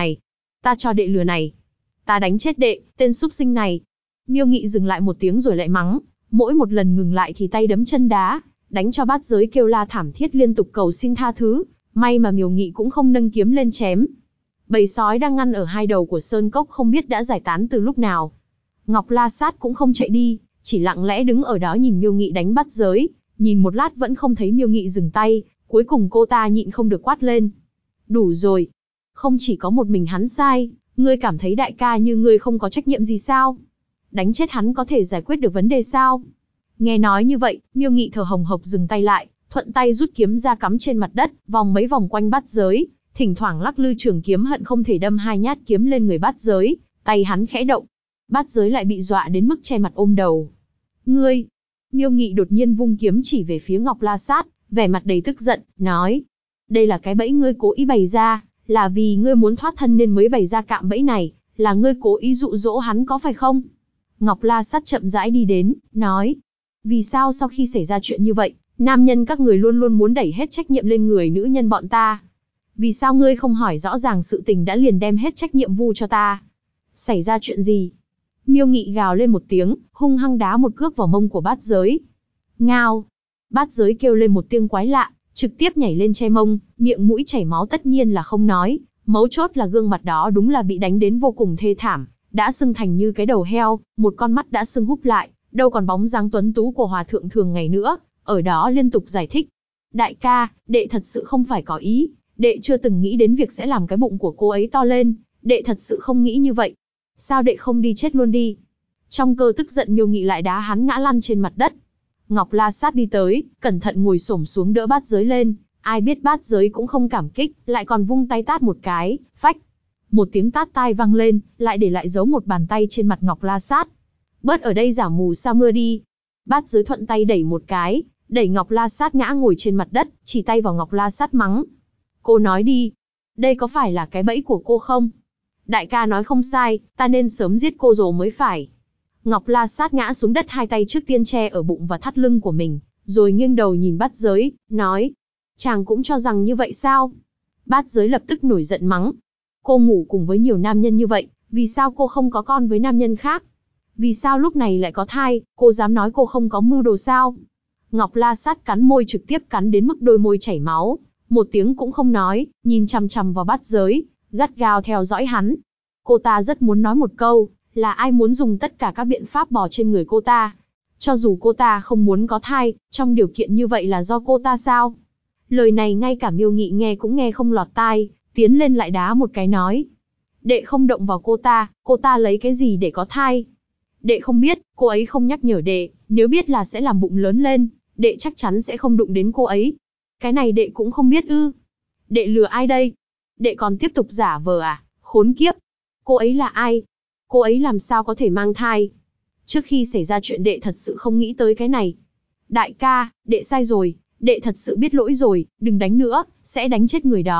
này. Ta đánh chết đệ, tên súc sinh này. Miêu Nghị dừng lại một tiếng rồi lại mắng, mỗi một lần ngừng lại thì tay đấm chân đá, đánh cho Bát Giới kêu la thảm thiết liên tục cầu xin tha thứ, may mà Miêu Nghị cũng không nâng kiếm lên chém. Bầy sói đang ngăn ở hai đầu của sơn cốc không biết đã giải tán từ lúc nào. Ngọc La Sát cũng không chạy đi, chỉ lặng lẽ đứng ở đó nhìn Miêu Nghị đánh Bát Giới, nhìn một lát vẫn không thấy Miêu Nghị dừng tay, cuối cùng cô ta nhịn không được quát lên. Đủ rồi, không chỉ có một mình hắn sai, ngươi cảm thấy đại ca như ngươi không có trách nhiệm gì sao? Đánh chết hắn có thể giải quyết được vấn đề sao? Nghe nói như vậy, Miêu Nghị thở hồng hộc dừng tay lại, thuận tay rút kiếm ra cắm trên mặt đất, vòng mấy vòng quanh Bát Giới, thỉnh thoảng lắc lư trường kiếm hận không thể đâm hai nhát kiếm lên người Bát Giới, tay hắn khẽ động. Bát Giới lại bị dọa đến mức che mặt ôm đầu. Ngươi! Miêu Nghị đột nhiên vung kiếm chỉ về phía Ngọc La Sát, vẻ mặt đầy tức giận, nói. Đây là cái bẫy ngươi cố ý bày ra, là vì ngươi muốn thoát thân nên mới bày ra cạm bẫy này, là ngươi cố ý dụ dỗ hắn có phải không? Ngọc La Sát chậm rãi đi đến, nói. Vì sao sau khi xảy ra chuyện như vậy, nam nhân các người luôn luôn muốn đẩy hết trách nhiệm lên người nữ nhân bọn ta? Vì sao ngươi không hỏi rõ ràng sự tình đã liền đem hết trách nhiệm vu cho ta? Xảy ra chuyện gì? Miêu Nghị gào lên một tiếng, hung hăng đá một cước vào mông của Bát Giới. Ngao! Bát Giới kêu lên một tiếng quái lạ, trực tiếp nhảy lên che mông, miệng mũi chảy máu tất nhiên là không nói, mấu chốt là gương mặt đó đúng là bị đánh đến vô cùng thê thảm, đã sưng thành như cái đầu heo, một con mắt đã sưng húp lại, đâu còn bóng dáng tuấn tú của hòa thượng thường ngày nữa, ở đó liên tục giải thích. Đại ca, đệ thật sự không phải có ý, đệ chưa từng nghĩ đến việc sẽ làm cái bụng của cô ấy to lên, đệ thật sự không nghĩ như vậy. Sao đệ không đi chết luôn đi? Trong cơn tức giận Miêu Nghị lại đá hắn ngã lăn trên mặt đất. Ngọc La Sát đi tới, cẩn thận ngồi xổm xuống đỡ Bát Giới lên, ai biết Bát Giới cũng không cảm kích, lại còn vung tay tát một cái, phách. Một tiếng tát tai vang lên, lại để lại dấu một bàn tay trên mặt Ngọc La Sát. Bớt ở đây giả mù sa mưa đi. Bát Giới thuận tay đẩy một cái, đẩy Ngọc La Sát ngã ngồi trên mặt đất, chỉ tay vào Ngọc La Sát mắng. Cô nói đi, đây có phải là cái bẫy của cô không? Đại ca nói không sai, ta nên sớm giết cô rồi mới phải. Ngọc La Sát ngã xuống đất, hai tay trước tiên che ở bụng và thắt lưng của mình, rồi nghiêng đầu nhìn Bát Giới, nói. Chàng cũng cho rằng như vậy sao? Bát Giới lập tức nổi giận mắng. Cô ngủ cùng với nhiều nam nhân như vậy, vì sao cô không có con với nam nhân khác? Vì sao lúc này lại có thai, cô dám nói cô không có mưu đồ sao? Ngọc La Sát cắn môi trực tiếp cắn đến mức đôi môi chảy máu, một tiếng cũng không nói, nhìn chằm chằm vào Bát Giới, gắt gao theo dõi hắn. Cô ta rất muốn nói một câu, là ai muốn dùng tất cả các biện pháp bò trên người cô ta. Cho dù cô ta không muốn có thai, trong điều kiện như vậy là do cô ta sao? Lời này ngay cả Miêu Nghị nghe cũng nghe không lọt tai, tiến lên lại đá một cái nói. Đệ không động vào cô ta lấy cái gì để có thai? Đệ không biết, cô ấy không nhắc nhở đệ, nếu biết là sẽ làm bụng lớn lên, đệ chắc chắn sẽ không đụng đến cô ấy. Cái này đệ cũng không biết ư? Đệ lừa ai đây? Đệ còn tiếp tục giả vờ à? Khốn kiếp! Cô ấy là ai? Cô ấy làm sao có thể mang thai? Trước khi xảy ra chuyện đệ thật sự không nghĩ tới cái này. Đại ca, đệ sai rồi, đệ thật sự biết lỗi rồi, đừng đánh nữa, sẽ đánh chết người đó.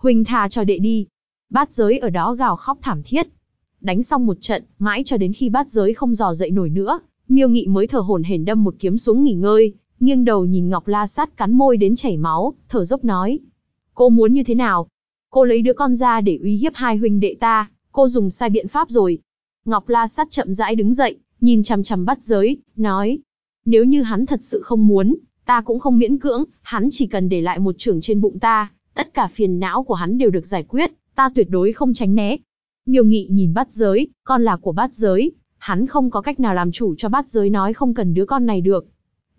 huynh tha cho đệ đi. Bát Giới ở đó gào khóc thảm thiết. Đánh xong một trận, mãi cho đến khi Bát Giới không dò dậy nổi nữa, Miêu Nghị mới thở hổn hển đâm một kiếm xuống nghỉ ngơi, nghiêng đầu nhìn Ngọc La Sát cắn môi đến chảy máu, thở dốc nói: cô muốn như thế nào? Cô lấy đứa con ra để uy hiếp hai huynh đệ ta, cô dùng sai biện pháp rồi. Ngọc La Sát chậm rãi đứng dậy, nhìn chằm chằm Bát Giới, nói: nếu như hắn thật sự không muốn, ta cũng không miễn cưỡng, hắn chỉ cần để lại một chưởng trên bụng ta, tất cả phiền não của hắn đều được giải quyết, ta tuyệt đối không tránh né. Miêu Nghị nhìn Bát Giới, con là của Bát Giới, hắn không có cách nào làm chủ cho Bát Giới nói không cần đứa con này được.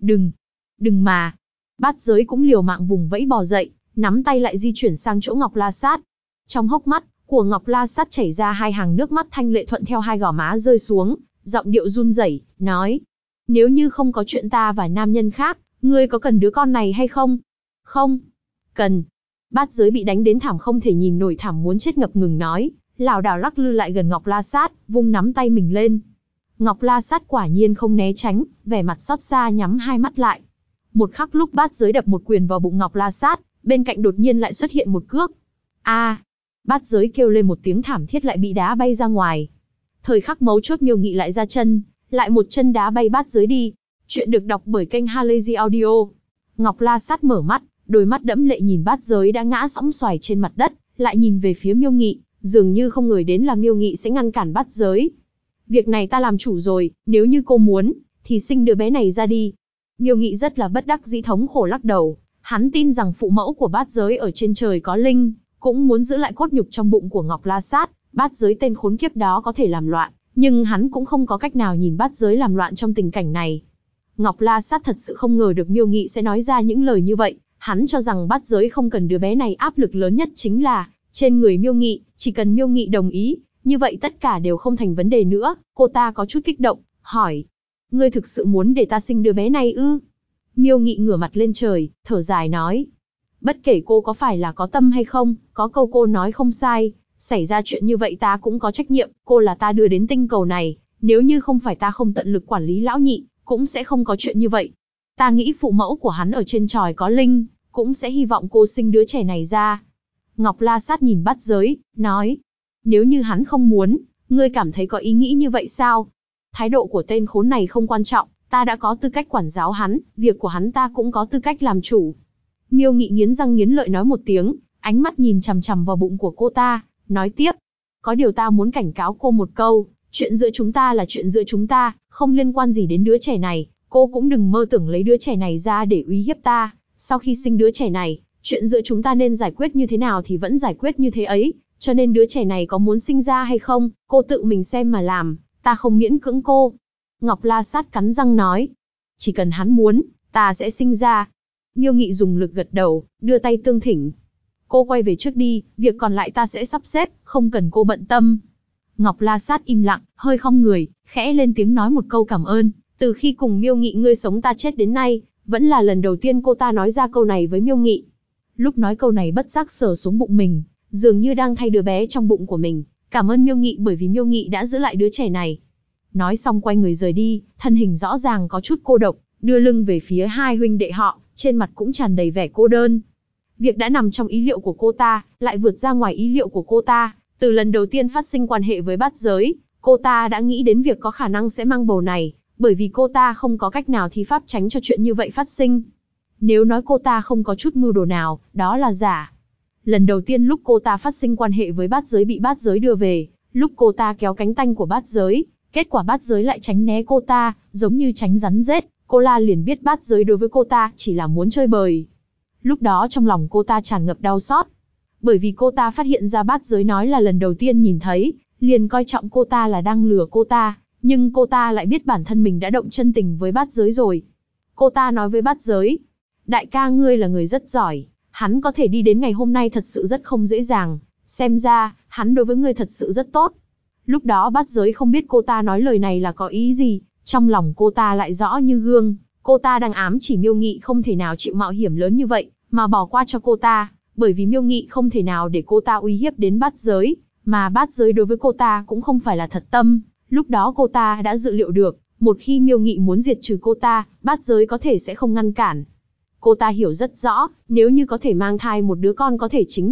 Đừng mà. Bát Giới cũng liều mạng vùng vẫy bò dậy, nắm tay lại di chuyển sang chỗ Ngọc La Sát. Trong hốc mắt của Ngọc La Sát chảy ra hai hàng nước mắt thanh lệ thuận theo hai gò má rơi xuống, giọng điệu run rẩy, nói: nếu như không có chuyện ta và nam nhân khác, ngươi có cần đứa con này hay không? Không. Cần. Bát Giới bị đánh đến thảm không thể nhìn nổi, thảm muốn chết, ngập ngừng nói, lảo đảo lắc lư lại gần Ngọc La Sát, vung nắm tay mình lên. Ngọc La Sát quả nhiên không né tránh, vẻ mặt xót xa nhắm hai mắt lại. Một khắc lúc Bát Giới đập một quyền vào bụng Ngọc La Sát, bên cạnh đột nhiên lại xuất hiện một cước. A! Bát Giới kêu lên một tiếng thảm thiết, lại bị đá bay ra ngoài. Thời khắc mấu chốt Miêu Nghị lại ra chân, lại một chân đá bay Bát Giới đi. Chuyện được đọc bởi kênh Halazy Audio. Ngọc La Sát mở mắt, đôi mắt đẫm lệ nhìn Bát Giới đã ngã sõng xoài trên mặt đất, lại nhìn về phía Miêu Nghị, dường như không ngờ đến là Miêu Nghị sẽ ngăn cản Bát Giới. Việc này ta làm chủ rồi, nếu như cô muốn, thì sinh đứa bé này ra đi. Miêu Nghị rất là bất đắc dĩ thống khổ lắc đầu, hắn tin rằng phụ mẫu của Bát Giới ở trên trời có linh, cũng muốn giữ lại cốt nhục trong bụng của Ngọc La Sát. Bát Giới tên khốn kiếp đó có thể làm loạn, nhưng hắn cũng không có cách nào nhìn Bát Giới làm loạn trong tình cảnh này. Ngọc La Sát thật sự không ngờ được Miêu Nghị sẽ nói ra những lời như vậy, hắn cho rằng Bát Giới không cần đứa bé này, áp lực lớn nhất chính là trên người Miêu Nghị, chỉ cần Miêu Nghị đồng ý, như vậy tất cả đều không thành vấn đề nữa. Cô ta có chút kích động, hỏi: ngươi thực sự muốn để ta sinh đứa bé này ư? Miêu Nghị ngửa mặt lên trời, thở dài nói: bất kể cô có phải là có tâm hay không, có câu cô nói không sai, xảy ra chuyện như vậy ta cũng có trách nhiệm, cô là ta đưa đến tinh cầu này, nếu như không phải ta không tận lực quản lý lão nhị, cũng sẽ không có chuyện như vậy. Ta nghĩ phụ mẫu của hắn ở trên trời có linh, cũng sẽ hy vọng cô sinh đứa trẻ này ra. Ngọc La Sát nhìn Bát Giới, nói: nếu như hắn không muốn, ngươi cảm thấy có ý nghĩ như vậy sao? Thái độ của tên khốn này không quan trọng, ta đã có tư cách quản giáo hắn, việc của hắn ta cũng có tư cách làm chủ. Miêu Nghị nghiến răng nghiến lợi nói một tiếng, ánh mắt nhìn chằm chằm vào bụng của cô ta, nói tiếp: có điều ta muốn cảnh cáo cô một câu, chuyện giữa chúng ta là chuyện giữa chúng ta, không liên quan gì đến đứa trẻ này, cô cũng đừng mơ tưởng lấy đứa trẻ này ra để uy hiếp ta. Sau khi sinh đứa trẻ này, chuyện giữa chúng ta nên giải quyết như thế nào thì vẫn giải quyết như thế ấy, cho nên đứa trẻ này có muốn sinh ra hay không, cô tự mình xem mà làm, ta không miễn cưỡng cô. Ngọc La Sát cắn răng nói: chỉ cần hắn muốn, ta sẽ sinh ra. Miêu Nghị dùng lực gật đầu, đưa tay tương thỉnh: cô quay về trước đi, việc còn lại ta sẽ sắp xếp, không cần cô bận tâm. Ngọc La Sát im lặng, hơi khom người, khẽ lên tiếng nói một câu cảm ơn. Từ khi cùng Miêu Nghị ngươi sống ta chết đến nay, vẫn là lần đầu tiên cô ta nói ra câu này với Miêu Nghị. Lúc nói câu này bất giác sờ xuống bụng mình, dường như đang thay đứa bé trong bụng của mình, cảm ơn Miêu Nghị bởi vì Miêu Nghị đã giữ lại đứa trẻ này. Nói xong quay người rời đi, thân hình rõ ràng có chút cô độc, đưa lưng về phía hai huynh đệ họ, trên mặt cũng tràn đầy vẻ cô đơn. Việc đã nằm trong ý liệu của cô ta, lại vượt ra ngoài ý liệu của cô ta. Từ lần đầu tiên phát sinh quan hệ với Bát Giới, cô ta đã nghĩ đến việc có khả năng sẽ mang bầu này, bởi vì cô ta không có cách nào thi pháp tránh cho chuyện như vậy phát sinh. Nếu nói cô ta không có chút mưu đồ nào, đó là giả. Lần đầu tiên lúc cô ta phát sinh quan hệ với Bát Giới bị Bát Giới đưa về, lúc cô ta kéo cánh tanh của Bát Giới, kết quả Bát Giới lại tránh né cô ta, giống như tránh rắn rết, cô la liền biết Bát Giới đối với cô ta chỉ là muốn chơi bời. Lúc đó trong lòng cô ta tràn ngập đau xót, bởi vì cô ta phát hiện ra Bát Giới nói là lần đầu tiên nhìn thấy, liền coi trọng cô ta là đang lừa cô ta, nhưng cô ta lại biết bản thân mình đã động chân tình với Bát Giới rồi. Cô ta nói với Bát Giới: đại ca ngươi là người rất giỏi, hắn có thể đi đến ngày hôm nay thật sự rất không dễ dàng, xem ra, hắn đối với ngươi thật sự rất tốt. Lúc đó Bát Giới không biết cô ta nói lời này là có ý gì, trong lòng cô ta lại rõ như gương, cô ta đang ám chỉ Miêu Nghị không thể nào chịu mạo hiểm lớn như vậy, mà bỏ qua cho cô ta, bởi vì Miêu Nghị không thể nào để cô ta uy hiếp đến Bát Giới, mà Bát Giới đối với cô ta cũng không phải là thật tâm. Lúc đó cô ta đã dự liệu được, một khi Miêu Nghị muốn diệt trừ cô ta, Bát Giới có thể sẽ không ngăn cản. Cô ta hiểu rất rõ, nếu như có thể mang thai một đứa con có thể chính là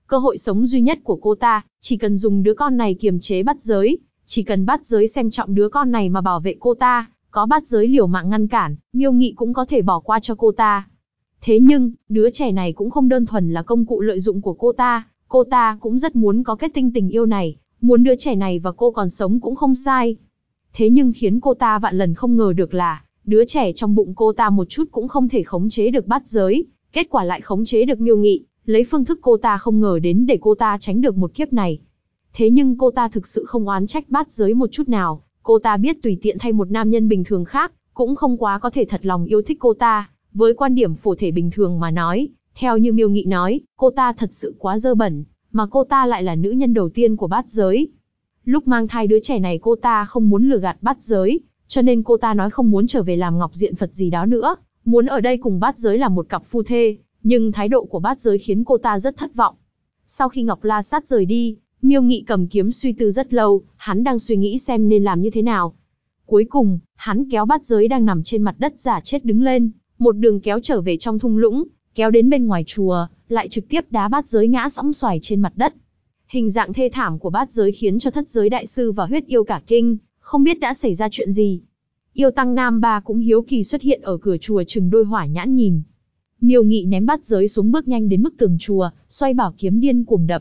Cơ hội sống duy nhất của cô ta, chỉ cần dùng đứa con này kiềm chế Bát Giới, chỉ cần Bát Giới xem trọng đứa con này mà bảo vệ cô ta, có Bát Giới liều mạng ngăn cản, Miêu Nghị cũng có thể bỏ qua cho cô ta. Thế nhưng, đứa trẻ này cũng không đơn thuần là công cụ lợi dụng của cô ta cũng rất muốn có kết tinh tình yêu này, muốn đứa trẻ này và cô còn sống cũng không sai. Thế nhưng khiến cô ta vạn lần không ngờ được là, đứa trẻ trong bụng cô ta một chút cũng không thể khống chế được Bát Giới, kết quả lại khống chế được Miêu Nghị, lấy phương thức cô ta không ngờ đến để cô ta tránh được một kiếp này. Thế nhưng cô ta thực sự không oán trách Bát Giới một chút nào, cô ta biết tùy tiện thay một nam nhân bình thường khác, cũng không quá có thể thật lòng yêu thích cô ta. Với quan điểm phổ thể bình thường mà nói, theo như Miêu Nghị nói, cô ta thật sự quá dơ bẩn, mà cô ta lại là nữ nhân đầu tiên của Bát Giới. Lúc mang thai đứa trẻ này cô ta không muốn lừa gạt Bát Giới, cho nên cô ta nói không muốn trở về làm Ngọc Diện Phật gì đó nữa, muốn ở đây cùng Bát Giới là một cặp phu thê, nhưng thái độ của Bát Giới khiến cô ta rất thất vọng. Sau khi Ngọc La Sát rời đi, Miêu Nghị cầm kiếm suy tư rất lâu, hắn đang suy nghĩ xem nên làm như thế nào. Cuối cùng, hắn kéo Bát Giới đang nằm trên mặt đất giả chết đứng lên, một đường kéo trở về trong thung lũng, kéo đến bên ngoài chùa, lại trực tiếp đá Bát Giới ngã sõng xoài trên mặt đất. Hình dạng thê thảm của Bát Giới khiến cho Thất Giới đại sư và Huyết Yêu cả kinh, không biết đã xảy ra chuyện gì. Yêu tăng Nam Ba cũng hiếu kỳ xuất hiện ở cửa chùa chừng đôi hỏa nhãn nhìn. Miêu Nghị ném Bát Giới xuống bước nhanh đến mức tường chùa, xoay bảo kiếm điên cuồng đập.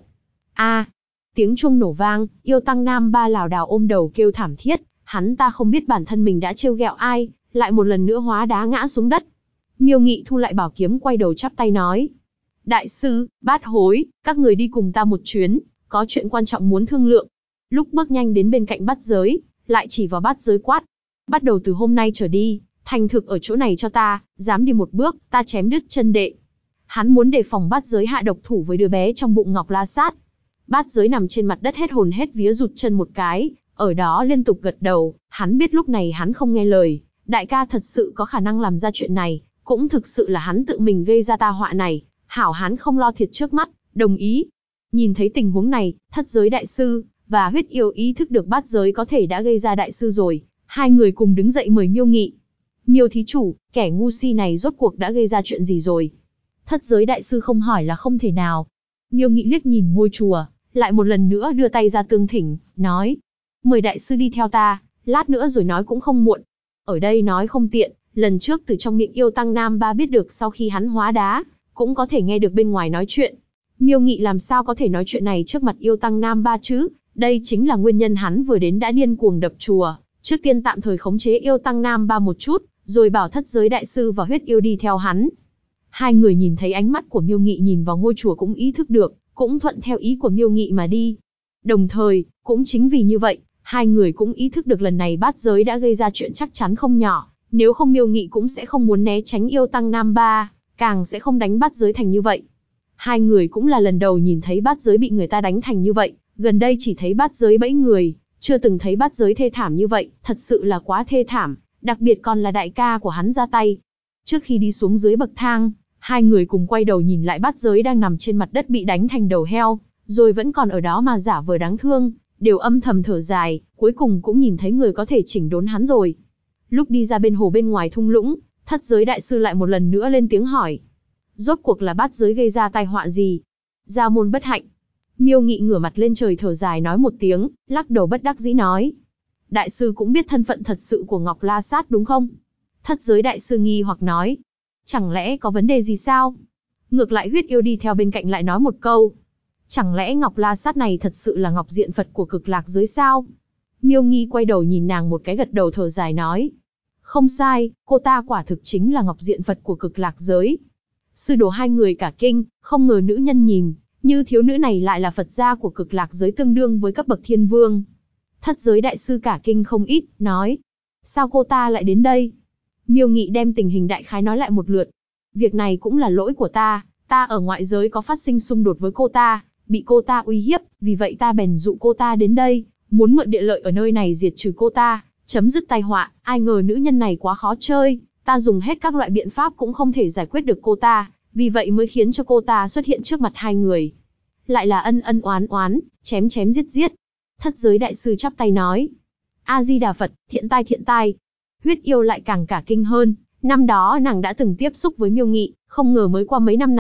Tiếng chuông nổ vang, Yêu tăng Nam Ba lảo đảo ôm đầu kêu thảm thiết, hắn ta không biết bản thân mình đã trêu ghẹo ai, lại một lần nữa hóa đá ngã xuống đất. Miêu Nghị thu lại bảo kiếm quay đầu chắp tay nói. Đại sư, Bát Hối, các người đi cùng ta một chuyến, có chuyện quan trọng muốn thương lượng. Lúc bước nhanh đến bên cạnh Bát Giới, lại chỉ vào Bát Giới quát. Bắt đầu từ hôm nay trở đi, thành thực ở chỗ này cho ta, dám đi một bước, ta chém đứt chân đệ. Hắn muốn đề phòng Bát Giới hạ độc thủ với đứa bé trong bụng Ngọc La Sát. Bát Giới nằm trên mặt đất hết hồn hết vía rụt chân một cái, ở đó liên tục gật đầu, hắn biết lúc này hắn không nghe lời, đại ca thật sự có khả năng làm ra chuyện này, cũng thực sự là hắn tự mình gây ra tai họa này, hảo hắn không lo thiệt trước mắt, đồng ý. Nhìn thấy tình huống này, Thất Giới đại sư và Huyết Yêu ý thức được Bát Giới có thể đã gây ra đại sư rồi, hai người cùng đứng dậy mời Miêu Nghị. Miêu thí chủ, kẻ ngu si này rốt cuộc đã gây ra chuyện gì rồi? Thất Giới đại sư không hỏi là không thể nào. Miêu Nghị liếc nhìn ngôi chùa, lại một lần nữa đưa tay ra tương thỉnh, nói. Mời đại sư đi theo ta, lát nữa rồi nói cũng không muộn. Ở đây nói không tiện, lần trước từ trong miệng Yêu tăng Nam Ba biết được sau khi hắn hóa đá, cũng có thể nghe được bên ngoài nói chuyện. Miêu Nghị làm sao có thể nói chuyện này trước mặt Yêu tăng Nam Ba chứ? Đây chính là nguyên nhân hắn vừa đến đã điên cuồng đập chùa. Trước tiên tạm thời khống chế Yêu tăng Nam Ba một chút, rồi bảo Thất Giới đại sư và Huyết Yêu đi theo hắn. Hai người nhìn thấy ánh mắt của Miêu Nghị nhìn vào ngôi chùa cũng ý thức được, cũng thuận theo ý của Miêu Nghị mà đi. Đồng thời, cũng chính vì như vậy, hai người cũng ý thức được lần này Bát Giới đã gây ra chuyện chắc chắn không nhỏ, nếu không Miêu Nghị cũng sẽ không muốn né tránh Yêu tăng Nam Ba, càng sẽ không đánh Bát Giới thành như vậy. Hai người cũng là lần đầu nhìn thấy Bát Giới bị người ta đánh thành như vậy, gần đây chỉ thấy Bát Giới bẫy người, chưa từng thấy Bát Giới thê thảm như vậy, thật sự là quá thê thảm, đặc biệt còn là đại ca của hắn ra tay. Trước khi đi xuống dưới bậc thang, hai người cùng quay đầu nhìn lại Bát Giới đang nằm trên mặt đất bị đánh thành đầu heo, rồi vẫn còn ở đó mà giả vờ đáng thương, đều âm thầm thở dài, cuối cùng cũng nhìn thấy người có thể chỉnh đốn hắn rồi. Lúc đi ra bên hồ bên ngoài thung lũng, Thất Giới đại sư lại một lần nữa lên tiếng hỏi. Rốt cuộc là Bát Giới gây ra tai họa gì? Gia môn bất hạnh. Miêu Nghị ngửa mặt lên trời thở dài nói một tiếng, lắc đầu bất đắc dĩ nói. Đại sư cũng biết thân phận thật sự của Ngọc La Sát đúng không? Thất Giới đại sư nghi hoặc nói. Chẳng lẽ có vấn đề gì sao? Ngược lại Huyết Yêu đi theo bên cạnh lại nói một câu. Chẳng lẽ Ngọc La Sát này thật sự là Ngọc Diện Phật của Cực Lạc giới sao? Miêu Nghi quay đầu nhìn nàng một cái gật đầu thở dài nói. Không sai, cô ta quả thực chính là Ngọc Diện Phật của Cực Lạc giới. Sư đồ hai người cả kinh, không ngờ nữ nhân nhìn, như thiếu nữ này lại là Phật gia của Cực Lạc giới tương đương với cấp bậc thiên vương. Thất Giới đại sư cả kinh không ít, nói. Sao cô ta lại đến đây? Miêu Nghị đem tình hình đại khái nói lại một lượt. Việc này cũng là lỗi của ta ở ngoại giới có phát sinh xung đột với cô ta, bị cô ta uy hiếp, vì vậy ta bèn dụ cô ta đến đây, muốn mượn địa lợi ở nơi này diệt trừ cô ta, chấm dứt tai họa, ai ngờ nữ nhân này quá khó chơi, ta dùng hết các loại biện pháp cũng không thể giải quyết được cô ta, vì vậy mới khiến cho cô ta xuất hiện trước mặt hai người. Lại là ân ân oán oán, chém chém giết giết. Thất Giới đại sư chắp tay nói. A-di-đà Phật, thiện tai thiện tai. Huyết Yêu lại càng cả kinh hơn, năm đó nàng đã từng tiếp xúc với Miêu Nghị, không ngờ mới qua mấy năm này,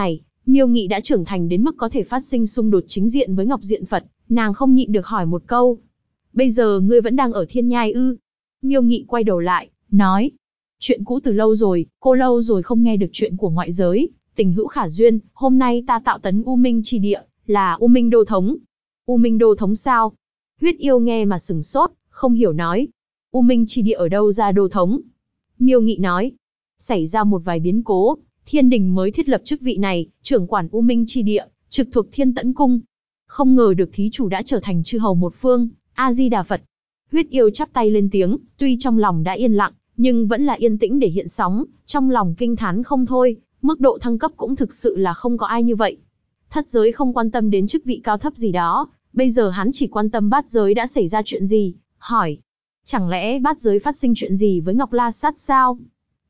Miêu Nghị đã trưởng thành đến mức có thể phát sinh xung đột chính diện với Ngọc Diện Phật, nàng không nhịn được hỏi một câu. Bây giờ ngươi vẫn đang ở Thiên Nhai ư? Miêu Nghị quay đầu lại, nói. Chuyện cũ từ lâu rồi, cô lâu rồi không nghe được chuyện của ngoại giới, tình hữu khả duyên, hôm nay ta tạo tấn U Minh Chi Địa, là U Minh Đô Thống. U Minh Đô Thống sao? Huyết yêu nghe mà sửng sốt, không hiểu nói. U Minh Chi Địa ở đâu ra Đô Thống? Miêu Nghị nói. Xảy ra một vài biến cố, thiên đình mới thiết lập chức vị này, trưởng quản U Minh Chi Địa, trực thuộc Thiên Tẫn Cung. Không ngờ được thí chủ đã trở thành chư hầu một phương, A-di-đà Phật. Huyết yêu chắp tay lên tiếng, tuy trong lòng đã yên lặng, nhưng vẫn là yên tĩnh để hiện sóng, trong lòng kinh thán không thôi, mức độ thăng cấp cũng thực sự là không có ai như vậy. Thất giới không quan tâm đến chức vị cao thấp gì đó, bây giờ hắn chỉ quan tâm bát giới đã xảy ra chuyện gì, hỏi. Chẳng lẽ bát giới phát sinh chuyện gì với Ngọc La Sát sao?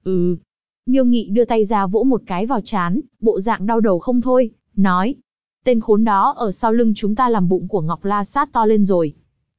Miêu Nghị đưa tay ra vỗ một cái vào trán, bộ dạng đau đầu không thôi, nói. Tên khốn đó ở sau lưng chúng ta làm bụng của Ngọc La Sát to lên rồi.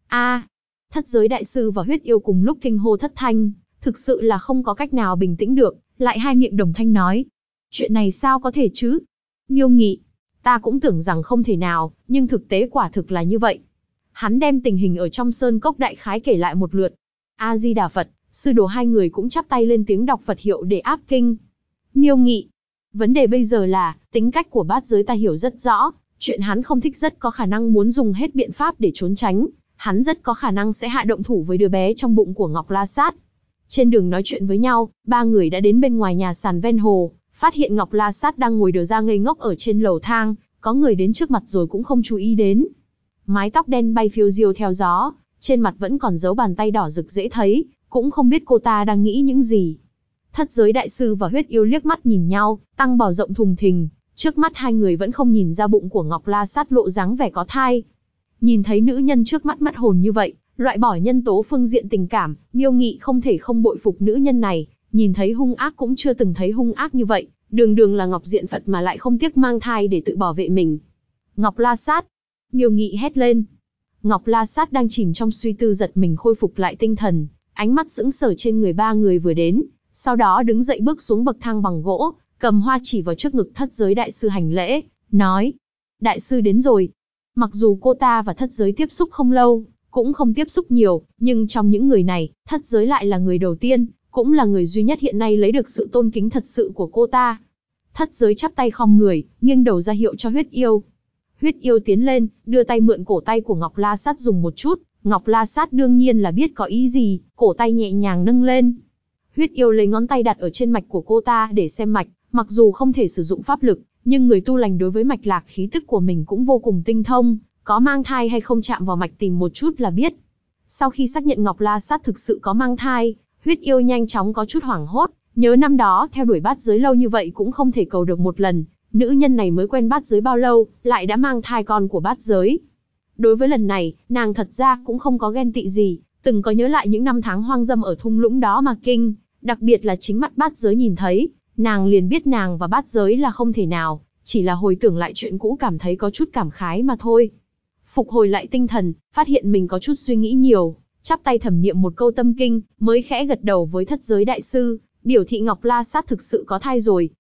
Thất giới đại sư và huyết yêu cùng lúc kinh hô thất thanh, thực sự là không có cách nào bình tĩnh được, lại hai miệng đồng thanh nói. Chuyện này sao có thể chứ? Miêu Nghị, ta cũng tưởng rằng không thể nào, nhưng thực tế quả thực là như vậy. Hắn đem tình hình ở trong sơn cốc đại khái kể lại một lượt. A-di-đà Phật, sư đồ hai người cũng chắp tay lên tiếng đọc Phật hiệu để áp kinh. Miêu Nghị, vấn đề bây giờ là, tính cách của bát giới ta hiểu rất rõ, chuyện hắn không thích rất có khả năng muốn dùng hết biện pháp để trốn tránh, hắn rất có khả năng sẽ hạ động thủ với đứa bé trong bụng của Ngọc La Sát. Trên đường nói chuyện với nhau, ba người đã đến bên ngoài nhà sàn ven hồ, phát hiện Ngọc La Sát đang ngồi đờ ra ngây ngốc ở trên lầu thang, có người đến trước mặt rồi cũng không chú ý đến. Mái tóc đen bay phiêu diêu theo gió, trên mặt vẫn còn dấu bàn tay đỏ rực dễ thấy, cũng không biết cô ta đang nghĩ những gì. Thất giới đại sư và huyết yêu liếc mắt nhìn nhau, tăng bào rộng thùng thình, trước mắt hai người vẫn không nhìn ra bụng của Ngọc La Sát lộ dáng vẻ có thai. Nhìn thấy nữ nhân trước mắt mất hồn như vậy, loại bỏ nhân tố phương diện tình cảm, Miêu Nghị không thể không bội phục nữ nhân này, nhìn thấy hung ác cũng chưa từng thấy hung ác như vậy, đường đường là Ngọc Diện Phật mà lại không tiếc mang thai để tự bảo vệ mình. Ngọc La Sát! Miêu Nghị hét lên. Ngọc La Sát đang chìm trong suy tư giật mình khôi phục lại tinh thần, ánh mắt sững sờ trên người ba người vừa đến, sau đó đứng dậy bước xuống bậc thang bằng gỗ, cầm hoa chỉ vào trước ngực thất giới đại sư hành lễ, nói. Đại sư đến rồi. Mặc dù cô ta và thất giới tiếp xúc không lâu, cũng không tiếp xúc nhiều, nhưng trong những người này, thất giới lại là người đầu tiên, cũng là người duy nhất hiện nay lấy được sự tôn kính thật sự của cô ta. Thất giới chắp tay khom người, nghiêng đầu ra hiệu cho huyết yêu. Huyết yêu tiến lên, đưa tay mượn cổ tay của Ngọc La Sát dùng một chút, Ngọc La Sát đương nhiên là biết có ý gì, cổ tay nhẹ nhàng nâng lên. Huyết yêu lấy ngón tay đặt ở trên mạch của cô ta để xem mạch, mặc dù không thể sử dụng pháp lực, nhưng người tu lành đối với mạch lạc khí tức của mình cũng vô cùng tinh thông, có mang thai hay không chạm vào mạch tìm một chút là biết. Sau khi xác nhận Ngọc La Sát thực sự có mang thai, huyết yêu nhanh chóng có chút hoảng hốt, nhớ năm đó theo đuổi bát giới lâu như vậy cũng không thể cầu được một lần, nữ nhân này mới quen bát giới bao lâu, lại đã mang thai con của bát giới. Đối với lần này, nàng thật ra cũng không có ghen tị gì, từng có nhớ lại những năm tháng hoang dâm ở thung lũng đó mà kinh, đặc biệt là chính mắt bát giới nhìn thấy, nàng liền biết nàng và bát giới là không thể nào, chỉ là hồi tưởng lại chuyện cũ cảm thấy có chút cảm khái mà thôi. Phục hồi lại tinh thần, phát hiện mình có chút suy nghĩ nhiều, chắp tay thẩm niệm một câu tâm kinh, mới khẽ gật đầu với thất giới đại sư, biểu thị Ngọc La Sát thực sự có thai rồi.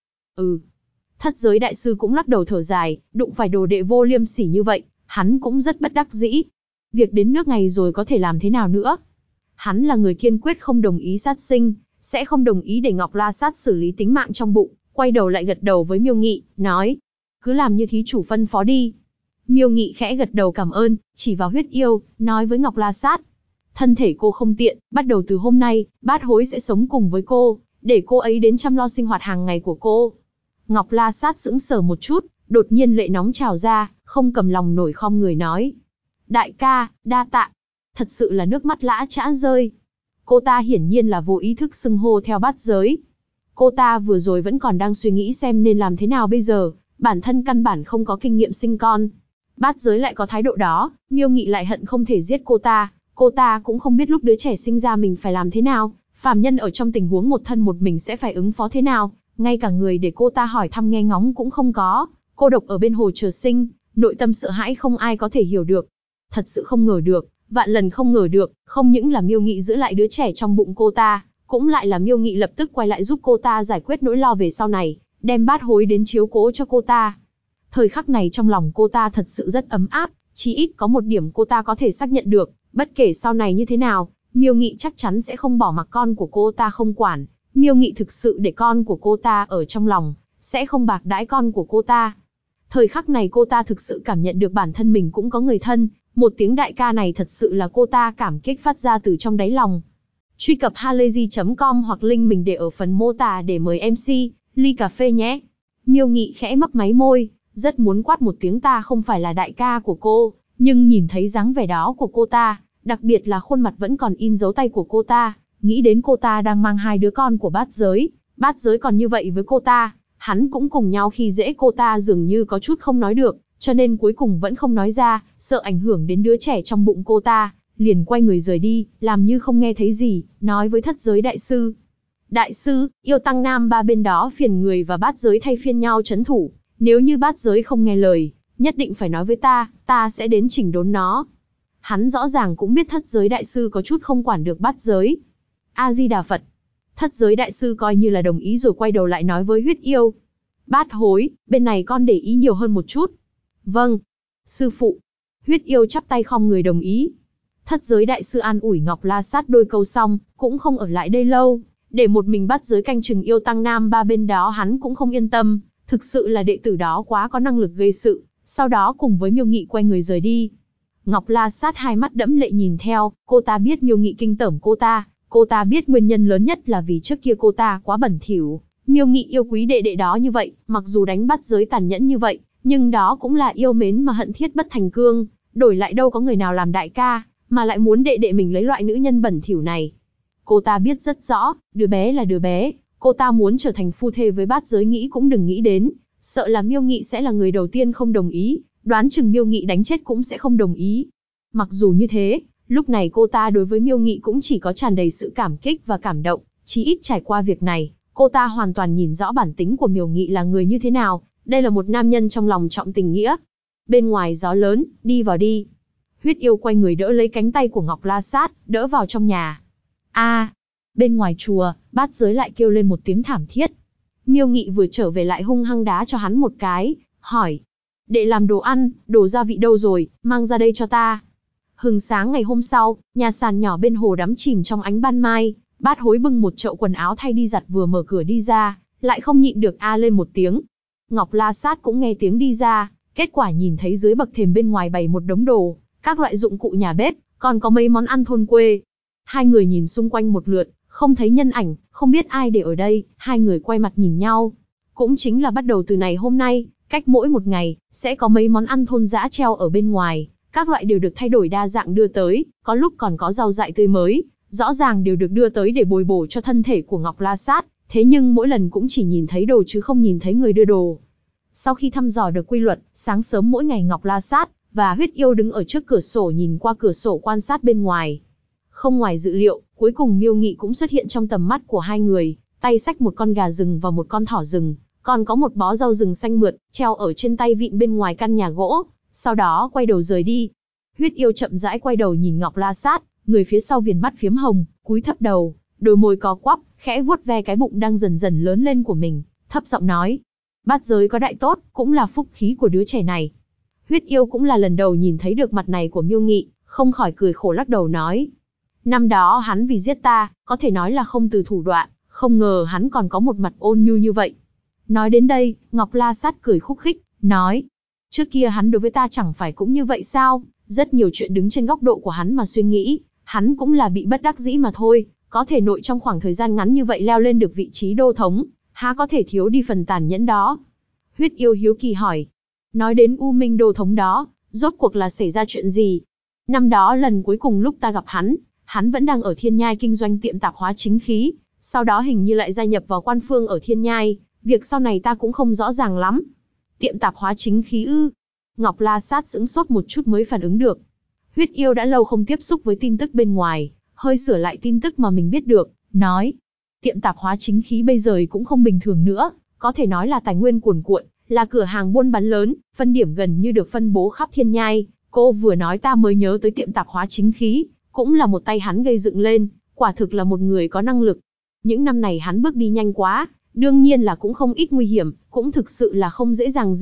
Thất giới đại sư cũng lắc đầu thở dài, đụng phải đồ đệ vô liêm sỉ như vậy, hắn cũng rất bất đắc dĩ. Việc đến nước này rồi có thể làm thế nào nữa? Hắn là người kiên quyết không đồng ý sát sinh, sẽ không đồng ý để Ngọc La Sát xử lý tính mạng trong bụng, quay đầu lại gật đầu với Miêu Nghị, nói. Cứ làm như thí chủ phân phó đi. Miêu Nghị khẽ gật đầu cảm ơn, chỉ vào huyết yêu, nói với Ngọc La Sát. Thân thể cô không tiện, bắt đầu từ hôm nay, bát hối sẽ sống cùng với cô, để cô ấy đến chăm lo sinh hoạt hàng ngày của cô. Ngọc La Sát sững sờ một chút, đột nhiên lệ nóng trào ra, không cầm lòng nổi khom người nói. Đại ca, đa tạ. Thật sự là nước mắt lã chã rơi. Cô ta hiển nhiên là vô ý thức xưng hô theo bát giới. Cô ta vừa rồi vẫn còn đang suy nghĩ xem nên làm thế nào bây giờ, bản thân căn bản không có kinh nghiệm sinh con. Bát giới lại có thái độ đó, Miêu Nghị lại hận không thể giết cô ta cũng không biết lúc đứa trẻ sinh ra mình phải làm thế nào, phàm nhân ở trong tình huống một thân một mình sẽ phải ứng phó thế nào, ngay cả người để cô ta hỏi thăm nghe ngóng cũng không có, cô độc ở bên hồ chờ sinh, nội tâm sợ hãi không ai có thể hiểu được. Thật sự không ngờ được, vạn lần không ngờ được, không những là Miêu Nghị giữ lại đứa trẻ trong bụng cô ta, cũng lại là Miêu Nghị lập tức quay lại giúp cô ta giải quyết nỗi lo về sau này, đem bát hối đến chiếu cố cho cô ta. Thời khắc này trong lòng cô ta thật sự rất ấm áp, chí ít có một điểm cô ta có thể xác nhận được, bất kể sau này như thế nào, Miêu Nghị chắc chắn sẽ không bỏ mặc con của cô ta không quản. Miêu Nghị thực sự để con của cô ta ở trong lòng, sẽ không bạc đãi con của cô ta. Thời khắc này cô ta thực sự cảm nhận được bản thân mình cũng có người thân, một tiếng đại ca này thật sự là cô ta cảm kích phát ra từ trong đáy lòng. Truy cập halayzi.com hoặc link mình để ở phần mô tả để mời MC, ly cà phê nhé. Miêu Nghị khẽ mấp máy môi, rất muốn quát một tiếng ta không phải là đại ca của cô, nhưng nhìn thấy dáng vẻ đó của cô ta, đặc biệt là khuôn mặt vẫn còn in dấu tay của cô ta, nghĩ đến cô ta đang mang 2 đứa con của bát giới còn như vậy với cô ta, hắn cũng cùng nhau khi dễ cô ta dường như có chút không nói được, cho nên cuối cùng vẫn không nói ra, sợ ảnh hưởng đến đứa trẻ trong bụng cô ta, liền quay người rời đi, làm như không nghe thấy gì, nói với thất giới đại sư. Đại sư, yêu tăng nam ba bên đó phiền người và bát giới thay phiên nhau trấn thủ, nếu như bát giới không nghe lời, nhất định phải nói với ta sẽ đến chỉnh đốn nó. Hắn rõ ràng cũng biết thất giới đại sư có chút không quản được bát giới. A-di-đà Phật. Thất giới đại sư coi như là đồng ý rồi quay đầu lại nói với huyết yêu. Bát hối, bên này con để ý nhiều hơn một chút. Vâng. Sư phụ. Huyết yêu chắp tay khom người đồng ý. Thất giới đại sư an ủi Ngọc La Sát đôi câu xong, cũng không ở lại đây lâu. Để một mình bát giới canh chừng yêu tăng nam ba bên đó hắn cũng không yên tâm. Thực sự là đệ tử đó quá có năng lực gây sự. Sau đó cùng với Miêu Nghị quay người rời đi. Ngọc La Sát hai mắt đẫm lệ nhìn theo, cô ta biết Miêu Nghị kinh tởm cô ta biết nguyên nhân lớn nhất là vì trước kia cô ta quá bẩn thỉu. Miêu Nghị yêu quý đệ đệ đó như vậy, mặc dù đánh bắt giới tàn nhẫn như vậy, nhưng đó cũng là yêu mến mà hận thiết bất thành cương, đổi lại đâu có người nào làm đại ca, mà lại muốn đệ đệ mình lấy loại nữ nhân bẩn thỉu này. Cô ta biết rất rõ, đứa bé là đứa bé, cô ta muốn trở thành phu thê với bát giới nghĩ cũng đừng nghĩ đến, sợ là Miêu Nghị sẽ là người đầu tiên không đồng ý, đoán chừng Miêu Nghị đánh chết cũng sẽ không đồng ý. Mặc dù như thế, lúc này cô ta đối với Miêu Nghị cũng chỉ có tràn đầy sự cảm kích và cảm động, chí ít trải qua việc này, cô ta hoàn toàn nhìn rõ bản tính của Miêu Nghị là người như thế nào, đây là một nam nhân trong lòng trọng tình nghĩa. Bên ngoài gió lớn, đi vào đi. Huyết yêu quay người đỡ lấy cánh tay của Ngọc La Sát, đỡ vào trong nhà. Bên ngoài chùa, bát giới lại kêu lên một tiếng thảm thiết. Miêu Nghị vừa trở về lại hung hăng đá cho hắn một cái, hỏi. Đệ làm đồ ăn, đồ gia vị đâu rồi, mang ra đây cho ta. Hừng sáng ngày hôm sau, nhà sàn nhỏ bên hồ đắm chìm trong ánh ban mai, bát hối bưng một chậu quần áo thay đi giặt vừa mở cửa đi ra, lại không nhịn được lên một tiếng. Ngọc La Sát cũng nghe tiếng đi ra, kết quả nhìn thấy dưới bậc thềm bên ngoài bày một đống đồ, các loại dụng cụ nhà bếp, còn có mấy món ăn thôn quê. Hai người nhìn xung quanh một lượt, không thấy nhân ảnh, không biết ai để ở đây, hai người quay mặt nhìn nhau. Cũng chính là bắt đầu từ ngày hôm nay, cách mỗi một ngày, sẽ có mấy món ăn thôn dã treo ở bên ngoài, các loại đều được thay đổi đa dạng đưa tới, có lúc còn có rau dại tươi mới, rõ ràng đều được đưa tới để bồi bổ cho thân thể của Ngọc La Sát, thế nhưng mỗi lần cũng chỉ nhìn thấy đồ chứ không nhìn thấy người đưa đồ. Sau khi thăm dò được quy luật, sáng sớm mỗi ngày Ngọc La Sát và Huyết Yêu đứng ở trước cửa sổ nhìn qua cửa sổ quan sát bên ngoài. Không ngoài dự liệu, cuối cùng Miêu Nghị cũng xuất hiện trong tầm mắt của hai người, tay xách một con gà rừng và một con thỏ rừng, còn có một bó rau rừng xanh mượt, treo ở trên tay vịn bên ngoài căn nhà gỗ, sau đó quay đầu rời đi. Huyết Yêu chậm rãi quay đầu nhìn Ngọc La Sát, người phía sau viền mắt phiếm hồng, cúi thấp đầu, đôi môi có quắp, khẽ vuốt ve cái bụng đang dần dần lớn lên của mình, thấp giọng nói. Bát giới có đại tốt, cũng là phúc khí của đứa trẻ này. Huyết Yêu cũng là lần đầu nhìn thấy được mặt này của Miêu Nghị, không khỏi cười khổ lắc đầu nói. Năm đó hắn vì giết ta, có thể nói là không từ thủ đoạn, không ngờ hắn còn có một mặt ôn nhu như vậy. Nói đến đây, Ngọc La Sát cười khúc khích, nói. Trước kia hắn đối với ta chẳng phải cũng như vậy sao, rất nhiều chuyện đứng trên góc độ của hắn mà suy nghĩ, hắn cũng là bị bất đắc dĩ mà thôi, có thể nội trong khoảng thời gian ngắn như vậy leo lên được vị trí đô thống, há có thể thiếu đi phần tàn nhẫn đó. Huyết Yêu hiếu kỳ hỏi. Nói đến U Minh đô thống đó, rốt cuộc là xảy ra chuyện gì? Năm đó lần cuối cùng lúc ta gặp hắn vẫn đang ở Thiên Nhai kinh doanh tiệm tạp hóa chính khí, sau đó hình như lại gia nhập vào quan phương ở Thiên Nhai, việc sau này ta cũng không rõ ràng lắm. Tiệm tạp hóa chính khí ư? Ngọc La Sát sững sốt một chút mới phản ứng được. Huyết Yêu đã lâu không tiếp xúc với tin tức bên ngoài, hơi sửa lại tin tức mà mình biết được, nói. Tiệm tạp hóa chính khí bây giờ cũng không bình thường nữa, có thể nói là tài nguyên cuồn cuộn, là cửa hàng buôn bán lớn, phân điểm gần như được phân bố khắp Thiên Nhai. Cô vừa nói ta mới nhớ tới tiệm tạp hóa chính khí, cũng là một tay hắn gây dựng lên, quả thực là một người có năng lực. Những năm này hắn bước đi nhanh quá, đương nhiên là cũng không ít nguy hiểm, cũng thực sự là không dễ dàng gì,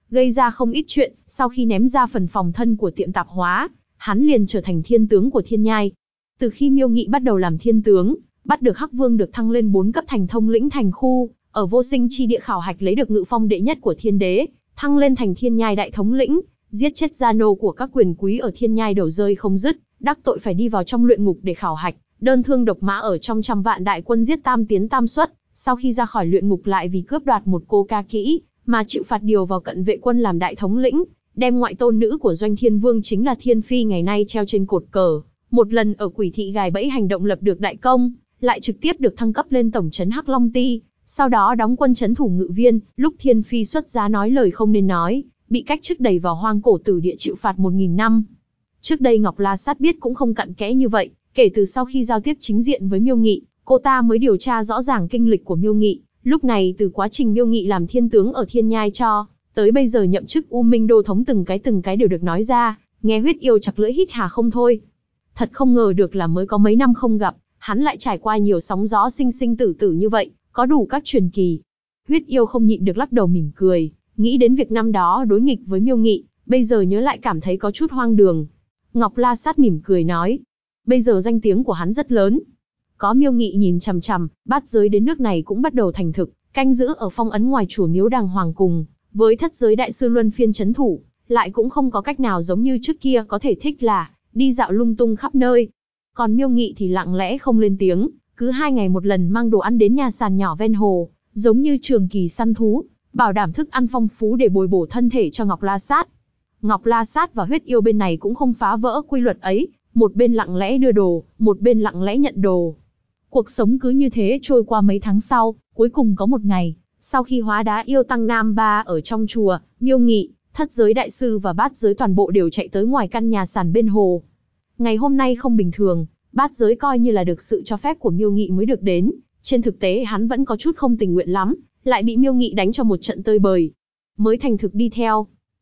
gây ra không ít chuyện. Sau khi ném ra phần phòng thân của tiệm tạp hóa, hắn liền trở thành thiên tướng của Thiên Nhai. Từ khi Miêu Nghị bắt đầu làm thiên tướng, bắt được Hắc Vương được thăng lên 4 cấp thành thông lĩnh thành khu, ở vô sinh chi địa khảo hạch lấy được ngự phong đệ nhất của Thiên Đế, thăng lên thành Thiên Nhai đại thống lĩnh, giết chết gia nô của các quyền quý ở Thiên Nhai đầu rơi không dứt, đắc tội phải đi vào trong luyện ngục để khảo hạch, đơn thương độc mã ở trong trăm vạn đại quân giết tam tiến tam xuất, sau khi ra khỏi luyện ngục lại vì cướp đoạt một cô ca kỹ, mà chịu phạt điều vào cận vệ quân làm đại thống lĩnh, đem ngoại tôn nữ của Doanh Thiên Vương chính là Thiên Phi ngày nay treo trên cột cờ, một lần ở Quỷ Thị gài bẫy hành động lập được đại công, lại trực tiếp được thăng cấp lên tổng trấn Hắc Long Ti, sau đó đóng quân trấn thủ Ngự Viên, lúc Thiên Phi xuất giá nói lời không nên nói, bị cách chức đẩy vào hoang cổ tử địa chịu phạt 1000 năm. Trước đây Ngọc La Sát biết cũng không cặn kẽ như vậy, kể từ sau khi giao tiếp chính diện với Miêu Nghị, cô ta mới điều tra rõ ràng kinh lịch của Miêu Nghị, lúc này từ quá trình Miêu Nghị làm thiên tướng ở Thiên Nhai cho tới bây giờ nhậm chức U Minh Đô thống từng cái đều được nói ra, nghe Huyết Yêu chặt lưỡi hít hà không thôi. Thật không ngờ được là mới có mấy năm không gặp, hắn lại trải qua nhiều sóng gió sinh sinh tử tử như vậy, có đủ các truyền kỳ. Huyết Yêu không nhịn được lắc đầu mỉm cười, nghĩ đến việc năm đó đối nghịch với Miêu Nghị, bây giờ nhớ lại cảm thấy có chút hoang đường. Ngọc La Sát mỉm cười nói, bây giờ danh tiếng của hắn rất lớn. Có Miêu Nghị nhìn chằm chằm, bát giới đến nước này cũng bắt đầu thành thực, canh giữ ở phong ấn ngoài chùa miếu đàng hoàng cùng với thất giới đại sư luân phiên chấn thủ, lại cũng không có cách nào giống như trước kia có thể thích là đi dạo lung tung khắp nơi. Còn Miêu Nghị thì lặng lẽ không lên tiếng, cứ 2 ngày một lần mang đồ ăn đến nhà sàn nhỏ ven hồ, giống như trường kỳ săn thú, bảo đảm thức ăn phong phú để bồi bổ thân thể cho Ngọc La Sát. Ngọc La Sát và Huyết Yêu bên này cũng không phá vỡ quy luật ấy, một bên lặng lẽ đưa đồ, một bên lặng lẽ nhận đồ. Cuộc sống cứ như thế trôi qua mấy tháng sau, cuối cùng có một ngày, sau khi hóa đá yêu tăng Nam Ba ở trong chùa, Miêu Nghị, thất giới đại sư và bát giới toàn bộ đều chạy tới ngoài căn nhà sàn bên hồ. Ngày hôm nay không bình thường, bát giới coi như là được sự cho phép của Miêu Nghị mới được đến, trên thực tế hắn vẫn có chút không tình nguyện lắm, lại bị Miêu Nghị đánh cho một trận tơi bời. Mới thành thực đi theo.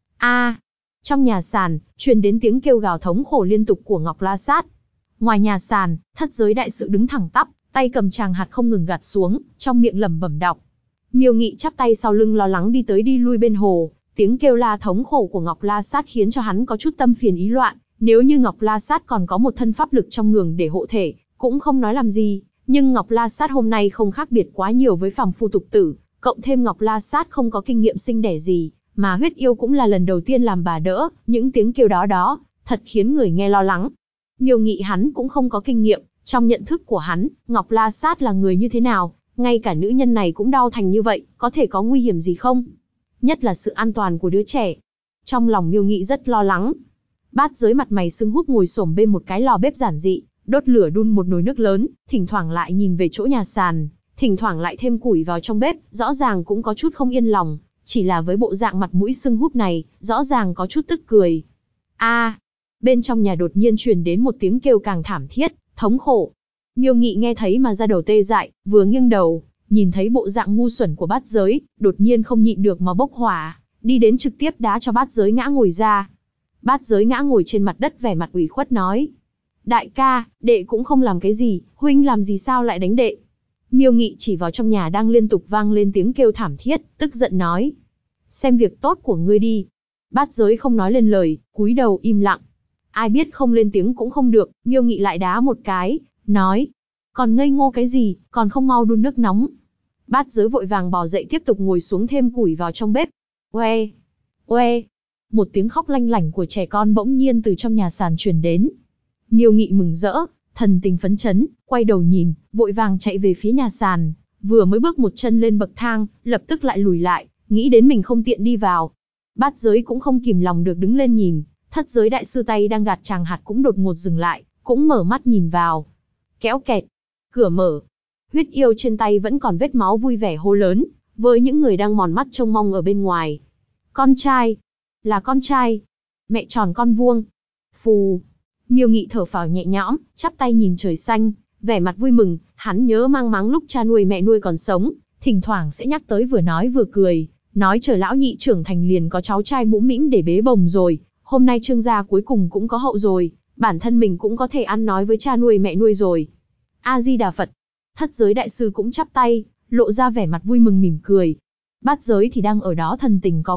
Trong nhà sàn, truyền đến tiếng kêu gào thống khổ liên tục của Ngọc La Sát. Ngoài nhà sàn, thất giới đại sự đứng thẳng tắp, tay cầm tràng hạt không ngừng gạt xuống, trong miệng lẩm bẩm đọc. Miêu Nghị chắp tay sau lưng lo lắng đi tới đi lui bên hồ, tiếng kêu la thống khổ của Ngọc La Sát khiến cho hắn có chút tâm phiền ý loạn. Nếu như Ngọc La Sát còn có một thân pháp lực trong ngường để hộ thể, cũng không nói làm gì, nhưng Ngọc La Sát hôm nay không khác biệt quá nhiều với phàm phu tục tử, cộng thêm Ngọc La Sát không có kinh nghiệm sinh đẻ gì, mà Huyết Yêu cũng là lần đầu tiên làm bà đỡ, những tiếng kêu đó thật khiến người nghe lo lắng. Miêu Nghị hắn cũng không có kinh nghiệm, trong nhận thức của hắn, Ngọc La Sát là người như thế nào, ngay cả nữ nhân này cũng đau thành như vậy, có thể có nguy hiểm gì không? Nhất là sự an toàn của đứa trẻ. Trong lòng Miêu Nghị rất lo lắng. Bát giới mặt mày sưng húp ngồi xổm bên một cái lò bếp giản dị, đốt lửa đun một nồi nước lớn, thỉnh thoảng lại nhìn về chỗ nhà sàn, thỉnh thoảng lại thêm củi vào trong bếp, rõ ràng cũng có chút không yên lòng, chỉ là với bộ dạng mặt mũi sưng húp này, rõ ràng có chút tức cười. Bên trong nhà đột nhiên truyền đến một tiếng kêu càng thảm thiết, thống khổ. Miêu Nghị nghe thấy mà da đầu tê dại, vừa nghiêng đầu, nhìn thấy bộ dạng ngu xuẩn của bát giới, đột nhiên không nhịn được mà bốc hỏa, đi đến trực tiếp đá cho bát giới ngã ngồi ra. Bát giới ngã ngồi trên mặt đất vẻ mặt ủy khuất nói. Đại ca, đệ cũng không làm cái gì, huynh làm gì sao lại đánh đệ? Miêu Nghị chỉ vào trong nhà đang liên tục vang lên tiếng kêu thảm thiết, tức giận nói. Xem việc tốt của ngươi đi. Bát giới không nói lên lời, cúi đầu im lặng. Ai biết không lên tiếng cũng không được, Miêu Nghị lại đá một cái, nói. Còn ngây ngô cái gì, còn không mau đun nước nóng. Bát giới vội vàng bò dậy tiếp tục ngồi xuống thêm củi vào trong bếp. Oe, oe. Một tiếng khóc lanh lảnh của trẻ con bỗng nhiên từ trong nhà sàn truyền đến. Miêu Nghị mừng rỡ, thần tình phấn chấn, quay đầu nhìn, vội vàng chạy về phía nhà sàn, vừa mới bước một chân lên bậc thang, lập tức lại lùi lại, nghĩ đến mình không tiện đi vào. Bát giới cũng không kìm lòng được đứng lên nhìn, thất giới đại sư tay đang gạt tràng hạt cũng đột ngột dừng lại, cũng mở mắt nhìn vào. Kéo kẹt, cửa mở. Huyết Yêu trên tay vẫn còn vết máu vui vẻ hô lớn, với những người đang mòn mắt trông mong ở bên ngoài. Con trai, là con trai, mẹ tròn con vuông. Phù. Miêu Nghị thở phào nhẹ nhõm, chắp tay nhìn trời xanh, vẻ mặt vui mừng, hắn nhớ mang máng lúc cha nuôi mẹ nuôi còn sống, thỉnh thoảng sẽ nhắc tới vừa nói vừa cười, nói chờ lão nhị trưởng thành liền có cháu trai mũm mĩm để bế bồng rồi, hôm nay Trương gia cuối cùng cũng có hậu rồi, bản thân mình cũng có thể ăn nói với cha nuôi mẹ nuôi rồi. A Di Đà Phật. Thất giới đại sư cũng chắp tay, lộ ra vẻ mặt vui mừng mỉm cười. Bát giới thì đang ở đó thần tình có quắp,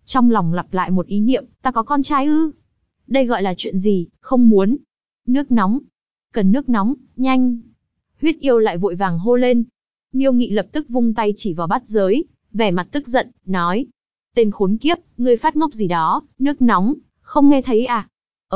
Trong lòng lặp lại một ý niệm, ta có con trai ư? Đây gọi là chuyện gì, không muốn. Nước nóng. Cần nước nóng, nhanh. Huyết yêu lại vội vàng hô lên. Miêu Nghị lập tức vung tay chỉ vào bát giới, vẻ mặt tức giận, nói. Tên khốn kiếp, ngươi phát ngốc gì đó, nước nóng, không nghe thấy à?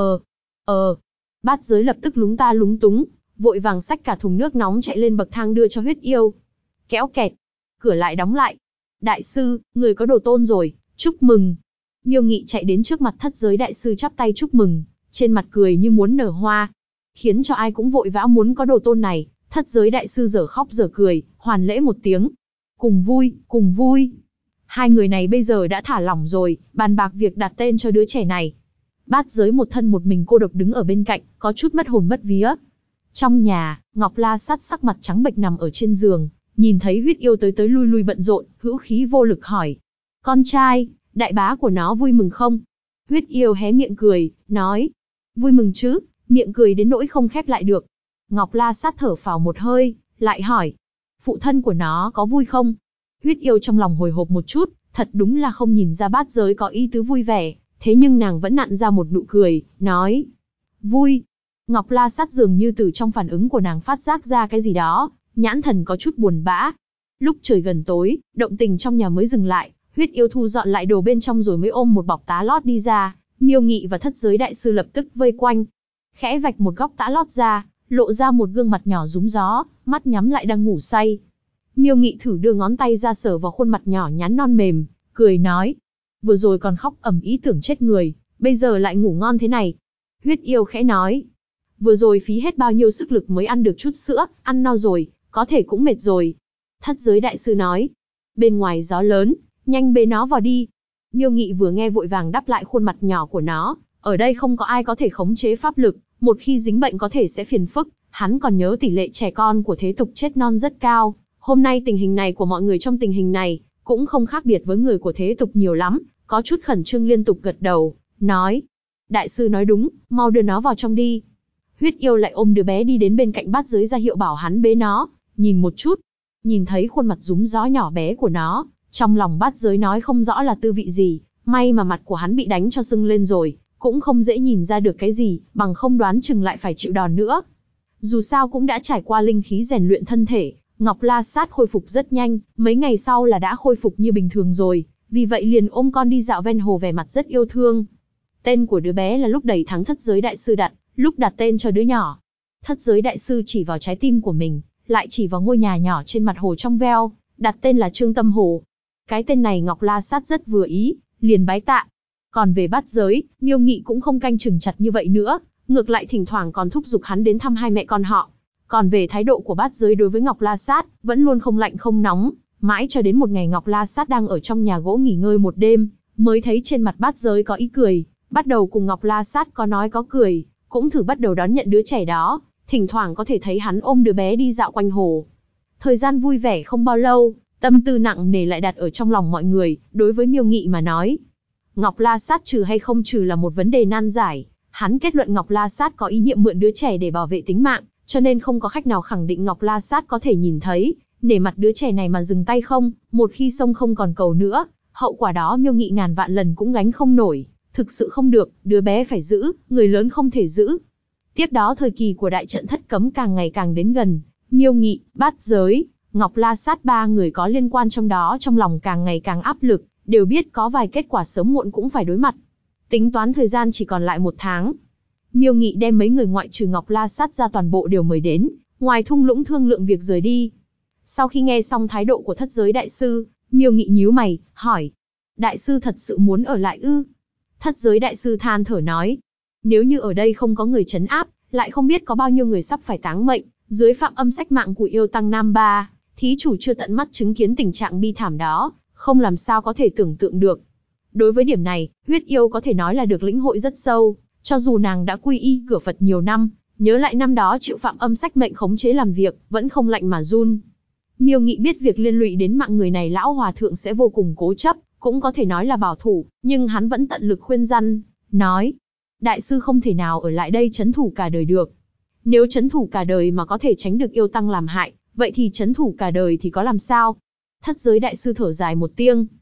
Bát giới lập tức lúng ta lúng túng, vội vàng xách cả thùng nước nóng chạy lên bậc thang đưa cho huyết yêu. Kéo kẹt, cửa lại đóng lại. Đại sư, người có đồ tôn rồi, chúc mừng. Miêu Nghị chạy đến trước mặt thất giới đại sư chắp tay chúc mừng, trên mặt cười như muốn nở hoa. Khiến cho ai cũng vội vã muốn có đồ tôn này, thất giới đại sư dở khóc dở cười, hoàn lễ một tiếng. Cùng vui, cùng vui. Hai người này bây giờ đã thả lỏng rồi, bàn bạc việc đặt tên cho đứa trẻ này. Bát giới một thân một mình cô độc đứng ở bên cạnh, có chút mất hồn mất vía. Trong nhà, Ngọc La Sát sắc mặt trắng bệch nằm ở trên giường, nhìn thấy huyết yêu tới tới lui lui bận rộn, hữu khí vô lực hỏi. Con trai, đại bá của nó vui mừng không? Huyết yêu hé miệng cười, nói. Vui mừng chứ, miệng cười đến nỗi không khép lại được. Ngọc La Sát thở phào một hơi, lại hỏi. Phụ thân của nó có vui không? Huyết yêu trong lòng hồi hộp một chút, thật đúng là không nhìn ra bát giới có ý tứ vui vẻ, thế nhưng nàng vẫn nặn ra một nụ cười, nói. Vui. Ngọc La Sát dường như từ trong phản ứng của nàng phát giác ra cái gì đó, nhãn thần có chút buồn bã. Lúc trời gần tối, động tình trong nhà mới dừng lại, huyết yêu thu dọn lại đồ bên trong rồi mới ôm một bọc tá lót đi ra, Miêu Nghị và thất giới đại sư lập tức vây quanh. Khẽ vạch một góc tã lót ra, lộ ra một gương mặt nhỏ rúm gió, mắt nhắm lại đang ngủ say. Miêu Nghị thử đưa ngón tay ra sờ vào khuôn mặt nhỏ nhắn non mềm, cười nói. Vừa rồi còn khóc ầm ĩ tưởng chết người, bây giờ lại ngủ ngon thế này. Huyết yêu khẽ nói. Vừa rồi phí hết bao nhiêu sức lực mới ăn được chút sữa, ăn no rồi, có thể cũng mệt rồi. Thất giới đại sư nói. Bên ngoài gió lớn, nhanh bế nó vào đi. Miêu Nghị vừa nghe vội vàng đắp lại khuôn mặt nhỏ của nó. Ở đây không có ai có thể khống chế pháp lực, một khi dính bệnh có thể sẽ phiền phức. Hắn còn nhớ tỷ lệ trẻ con của thế tục chết non rất cao. Hôm nay tình hình này của mọi người trong tình hình này, cũng không khác biệt với người của thế tục nhiều lắm, có chút khẩn trương liên tục gật đầu, nói. Đại sư nói đúng, mau đưa nó vào trong đi. Huyết yêu lại ôm đứa bé đi đến bên cạnh bát giới ra hiệu bảo hắn bế nó, nhìn một chút. Nhìn thấy khuôn mặt rúm gió nhỏ bé của nó, trong lòng bát giới nói không rõ là tư vị gì, may mà mặt của hắn bị đánh cho sưng lên rồi, cũng không dễ nhìn ra được cái gì, bằng không đoán chừng lại phải chịu đòn nữa. Dù sao cũng đã trải qua linh khí rèn luyện thân thể, Ngọc La Sát khôi phục rất nhanh, mấy ngày sau là đã khôi phục như bình thường rồi, vì vậy liền ôm con đi dạo ven hồ vẻ mặt rất yêu thương. Tên của đứa bé là lúc đầy thắng thất giới đại sư đặt, lúc đặt tên cho đứa nhỏ. Thất giới đại sư chỉ vào trái tim của mình, lại chỉ vào ngôi nhà nhỏ trên mặt hồ trong veo, đặt tên là Trương Tâm Hồ. Cái tên này Ngọc La Sát rất vừa ý, liền bái tạ. Còn về bát giới, Miêu Nghị cũng không canh chừng chặt như vậy nữa, ngược lại thỉnh thoảng còn thúc giục hắn đến thăm hai mẹ con họ. Còn về thái độ của bát giới đối với Ngọc La Sát, vẫn luôn không lạnh không nóng, mãi cho đến một ngày Ngọc La Sát đang ở trong nhà gỗ nghỉ ngơi một đêm, mới thấy trên mặt bát giới có ý cười, bắt đầu cùng Ngọc La Sát có nói có cười, cũng thử bắt đầu đón nhận đứa trẻ đó, thỉnh thoảng có thể thấy hắn ôm đứa bé đi dạo quanh hồ. Thời gian vui vẻ không bao lâu, tâm tư nặng nề lại đặt ở trong lòng mọi người, đối với Miêu Nghị mà nói. Ngọc La Sát trừ hay không trừ là một vấn đề nan giải, hắn kết luận Ngọc La Sát có ý niệm mượn đứa trẻ để bảo vệ tính mạng, cho nên không có khách nào khẳng định Ngọc La Sát có thể nhìn thấy, nể mặt đứa trẻ này mà dừng tay không, một khi sông không còn cầu nữa, hậu quả đó Miêu Nghị ngàn vạn lần cũng gánh không nổi, thực sự không được, đứa bé phải giữ, người lớn không thể giữ. Tiếp đó thời kỳ của đại trận thất cấm càng ngày càng đến gần, Miêu Nghị, bát giới, Ngọc La Sát ba người có liên quan trong đó trong lòng càng ngày càng áp lực, đều biết có vài kết quả sớm muộn cũng phải đối mặt. Tính toán thời gian chỉ còn lại 1 tháng. Miêu Nghị đem mấy người ngoại trừ Ngọc La Sát ra toàn bộ đều mời đến, ngoài thung lũng thương lượng việc rời đi. Sau khi nghe xong thái độ của thất giới đại sư, Miêu Nghị nhíu mày, hỏi. Đại sư thật sự muốn ở lại ư? Thất giới đại sư than thở nói. Nếu như ở đây không có người trấn áp, lại không biết có bao nhiêu người sắp phải táng mệnh, dưới phạm âm sách mạng của yêu tăng Nam Ba, thí chủ chưa tận mắt chứng kiến tình trạng bi thảm đó, không làm sao có thể tưởng tượng được. Đối với điểm này, huyết yêu có thể nói là được lĩnh hội rất sâu, cho dù nàng đã quy y cửa Phật nhiều năm, nhớ lại năm đó chịu phạm âm sách mệnh khống chế làm việc, vẫn không lạnh mà run. Miêu Nghị biết việc liên lụy đến mạng người này lão hòa thượng sẽ vô cùng cố chấp, cũng có thể nói là bảo thủ, nhưng hắn vẫn tận lực khuyên răn, nói. Đại sư không thể nào ở lại đây trấn thủ cả đời được. Nếu trấn thủ cả đời mà có thể tránh được yêu tăng làm hại, vậy thì trấn thủ cả đời thì có làm sao? Thất giới đại sư thở dài một tiếng.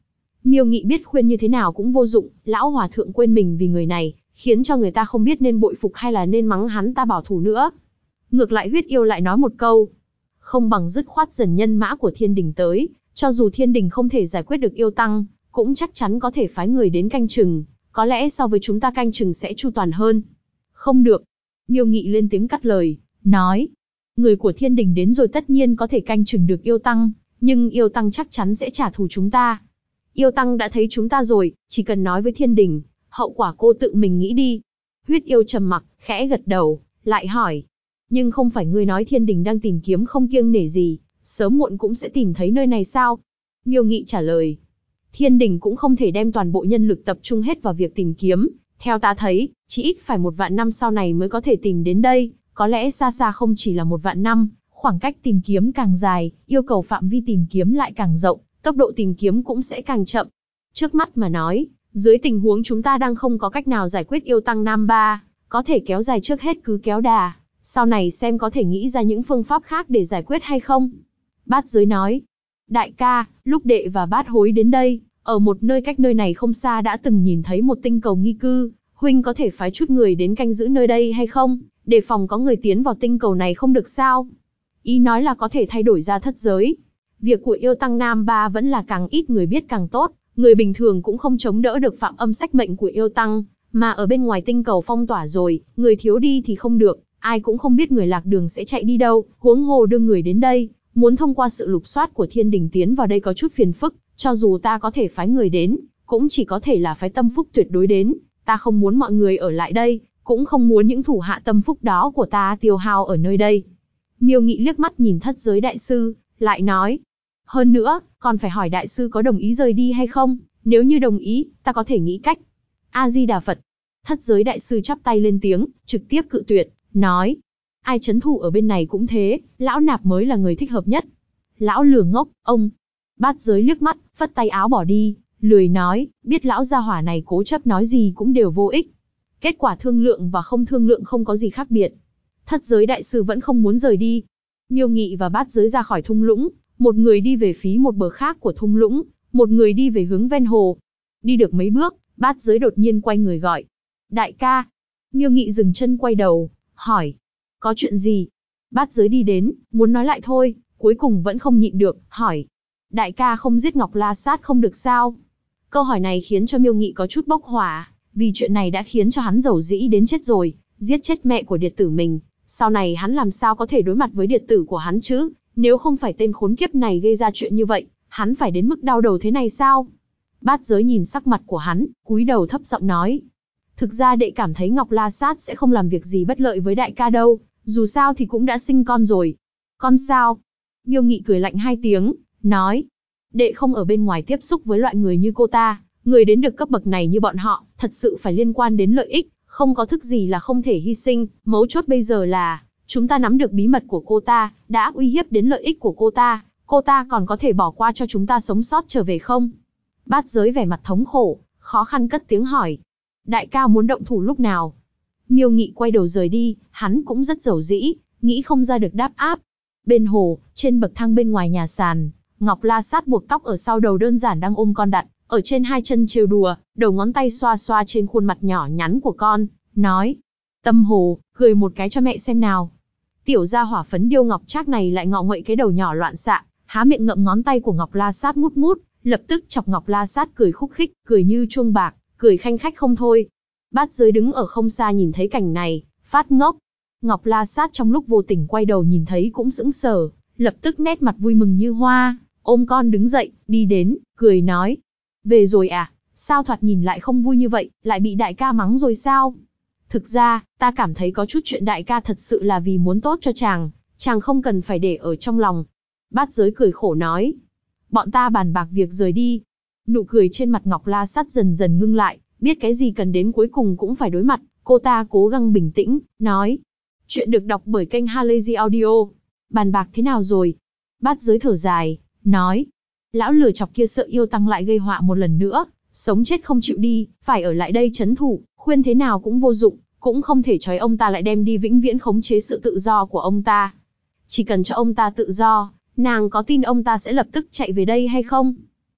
Miêu Nghị biết khuyên như thế nào cũng vô dụng, lão hòa thượng quên mình vì người này, khiến cho người ta không biết nên bội phục hay là nên mắng hắn ta bảo thủ nữa. Ngược lại huyết yêu lại nói một câu, không bằng dứt khoát dần nhân mã của thiên đình tới, cho dù thiên đình không thể giải quyết được yêu tăng, cũng chắc chắn có thể phái người đến canh chừng, có lẽ so với chúng ta canh chừng sẽ chu toàn hơn. Không được. Miêu Nghị lên tiếng cắt lời, nói, người của thiên đình đến rồi tất nhiên có thể canh chừng được yêu tăng, nhưng yêu tăng chắc chắn sẽ trả thù chúng ta. Yêu tăng đã thấy chúng ta rồi, chỉ cần nói với thiên đình, hậu quả cô tự mình nghĩ đi. Huyết yêu trầm mặc, khẽ gật đầu, lại hỏi, nhưng không phải ngươi nói thiên đình đang tìm kiếm không kiêng nể gì, sớm muộn cũng sẽ tìm thấy nơi này sao? Miêu Nghị trả lời, thiên đình cũng không thể đem toàn bộ nhân lực tập trung hết vào việc tìm kiếm, theo ta thấy, chỉ ít phải 1 vạn năm sau này mới có thể tìm đến đây, có lẽ xa xa không chỉ là 1 vạn năm, khoảng cách tìm kiếm càng dài, yêu cầu phạm vi tìm kiếm lại càng rộng, tốc độ tìm kiếm cũng sẽ càng chậm. Trước mắt mà nói, dưới tình huống chúng ta đang không có cách nào giải quyết yêu tăng Nam Ba, có thể kéo dài trước hết cứ kéo đà, sau này xem có thể nghĩ ra những phương pháp khác để giải quyết hay không. Bát Giới nói, đại ca, lúc đệ và Bát Hối đến đây, ở một nơi cách nơi này không xa đã từng nhìn thấy một tinh cầu nghi cư, huynh có thể phái chút người đến canh giữ nơi đây hay không, để phòng có người tiến vào tinh cầu này không được sao? Ý nói là có thể thay đổi ra thất giới. Việc của yêu tăng Nam Ba vẫn là càng ít người biết càng tốt, người bình thường cũng không chống đỡ được phạm âm sách mệnh của yêu tăng, mà ở bên ngoài tinh cầu phong tỏa rồi, người thiếu đi thì không được, ai cũng không biết người lạc đường sẽ chạy đi đâu, huống hồ đưa người đến đây, muốn thông qua sự lục soát của thiên đình tiến vào đây có chút phiền phức, cho dù ta có thể phái người đến, cũng chỉ có thể là phái tâm phúc tuyệt đối đến, ta không muốn mọi người ở lại đây, cũng không muốn những thủ hạ tâm phúc đó của ta tiêu hao ở nơi đây. Miêu Nghị liếc mắt nhìn thất giới đại sư, lại nói, hơn nữa, còn phải hỏi đại sư có đồng ý rời đi hay không, nếu như đồng ý, ta có thể nghĩ cách. A-di-đà Phật. Thất giới đại sư chắp tay lên tiếng, trực tiếp cự tuyệt, nói, ai trấn thủ ở bên này cũng thế, lão nạp mới là người thích hợp nhất. Lão lừa ngốc, ông. Bát Giới liếc mắt, phất tay áo bỏ đi, lười nói, biết lão gia hỏa này cố chấp nói gì cũng đều vô ích. Kết quả thương lượng và không thương lượng không có gì khác biệt. Thất giới đại sư vẫn không muốn rời đi. Miêu Nghị và Bát Giới ra khỏi thung lũng, một người đi về phía một bờ khác của thung lũng, một người đi về hướng ven hồ. Đi được mấy bước, Bát Giới đột nhiên quay người gọi, đại ca. Miêu Nghị dừng chân quay đầu, hỏi, có chuyện gì? Bát Giới đi đến, muốn nói lại thôi, cuối cùng vẫn không nhịn được, hỏi, đại ca không giết Ngọc La Sát không được sao? Câu hỏi này khiến cho Miêu Nghị có chút bốc hỏa, vì chuyện này đã khiến cho hắn dầu dĩ đến chết rồi, giết chết mẹ của điệt tử mình, sau này hắn làm sao có thể đối mặt với điệt tử của hắn chứ? Nếu không phải tên khốn kiếp này gây ra chuyện như vậy, hắn phải đến mức đau đầu thế này sao? Bát Giới nhìn sắc mặt của hắn, cúi đầu thấp giọng nói, thực ra đệ cảm thấy Ngọc La Sát sẽ không làm việc gì bất lợi với đại ca đâu, dù sao thì cũng đã sinh con rồi. Con sao? Miêu Nghị cười lạnh 2 tiếng, nói, đệ không ở bên ngoài tiếp xúc với loại người như cô ta, người đến được cấp bậc này như bọn họ, thật sự phải liên quan đến lợi ích, không có thức gì là không thể hy sinh, mấu chốt bây giờ là, chúng ta nắm được bí mật của cô ta, đã uy hiếp đến lợi ích của cô ta còn có thể bỏ qua cho chúng ta sống sót trở về không? Bát Giới vẻ mặt thống khổ, khó khăn cất tiếng hỏi, đại ca muốn động thủ lúc nào? Miêu Nghị quay đầu rời đi, hắn cũng rất dầu dĩ, nghĩ không ra được đáp áp. Bên hồ, trên bậc thang bên ngoài nhà sàn, Ngọc La Sát buộc tóc ở sau đầu đơn giản đang ôm con đặt, ở trên 2 chân trêu đùa, đầu ngón tay xoa xoa trên khuôn mặt nhỏ nhắn của con, nói, Tâm Hồ, cười một cái cho mẹ xem nào. Tiểu gia hỏa phấn điêu ngọc trác này lại ngọ nguậy cái đầu nhỏ loạn xạ, há miệng ngậm ngón tay của Ngọc La Sát mút mút, lập tức chọc Ngọc La Sát cười khúc khích, cười như chuông bạc, cười khanh khách không thôi. Bát Giới đứng ở không xa nhìn thấy cảnh này, phát ngốc. Ngọc La Sát trong lúc vô tình quay đầu nhìn thấy cũng sững sờ, lập tức nét mặt vui mừng như hoa, ôm con đứng dậy, đi đến, cười nói, về rồi à, sao thoạt nhìn lại không vui như vậy, lại bị đại ca mắng rồi sao? Thực ra, ta cảm thấy có chút chuyện đại ca thật sự là vì muốn tốt cho chàng không cần phải để ở trong lòng. Bát Giới cười khổ nói, bọn ta bàn bạc việc rời đi. Nụ cười trên mặt Ngọc La Sát dần dần ngưng lại, biết cái gì cần đến cuối cùng cũng phải đối mặt, cô ta cố gắng bình tĩnh, nói, chuyện được đọc bởi kênh Halazy Audio. Bàn bạc thế nào rồi? Bát Giới thở dài, nói, lão lừa chọc kia sợ yêu tăng lại gây họa một lần nữa, sống chết không chịu đi, phải ở lại đây trấn thủ, khuyên thế nào cũng vô dụng, cũng không thể trói ông ta lại đem đi vĩnh viễn khống chế sự tự do của ông ta. Chỉ cần cho ông ta tự do, nàng có tin ông ta sẽ lập tức chạy về đây hay không?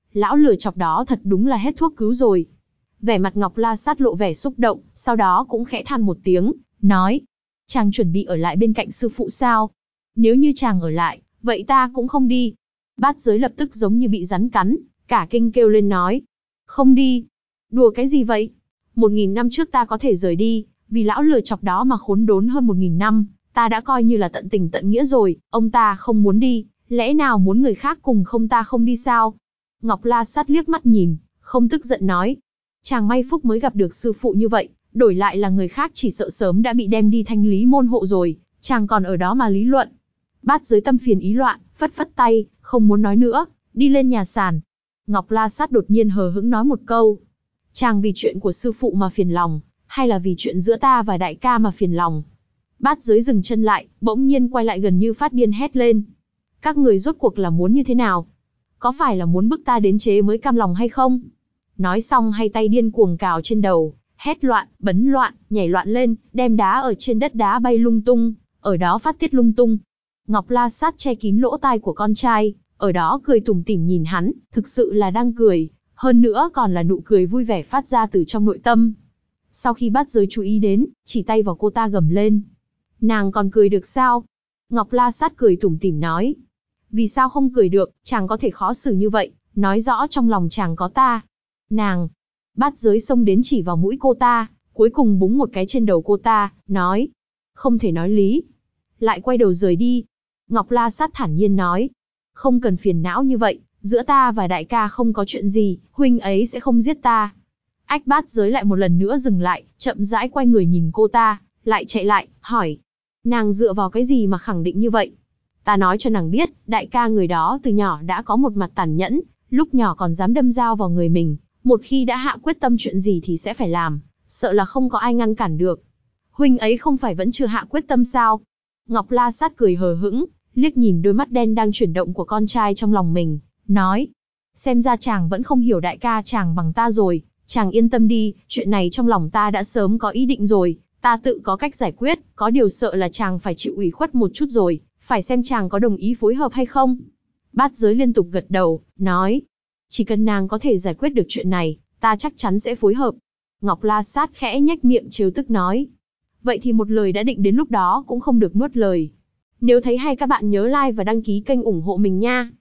lão lừa chọc đó thật đúng là hết thuốc cứu rồi. Vẻ mặt Ngọc La Sát lộ vẻ xúc động, sau đó cũng khẽ than một tiếng, nói, chàng chuẩn bị ở lại bên cạnh sư phụ sao? Nếu như chàng ở lại, vậy ta cũng không đi. Bát Giới lập tức giống như bị rắn cắn, cả kinh kêu lên nói, không đi. Đùa cái gì vậy? 1000 năm trước ta có thể rời đi, vì lão lừa chọc đó mà khốn đốn hơn 1000 năm, ta đã coi như là tận tình tận nghĩa rồi, ông ta không muốn đi, lẽ nào muốn người khác cùng không ta không đi sao? Ngọc La Sát liếc mắt nhìn, không tức giận nói, chàng may phúc mới gặp được sư phụ như vậy, đổi lại là người khác chỉ sợ sớm đã bị đem đi thanh lý môn hộ rồi, chàng còn ở đó mà lý luận. Bát Giới tâm phiền ý loạn, phất phất tay, không muốn nói nữa, đi lên nhà sàn. Ngọc La Sát đột nhiên hờ hững nói một câu, chàng vì chuyện của sư phụ mà phiền lòng, hay là vì chuyện giữa ta và đại ca mà phiền lòng? Bát Giới dừng chân lại, bỗng nhiên quay lại gần như phát điên hét lên. Các người rốt cuộc là muốn như thế nào? Có phải là muốn bức ta đến chế mới cam lòng hay không? Nói xong hai tay điên cuồng cào trên đầu, hét loạn, bấn loạn, nhảy loạn lên, đem đá ở trên đất đá bay lung tung, ở đó phát tiết lung tung. Ngọc La Sát che kín lỗ tai của con trai, ở đó cười tủm tỉm nhìn hắn, thực sự là đang cười, hơn nữa còn là nụ cười vui vẻ phát ra từ trong nội tâm. Sau khi Bát Giới chú ý đến, chỉ tay vào cô ta gầm lên. Nàng còn cười được sao? Ngọc La Sát cười tủm tỉm nói. Vì sao không cười được, chàng có thể khó xử như vậy, nói rõ trong lòng chàng có ta. Nàng! Bát Giới xông đến chỉ vào mũi cô ta, cuối cùng búng một cái trên đầu cô ta, nói. Không thể nói lý. Lại quay đầu rời đi. Ngọc La Sát thản nhiên nói. Không cần phiền não như vậy, giữa ta và đại ca không có chuyện gì, huynh ấy sẽ không giết ta. Ách Bát Giới lại một lần nữa dừng lại, chậm rãi quay người nhìn cô ta, lại chạy lại, hỏi. Nàng dựa vào cái gì mà khẳng định như vậy? Ta nói cho nàng biết, đại ca người đó từ nhỏ đã có một mặt tàn nhẫn, lúc nhỏ còn dám đâm dao vào người mình, một khi đã hạ quyết tâm chuyện gì thì sẽ phải làm, sợ là không có ai ngăn cản được. Huynh ấy không phải vẫn chưa hạ quyết tâm sao? Ngọc La Sát cười hờ hững, liếc nhìn đôi mắt đen đang chuyển động của con trai trong lòng mình, nói. Xem ra chàng vẫn không hiểu đại ca chàng bằng ta rồi, chàng yên tâm đi, chuyện này trong lòng ta đã sớm có ý định rồi, ta tự có cách giải quyết, có điều sợ là chàng phải chịu ủy khuất một chút rồi, phải xem chàng có đồng ý phối hợp hay không. Bát Giới liên tục gật đầu, nói. Chỉ cần nàng có thể giải quyết được chuyện này, ta chắc chắn sẽ phối hợp. Ngọc La Sát khẽ nhếch miệng trêu tức nói. Vậy thì một lời đã định đến lúc đó cũng không được nuốt lời. Nếu thấy hay các bạn nhớ like và đăng ký kênh ủng hộ mình nha.